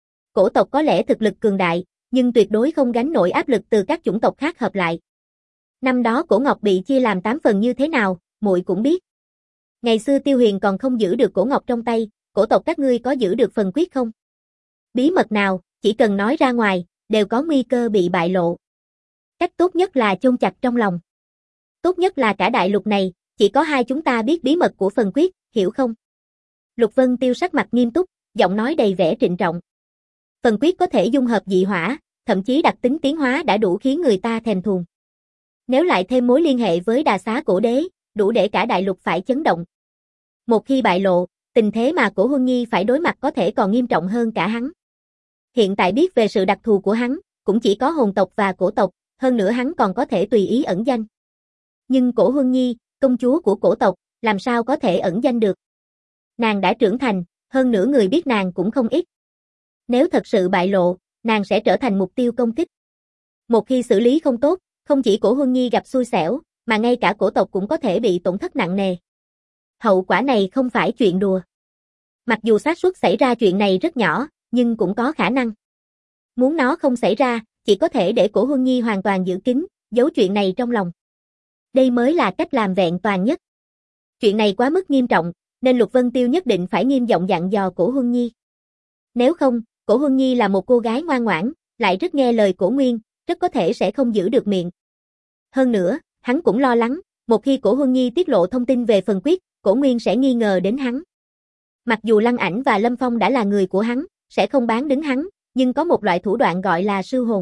Cổ tộc có lẽ thực lực cường đại, nhưng tuyệt đối không gánh nổi áp lực từ các chủng tộc khác hợp lại. Năm đó Cổ Ngọc bị chia làm tám phần như thế nào, muội cũng biết. Ngày xưa Tiêu Huyền còn không giữ được Cổ Ngọc trong tay, cổ tộc các ngươi có giữ được phần quyết không? Bí mật nào, chỉ cần nói ra ngoài, đều có nguy cơ bị bại lộ. Cách tốt nhất là chôn chặt trong lòng. Tốt nhất là cả đại lục này, chỉ có hai chúng ta biết bí mật của phần quyết, hiểu không? Lục Vân Tiêu sắc mặt nghiêm túc, giọng nói đầy vẻ trịnh trọng. Phần quyết có thể dung hợp dị hỏa, thậm chí đặc tính tiến hóa đã đủ khiến người ta thèm thuồng. Nếu lại thêm mối liên hệ với Đà Xá Cổ Đế, đủ để cả đại lục phải chấn động. Một khi bại lộ, tình thế mà Cổ Huân Nhi phải đối mặt có thể còn nghiêm trọng hơn cả hắn. Hiện tại biết về sự đặc thù của hắn, cũng chỉ có hồn tộc và cổ tộc, hơn nữa hắn còn có thể tùy ý ẩn danh. Nhưng Cổ Huân Nhi, công chúa của cổ tộc, làm sao có thể ẩn danh được? Nàng đã trưởng thành, hơn nữa người biết nàng cũng không ít. Nếu thật sự bại lộ, nàng sẽ trở thành mục tiêu công kích. Một khi xử lý không tốt, không chỉ Cổ Huân Nhi gặp xui xẻo, mà ngay cả cổ tộc cũng có thể bị tổn thất nặng nề. Hậu quả này không phải chuyện đùa. Mặc dù xác suất xảy ra chuyện này rất nhỏ, nhưng cũng có khả năng. Muốn nó không xảy ra, chỉ có thể để Cổ Huân Nhi hoàn toàn giữ kín, giấu chuyện này trong lòng. Đây mới là cách làm vẹn toàn nhất. Chuyện này quá mức nghiêm trọng, nên Lục Vân Tiêu nhất định phải nghiêm giọng dặn dò Cổ Huân Nhi. Nếu không, Cổ Huân Nhi là một cô gái ngoan ngoãn, lại rất nghe lời Cổ Nguyên, rất có thể sẽ không giữ được miệng. Hơn nữa, hắn cũng lo lắng, một khi Cổ Huân Nhi tiết lộ thông tin về phần quyết, Cổ Nguyên sẽ nghi ngờ đến hắn. Mặc dù Lăng Ảnh và Lâm Phong đã là người của hắn, sẽ không bán đứng hắn, nhưng có một loại thủ đoạn gọi là sưu hồn.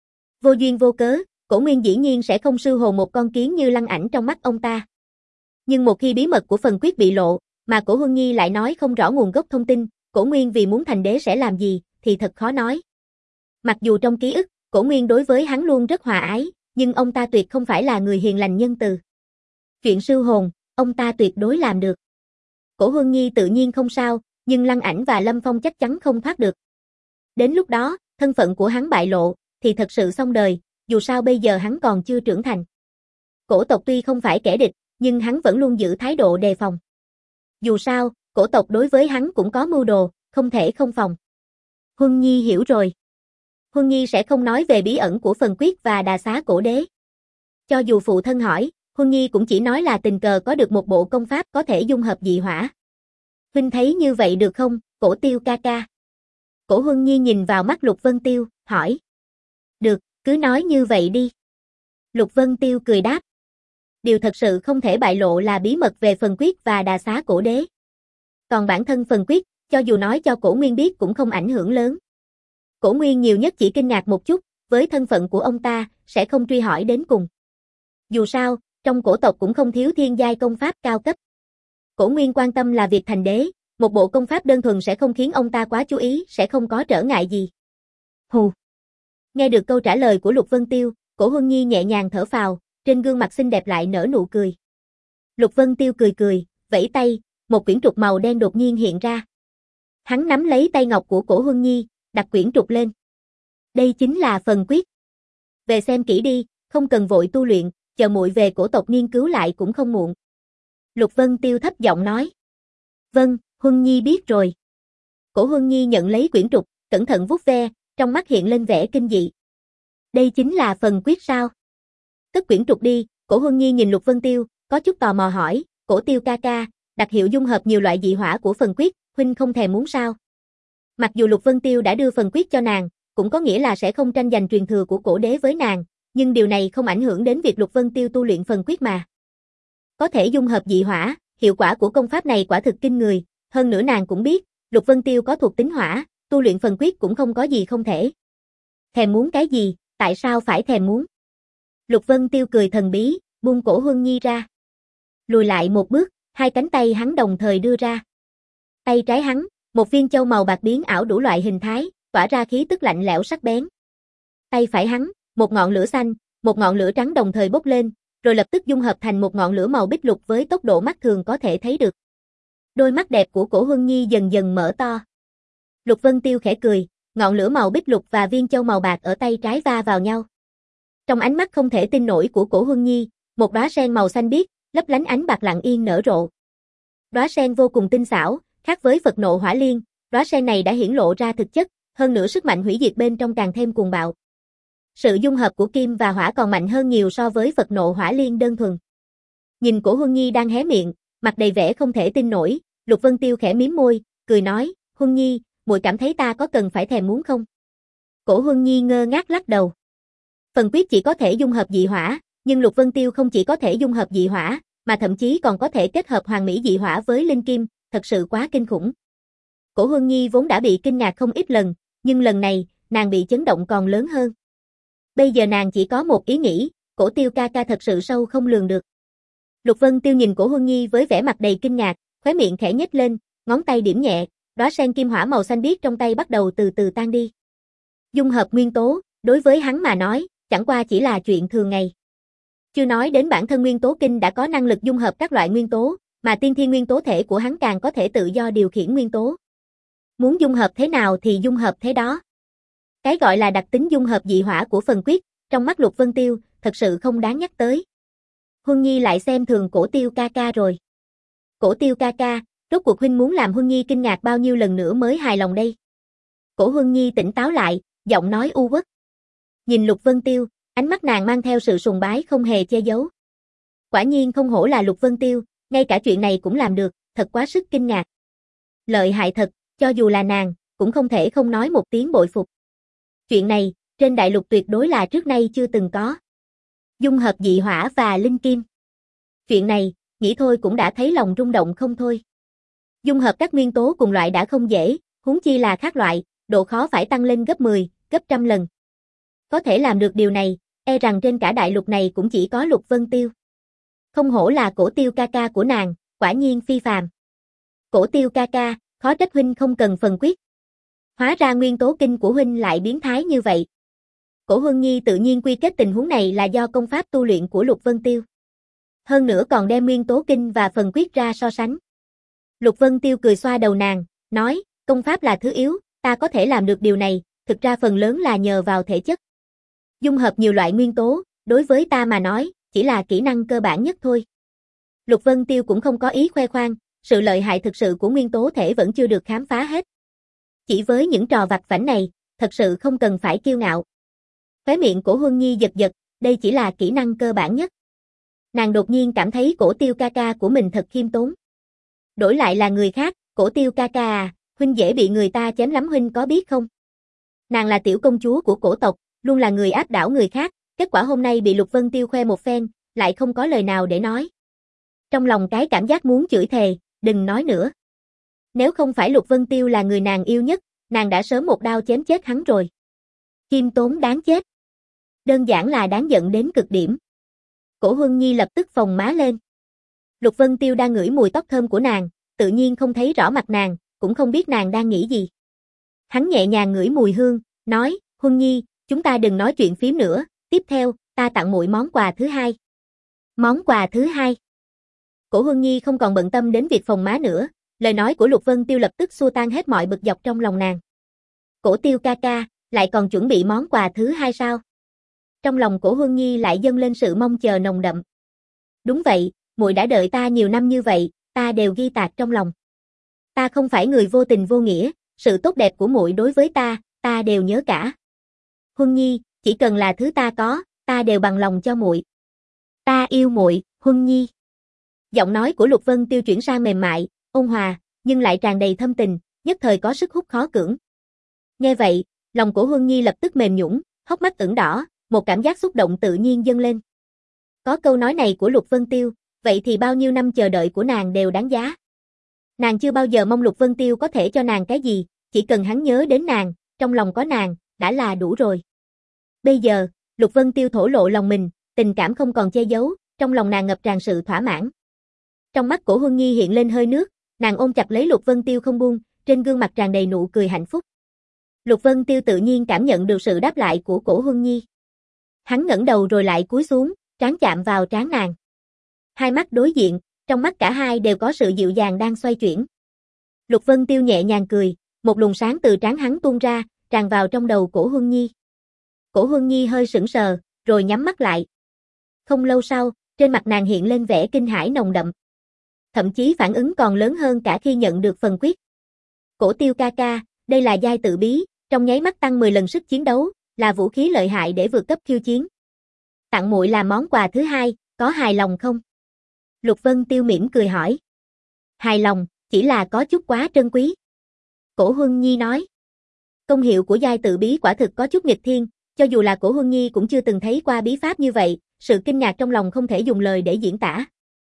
Vô duyên vô cớ, Cổ Nguyên dĩ nhiên sẽ không sưu hồn một con kiến như Lăng Ảnh trong mắt ông ta. Nhưng một khi bí mật của phần quyết bị lộ, mà Cổ Huân Nhi lại nói không rõ nguồn gốc thông tin, Cổ Nguyên vì muốn thành đế sẽ làm gì, thì thật khó nói. Mặc dù trong ký ức, Cổ Nguyên đối với hắn luôn rất hòa ái, nhưng ông ta tuyệt không phải là người hiền lành nhân từ. Chuyện sưu hồn, ông ta tuyệt đối làm được. Cổ Huân Nhi tự nhiên không sao, nhưng Lăng Ảnh và Lâm Phong chắc chắn không thoát được. Đến lúc đó, thân phận của hắn bại lộ, thì thật sự xong đời, dù sao bây giờ hắn còn chưa trưởng thành. Cổ tộc tuy không phải kẻ địch, nhưng hắn vẫn luôn giữ thái độ đề phòng. Dù sao, cổ tộc đối với hắn cũng có mưu đồ, không thể không phòng. Huân Nhi hiểu rồi. Huân Nhi sẽ không nói về bí ẩn của phần quyết và Đà Xá Cổ Đế. Cho dù phụ thân hỏi, Huân Nhi cũng chỉ nói là tình cờ có được một bộ công pháp có thể dung hợp dị hỏa. Huynh thấy như vậy được không, Cổ Tiêu ca ca? Cổ Huân Nhi nhìn vào mắt Lục Vân Tiêu, hỏi. Được, cứ nói như vậy đi. Lục Vân Tiêu cười đáp. Điều thật sự không thể bại lộ là bí mật về phần quyết và Đà Xá Cổ Đế. Còn bản thân phần quyết, cho dù nói cho Cổ Nguyên biết cũng không ảnh hưởng lớn. Cổ Nguyên nhiều nhất chỉ kinh ngạc một chút, với thân phận của ông ta, sẽ không truy hỏi đến cùng. Dù sao, trong cổ tộc cũng không thiếu thiên giai công pháp cao cấp. Cổ Nguyên quan tâm là việc thành đế, một bộ công pháp đơn thuần sẽ không khiến ông ta quá chú ý, sẽ không có trở ngại gì. Hù. Nghe được câu trả lời của Lục Vân Tiêu, Cổ Huân Nhi nhẹ nhàng thở phào, trên gương mặt xinh đẹp lại nở nụ cười. Lục Vân Tiêu cười cười, vẫy tay, một quyển trục màu đen đột nhiên hiện ra. Hắn nắm lấy tay ngọc của Cổ Huân Nhi, đặt quyển trục lên. Đây chính là phần quyết. Về xem kỹ đi, không cần vội tu luyện, chờ muội về cổ tộc nghiên cứu lại cũng không muộn. Lục Vân Tiêu thấp giọng nói. Vâng, Huân Nhi biết rồi. Cổ Huân Nhi nhận lấy quyển trục, cẩn thận vuốt ve, trong mắt hiện lên vẻ kinh dị. Đây chính là phần quyết sao? Cất quyển trục đi, Cổ Huân Nhi nhìn Lục Vân Tiêu, có chút tò mò hỏi, Cổ Tiêu ca ca, đặc hiệu dung hợp nhiều loại dị hỏa của phần quyết, huynh không thèm muốn sao? Mặc dù Lục Vân Tiêu đã đưa phần quyết cho nàng, cũng có nghĩa là sẽ không tranh giành truyền thừa của cổ đế với nàng, nhưng điều này không ảnh hưởng đến việc Lục Vân Tiêu tu luyện phần quyết mà. Có thể dung hợp dị hỏa, hiệu quả của công pháp này quả thực kinh người, hơn nữa nàng cũng biết, Lục Vân Tiêu có thuộc tính hỏa, tu luyện phần quyết cũng không có gì không thể. Thèm muốn cái gì, tại sao phải thèm muốn? Lục Vân Tiêu cười thần bí, buông Cổ Huân Nhi ra. Lùi lại một bước, hai cánh tay hắn đồng thời đưa ra. Tay trái hắn, một viên châu màu bạc biến ảo đủ loại hình thái, tỏa ra khí tức lạnh lẽo sắc bén. Tay phải hắn, một ngọn lửa xanh, một ngọn lửa trắng đồng thời bốc lên, rồi lập tức dung hợp thành một ngọn lửa màu bích lục với tốc độ mắt thường có thể thấy được. Đôi mắt đẹp của Cổ Huân Nhi dần dần mở to. Lục Vân Tiêu khẽ cười, ngọn lửa màu bích lục và viên châu màu bạc ở tay trái va vào nhau. Trong ánh mắt không thể tin nổi của Cổ Huân Nhi, một đóa sen màu xanh biếc, lấp lánh ánh bạc lặng yên nở rộ. Đóa sen vô cùng tinh xảo, khác với Phật nộ hỏa liên, đóa sen này đã hiển lộ ra thực chất, hơn nữa sức mạnh hủy diệt bên trong càng thêm cuồng bạo. Sự dung hợp của kim và hỏa còn mạnh hơn nhiều so với Phật nộ hỏa liên đơn thuần. Nhìn Cổ Huân Nhi đang hé miệng, mặt đầy vẻ không thể tin nổi, Lục Vân Tiêu khẽ mím môi, cười nói, Huân Nhi, muội cảm thấy ta có cần phải thèm muốn không? Cổ Huân Nhi ngơ ngác lắc đầu. Phần quyết chỉ có thể dung hợp dị hỏa, nhưng Lục Vân Tiêu không chỉ có thể dung hợp dị hỏa, mà thậm chí còn có thể kết hợp hoàng mỹ dị hỏa với linh kim, thật sự quá kinh khủng. Cổ Huân Nhi vốn đã bị kinh ngạc không ít lần, nhưng lần này, nàng bị chấn động còn lớn hơn. Bây giờ nàng chỉ có một ý nghĩ, Cổ Tiêu ca ca thật sự sâu không lường được. Lục Vân Tiêu nhìn Cổ Huân Nhi với vẻ mặt đầy kinh ngạc, khóe miệng khẽ nhếch lên, ngón tay điểm nhẹ, đóa sen kim hỏa màu xanh biếc trong tay bắt đầu từ từ tan đi. Dung hợp nguyên tố, đối với hắn mà nói, chẳng qua chỉ là chuyện thường ngày. Chưa nói đến bản thân nguyên tố kinh đã có năng lực dung hợp các loại nguyên tố, mà tiên thiên nguyên tố thể của hắn càng có thể tự do điều khiển nguyên tố. Muốn dung hợp thế nào thì dung hợp thế đó. Cái gọi là đặc tính dung hợp dị hỏa của phần quyết, trong mắt Lục Vân Tiêu, thật sự không đáng nhắc tới. Huân Nhi lại xem thường Cổ Tiêu ca ca rồi. Cổ Tiêu ca ca, rốt cuộc huynh muốn làm Huân Nhi kinh ngạc bao nhiêu lần nữa mới hài lòng đây? Cổ Huân Nhi tỉnh táo lại, giọng nói u uất. Nhìn Lục Vân Tiêu, ánh mắt nàng mang theo sự sùng bái không hề che giấu. Quả nhiên không hổ là Lục Vân Tiêu, ngay cả chuyện này cũng làm được, thật quá sức kinh ngạc. Lợi hại thật, cho dù là nàng, cũng không thể không nói một tiếng bội phục. Chuyện này, trên đại lục tuyệt đối là trước nay chưa từng có. Dung hợp dị hỏa và linh kim. Chuyện này, nghĩ thôi cũng đã thấy lòng rung động không thôi. Dung hợp các nguyên tố cùng loại đã không dễ, huống chi là khác loại, độ khó phải tăng lên gấp mười, gấp trăm lần. Có thể làm được điều này, e rằng trên cả đại lục này cũng chỉ có Lục Vân Tiêu. Không hổ là Cổ Tiêu ca ca của nàng, quả nhiên phi phàm. Cổ Tiêu ca ca, khó trách huynh không cần phần quyết. Hóa ra nguyên tố kinh của huynh lại biến thái như vậy. Cổ Huân Nhi tự nhiên quy kết tình huống này là do công pháp tu luyện của Lục Vân Tiêu. Hơn nữa còn đem nguyên tố kinh và phần quyết ra so sánh. Lục Vân Tiêu cười xoa đầu nàng, nói, công pháp là thứ yếu, ta có thể làm được điều này, thực ra phần lớn là nhờ vào thể chất. Dung hợp nhiều loại nguyên tố, đối với ta mà nói, chỉ là kỹ năng cơ bản nhất thôi. Lục Vân Tiêu cũng không có ý khoe khoang, sự lợi hại thực sự của nguyên tố thể vẫn chưa được khám phá hết. Chỉ với những trò vặt vãnh này, thật sự không cần phải kiêu ngạo. Khóe miệng của Huân Nhi giật giật, đây chỉ là kỹ năng cơ bản nhất. Nàng đột nhiên cảm thấy Cổ Tiêu ca ca của mình thật khiêm tốn. Đổi lại là người khác, Cổ Tiêu ca ca à, huynh dễ bị người ta chém lắm huynh có biết không? Nàng là tiểu công chúa của cổ tộc, luôn là người áp đảo người khác, kết quả hôm nay bị Lục Vân Tiêu khoe một phen, lại không có lời nào để nói. Trong lòng cái cảm giác muốn chửi thề, đừng nói nữa. Nếu không phải Lục Vân Tiêu là người nàng yêu nhất, nàng đã sớm một đao chém chết hắn rồi. Khiêm tốn đáng chết. Đơn giản là đáng giận đến cực điểm. Cổ Huân Nhi lập tức phồng má lên. Lục Vân Tiêu đang ngửi mùi tóc thơm của nàng, tự nhiên không thấy rõ mặt nàng, cũng không biết nàng đang nghĩ gì. Hắn nhẹ nhàng ngửi mùi hương, nói, Huân Nhi, chúng ta đừng nói chuyện phím nữa, tiếp theo, ta tặng muội món quà thứ hai. Món quà thứ hai. Cổ Huân Nhi không còn bận tâm đến việc phồng má nữa, lời nói của Lục Vân Tiêu lập tức xua tan hết mọi bực dọc trong lòng nàng. Cổ Tiêu ca ca, lại còn chuẩn bị món quà thứ hai sao? Trong lòng Cổ Huân Nhi lại dâng lên sự mong chờ nồng đậm. Đúng vậy, muội đã đợi ta nhiều năm như vậy, ta đều ghi tạc trong lòng. Ta không phải người vô tình vô nghĩa, sự tốt đẹp của muội đối với ta, ta đều nhớ cả. Huân Nhi, Chỉ cần là thứ ta có, ta đều bằng lòng cho muội. Ta yêu muội, Huân Nhi. Giọng nói của Lục Vân Tiêu chuyển sang mềm mại, ôn hòa, nhưng lại tràn đầy thâm tình, nhất thời có sức hút khó cưỡng. Nghe vậy, lòng của Huân Nhi lập tức mềm nhũn, hốc mắt ửng đỏ, một cảm giác xúc động tự nhiên dâng lên. Có câu nói này của Lục Vân Tiêu, vậy thì bao nhiêu năm chờ đợi của nàng đều đáng giá. Nàng chưa bao giờ mong Lục Vân Tiêu có thể cho nàng cái gì, chỉ cần hắn nhớ đến nàng, trong lòng có nàng, đã là đủ rồi. Bây giờ, Lục Vân Tiêu thổ lộ lòng mình, tình cảm không còn che giấu, trong lòng nàng ngập tràn sự thỏa mãn. Trong mắt của Huân Nhi hiện lên hơi nước, nàng ôm chặt lấy Lục Vân Tiêu không buông, trên gương mặt tràn đầy nụ cười hạnh phúc. Lục Vân Tiêu tự nhiên cảm nhận được sự đáp lại của cổ Huân Nhi. Hắn ngẩng đầu rồi lại cúi xuống, trán chạm vào trán nàng. Hai mắt đối diện, trong mắt cả hai đều có sự dịu dàng đang xoay chuyển. Lục Vân Tiêu nhẹ nhàng cười, một luồng sáng từ trán hắn tuôn ra, tràn vào trong đầu cổ Huân Nhi. Cổ Huân Nhi hơi sững sờ, rồi nhắm mắt lại. Không lâu sau, trên mặt nàng hiện lên vẻ kinh hãi nồng đậm. Thậm chí phản ứng còn lớn hơn cả khi nhận được phần quyết. Cổ Tiêu ca ca, đây là giai tự bí, trong nháy mắt tăng mười lần sức chiến đấu, là vũ khí lợi hại để vượt cấp khiêu chiến. Tặng muội làm món quà thứ hai, có hài lòng không? Lục Vân Tiêu mỉm cười hỏi. Hài lòng, chỉ là có chút quá trân quý. Cổ Huân Nhi nói. Công hiệu của giai tự bí quả thực có chút nghịch thiên, cho dù là cổ Huân Nhi cũng chưa từng thấy qua bí pháp như vậy, sự kinh ngạc trong lòng không thể dùng lời để diễn tả.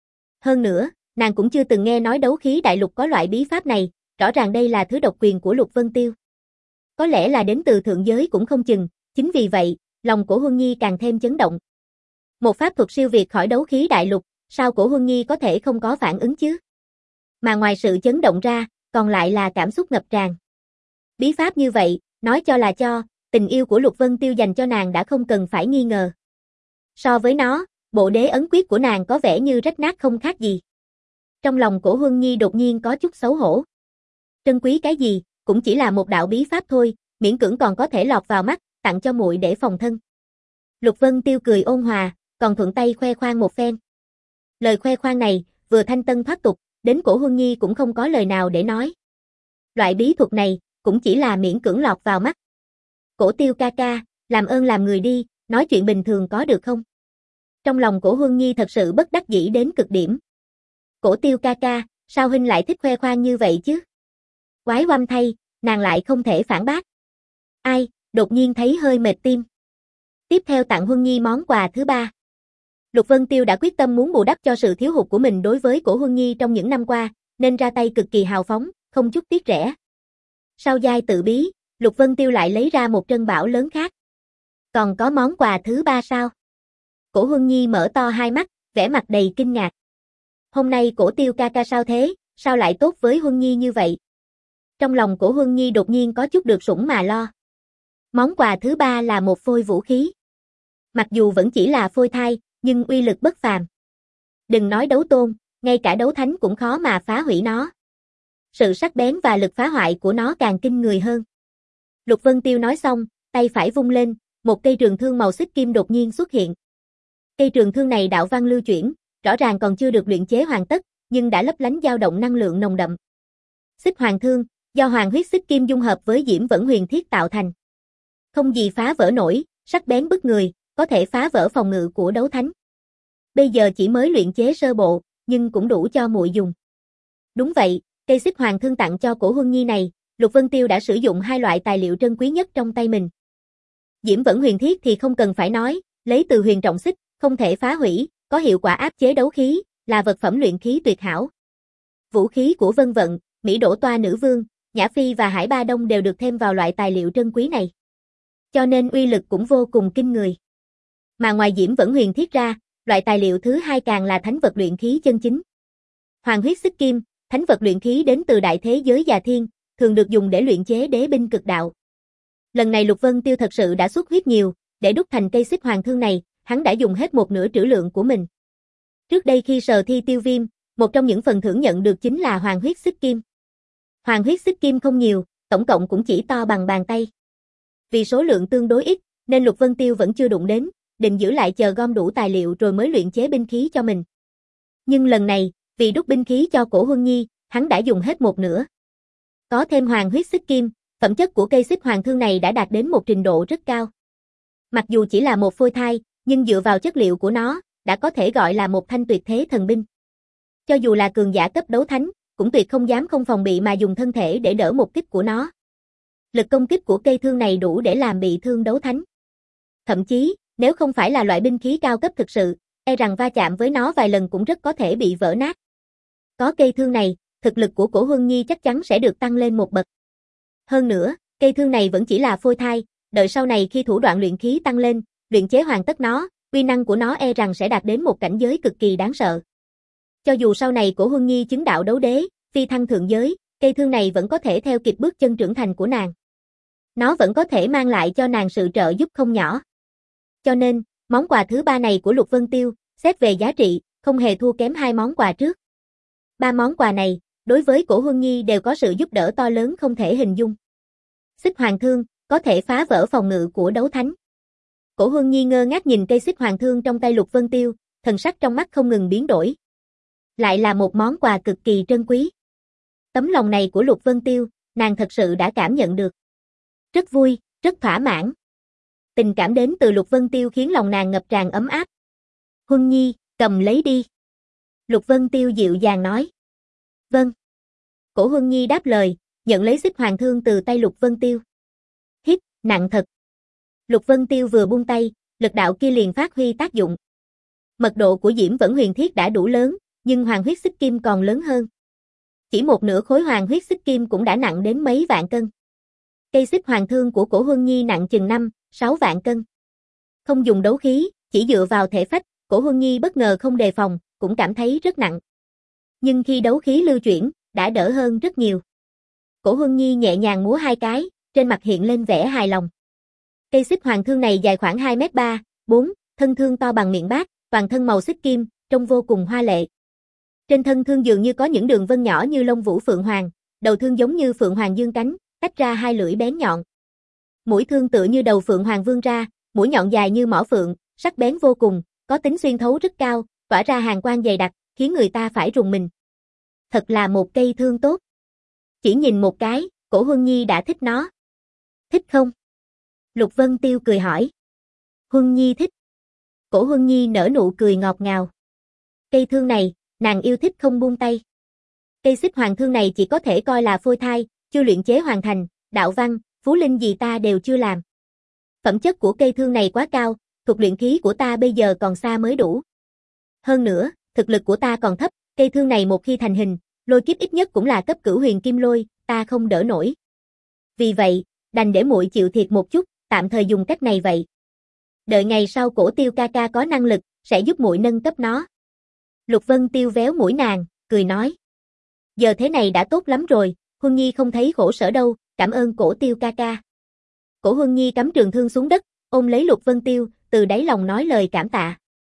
Hơn nữa, nàng cũng chưa từng nghe nói đấu khí đại lục có loại bí pháp này, rõ ràng đây là thứ độc quyền của Lục Vân Tiêu. Có lẽ là đến từ thượng giới cũng không chừng, chính vì vậy, lòng cổ Huân Nhi càng thêm chấn động. Một pháp thuật siêu việt khỏi đấu khí đại lục, sao cổ Huân Nhi có thể không có phản ứng chứ? Mà ngoài sự chấn động ra, còn lại là cảm xúc ngập tràn. Bí pháp như vậy, nói cho là cho, tình yêu của Lục Vân Tiêu dành cho nàng đã không cần phải nghi ngờ. So với nó, bộ đế ấn quyết của nàng có vẻ như rách nát không khác gì. Trong lòng cổ Huân Nhi đột nhiên có chút xấu hổ. Trân quý cái gì, cũng chỉ là một đạo bí pháp thôi, miễn cưỡng còn có thể lọt vào mắt, tặng cho muội để phòng thân. Lục Vân Tiêu cười ôn hòa, còn thuận tay khoe khoang một phen. Lời khoe khoang này, vừa thanh tân thoát tục, đến cổ Huân Nhi cũng không có lời nào để nói. Loại bí thuật này, cũng chỉ là miễn cưỡng lọt vào mắt. Cổ Tiêu ca ca, làm ơn làm người đi, nói chuyện bình thường có được không? Trong lòng cổ Huân Nhi thật sự bất đắc dĩ đến cực điểm. Cổ Tiêu ca ca, sao huynh lại thích khoe khoang như vậy chứ? Quái oăm thay, nàng lại không thể phản bác. Ai, đột nhiên thấy hơi mệt tim. Tiếp theo tặng Huân Nhi món quà thứ ba. Lục Vân Tiêu đã quyết tâm muốn bù đắp cho sự thiếu hụt của mình đối với cổ Huân Nhi trong những năm qua, nên ra tay cực kỳ hào phóng, không chút tiếc rẻ. Sau giai tự bí, Lục Vân Tiêu lại lấy ra một trân bảo lớn khác. Còn có món quà thứ ba sao? Cổ Huân Nhi mở to hai mắt, vẻ mặt đầy kinh ngạc. Hôm nay cổ Tiêu ca ca sao thế, sao lại tốt với Huân Nhi như vậy? Trong lòng cổ Huân Nhi đột nhiên có chút được sủng mà lo. Món quà thứ ba là một phôi vũ khí. Mặc dù vẫn chỉ là phôi thai, nhưng uy lực bất phàm. Đừng nói đấu tôn, ngay cả đấu thánh cũng khó mà phá hủy nó. Sự sắc bén và lực phá hoại của nó càng kinh người hơn. Lục Vân Tiêu nói xong, tay phải vung lên, một cây trường thương màu xích kim đột nhiên xuất hiện. Cây trường thương này đạo văn lưu chuyển, rõ ràng còn chưa được luyện chế hoàn tất, nhưng đã lấp lánh dao động năng lượng nồng đậm. Xích hoàng thương, do hoàng huyết xích kim dung hợp với diễm vẫn huyền thiết tạo thành. Không gì phá vỡ nổi, sắc bén bức người, có thể phá vỡ phòng ngự của đấu thánh. Bây giờ chỉ mới luyện chế sơ bộ, nhưng cũng đủ cho muội dùng. Đúng vậy, cây xích hoàng thương tặng cho cổ Huân Nhi này, Lục Vân Tiêu đã sử dụng hai loại tài liệu trân quý nhất trong tay mình. Diễm vẫn huyền thiết thì không cần phải nói, lấy từ huyền trọng xích, không thể phá hủy, có hiệu quả áp chế đấu khí, là vật phẩm luyện khí tuyệt hảo. Vũ khí của Vân Vận, Mỹ Đỗ Toa Nữ Vương, Nhã Phi và Hải Ba Đông đều được thêm vào loại tài liệu trân quý này. Cho nên uy lực cũng vô cùng kinh người. Mà ngoài Diễm vẫn huyền thiết ra, loại tài liệu thứ hai càng là thánh vật luyện khí chân chính. Hoàng huyết xích kim, thánh vật luyện khí đến từ đại thế giới Già Thiên, thường được dùng để luyện chế đế binh cực đạo. Lần này Lục Vân Tiêu thật sự đã xuất huyết nhiều, để đúc thành cây xích hoàng thương này, hắn đã dùng hết một nửa trữ lượng của mình. Trước đây khi sờ thi tiêu viêm, một trong những phần thưởng nhận được chính là hoàng huyết xích kim. Hoàng huyết xích kim không nhiều, tổng cộng cũng chỉ to bằng bàn tay. Vì số lượng tương đối ít, nên Lục Vân Tiêu vẫn chưa đụng đến, định giữ lại chờ gom đủ tài liệu rồi mới luyện chế binh khí cho mình. Nhưng lần này, vì đúc binh khí cho cổ Huân Nhi, hắn đã dùng hết một nửa. Có thêm hoàng huyết xích kim, phẩm chất của cây xích hoàng thương này đã đạt đến một trình độ rất cao. Mặc dù chỉ là một phôi thai, nhưng dựa vào chất liệu của nó, đã có thể gọi là một thanh tuyệt thế thần binh. Cho dù là cường giả cấp đấu thánh, cũng tuyệt không dám không phòng bị mà dùng thân thể để đỡ một kích của nó. Lực công kích của cây thương này đủ để làm bị thương đấu thánh. Thậm chí, nếu không phải là loại binh khí cao cấp thực sự, e rằng va chạm với nó vài lần cũng rất có thể bị vỡ nát. Có cây thương này, thực lực của Cổ Huân Nhi chắc chắn sẽ được tăng lên một bậc. Hơn nữa, cây thương này vẫn chỉ là phôi thai, đợi sau này khi thủ đoạn luyện khí tăng lên, luyện chế hoàn tất nó, uy năng của nó e rằng sẽ đạt đến một cảnh giới cực kỳ đáng sợ. Cho dù sau này Cổ Huân Nhi chứng đạo đấu đế, phi thăng thượng giới, cây thương này vẫn có thể theo kịp bước chân trưởng thành của nàng. Nó vẫn có thể mang lại cho nàng sự trợ giúp không nhỏ. Cho nên, món quà thứ ba này của Lục Vân Tiêu, xét về giá trị, không hề thua kém hai món quà trước. Ba món quà này, đối với Cổ Huân Nhi đều có sự giúp đỡ to lớn không thể hình dung. Xích hoàng thương, có thể phá vỡ phòng ngự của đấu thánh. Cổ Huân Nhi ngơ ngác nhìn cây xích hoàng thương trong tay Lục Vân Tiêu, thần sắc trong mắt không ngừng biến đổi. Lại là một món quà cực kỳ trân quý. Tấm lòng này của Lục Vân Tiêu, nàng thật sự đã cảm nhận được. Rất vui, rất thỏa mãn. Tình cảm đến từ Lục Vân Tiêu khiến lòng nàng ngập tràn ấm áp. Huân Nhi, cầm lấy đi. Lục Vân Tiêu dịu dàng nói. Vâng. Cổ Huân Nhi đáp lời, nhận lấy xích hoàng thương từ tay Lục Vân Tiêu. Hít, nặng thật. Lục Vân Tiêu vừa buông tay, lực đạo kia liền phát huy tác dụng. Mật độ của Diễm Vẫn Huyền Thiết đã đủ lớn, nhưng hoàng huyết xích kim còn lớn hơn. Chỉ một nửa khối hoàng huyết xích kim cũng đã nặng đến mấy vạn cân. Cây xích hoàng thương của Cổ Huân Nhi nặng chừng năm, sáu vạn cân. Không dùng đấu khí, chỉ dựa vào thể phách, Cổ Huân Nhi bất ngờ không đề phòng, cũng cảm thấy rất nặng. Nhưng khi đấu khí lưu chuyển, đã đỡ hơn rất nhiều. Cổ Huân Nhi nhẹ nhàng múa hai cái, trên mặt hiện lên vẻ hài lòng. Cây xích hoàng thương này dài khoảng hai mét ba, bốn, thân thương to bằng miệng bát, toàn thân màu xích kim, trông vô cùng hoa lệ. Trên thân thương dường như có những đường vân nhỏ như lông vũ phượng hoàng, đầu thương giống như phượng hoàng dương cánh, tách ra hai lưỡi bén nhọn. Mũi thương tựa như đầu phượng hoàng vươn ra, mũi nhọn dài như mỏ phượng, sắc bén vô cùng, có tính xuyên thấu rất cao, tỏa ra hàn quang dày đặc, khiến người ta phải rùng mình. Thật là một cây thương tốt. Chỉ nhìn một cái, Cổ Huân Nhi đã thích nó. Thích không? Lục Vân Tiêu cười hỏi. Huân Nhi thích. Cổ Huân Nhi nở nụ cười ngọt ngào. Cây thương này, nàng yêu thích không buông tay. Cây xích hoàng thương này chỉ có thể coi là phôi thai, chưa luyện chế hoàn thành, đạo văn, phú linh gì ta đều chưa làm. Phẩm chất của cây thương này quá cao, thuộc luyện khí của ta bây giờ còn xa mới đủ. Hơn nữa, thực lực của ta còn thấp, cây thương này một khi thành hình, lôi kiếp ít nhất cũng là cấp cửu huyền kim lôi, ta không đỡ nổi. Vì vậy, đành để muội chịu thiệt một chút, tạm thời dùng cách này vậy. Đợi ngày sau Cổ Tiêu ca ca có năng lực, sẽ giúp muội nâng cấp nó. Lục Vân Tiêu véo mũi nàng, cười nói. Giờ thế này đã tốt lắm rồi, Huân Nhi không thấy khổ sở đâu, cảm ơn Cổ Tiêu ca ca. Cổ Huân Nhi cắm trường thương xuống đất, ôm lấy Lục Vân Tiêu, từ đáy lòng nói lời cảm tạ.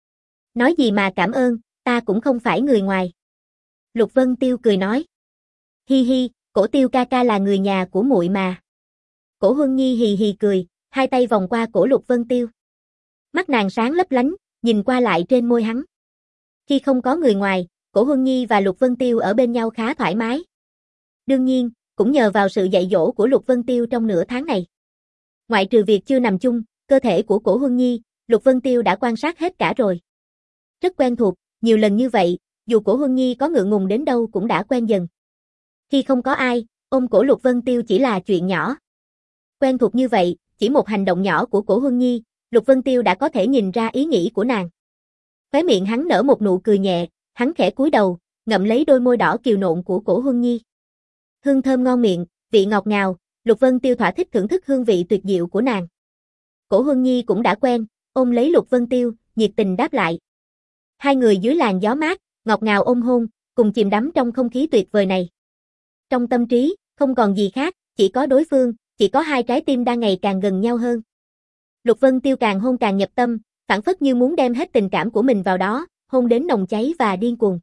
Nói gì mà cảm ơn, ta cũng không phải người ngoài. Lục Vân Tiêu cười nói. Hi hi, Cổ Tiêu ca ca là người nhà của muội mà. Cổ Huân Nhi hì hì cười, hai tay vòng qua cổ Lục Vân Tiêu. Mắt nàng sáng lấp lánh, nhìn qua lại trên môi hắn. Khi không có người ngoài, Cổ Huân Nhi và Lục Vân Tiêu ở bên nhau khá thoải mái. Đương nhiên, cũng nhờ vào sự dạy dỗ của Lục Vân Tiêu trong nửa tháng này. Ngoại trừ việc chưa nằm chung, cơ thể của Cổ Huân Nhi, Lục Vân Tiêu đã quan sát hết cả rồi. Rất quen thuộc, nhiều lần như vậy, dù Cổ Huân Nhi có ngượng ngùng đến đâu cũng đã quen dần. Khi không có ai, ôm cổ Lục Vân Tiêu chỉ là chuyện nhỏ. Quen thuộc như vậy, chỉ một hành động nhỏ của Cổ Huân Nhi, Lục Vân Tiêu đã có thể nhìn ra ý nghĩ của nàng. Khóe miệng hắn nở một nụ cười nhẹ, hắn khẽ cúi đầu, ngậm lấy đôi môi đỏ kiều nộn của Cổ Huân Nhi. Hương thơm ngon miệng, vị ngọt ngào, Lục Vân Tiêu thỏa thích thưởng thức hương vị tuyệt diệu của nàng. Cổ Huân Nhi cũng đã quen, ôm lấy Lục Vân Tiêu, nhiệt tình đáp lại. Hai người dưới làn gió mát, ngọt ngào ôm hôn, cùng chìm đắm trong không khí tuyệt vời này. Trong tâm trí, không còn gì khác, chỉ có đối phương, chỉ có hai trái tim đang ngày càng gần nhau hơn. Lục Vân Tiêu càng hôn càng nhập tâm, phảng phất như muốn đem hết tình cảm của mình vào đó, hôn đến nồng cháy và điên cuồng.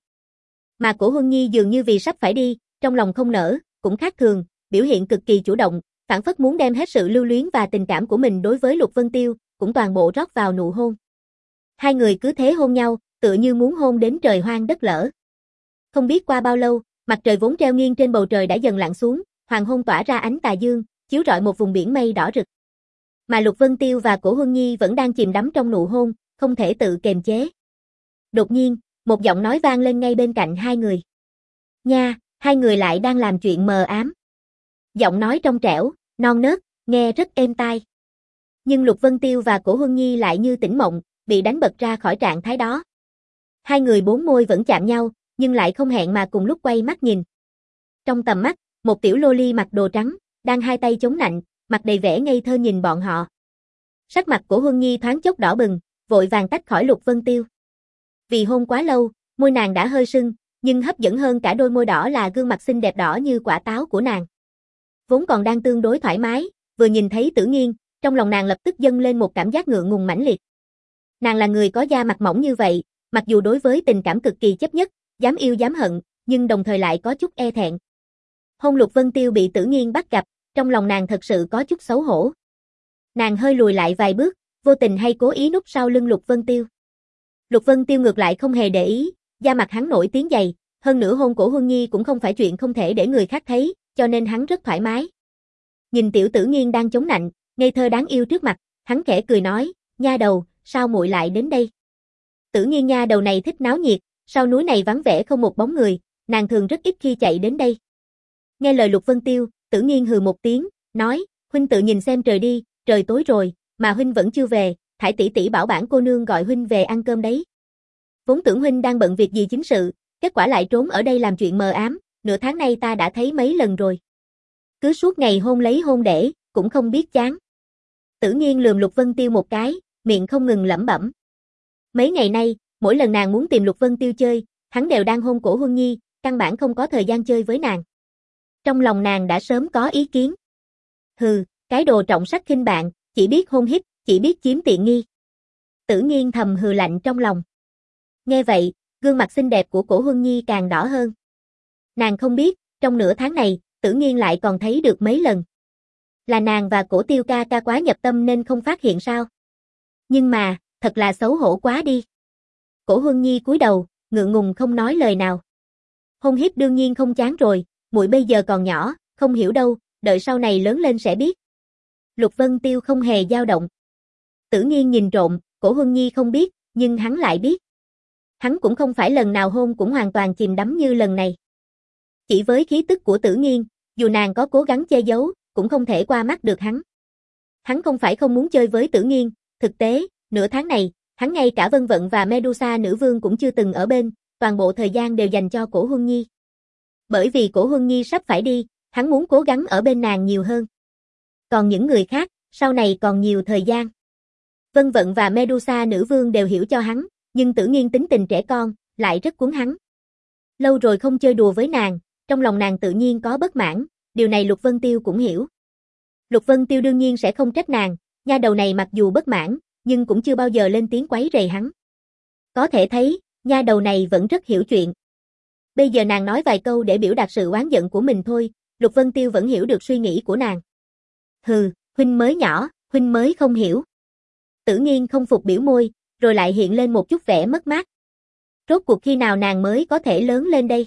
Mà Cổ Huân Nhi dường như vì sắp phải đi, trong lòng không nỡ, cũng khác thường, biểu hiện cực kỳ chủ động, phảng phất muốn đem hết sự lưu luyến và tình cảm của mình đối với Lục Vân Tiêu, cũng toàn bộ rót vào nụ hôn. Hai người cứ thế hôn nhau, tựa như muốn hôn đến trời hoang đất lở. Không biết qua bao lâu, mặt trời vốn treo nghiêng trên bầu trời đã dần lặn xuống, hoàng hôn tỏa ra ánh tà dương, chiếu rọi một vùng biển mây đỏ rực. Mà Lục Vân Tiêu và Cổ Huân Nhi vẫn đang chìm đắm trong nụ hôn, không thể tự kiềm chế. Đột nhiên, một giọng nói vang lên ngay bên cạnh hai người. Nha, hai người lại đang làm chuyện mờ ám. Giọng nói trong trẻo, non nớt, nghe rất êm tai. Nhưng Lục Vân Tiêu và Cổ Huân Nhi lại như tỉnh mộng, bị đánh bật ra khỏi trạng thái đó. Hai người bốn môi vẫn chạm nhau, nhưng lại không hẹn mà cùng lúc quay mắt nhìn. Trong tầm mắt, một tiểu loli mặc đồ trắng, đang hai tay chống nạnh, mặt đầy vẻ ngây thơ nhìn bọn họ. Sắc mặt Cổ Huân Nhi thoáng chốc đỏ bừng, vội vàng tách khỏi Lục Vân Tiêu. Vì hôn quá lâu, môi nàng đã hơi sưng, nhưng hấp dẫn hơn cả đôi môi đỏ là gương mặt xinh đẹp đỏ như quả táo của nàng. Vốn còn đang tương đối thoải mái, vừa nhìn thấy Tử Nghiên, trong lòng nàng lập tức dâng lên một cảm giác ngượng ngùng mãnh liệt. Nàng là người có da mặt mỏng như vậy, mặc dù đối với tình cảm cực kỳ chấp nhất, dám yêu dám hận, nhưng đồng thời lại có chút e thẹn. Hôn Lục Vân Tiêu bị Tử Nghiên bắt gặp, trong lòng nàng thật sự có chút xấu hổ. Nàng hơi lùi lại vài bước, vô tình hay cố ý núp sau lưng Lục Vân Tiêu. Lục Vân Tiêu ngược lại không hề để ý, da mặt hắn nổi tiếng dày, hơn nữa hôn Cổ Huân Nhi cũng không phải chuyện không thể để người khác thấy, cho nên hắn rất thoải mái. Nhìn tiểu Tử Nghiên đang chống nạnh, ngây thơ đáng yêu trước mặt, hắn khẽ cười nói, nha đầu, sao muội lại đến đây? Tử Nghiên nha đầu này thích náo nhiệt, sau núi này vắng vẻ không một bóng người, nàng thường rất ít khi chạy đến đây. Nghe lời Lục Vân Tiêu, Tử Nghiên hừ một tiếng, nói, huynh tự nhìn xem trời đi, trời tối rồi, mà huynh vẫn chưa về, Thải tỷ tỷ bảo bản cô nương gọi huynh về ăn cơm đấy. Vốn tưởng huynh đang bận việc gì chính sự, kết quả lại trốn ở đây làm chuyện mờ ám, nửa tháng nay ta đã thấy mấy lần rồi. Cứ suốt ngày hôn lấy hôn để, cũng không biết chán. Tử Nghiên lườm Lục Vân Tiêu một cái, miệng không ngừng lẩm bẩm. Mấy ngày nay, mỗi lần nàng muốn tìm Lục Vân Tiêu chơi, hắn đều đang hôn Cổ Huân Nhi, căn bản không có thời gian chơi với nàng. Trong lòng nàng đã sớm có ý kiến. Hừ, cái đồ trọng sắc khinh bạn, chỉ biết hôn hít, chỉ biết chiếm tiện nghi. Tử Nghiên thầm hừ lạnh trong lòng. Nghe vậy, gương mặt xinh đẹp của Cổ Huân Nhi càng đỏ hơn. Nàng không biết, trong nửa tháng này, Tử Nghiên lại còn thấy được mấy lần. Là nàng và Cổ Tiêu ca ca quá nhập tâm nên không phát hiện sao? Nhưng mà, thật là xấu hổ quá đi. Cổ Huân Nhi cúi đầu, ngượng ngùng không nói lời nào. Hôn hít đương nhiên không chán rồi, muội bây giờ còn nhỏ, không hiểu đâu, đợi sau này lớn lên sẽ biết. Lục Vân Tiêu không hề dao động. Tử Nghiên nhìn trộm, Cổ Huân Nhi không biết, nhưng hắn lại biết. Hắn cũng không phải lần nào hôn cũng hoàn toàn chìm đắm như lần này. Chỉ với khí tức của Tử Nghiên, dù nàng có cố gắng che giấu, cũng không thể qua mắt được hắn. Hắn không phải không muốn chơi với Tử Nghiên, thực tế, nửa tháng này, hắn ngay cả Vân Vận và Medusa nữ vương cũng chưa từng ở bên, toàn bộ thời gian đều dành cho Cổ Huân Nhi. Bởi vì Cổ Huân Nhi sắp phải đi, hắn muốn cố gắng ở bên nàng nhiều hơn. Còn những người khác, sau này còn nhiều thời gian. Vân Vận và Medusa nữ vương đều hiểu cho hắn, nhưng Tử Nghiên tính tình trẻ con, lại rất cuốn hắn. Lâu rồi không chơi đùa với nàng, trong lòng nàng tự nhiên có bất mãn, điều này Lục Vân Tiêu cũng hiểu. Lục Vân Tiêu đương nhiên sẽ không trách nàng, nha đầu này mặc dù bất mãn, nhưng cũng chưa bao giờ lên tiếng quấy rầy hắn. Có thể thấy, nha đầu này vẫn rất hiểu chuyện. Bây giờ nàng nói vài câu để biểu đạt sự oán giận của mình thôi, Lục Vân Tiêu vẫn hiểu được suy nghĩ của nàng. Hừ, huynh mới nhỏ, huynh mới không hiểu. Tử Nghiên không phục biểu môi, rồi lại hiện lên một chút vẻ mất mát. Rốt cuộc khi nào nàng mới có thể lớn lên đây?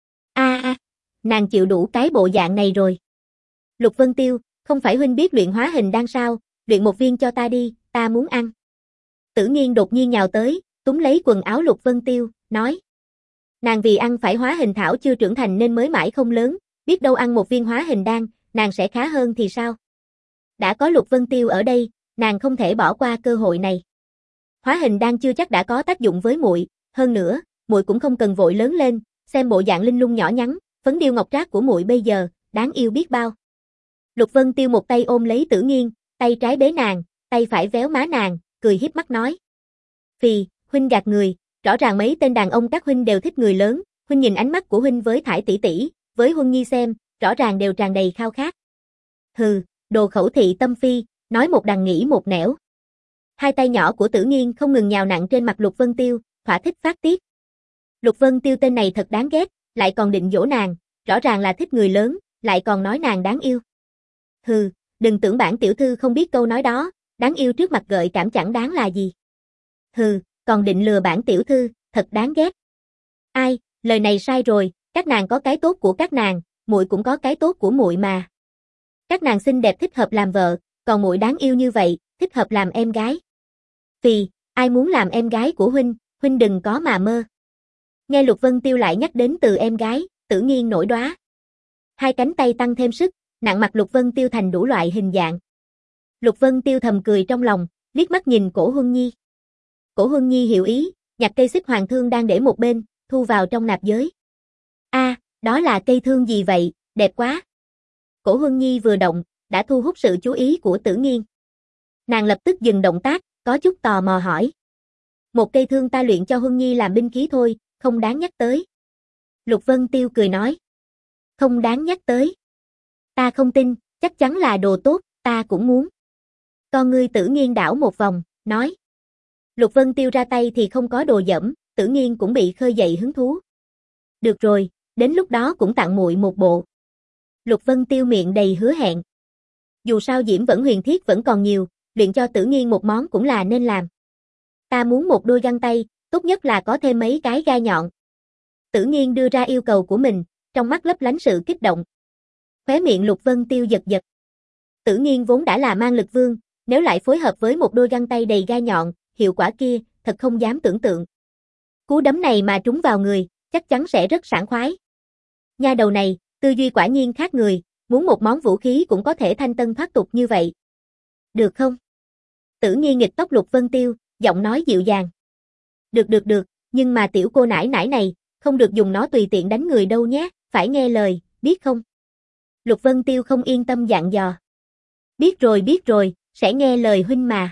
A a, nàng chịu đủ cái bộ dạng này rồi. Lục Vân Tiêu, không phải huynh biết luyện hóa hình đan sao, luyện một viên cho ta đi, ta muốn ăn. Tử Nghiên đột nhiên nhào tới, túm lấy quần áo Lục Vân Tiêu, nói. Nàng vì ăn phải hóa hình thảo chưa trưởng thành nên mới mãi không lớn, biết đâu ăn một viên hóa hình đan, nàng sẽ khá hơn thì sao? Đã có Lục Vân Tiêu ở đây, nàng không thể bỏ qua cơ hội này. Hóa hình đan chưa chắc đã có tác dụng với muội, hơn nữa, muội cũng không cần vội lớn lên, xem bộ dạng linh lung nhỏ nhắn, phấn điêu ngọc trác của muội bây giờ, đáng yêu biết bao. Lục Vân Tiêu một tay ôm lấy Tử Nghiên, tay trái bế nàng, tay phải véo má nàng, cười hiếp mắt nói. Phì, huynh gạt người, rõ ràng mấy tên đàn ông các huynh đều thích người lớn, huynh nhìn ánh mắt của huynh với Thải tỷ tỷ, với Huân Nhi xem, rõ ràng đều tràn đầy khao khát. Hừ, đồ khẩu thị tâm phi, nói một đằng nghĩ một nẻo. Hai tay nhỏ của Tử Nghiên không ngừng nhào nặng trên mặt Lục Vân Tiêu, thỏa thích phát tiết. Lục Vân Tiêu tên này thật đáng ghét, lại còn định dỗ nàng, rõ ràng là thích người lớn, lại còn nói nàng đáng yêu. Hừ, đừng tưởng bản tiểu thư không biết câu nói đó, đáng yêu trước mặt gợi cảm chẳng đáng là gì. Hừ, còn định lừa bản tiểu thư, thật đáng ghét. Ai, lời này sai rồi, các nàng có cái tốt của các nàng, muội cũng có cái tốt của muội mà. Các nàng xinh đẹp thích hợp làm vợ, còn muội đáng yêu như vậy, thích hợp làm em gái. Phì, ai muốn làm em gái của huynh, huynh đừng có mà mơ. Nghe Lục Vân Tiêu lại nhắc đến từ em gái, Tử Nghiên nổi đoá. Hai cánh tay tăng thêm sức, nặng mặt Lục Vân Tiêu thành đủ loại hình dạng. Lục Vân Tiêu thầm cười trong lòng, liếc mắt nhìn Cổ Huân Nhi. Cổ Huân Nhi hiểu ý, nhặt cây xích hoàng thương đang để một bên, thu vào trong nạp giới. A, à, đó là cây thương gì vậy, đẹp quá. Cổ Huân Nhi vừa động, đã thu hút sự chú ý của Tử Nghiên. Nàng lập tức dừng động tác, có chút tò mò hỏi. Một cây thương ta luyện cho Huân Nhi làm binh khí thôi, không đáng nhắc tới. Lục Vân Tiêu cười nói. Không đáng nhắc tới. Ta không tin, chắc chắn là đồ tốt, ta cũng muốn. Con ngươi Tử Nghiên đảo một vòng, nói. Lục Vân Tiêu ra tay thì không có đồ dẫm, Tử Nghiên cũng bị khơi dậy hứng thú. Được rồi, đến lúc đó cũng tặng muội một bộ. Lục Vân Tiêu miệng đầy hứa hẹn. Dù sao Diễm Vẫn huyền thiết vẫn còn nhiều, luyện cho Tử Nghiên một món cũng là nên làm. Ta muốn một đôi găng tay, tốt nhất là có thêm mấy cái gai nhọn. Tử Nghiên đưa ra yêu cầu của mình, trong mắt lấp lánh sự kích động. Khóe miệng Lục Vân Tiêu giật giật. Tử Nghiên vốn đã là mang lực vương, nếu lại phối hợp với một đôi găng tay đầy gai nhọn, hiệu quả kia, thật không dám tưởng tượng. Cú đấm này mà trúng vào người, chắc chắn sẽ rất sảng khoái. Nha đầu này, tư duy quả nhiên khác người, muốn một món vũ khí cũng có thể thanh tân thoát tục như vậy. Được không? Tử Nghiên nghịch tóc Lục Vân Tiêu, giọng nói dịu dàng. Được được được, nhưng mà tiểu cô nãi nãi này, không được dùng nó tùy tiện đánh người đâu nhé, phải nghe lời, biết không? Lục Vân Tiêu không yên tâm dặn dò. Biết rồi biết rồi, sẽ nghe lời huynh mà.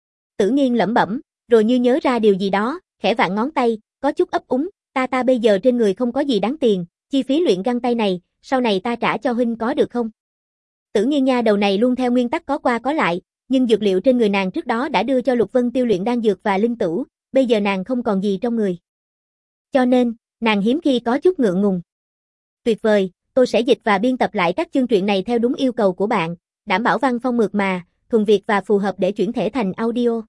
Tử Nghiên lẩm bẩm, rồi như nhớ ra điều gì đó, khẽ vặn ngón tay, có chút ấp úng, ta ta bây giờ trên người không có gì đáng tiền, chi phí luyện găng tay này, sau này ta trả cho huynh có được không? Tử Nghiên nha đầu này luôn theo nguyên tắc có qua có lại, nhưng dược liệu trên người nàng trước đó đã đưa cho Lục Vân Tiêu luyện đan dược và linh tửu, bây giờ nàng không còn gì trong người. Cho nên, nàng hiếm khi có chút ngượng ngùng. Tuyệt vời, tôi sẽ dịch và biên tập lại các chương truyện này theo đúng yêu cầu của bạn, đảm bảo văn phong mượt mà, thuần Việt và phù hợp để chuyển thể thành audio.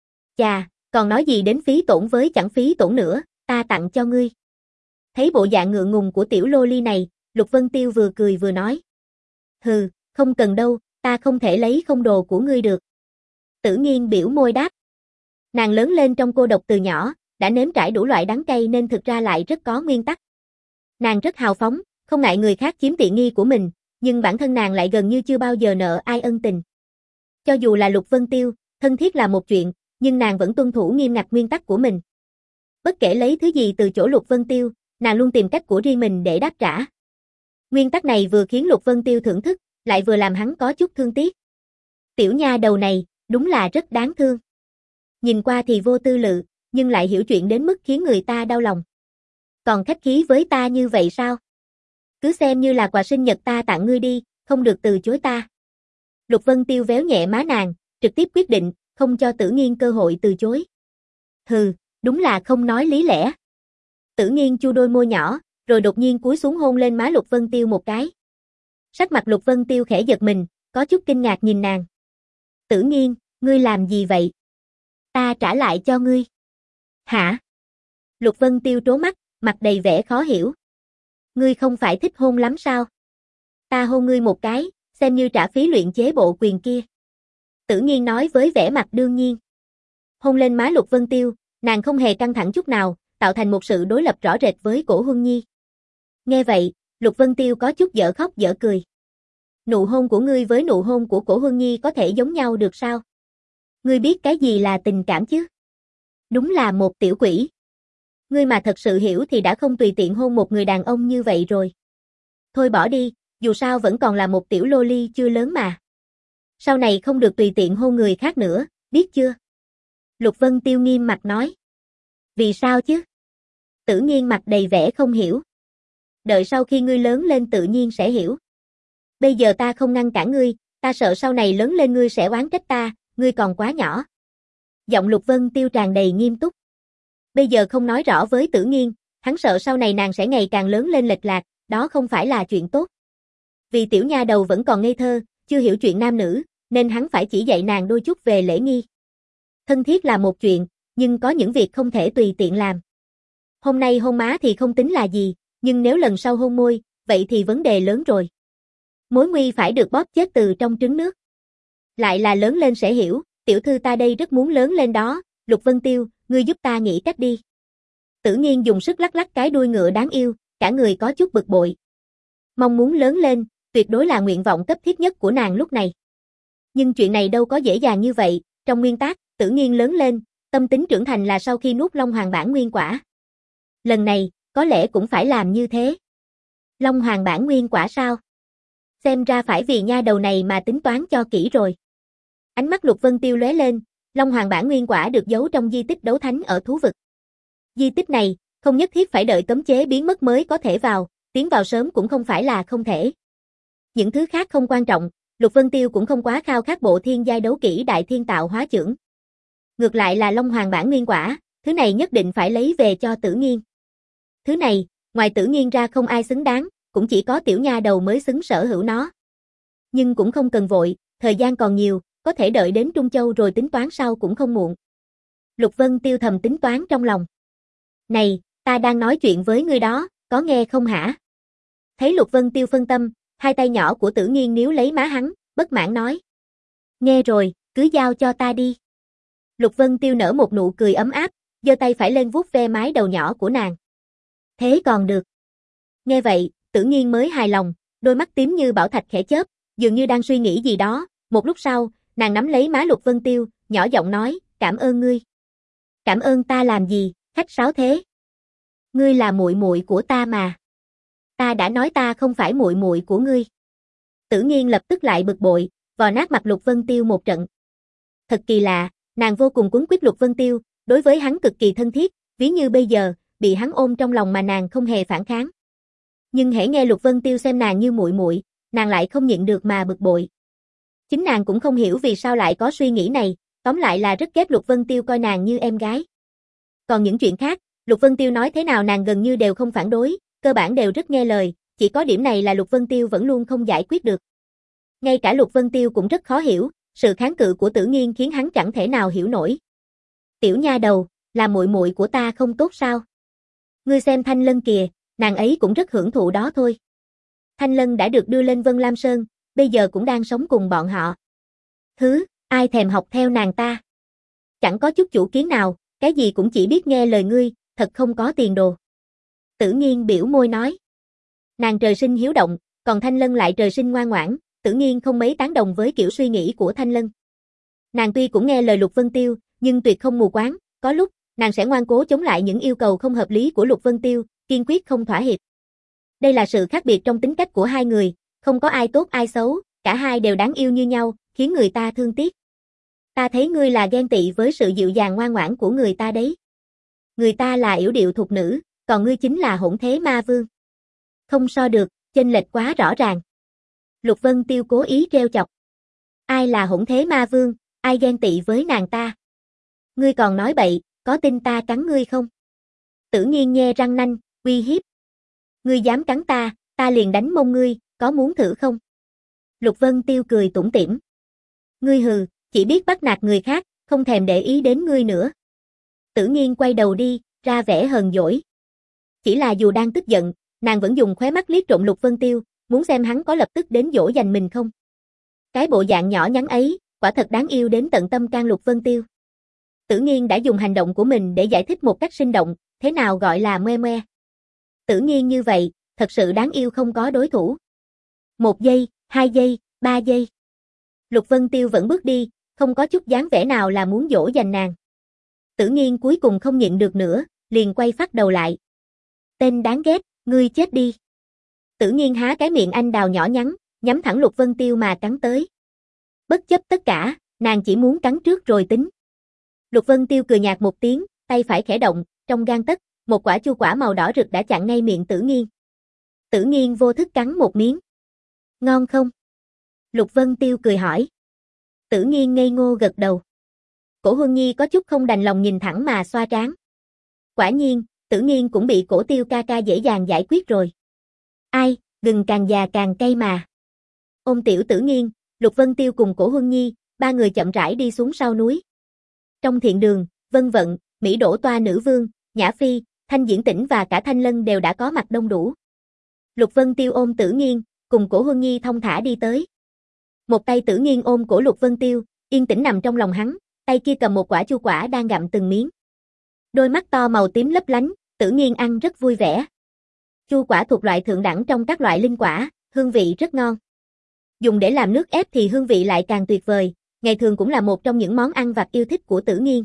Chà, còn nói gì đến phí tổn với chẳng phí tổn nữa, ta tặng cho ngươi. Thấy bộ dạng ngượng ngùng của tiểu lô ly này, Lục Vân Tiêu vừa cười vừa nói. Hừ, không cần đâu, ta không thể lấy không đồ của ngươi được. Tử Nghiên biểu môi đáp. Nàng lớn lên trong cô độc từ nhỏ, đã nếm trải đủ loại đắng cay nên thực ra lại rất có nguyên tắc. Nàng rất hào phóng, không ngại người khác chiếm tiện nghi của mình, nhưng bản thân nàng lại gần như chưa bao giờ nợ ai ân tình. Cho dù là Lục Vân Tiêu, thân thiết là một chuyện, nhưng nàng vẫn tuân thủ nghiêm ngặt nguyên tắc của mình. Bất kể lấy thứ gì từ chỗ Lục Vân Tiêu, nàng luôn tìm cách của riêng mình để đáp trả. Nguyên tắc này vừa khiến Lục Vân Tiêu thưởng thức, lại vừa làm hắn có chút thương tiếc. Tiểu nha đầu này, đúng là rất đáng thương. Nhìn qua thì vô tư lự, nhưng lại hiểu chuyện đến mức khiến người ta đau lòng. Còn khách khí với ta như vậy sao? Cứ xem như là quà sinh nhật ta tặng ngươi đi, không được từ chối ta. Lục Vân Tiêu véo nhẹ má nàng, trực tiếp quyết định, không cho Tử Nghiên cơ hội từ chối. Hừ, đúng là không nói lý lẽ. Tử Nghiên chu đôi môi nhỏ, rồi đột nhiên cúi xuống hôn lên má Lục Vân Tiêu một cái. Sắc mặt Lục Vân Tiêu khẽ giật mình, có chút kinh ngạc nhìn nàng. Tử Nghiên, ngươi làm gì vậy? Ta trả lại cho ngươi. Hả? Lục Vân Tiêu trố mắt, mặt đầy vẻ khó hiểu. Ngươi không phải thích hôn lắm sao? Ta hôn ngươi một cái, xem như trả phí luyện chế bộ quyền kia. Tử Nghiên nói với vẻ mặt đương nhiên. Hôn lên má Lục Vân Tiêu, nàng không hề căng thẳng chút nào, tạo thành một sự đối lập rõ rệt với Cổ Huân Nhi. Nghe vậy, Lục Vân Tiêu có chút dở khóc dở cười. Nụ hôn của ngươi với nụ hôn của Cổ Huân Nhi có thể giống nhau được sao? Ngươi biết cái gì là tình cảm chứ? Đúng là một tiểu quỷ. Ngươi mà thật sự hiểu thì đã không tùy tiện hôn một người đàn ông như vậy rồi. Thôi bỏ đi, dù sao vẫn còn là một tiểu lô ly chưa lớn mà. Sau này không được tùy tiện hôn người khác nữa, biết chưa? Lục Vân Tiêu nghiêm mặt nói. Vì sao chứ? Tử Nghiên mặt đầy vẻ không hiểu. Đợi sau khi ngươi lớn lên tự nhiên sẽ hiểu. Bây giờ ta không ngăn cản ngươi, ta sợ sau này lớn lên ngươi sẽ oán trách ta, ngươi còn quá nhỏ. Giọng Lục Vân Tiêu tràn đầy nghiêm túc. Bây giờ không nói rõ với Tử Nghiên, hắn sợ sau này nàng sẽ ngày càng lớn lên lệch lạc, đó không phải là chuyện tốt. Vì tiểu nha đầu vẫn còn ngây thơ, chưa hiểu chuyện nam nữ, nên hắn phải chỉ dạy nàng đôi chút về lễ nghi. Thân thiết là một chuyện, nhưng có những việc không thể tùy tiện làm. Hôm nay hôn má thì không tính là gì, nhưng nếu lần sau hôn môi, vậy thì vấn đề lớn rồi. Mối nguy phải được bóp chết từ trong trứng nước. Lại là lớn lên sẽ hiểu, tiểu thư ta đây rất muốn lớn lên đó, Lục Vân Tiêu, ngươi giúp ta nghĩ cách đi. Tử Nghiên dùng sức lắc lắc cái đuôi ngựa đáng yêu, cả người có chút bực bội. Mong muốn lớn lên, tuyệt đối là nguyện vọng cấp thiết nhất của nàng lúc này. Nhưng chuyện này đâu có dễ dàng như vậy, trong nguyên tắc, Tử Nghiên lớn lên, tâm tính trưởng thành là sau khi nuốt Long Hoàng bản nguyên quả. Lần này, có lẽ cũng phải làm như thế. Long Hoàng bản nguyên quả sao? Xem ra phải vì nha đầu này mà tính toán cho kỹ rồi. Ánh mắt Lục Vân Tiêu lóe lên, Long Hoàng bản nguyên quả được giấu trong di tích đấu thánh ở thú vực. Di tích này, không nhất thiết phải đợi cấm chế biến mất mới có thể vào, tiến vào sớm cũng không phải là không thể. Những thứ khác không quan trọng, Lục Vân Tiêu cũng không quá khao khát bộ thiên giai đấu kỹ đại thiên tạo hóa chưởng. Ngược lại là Long Hoàng bản nguyên quả, thứ này nhất định phải lấy về cho Tử Nghiên. Thứ này, ngoài Tử Nghiên ra không ai xứng đáng, cũng chỉ có tiểu nha đầu mới xứng sở hữu nó. Nhưng cũng không cần vội, thời gian còn nhiều, có thể đợi đến Trung Châu rồi tính toán sau cũng không muộn. Lục Vân Tiêu thầm tính toán trong lòng. Này, ta đang nói chuyện với ngươi đó, có nghe không hả? Thấy Lục Vân Tiêu phân tâm, hai tay nhỏ của Tử Nghiên níu lấy má hắn, bất mãn nói. Nghe rồi, cứ giao cho ta đi. Lục Vân Tiêu nở một nụ cười ấm áp, giơ tay phải lên vuốt ve mái đầu nhỏ của nàng. Thế còn được. Nghe vậy, Tử Nghiên mới hài lòng, đôi mắt tím như bảo thạch khẽ chớp, dường như đang suy nghĩ gì đó, một lúc sau, nàng nắm lấy má Lục Vân Tiêu, nhỏ giọng nói, cảm ơn ngươi. Cảm ơn ta làm gì, khách sáo thế. Ngươi là muội muội của ta mà. Ta đã nói ta không phải muội muội của ngươi. Tử Nghiên lập tức lại bực bội, vò nát mặt Lục Vân Tiêu một trận. Thật kỳ lạ, nàng vô cùng quấn quýt Lục Vân Tiêu, đối với hắn cực kỳ thân thiết, ví như bây giờ, bị hắn ôm trong lòng mà nàng không hề phản kháng. Nhưng hễ nghe Lục Vân Tiêu xem nàng như muội muội, nàng lại không nhịn được mà bực bội. Chính nàng cũng không hiểu vì sao lại có suy nghĩ này, tóm lại là rất ghét Lục Vân Tiêu coi nàng như em gái. Còn những chuyện khác, Lục Vân Tiêu nói thế nào nàng gần như đều không phản đối, cơ bản đều rất nghe lời, chỉ có điểm này là Lục Vân Tiêu vẫn luôn không giải quyết được. Ngay cả Lục Vân Tiêu cũng rất khó hiểu, sự kháng cự của Tử Nghiên khiến hắn chẳng thể nào hiểu nổi. Tiểu nha đầu, là muội muội của ta không tốt sao? Ngươi xem Thanh Lân kìa, nàng ấy cũng rất hưởng thụ đó thôi. Thanh Lân đã được đưa lên Vân Lam Sơn, bây giờ cũng đang sống cùng bọn họ. Thứ, ai thèm học theo nàng ta? Chẳng có chút chủ kiến nào, cái gì cũng chỉ biết nghe lời ngươi, thật không có tiền đồ. Tử Nghiên biểu môi nói. Nàng trời sinh hiếu động, còn Thanh Lân lại trời sinh ngoan ngoãn, Tử Nghiên không mấy tán đồng với kiểu suy nghĩ của Thanh Lân. Nàng tuy cũng nghe lời Lục Vân Tiêu, nhưng tuyệt không mù quáng, có lúc, nàng sẽ ngoan cố chống lại những yêu cầu không hợp lý của Lục Vân Tiêu, kiên quyết không thỏa hiệp. Đây là sự khác biệt trong tính cách của hai người, không có ai tốt ai xấu, cả hai đều đáng yêu như nhau, khiến người ta thương tiếc. Ta thấy ngươi là ghen tị với sự dịu dàng ngoan ngoãn của người ta đấy. Người ta là yểu điệu thục nữ, còn ngươi chính là hỗn thế ma vương. Không so được, chênh lệch quá rõ ràng. Lục Vân Tiêu cố ý trêu chọc. Ai là hỗn thế ma vương, ai ghen tị với nàng ta? Ngươi còn nói bậy, có tin ta cắn ngươi không? Tử Nghiên nhe răng nanh, uy hiếp. Ngươi dám cắn ta, ta liền đánh mông ngươi, có muốn thử không? Lục Vân Tiêu cười tủm tỉm. Ngươi hừ, chỉ biết bắt nạt người khác, không thèm để ý đến ngươi nữa. Tử Nghiên quay đầu đi, ra vẻ hờn dỗi. Chỉ là dù đang tức giận, nàng vẫn dùng khóe mắt liếc trộm Lục Vân Tiêu, muốn xem hắn có lập tức đến dỗ dành mình không. Cái bộ dạng nhỏ nhắn ấy, quả thật đáng yêu đến tận tâm can Lục Vân Tiêu. Tử Nghiên đã dùng hành động của mình để giải thích một cách sinh động, thế nào gọi là moe moe. Tử Nghiên như vậy, thật sự đáng yêu không có đối thủ. Một giây, hai giây, ba giây. Lục Vân Tiêu vẫn bước đi, không có chút dáng vẻ nào là muốn dỗ dành nàng. Tử Nghiên cuối cùng không nhịn được nữa, liền quay phát đầu lại. Tên đáng ghét, ngươi chết đi. Tử Nghiên há cái miệng anh đào nhỏ nhắn, nhắm thẳng Lục Vân Tiêu mà cắn tới. Bất chấp tất cả, nàng chỉ muốn cắn trước rồi tính. Lục Vân Tiêu cười nhạt một tiếng, tay phải khẽ động, trong gang tấc, một quả chu quả màu đỏ rực đã chặn ngay miệng Tử Nghiên. Tử Nghiên vô thức cắn một miếng. Ngon không? Lục Vân Tiêu cười hỏi. Tử Nghiên ngây ngô gật đầu. Cổ Huân Nhi có chút không đành lòng nhìn thẳng mà xoa trán. Quả nhiên, Tử Nghiên cũng bị Cổ Tiêu ca ca dễ dàng giải quyết rồi. Ai, gừng càng già càng cay mà. Ôm tiểu Tử Nghiên, Lục Vân Tiêu cùng Cổ Huân Nhi, ba người chậm rãi đi xuống sau núi. Trong thiện đường, Vân Vận, Mỹ Đỗ Toa nữ vương, Nhã Phi, Thanh Diễn Tĩnh và cả Thanh Lân đều đã có mặt đông đủ. Lục Vân Tiêu ôm Tử Nghiên, cùng Cổ Huân Nhi thong thả đi tới. Một tay Tử Nghiên ôm cổ Lục Vân Tiêu, yên tĩnh nằm trong lòng hắn, tay kia cầm một quả chu quả đang gặm từng miếng. Đôi mắt to màu tím lấp lánh, Tử Nghiên ăn rất vui vẻ. Chu quả thuộc loại thượng đẳng trong các loại linh quả, hương vị rất ngon. Dùng để làm nước ép thì hương vị lại càng tuyệt vời, ngày thường cũng là một trong những món ăn vặt yêu thích của Tử Nghiên.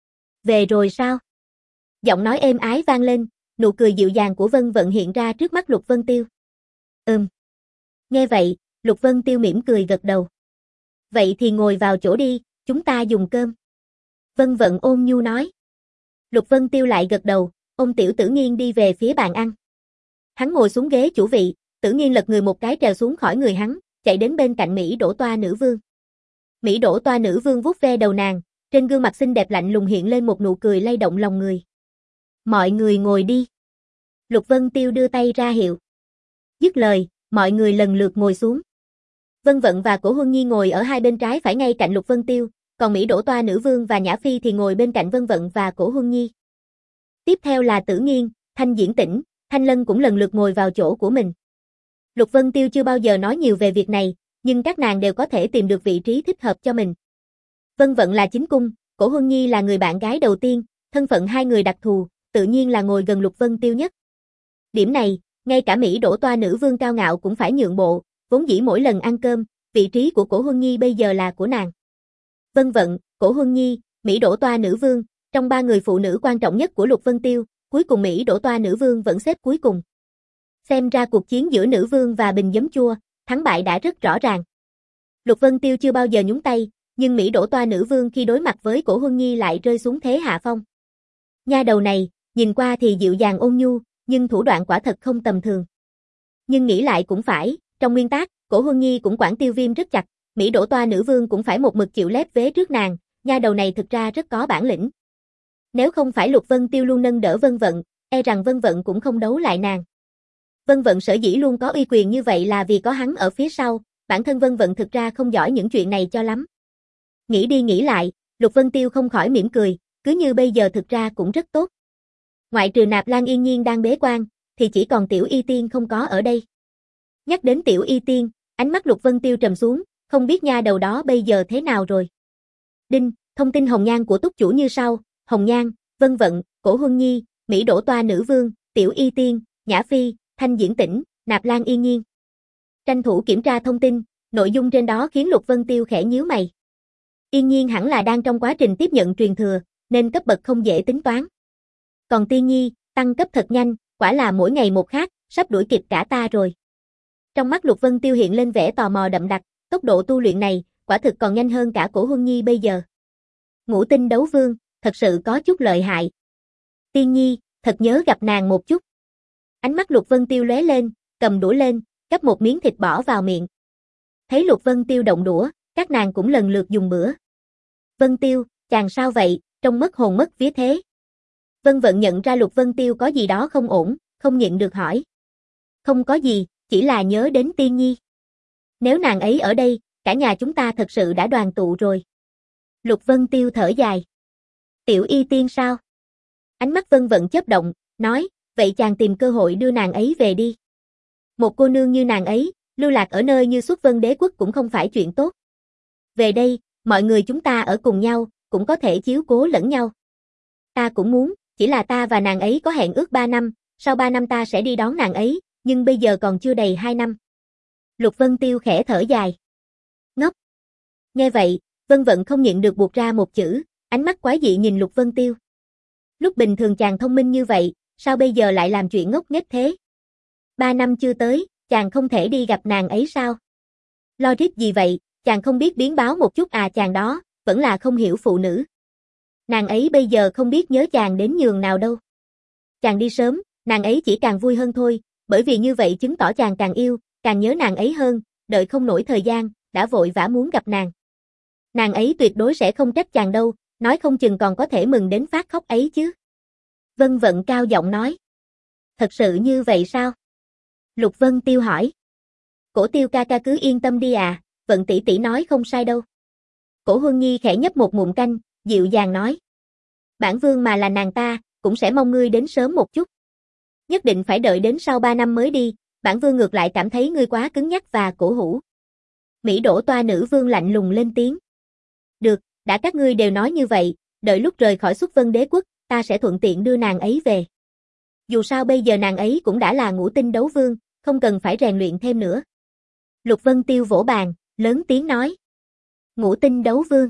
Về rồi sao? Giọng nói êm ái vang lên, nụ cười dịu dàng của Vân Vận hiện ra trước mắt Lục Vân Tiêu. Ừm. Nghe vậy, Lục Vân Tiêu mỉm cười gật đầu. Vậy thì ngồi vào chỗ đi, chúng ta dùng cơm. Vân Vận ôn nhu nói. Lục Vân Tiêu lại gật đầu, ôm Tiểu Tử Nghiên đi về phía bàn ăn. Hắn ngồi xuống ghế chủ vị, Tử Nghiên lật người một cái trèo xuống khỏi người hắn, chạy đến bên cạnh Mỹ Đỗ Toa Nữ Vương. Mỹ Đỗ Toa Nữ Vương vuốt ve đầu nàng, trên gương mặt xinh đẹp lạnh lùng hiện lên một nụ cười lay động lòng người. Mọi người ngồi đi. Lục Vân Tiêu đưa tay ra hiệu. Dứt lời, mọi người lần lượt ngồi xuống. Vân Vận và Cổ Huân Nhi ngồi ở hai bên trái phải ngay cạnh Lục Vân Tiêu, còn Mỹ Đỗ Toa Nữ Vương và Nhã Phi thì ngồi bên cạnh Vân Vận và Cổ Huân Nhi. Tiếp theo là Tử Nghiên, Thanh Diễn Tĩnh, Thanh Lân cũng lần lượt ngồi vào chỗ của mình. Lục Vân Tiêu chưa bao giờ nói nhiều về việc này, nhưng các nàng đều có thể tìm được vị trí thích hợp cho mình. Vân Vận là chính cung, Cổ Huân Nhi là người bạn gái đầu tiên, thân phận hai người đặc thù, tự nhiên là ngồi gần Lục Vân Tiêu nhất. Điểm này, ngay cả Mỹ Đỗ Toa Nữ Vương cao ngạo cũng phải nhượng bộ, vốn dĩ mỗi lần ăn cơm, vị trí của Cổ Huân Nhi bây giờ là của nàng. Vân Vận, Cổ Huân Nhi, Mỹ Đỗ Toa Nữ Vương, trong ba người phụ nữ quan trọng nhất của Lục Vân Tiêu, cuối cùng Mỹ Đỗ Toa Nữ Vương vẫn xếp cuối cùng. Xem ra cuộc chiến giữa Nữ Vương và Bình Giấm Chua, thắng bại đã rất rõ ràng. Lục Vân Tiêu chưa bao giờ nhúng tay, nhưng Mỹ Đỗ Toa Nữ Vương khi đối mặt với Cổ Huân Nhi lại rơi xuống thế hạ phong. Nha đầu này, nhìn qua thì dịu dàng ôn nhu, nhưng thủ đoạn quả thật không tầm thường. Nhưng nghĩ lại cũng phải, trong nguyên tắc, Cổ Huân Nhi cũng quản Tiêu Viêm rất chặt, Mỹ Đỗ Toa Nữ Vương cũng phải một mực chịu lép vế trước nàng, nha đầu này thực ra rất có bản lĩnh. Nếu không phải Lục Vân Tiêu luôn nâng đỡ Vân Vận, e rằng Vân Vận cũng không đấu lại nàng. Vân Vận sở dĩ luôn có uy quyền như vậy là vì có hắn ở phía sau, bản thân Vân Vận thực ra không giỏi những chuyện này cho lắm. Nghĩ đi nghĩ lại, Lục Vân Tiêu không khỏi mỉm cười, cứ như bây giờ thực ra cũng rất tốt. Ngoại trừ Nạp Lan Yên Nhiên đang bế quan, thì chỉ còn Tiểu Y Tiên không có ở đây. Nhắc đến Tiểu Y Tiên, ánh mắt Lục Vân Tiêu trầm xuống, không biết nha đầu đó bây giờ thế nào rồi. Đinh, thông tin hồng nhan của túc chủ như sau, Hồng Nhan, Vân Vận, Cổ Huân Nhi, Mỹ Đỗ Toa Nữ Vương, Tiểu Y Tiên, Nhã Phi, Thanh Diễn Tĩnh, Nạp Lan Yên Nhiên. Tranh thủ kiểm tra thông tin, nội dung trên đó khiến Lục Vân Tiêu khẽ nhíu mày. Yên Nhiên hẳn là đang trong quá trình tiếp nhận truyền thừa, nên cấp bậc không dễ tính toán. Còn Tiên Nhi, tăng cấp thật nhanh, quả là mỗi ngày một khác, sắp đuổi kịp cả ta rồi. Trong mắt Lục Vân Tiêu hiện lên vẻ tò mò đậm đặc, tốc độ tu luyện này, quả thực còn nhanh hơn cả Cổ Huân Nhi bây giờ. Ngũ tinh đấu vương, thật sự có chút lợi hại. Tiên Nhi, thật nhớ gặp nàng một chút. Ánh mắt Lục Vân Tiêu lóe lên, cầm đũa lên, gắp một miếng thịt bỏ vào miệng. Thấy Lục Vân Tiêu động đũa, các nàng cũng lần lượt dùng bữa. Vân Tiêu, chàng sao vậy, trông mất hồn mất vía thế. Vân Vận nhận ra Lục Vân Tiêu có gì đó không ổn, không nhịn được hỏi. Không có gì, chỉ là nhớ đến Tiên Nhi. Nếu nàng ấy ở đây, cả nhà chúng ta thật sự đã đoàn tụ rồi. Lục Vân Tiêu thở dài. Tiểu Y Tiên sao? Ánh mắt Vân Vận chớp động, nói, vậy chàng tìm cơ hội đưa nàng ấy về đi. Một cô nương như nàng ấy, lưu lạc ở nơi như Xuất Vân Đế quốc cũng không phải chuyện tốt. Về đây, mọi người chúng ta ở cùng nhau, cũng có thể chiếu cố lẫn nhau. Ta cũng muốn, chỉ là ta và nàng ấy có hẹn ước ba năm, sau ba năm ta sẽ đi đón nàng ấy, nhưng bây giờ còn chưa đầy hai năm. Lục Vân Tiêu khẽ thở dài. Ngốc. Nghe vậy, Vân Vận không nhịn được buột ra một chữ, ánh mắt quái dị nhìn Lục Vân Tiêu. Lúc bình thường chàng thông minh như vậy, sao bây giờ lại làm chuyện ngốc nghếch thế? Ba năm chưa tới, chàng không thể đi gặp nàng ấy sao? Logic gì vậy, chàng không biết biến báo một chút à? Chàng đó, vẫn là không hiểu phụ nữ. Nàng ấy bây giờ không biết nhớ chàng đến nhường nào đâu. Chàng đi sớm, nàng ấy chỉ càng vui hơn thôi, bởi vì như vậy chứng tỏ chàng càng yêu, càng nhớ nàng ấy hơn, đợi không nổi thời gian, đã vội vã muốn gặp nàng. Nàng ấy tuyệt đối sẽ không trách chàng đâu, nói không chừng còn có thể mừng đến phát khóc ấy chứ. Vân Vận cao giọng nói. Thật sự như vậy sao? Lục Vân Tiêu hỏi. Cổ Tiêu ca ca cứ yên tâm đi à, Vận tỷ tỷ nói không sai đâu. Cổ Huân Nhi khẽ nhấp một ngụm canh, dịu dàng nói. Bản vương mà là nàng ta, cũng sẽ mong ngươi đến sớm một chút. Nhất định phải đợi đến sau ba năm mới đi, bản vương ngược lại cảm thấy ngươi quá cứng nhắc và cổ hủ. Mỹ đổ toa nữ vương lạnh lùng lên tiếng. Được, đã các ngươi đều nói như vậy, đợi lúc rời khỏi Xuất Vân Đế quốc, ta sẽ thuận tiện đưa nàng ấy về. Dù sao bây giờ nàng ấy cũng đã là ngũ tinh đấu vương, không cần phải rèn luyện thêm nữa. Lục Vân Tiêu vỗ bàn, lớn tiếng nói. Ngũ tinh đấu vương.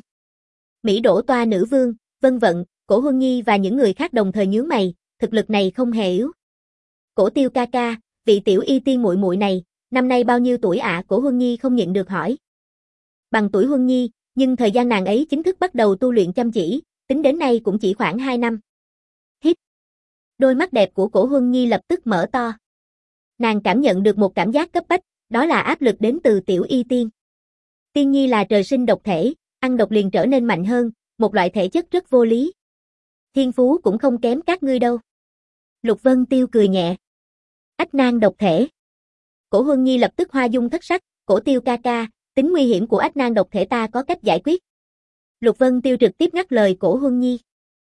Mỹ đổ toa nữ vương, Vân Vận, Cổ Huân Nhi và những người khác đồng thời nhướng mày, thực lực này không hề yếu. Cổ Tiêu ca ca, vị tiểu y tiên muội muội này, năm nay bao nhiêu tuổi ạ? À? Cổ Huân Nhi không nhịn được hỏi. Bằng tuổi Huân Nhi, nhưng thời gian nàng ấy chính thức bắt đầu tu luyện chăm chỉ, tính đến nay cũng chỉ khoảng hai năm. Hít. Đôi mắt đẹp của Cổ Huân Nhi lập tức mở to. Nàng cảm nhận được một cảm giác cấp bách, đó là áp lực đến từ tiểu y tiên. Tiên Nhi là trời sinh độc thể, ăn độc liền trở nên mạnh hơn, một loại thể chất rất vô lý. Thiên phú cũng không kém các ngươi đâu. Lục Vân Tiêu cười nhẹ. Ách nan độc thể. Cổ Huân Nhi lập tức hoa dung thất sắc, Cổ Tiêu ca ca, tính nguy hiểm của ách nan độc thể ta có cách giải quyết. Lục Vân Tiêu trực tiếp ngắt lời Cổ Huân Nhi.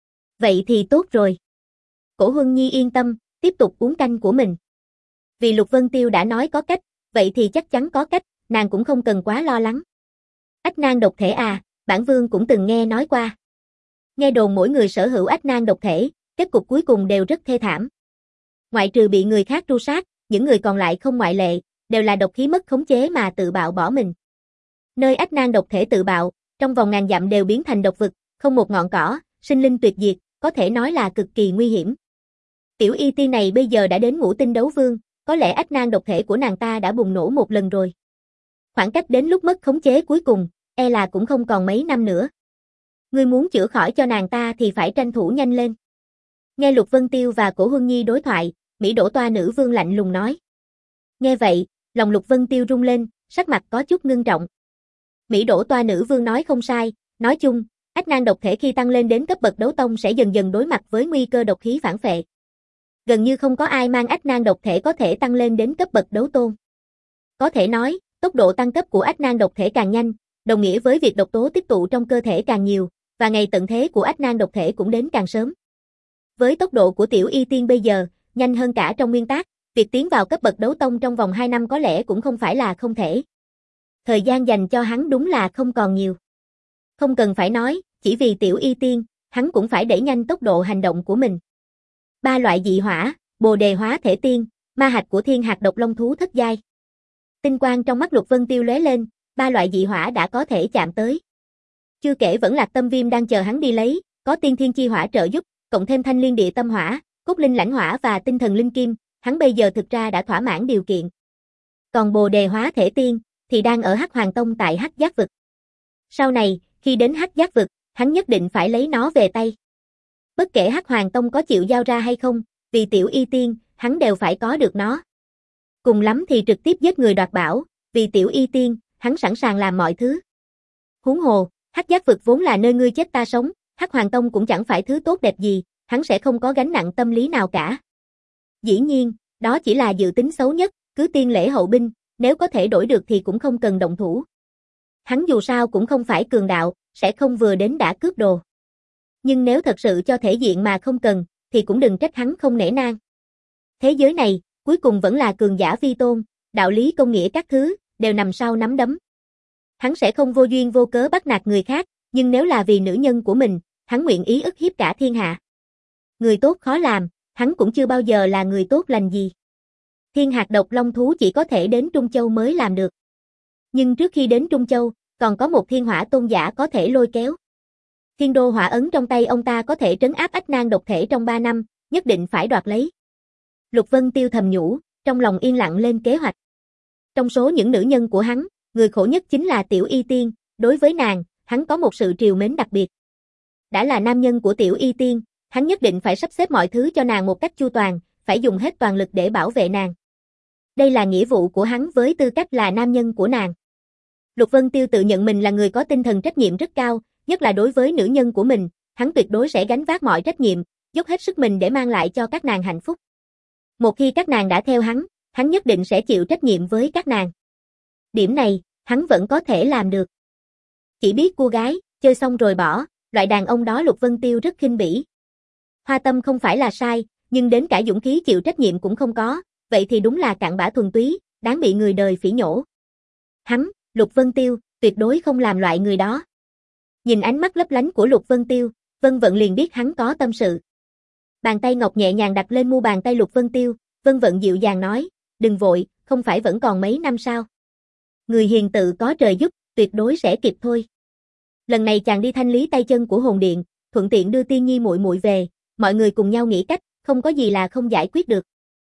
Vậy thì tốt rồi. Cổ Huân Nhi yên tâm, tiếp tục uống canh của mình. Vì Lục Vân Tiêu đã nói có cách, vậy thì chắc chắn có cách, nàng cũng không cần quá lo lắng. Ách nan độc thể à, bản vương cũng từng nghe nói qua. Nghe đồn mỗi người sở hữu ách nan độc thể, kết cục cuối cùng đều rất thê thảm. Ngoại trừ bị người khác tru sát, những người còn lại không ngoại lệ, đều là độc khí mất khống chế mà tự bạo bỏ mình. Nơi ách nan độc thể tự bạo, trong vòng ngàn dặm đều biến thành độc vực, không một ngọn cỏ, sinh linh tuyệt diệt, có thể nói là cực kỳ nguy hiểm. Tiểu y tiên này bây giờ đã đến ngũ tinh đấu vương, có lẽ ách nan độc thể của nàng ta đã bùng nổ một lần rồi. Khoảng cách đến lúc mất khống chế cuối cùng, e là cũng không còn mấy năm nữa. Ngươi muốn chữa khỏi cho nàng ta thì phải tranh thủ nhanh lên. Nghe Lục Vân Tiêu và Cổ Huân Nhi đối thoại, Mỹ đổ toa nữ vương lạnh lùng nói. Nghe vậy, lòng Lục Vân Tiêu rung lên, sắc mặt có chút ngưng trọng. Mỹ đổ toa nữ vương nói không sai, nói chung, ách nan độc thể khi tăng lên đến cấp bậc đấu tông sẽ dần dần đối mặt với nguy cơ độc khí phản phệ. Gần như không có ai mang ách nan độc thể có thể tăng lên đến cấp bậc đấu tôn. Có thể nói, tốc độ tăng cấp của ách nan độc thể càng nhanh, đồng nghĩa với việc độc tố tích tụ trong cơ thể càng nhiều, và ngày tận thế của ách nan độc thể cũng đến càng sớm. Với tốc độ của tiểu y tiên bây giờ, nhanh hơn cả trong nguyên tác, việc tiến vào cấp bậc đấu tông trong vòng hai năm có lẽ cũng không phải là không thể. Thời gian dành cho hắn đúng là không còn nhiều. Không cần phải nói, chỉ vì tiểu y tiên, hắn cũng phải đẩy nhanh tốc độ hành động của mình. Ba loại dị hỏa, Bồ Đề hóa thể tiên, ma hạch của thiên hạt độc long thú thất giai. Tinh quang trong mắt Lục Vân Tiêu lóe lên, ba loại dị hỏa đã có thể chạm tới. Chưa kể vẫn Lạc Tâm Viêm đang chờ hắn đi lấy, có tiên thiên chi hỏa trợ giúp, cộng thêm thanh liên địa tâm hỏa, cốt linh lãnh hỏa và tinh thần linh kim, hắn bây giờ thực ra đã thỏa mãn điều kiện. Còn Bồ Đề hóa thể tiên, thì đang ở Hắc Hoàng Tông tại Hắc Giác Vực. Sau này, khi đến Hắc Giác Vực, hắn nhất định phải lấy nó về tay. Bất kể Hắc Hoàng Tông có chịu giao ra hay không, vì tiểu y tiên, hắn đều phải có được nó. Cùng lắm thì trực tiếp giết người đoạt bảo, vì tiểu y tiên, hắn sẵn sàng làm mọi thứ. Huống hồ, Hắc Giác Vực vốn là nơi ngươi chết ta sống, Hắc Hoàng Tông cũng chẳng phải thứ tốt đẹp gì, hắn sẽ không có gánh nặng tâm lý nào cả. Dĩ nhiên, đó chỉ là dự tính xấu nhất, cứ tiên lễ hậu binh, nếu có thể đổi được thì cũng không cần động thủ. Hắn dù sao cũng không phải cường đạo, sẽ không vừa đến đã cướp đồ. Nhưng nếu thật sự cho thể diện mà không cần, thì cũng đừng trách hắn không nể nang. Thế giới này, cuối cùng vẫn là cường giả vi tôn, đạo lý công nghĩa các thứ, đều nằm sau nắm đấm. Hắn sẽ không vô duyên vô cớ bắt nạt người khác, nhưng nếu là vì nữ nhân của mình, hắn nguyện ý ức hiếp cả thiên hạ. Người tốt khó làm, hắn cũng chưa bao giờ là người tốt lành gì. Thiên hạt độc long thú chỉ có thể đến Trung Châu mới làm được. Nhưng trước khi đến Trung Châu, còn có một thiên hỏa tôn giả có thể lôi kéo. Thiên đô hỏa ấn trong tay ông ta có thể trấn áp ách nan độc thể trong ba năm, nhất định phải đoạt lấy. Lục Vân Tiêu thầm nhủ, trong lòng yên lặng lên kế hoạch. Trong số những nữ nhân của hắn, người khổ nhất chính là tiểu y tiên, đối với nàng, hắn có một sự trìu mến đặc biệt. Đã là nam nhân của tiểu y tiên, hắn nhất định phải sắp xếp mọi thứ cho nàng một cách chu toàn, phải dùng hết toàn lực để bảo vệ nàng. Đây là nghĩa vụ của hắn với tư cách là nam nhân của nàng. Lục Vân Tiêu tự nhận mình là người có tinh thần trách nhiệm rất cao, nhất là đối với nữ nhân của mình, hắn tuyệt đối sẽ gánh vác mọi trách nhiệm, dốc hết sức mình để mang lại cho các nàng hạnh phúc. Một khi các nàng đã theo hắn, hắn nhất định sẽ chịu trách nhiệm với các nàng. Điểm này, hắn vẫn có thể làm được. Chỉ biết cua gái, chơi xong rồi bỏ, loại đàn ông đó Lục Vân Tiêu rất khinh bỉ. Hoa tâm không phải là sai, nhưng đến cả dũng khí chịu trách nhiệm cũng không có, vậy thì đúng là cặn bã thuần túy, đáng bị người đời phỉ nhổ. Hắn, Lục Vân Tiêu, tuyệt đối không làm loại người đó. Nhìn ánh mắt lấp lánh của Lục Vân Tiêu, Vân Vận liền biết hắn có tâm sự. Bàn tay ngọc nhẹ nhàng đặt lên mu bàn tay Lục Vân Tiêu, Vân Vận dịu dàng nói, đừng vội, không phải vẫn còn mấy năm sao. Người hiền tự có trời giúp, tuyệt đối sẽ kịp thôi. Lần này chàng đi thanh lý tay chân của hồn điện, thuận tiện đưa Tiên Nhi muội muội về, mọi người cùng nhau nghĩ cách, không có gì là không giải quyết được.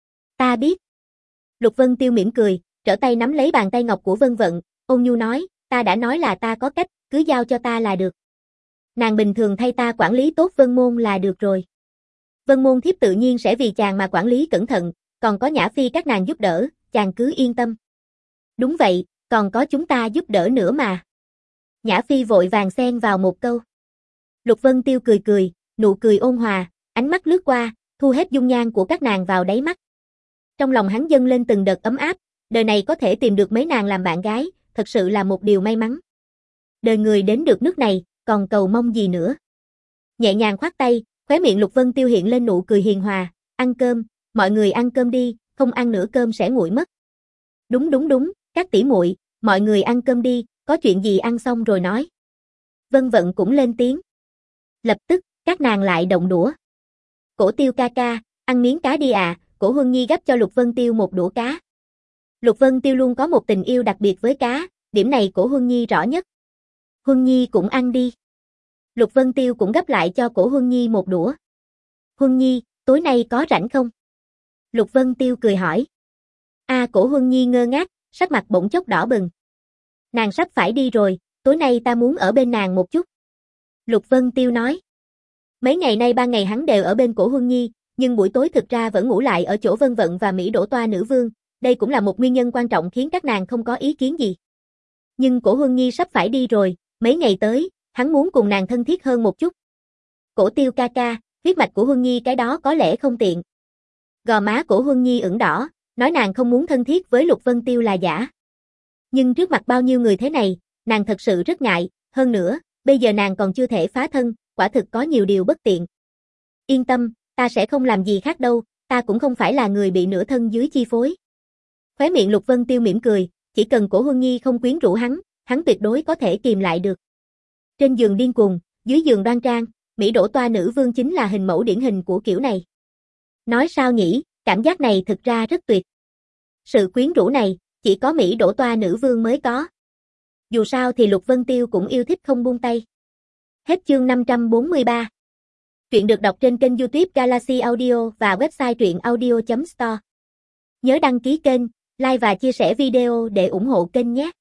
Ta biết. Lục Vân Tiêu mỉm cười, trở tay nắm lấy bàn tay ngọc của Vân Vận, ôn nhu nói, ta đã nói là ta có cách, cứ giao cho ta là được. Nàng bình thường thay ta quản lý tốt Vân Môn là được rồi. Vân Môn thiếp tự nhiên sẽ vì chàng mà quản lý cẩn thận, còn có Nhã Phi các nàng giúp đỡ, chàng cứ yên tâm. Đúng vậy, còn có chúng ta giúp đỡ nữa mà. Nhã Phi vội vàng xen vào một câu. Lục Vân Tiêu cười cười, nụ cười ôn hòa, ánh mắt lướt qua, thu hết dung nhan của các nàng vào đáy mắt. Trong lòng hắn dâng lên từng đợt ấm áp, đời này có thể tìm được mấy nàng làm bạn gái, thật sự là một điều may mắn. Đời người đến được nước này, còn cầu mong gì nữa. Nhẹ nhàng khoát tay, khóe miệng Lục Vân Tiêu hiện lên nụ cười hiền hòa, ăn cơm, mọi người ăn cơm đi, không ăn nữa cơm sẽ nguội mất. Đúng đúng đúng, các tỷ muội, mọi người ăn cơm đi, có chuyện gì ăn xong rồi nói. Vân Vận cũng lên tiếng. Lập tức, các nàng lại động đũa. Cổ Tiêu ca ca, ăn miếng cá đi à, Cổ Huân Nhi gắp cho Lục Vân Tiêu một đũa cá. Lục Vân Tiêu luôn có một tình yêu đặc biệt với cá, điểm này Cổ Huân Nhi rõ nhất. Huân Nhi cũng ăn đi. Lục Vân Tiêu cũng gắp lại cho Cổ Huân Nhi một đũa. Huân Nhi, tối nay có rảnh không? Lục Vân Tiêu cười hỏi. A à, Cổ Huân Nhi ngơ ngác, sắc mặt bỗng chốc đỏ bừng. Nàng sắp phải đi rồi, tối nay ta muốn ở bên nàng một chút. Lục Vân Tiêu nói. Mấy ngày nay ba ngày hắn đều ở bên Cổ Huân Nhi, nhưng buổi tối thực ra vẫn ngủ lại ở chỗ Vân Vận và Mỹ Đỗ Toa nữ vương, đây cũng là một nguyên nhân quan trọng khiến các nàng không có ý kiến gì. Nhưng Cổ Huân Nhi sắp phải đi rồi, mấy ngày tới, hắn muốn cùng nàng thân thiết hơn một chút. Cổ Tiêu ca ca, huyết mạch của Huân Nhi cái đó có lẽ không tiện. Gò má Cổ Huân Nhi ửng đỏ, nói nàng không muốn thân thiết với Lục Vân Tiêu là giả. Nhưng trước mặt bao nhiêu người thế này, nàng thật sự rất ngại, hơn nữa, bây giờ nàng còn chưa thể phá thân, quả thực có nhiều điều bất tiện. Yên tâm, ta sẽ không làm gì khác đâu, ta cũng không phải là người bị nửa thân dưới chi phối. Khóe miệng Lục Vân Tiêu mỉm cười, chỉ cần Cổ Huân Nhi không quyến rũ hắn, hắn tuyệt đối có thể kìm lại được. Trên giường điên cuồng, dưới giường đoan trang, Mỹ Đỗ Toa nữ vương chính là hình mẫu điển hình của kiểu này. Nói sao nhỉ, cảm giác này thực ra rất tuyệt. Sự quyến rũ này, chỉ có Mỹ Đỗ Toa nữ vương mới có. Dù sao thì Lục Vân Tiêu cũng yêu thích không buông tay. Hết chương năm trăm bốn mươi ba. Truyện được đọc trên kênh YouTube Galaxy Audio và website truyện audio chấm store. Nhớ đăng ký kênh, like và chia sẻ video để ủng hộ kênh nhé.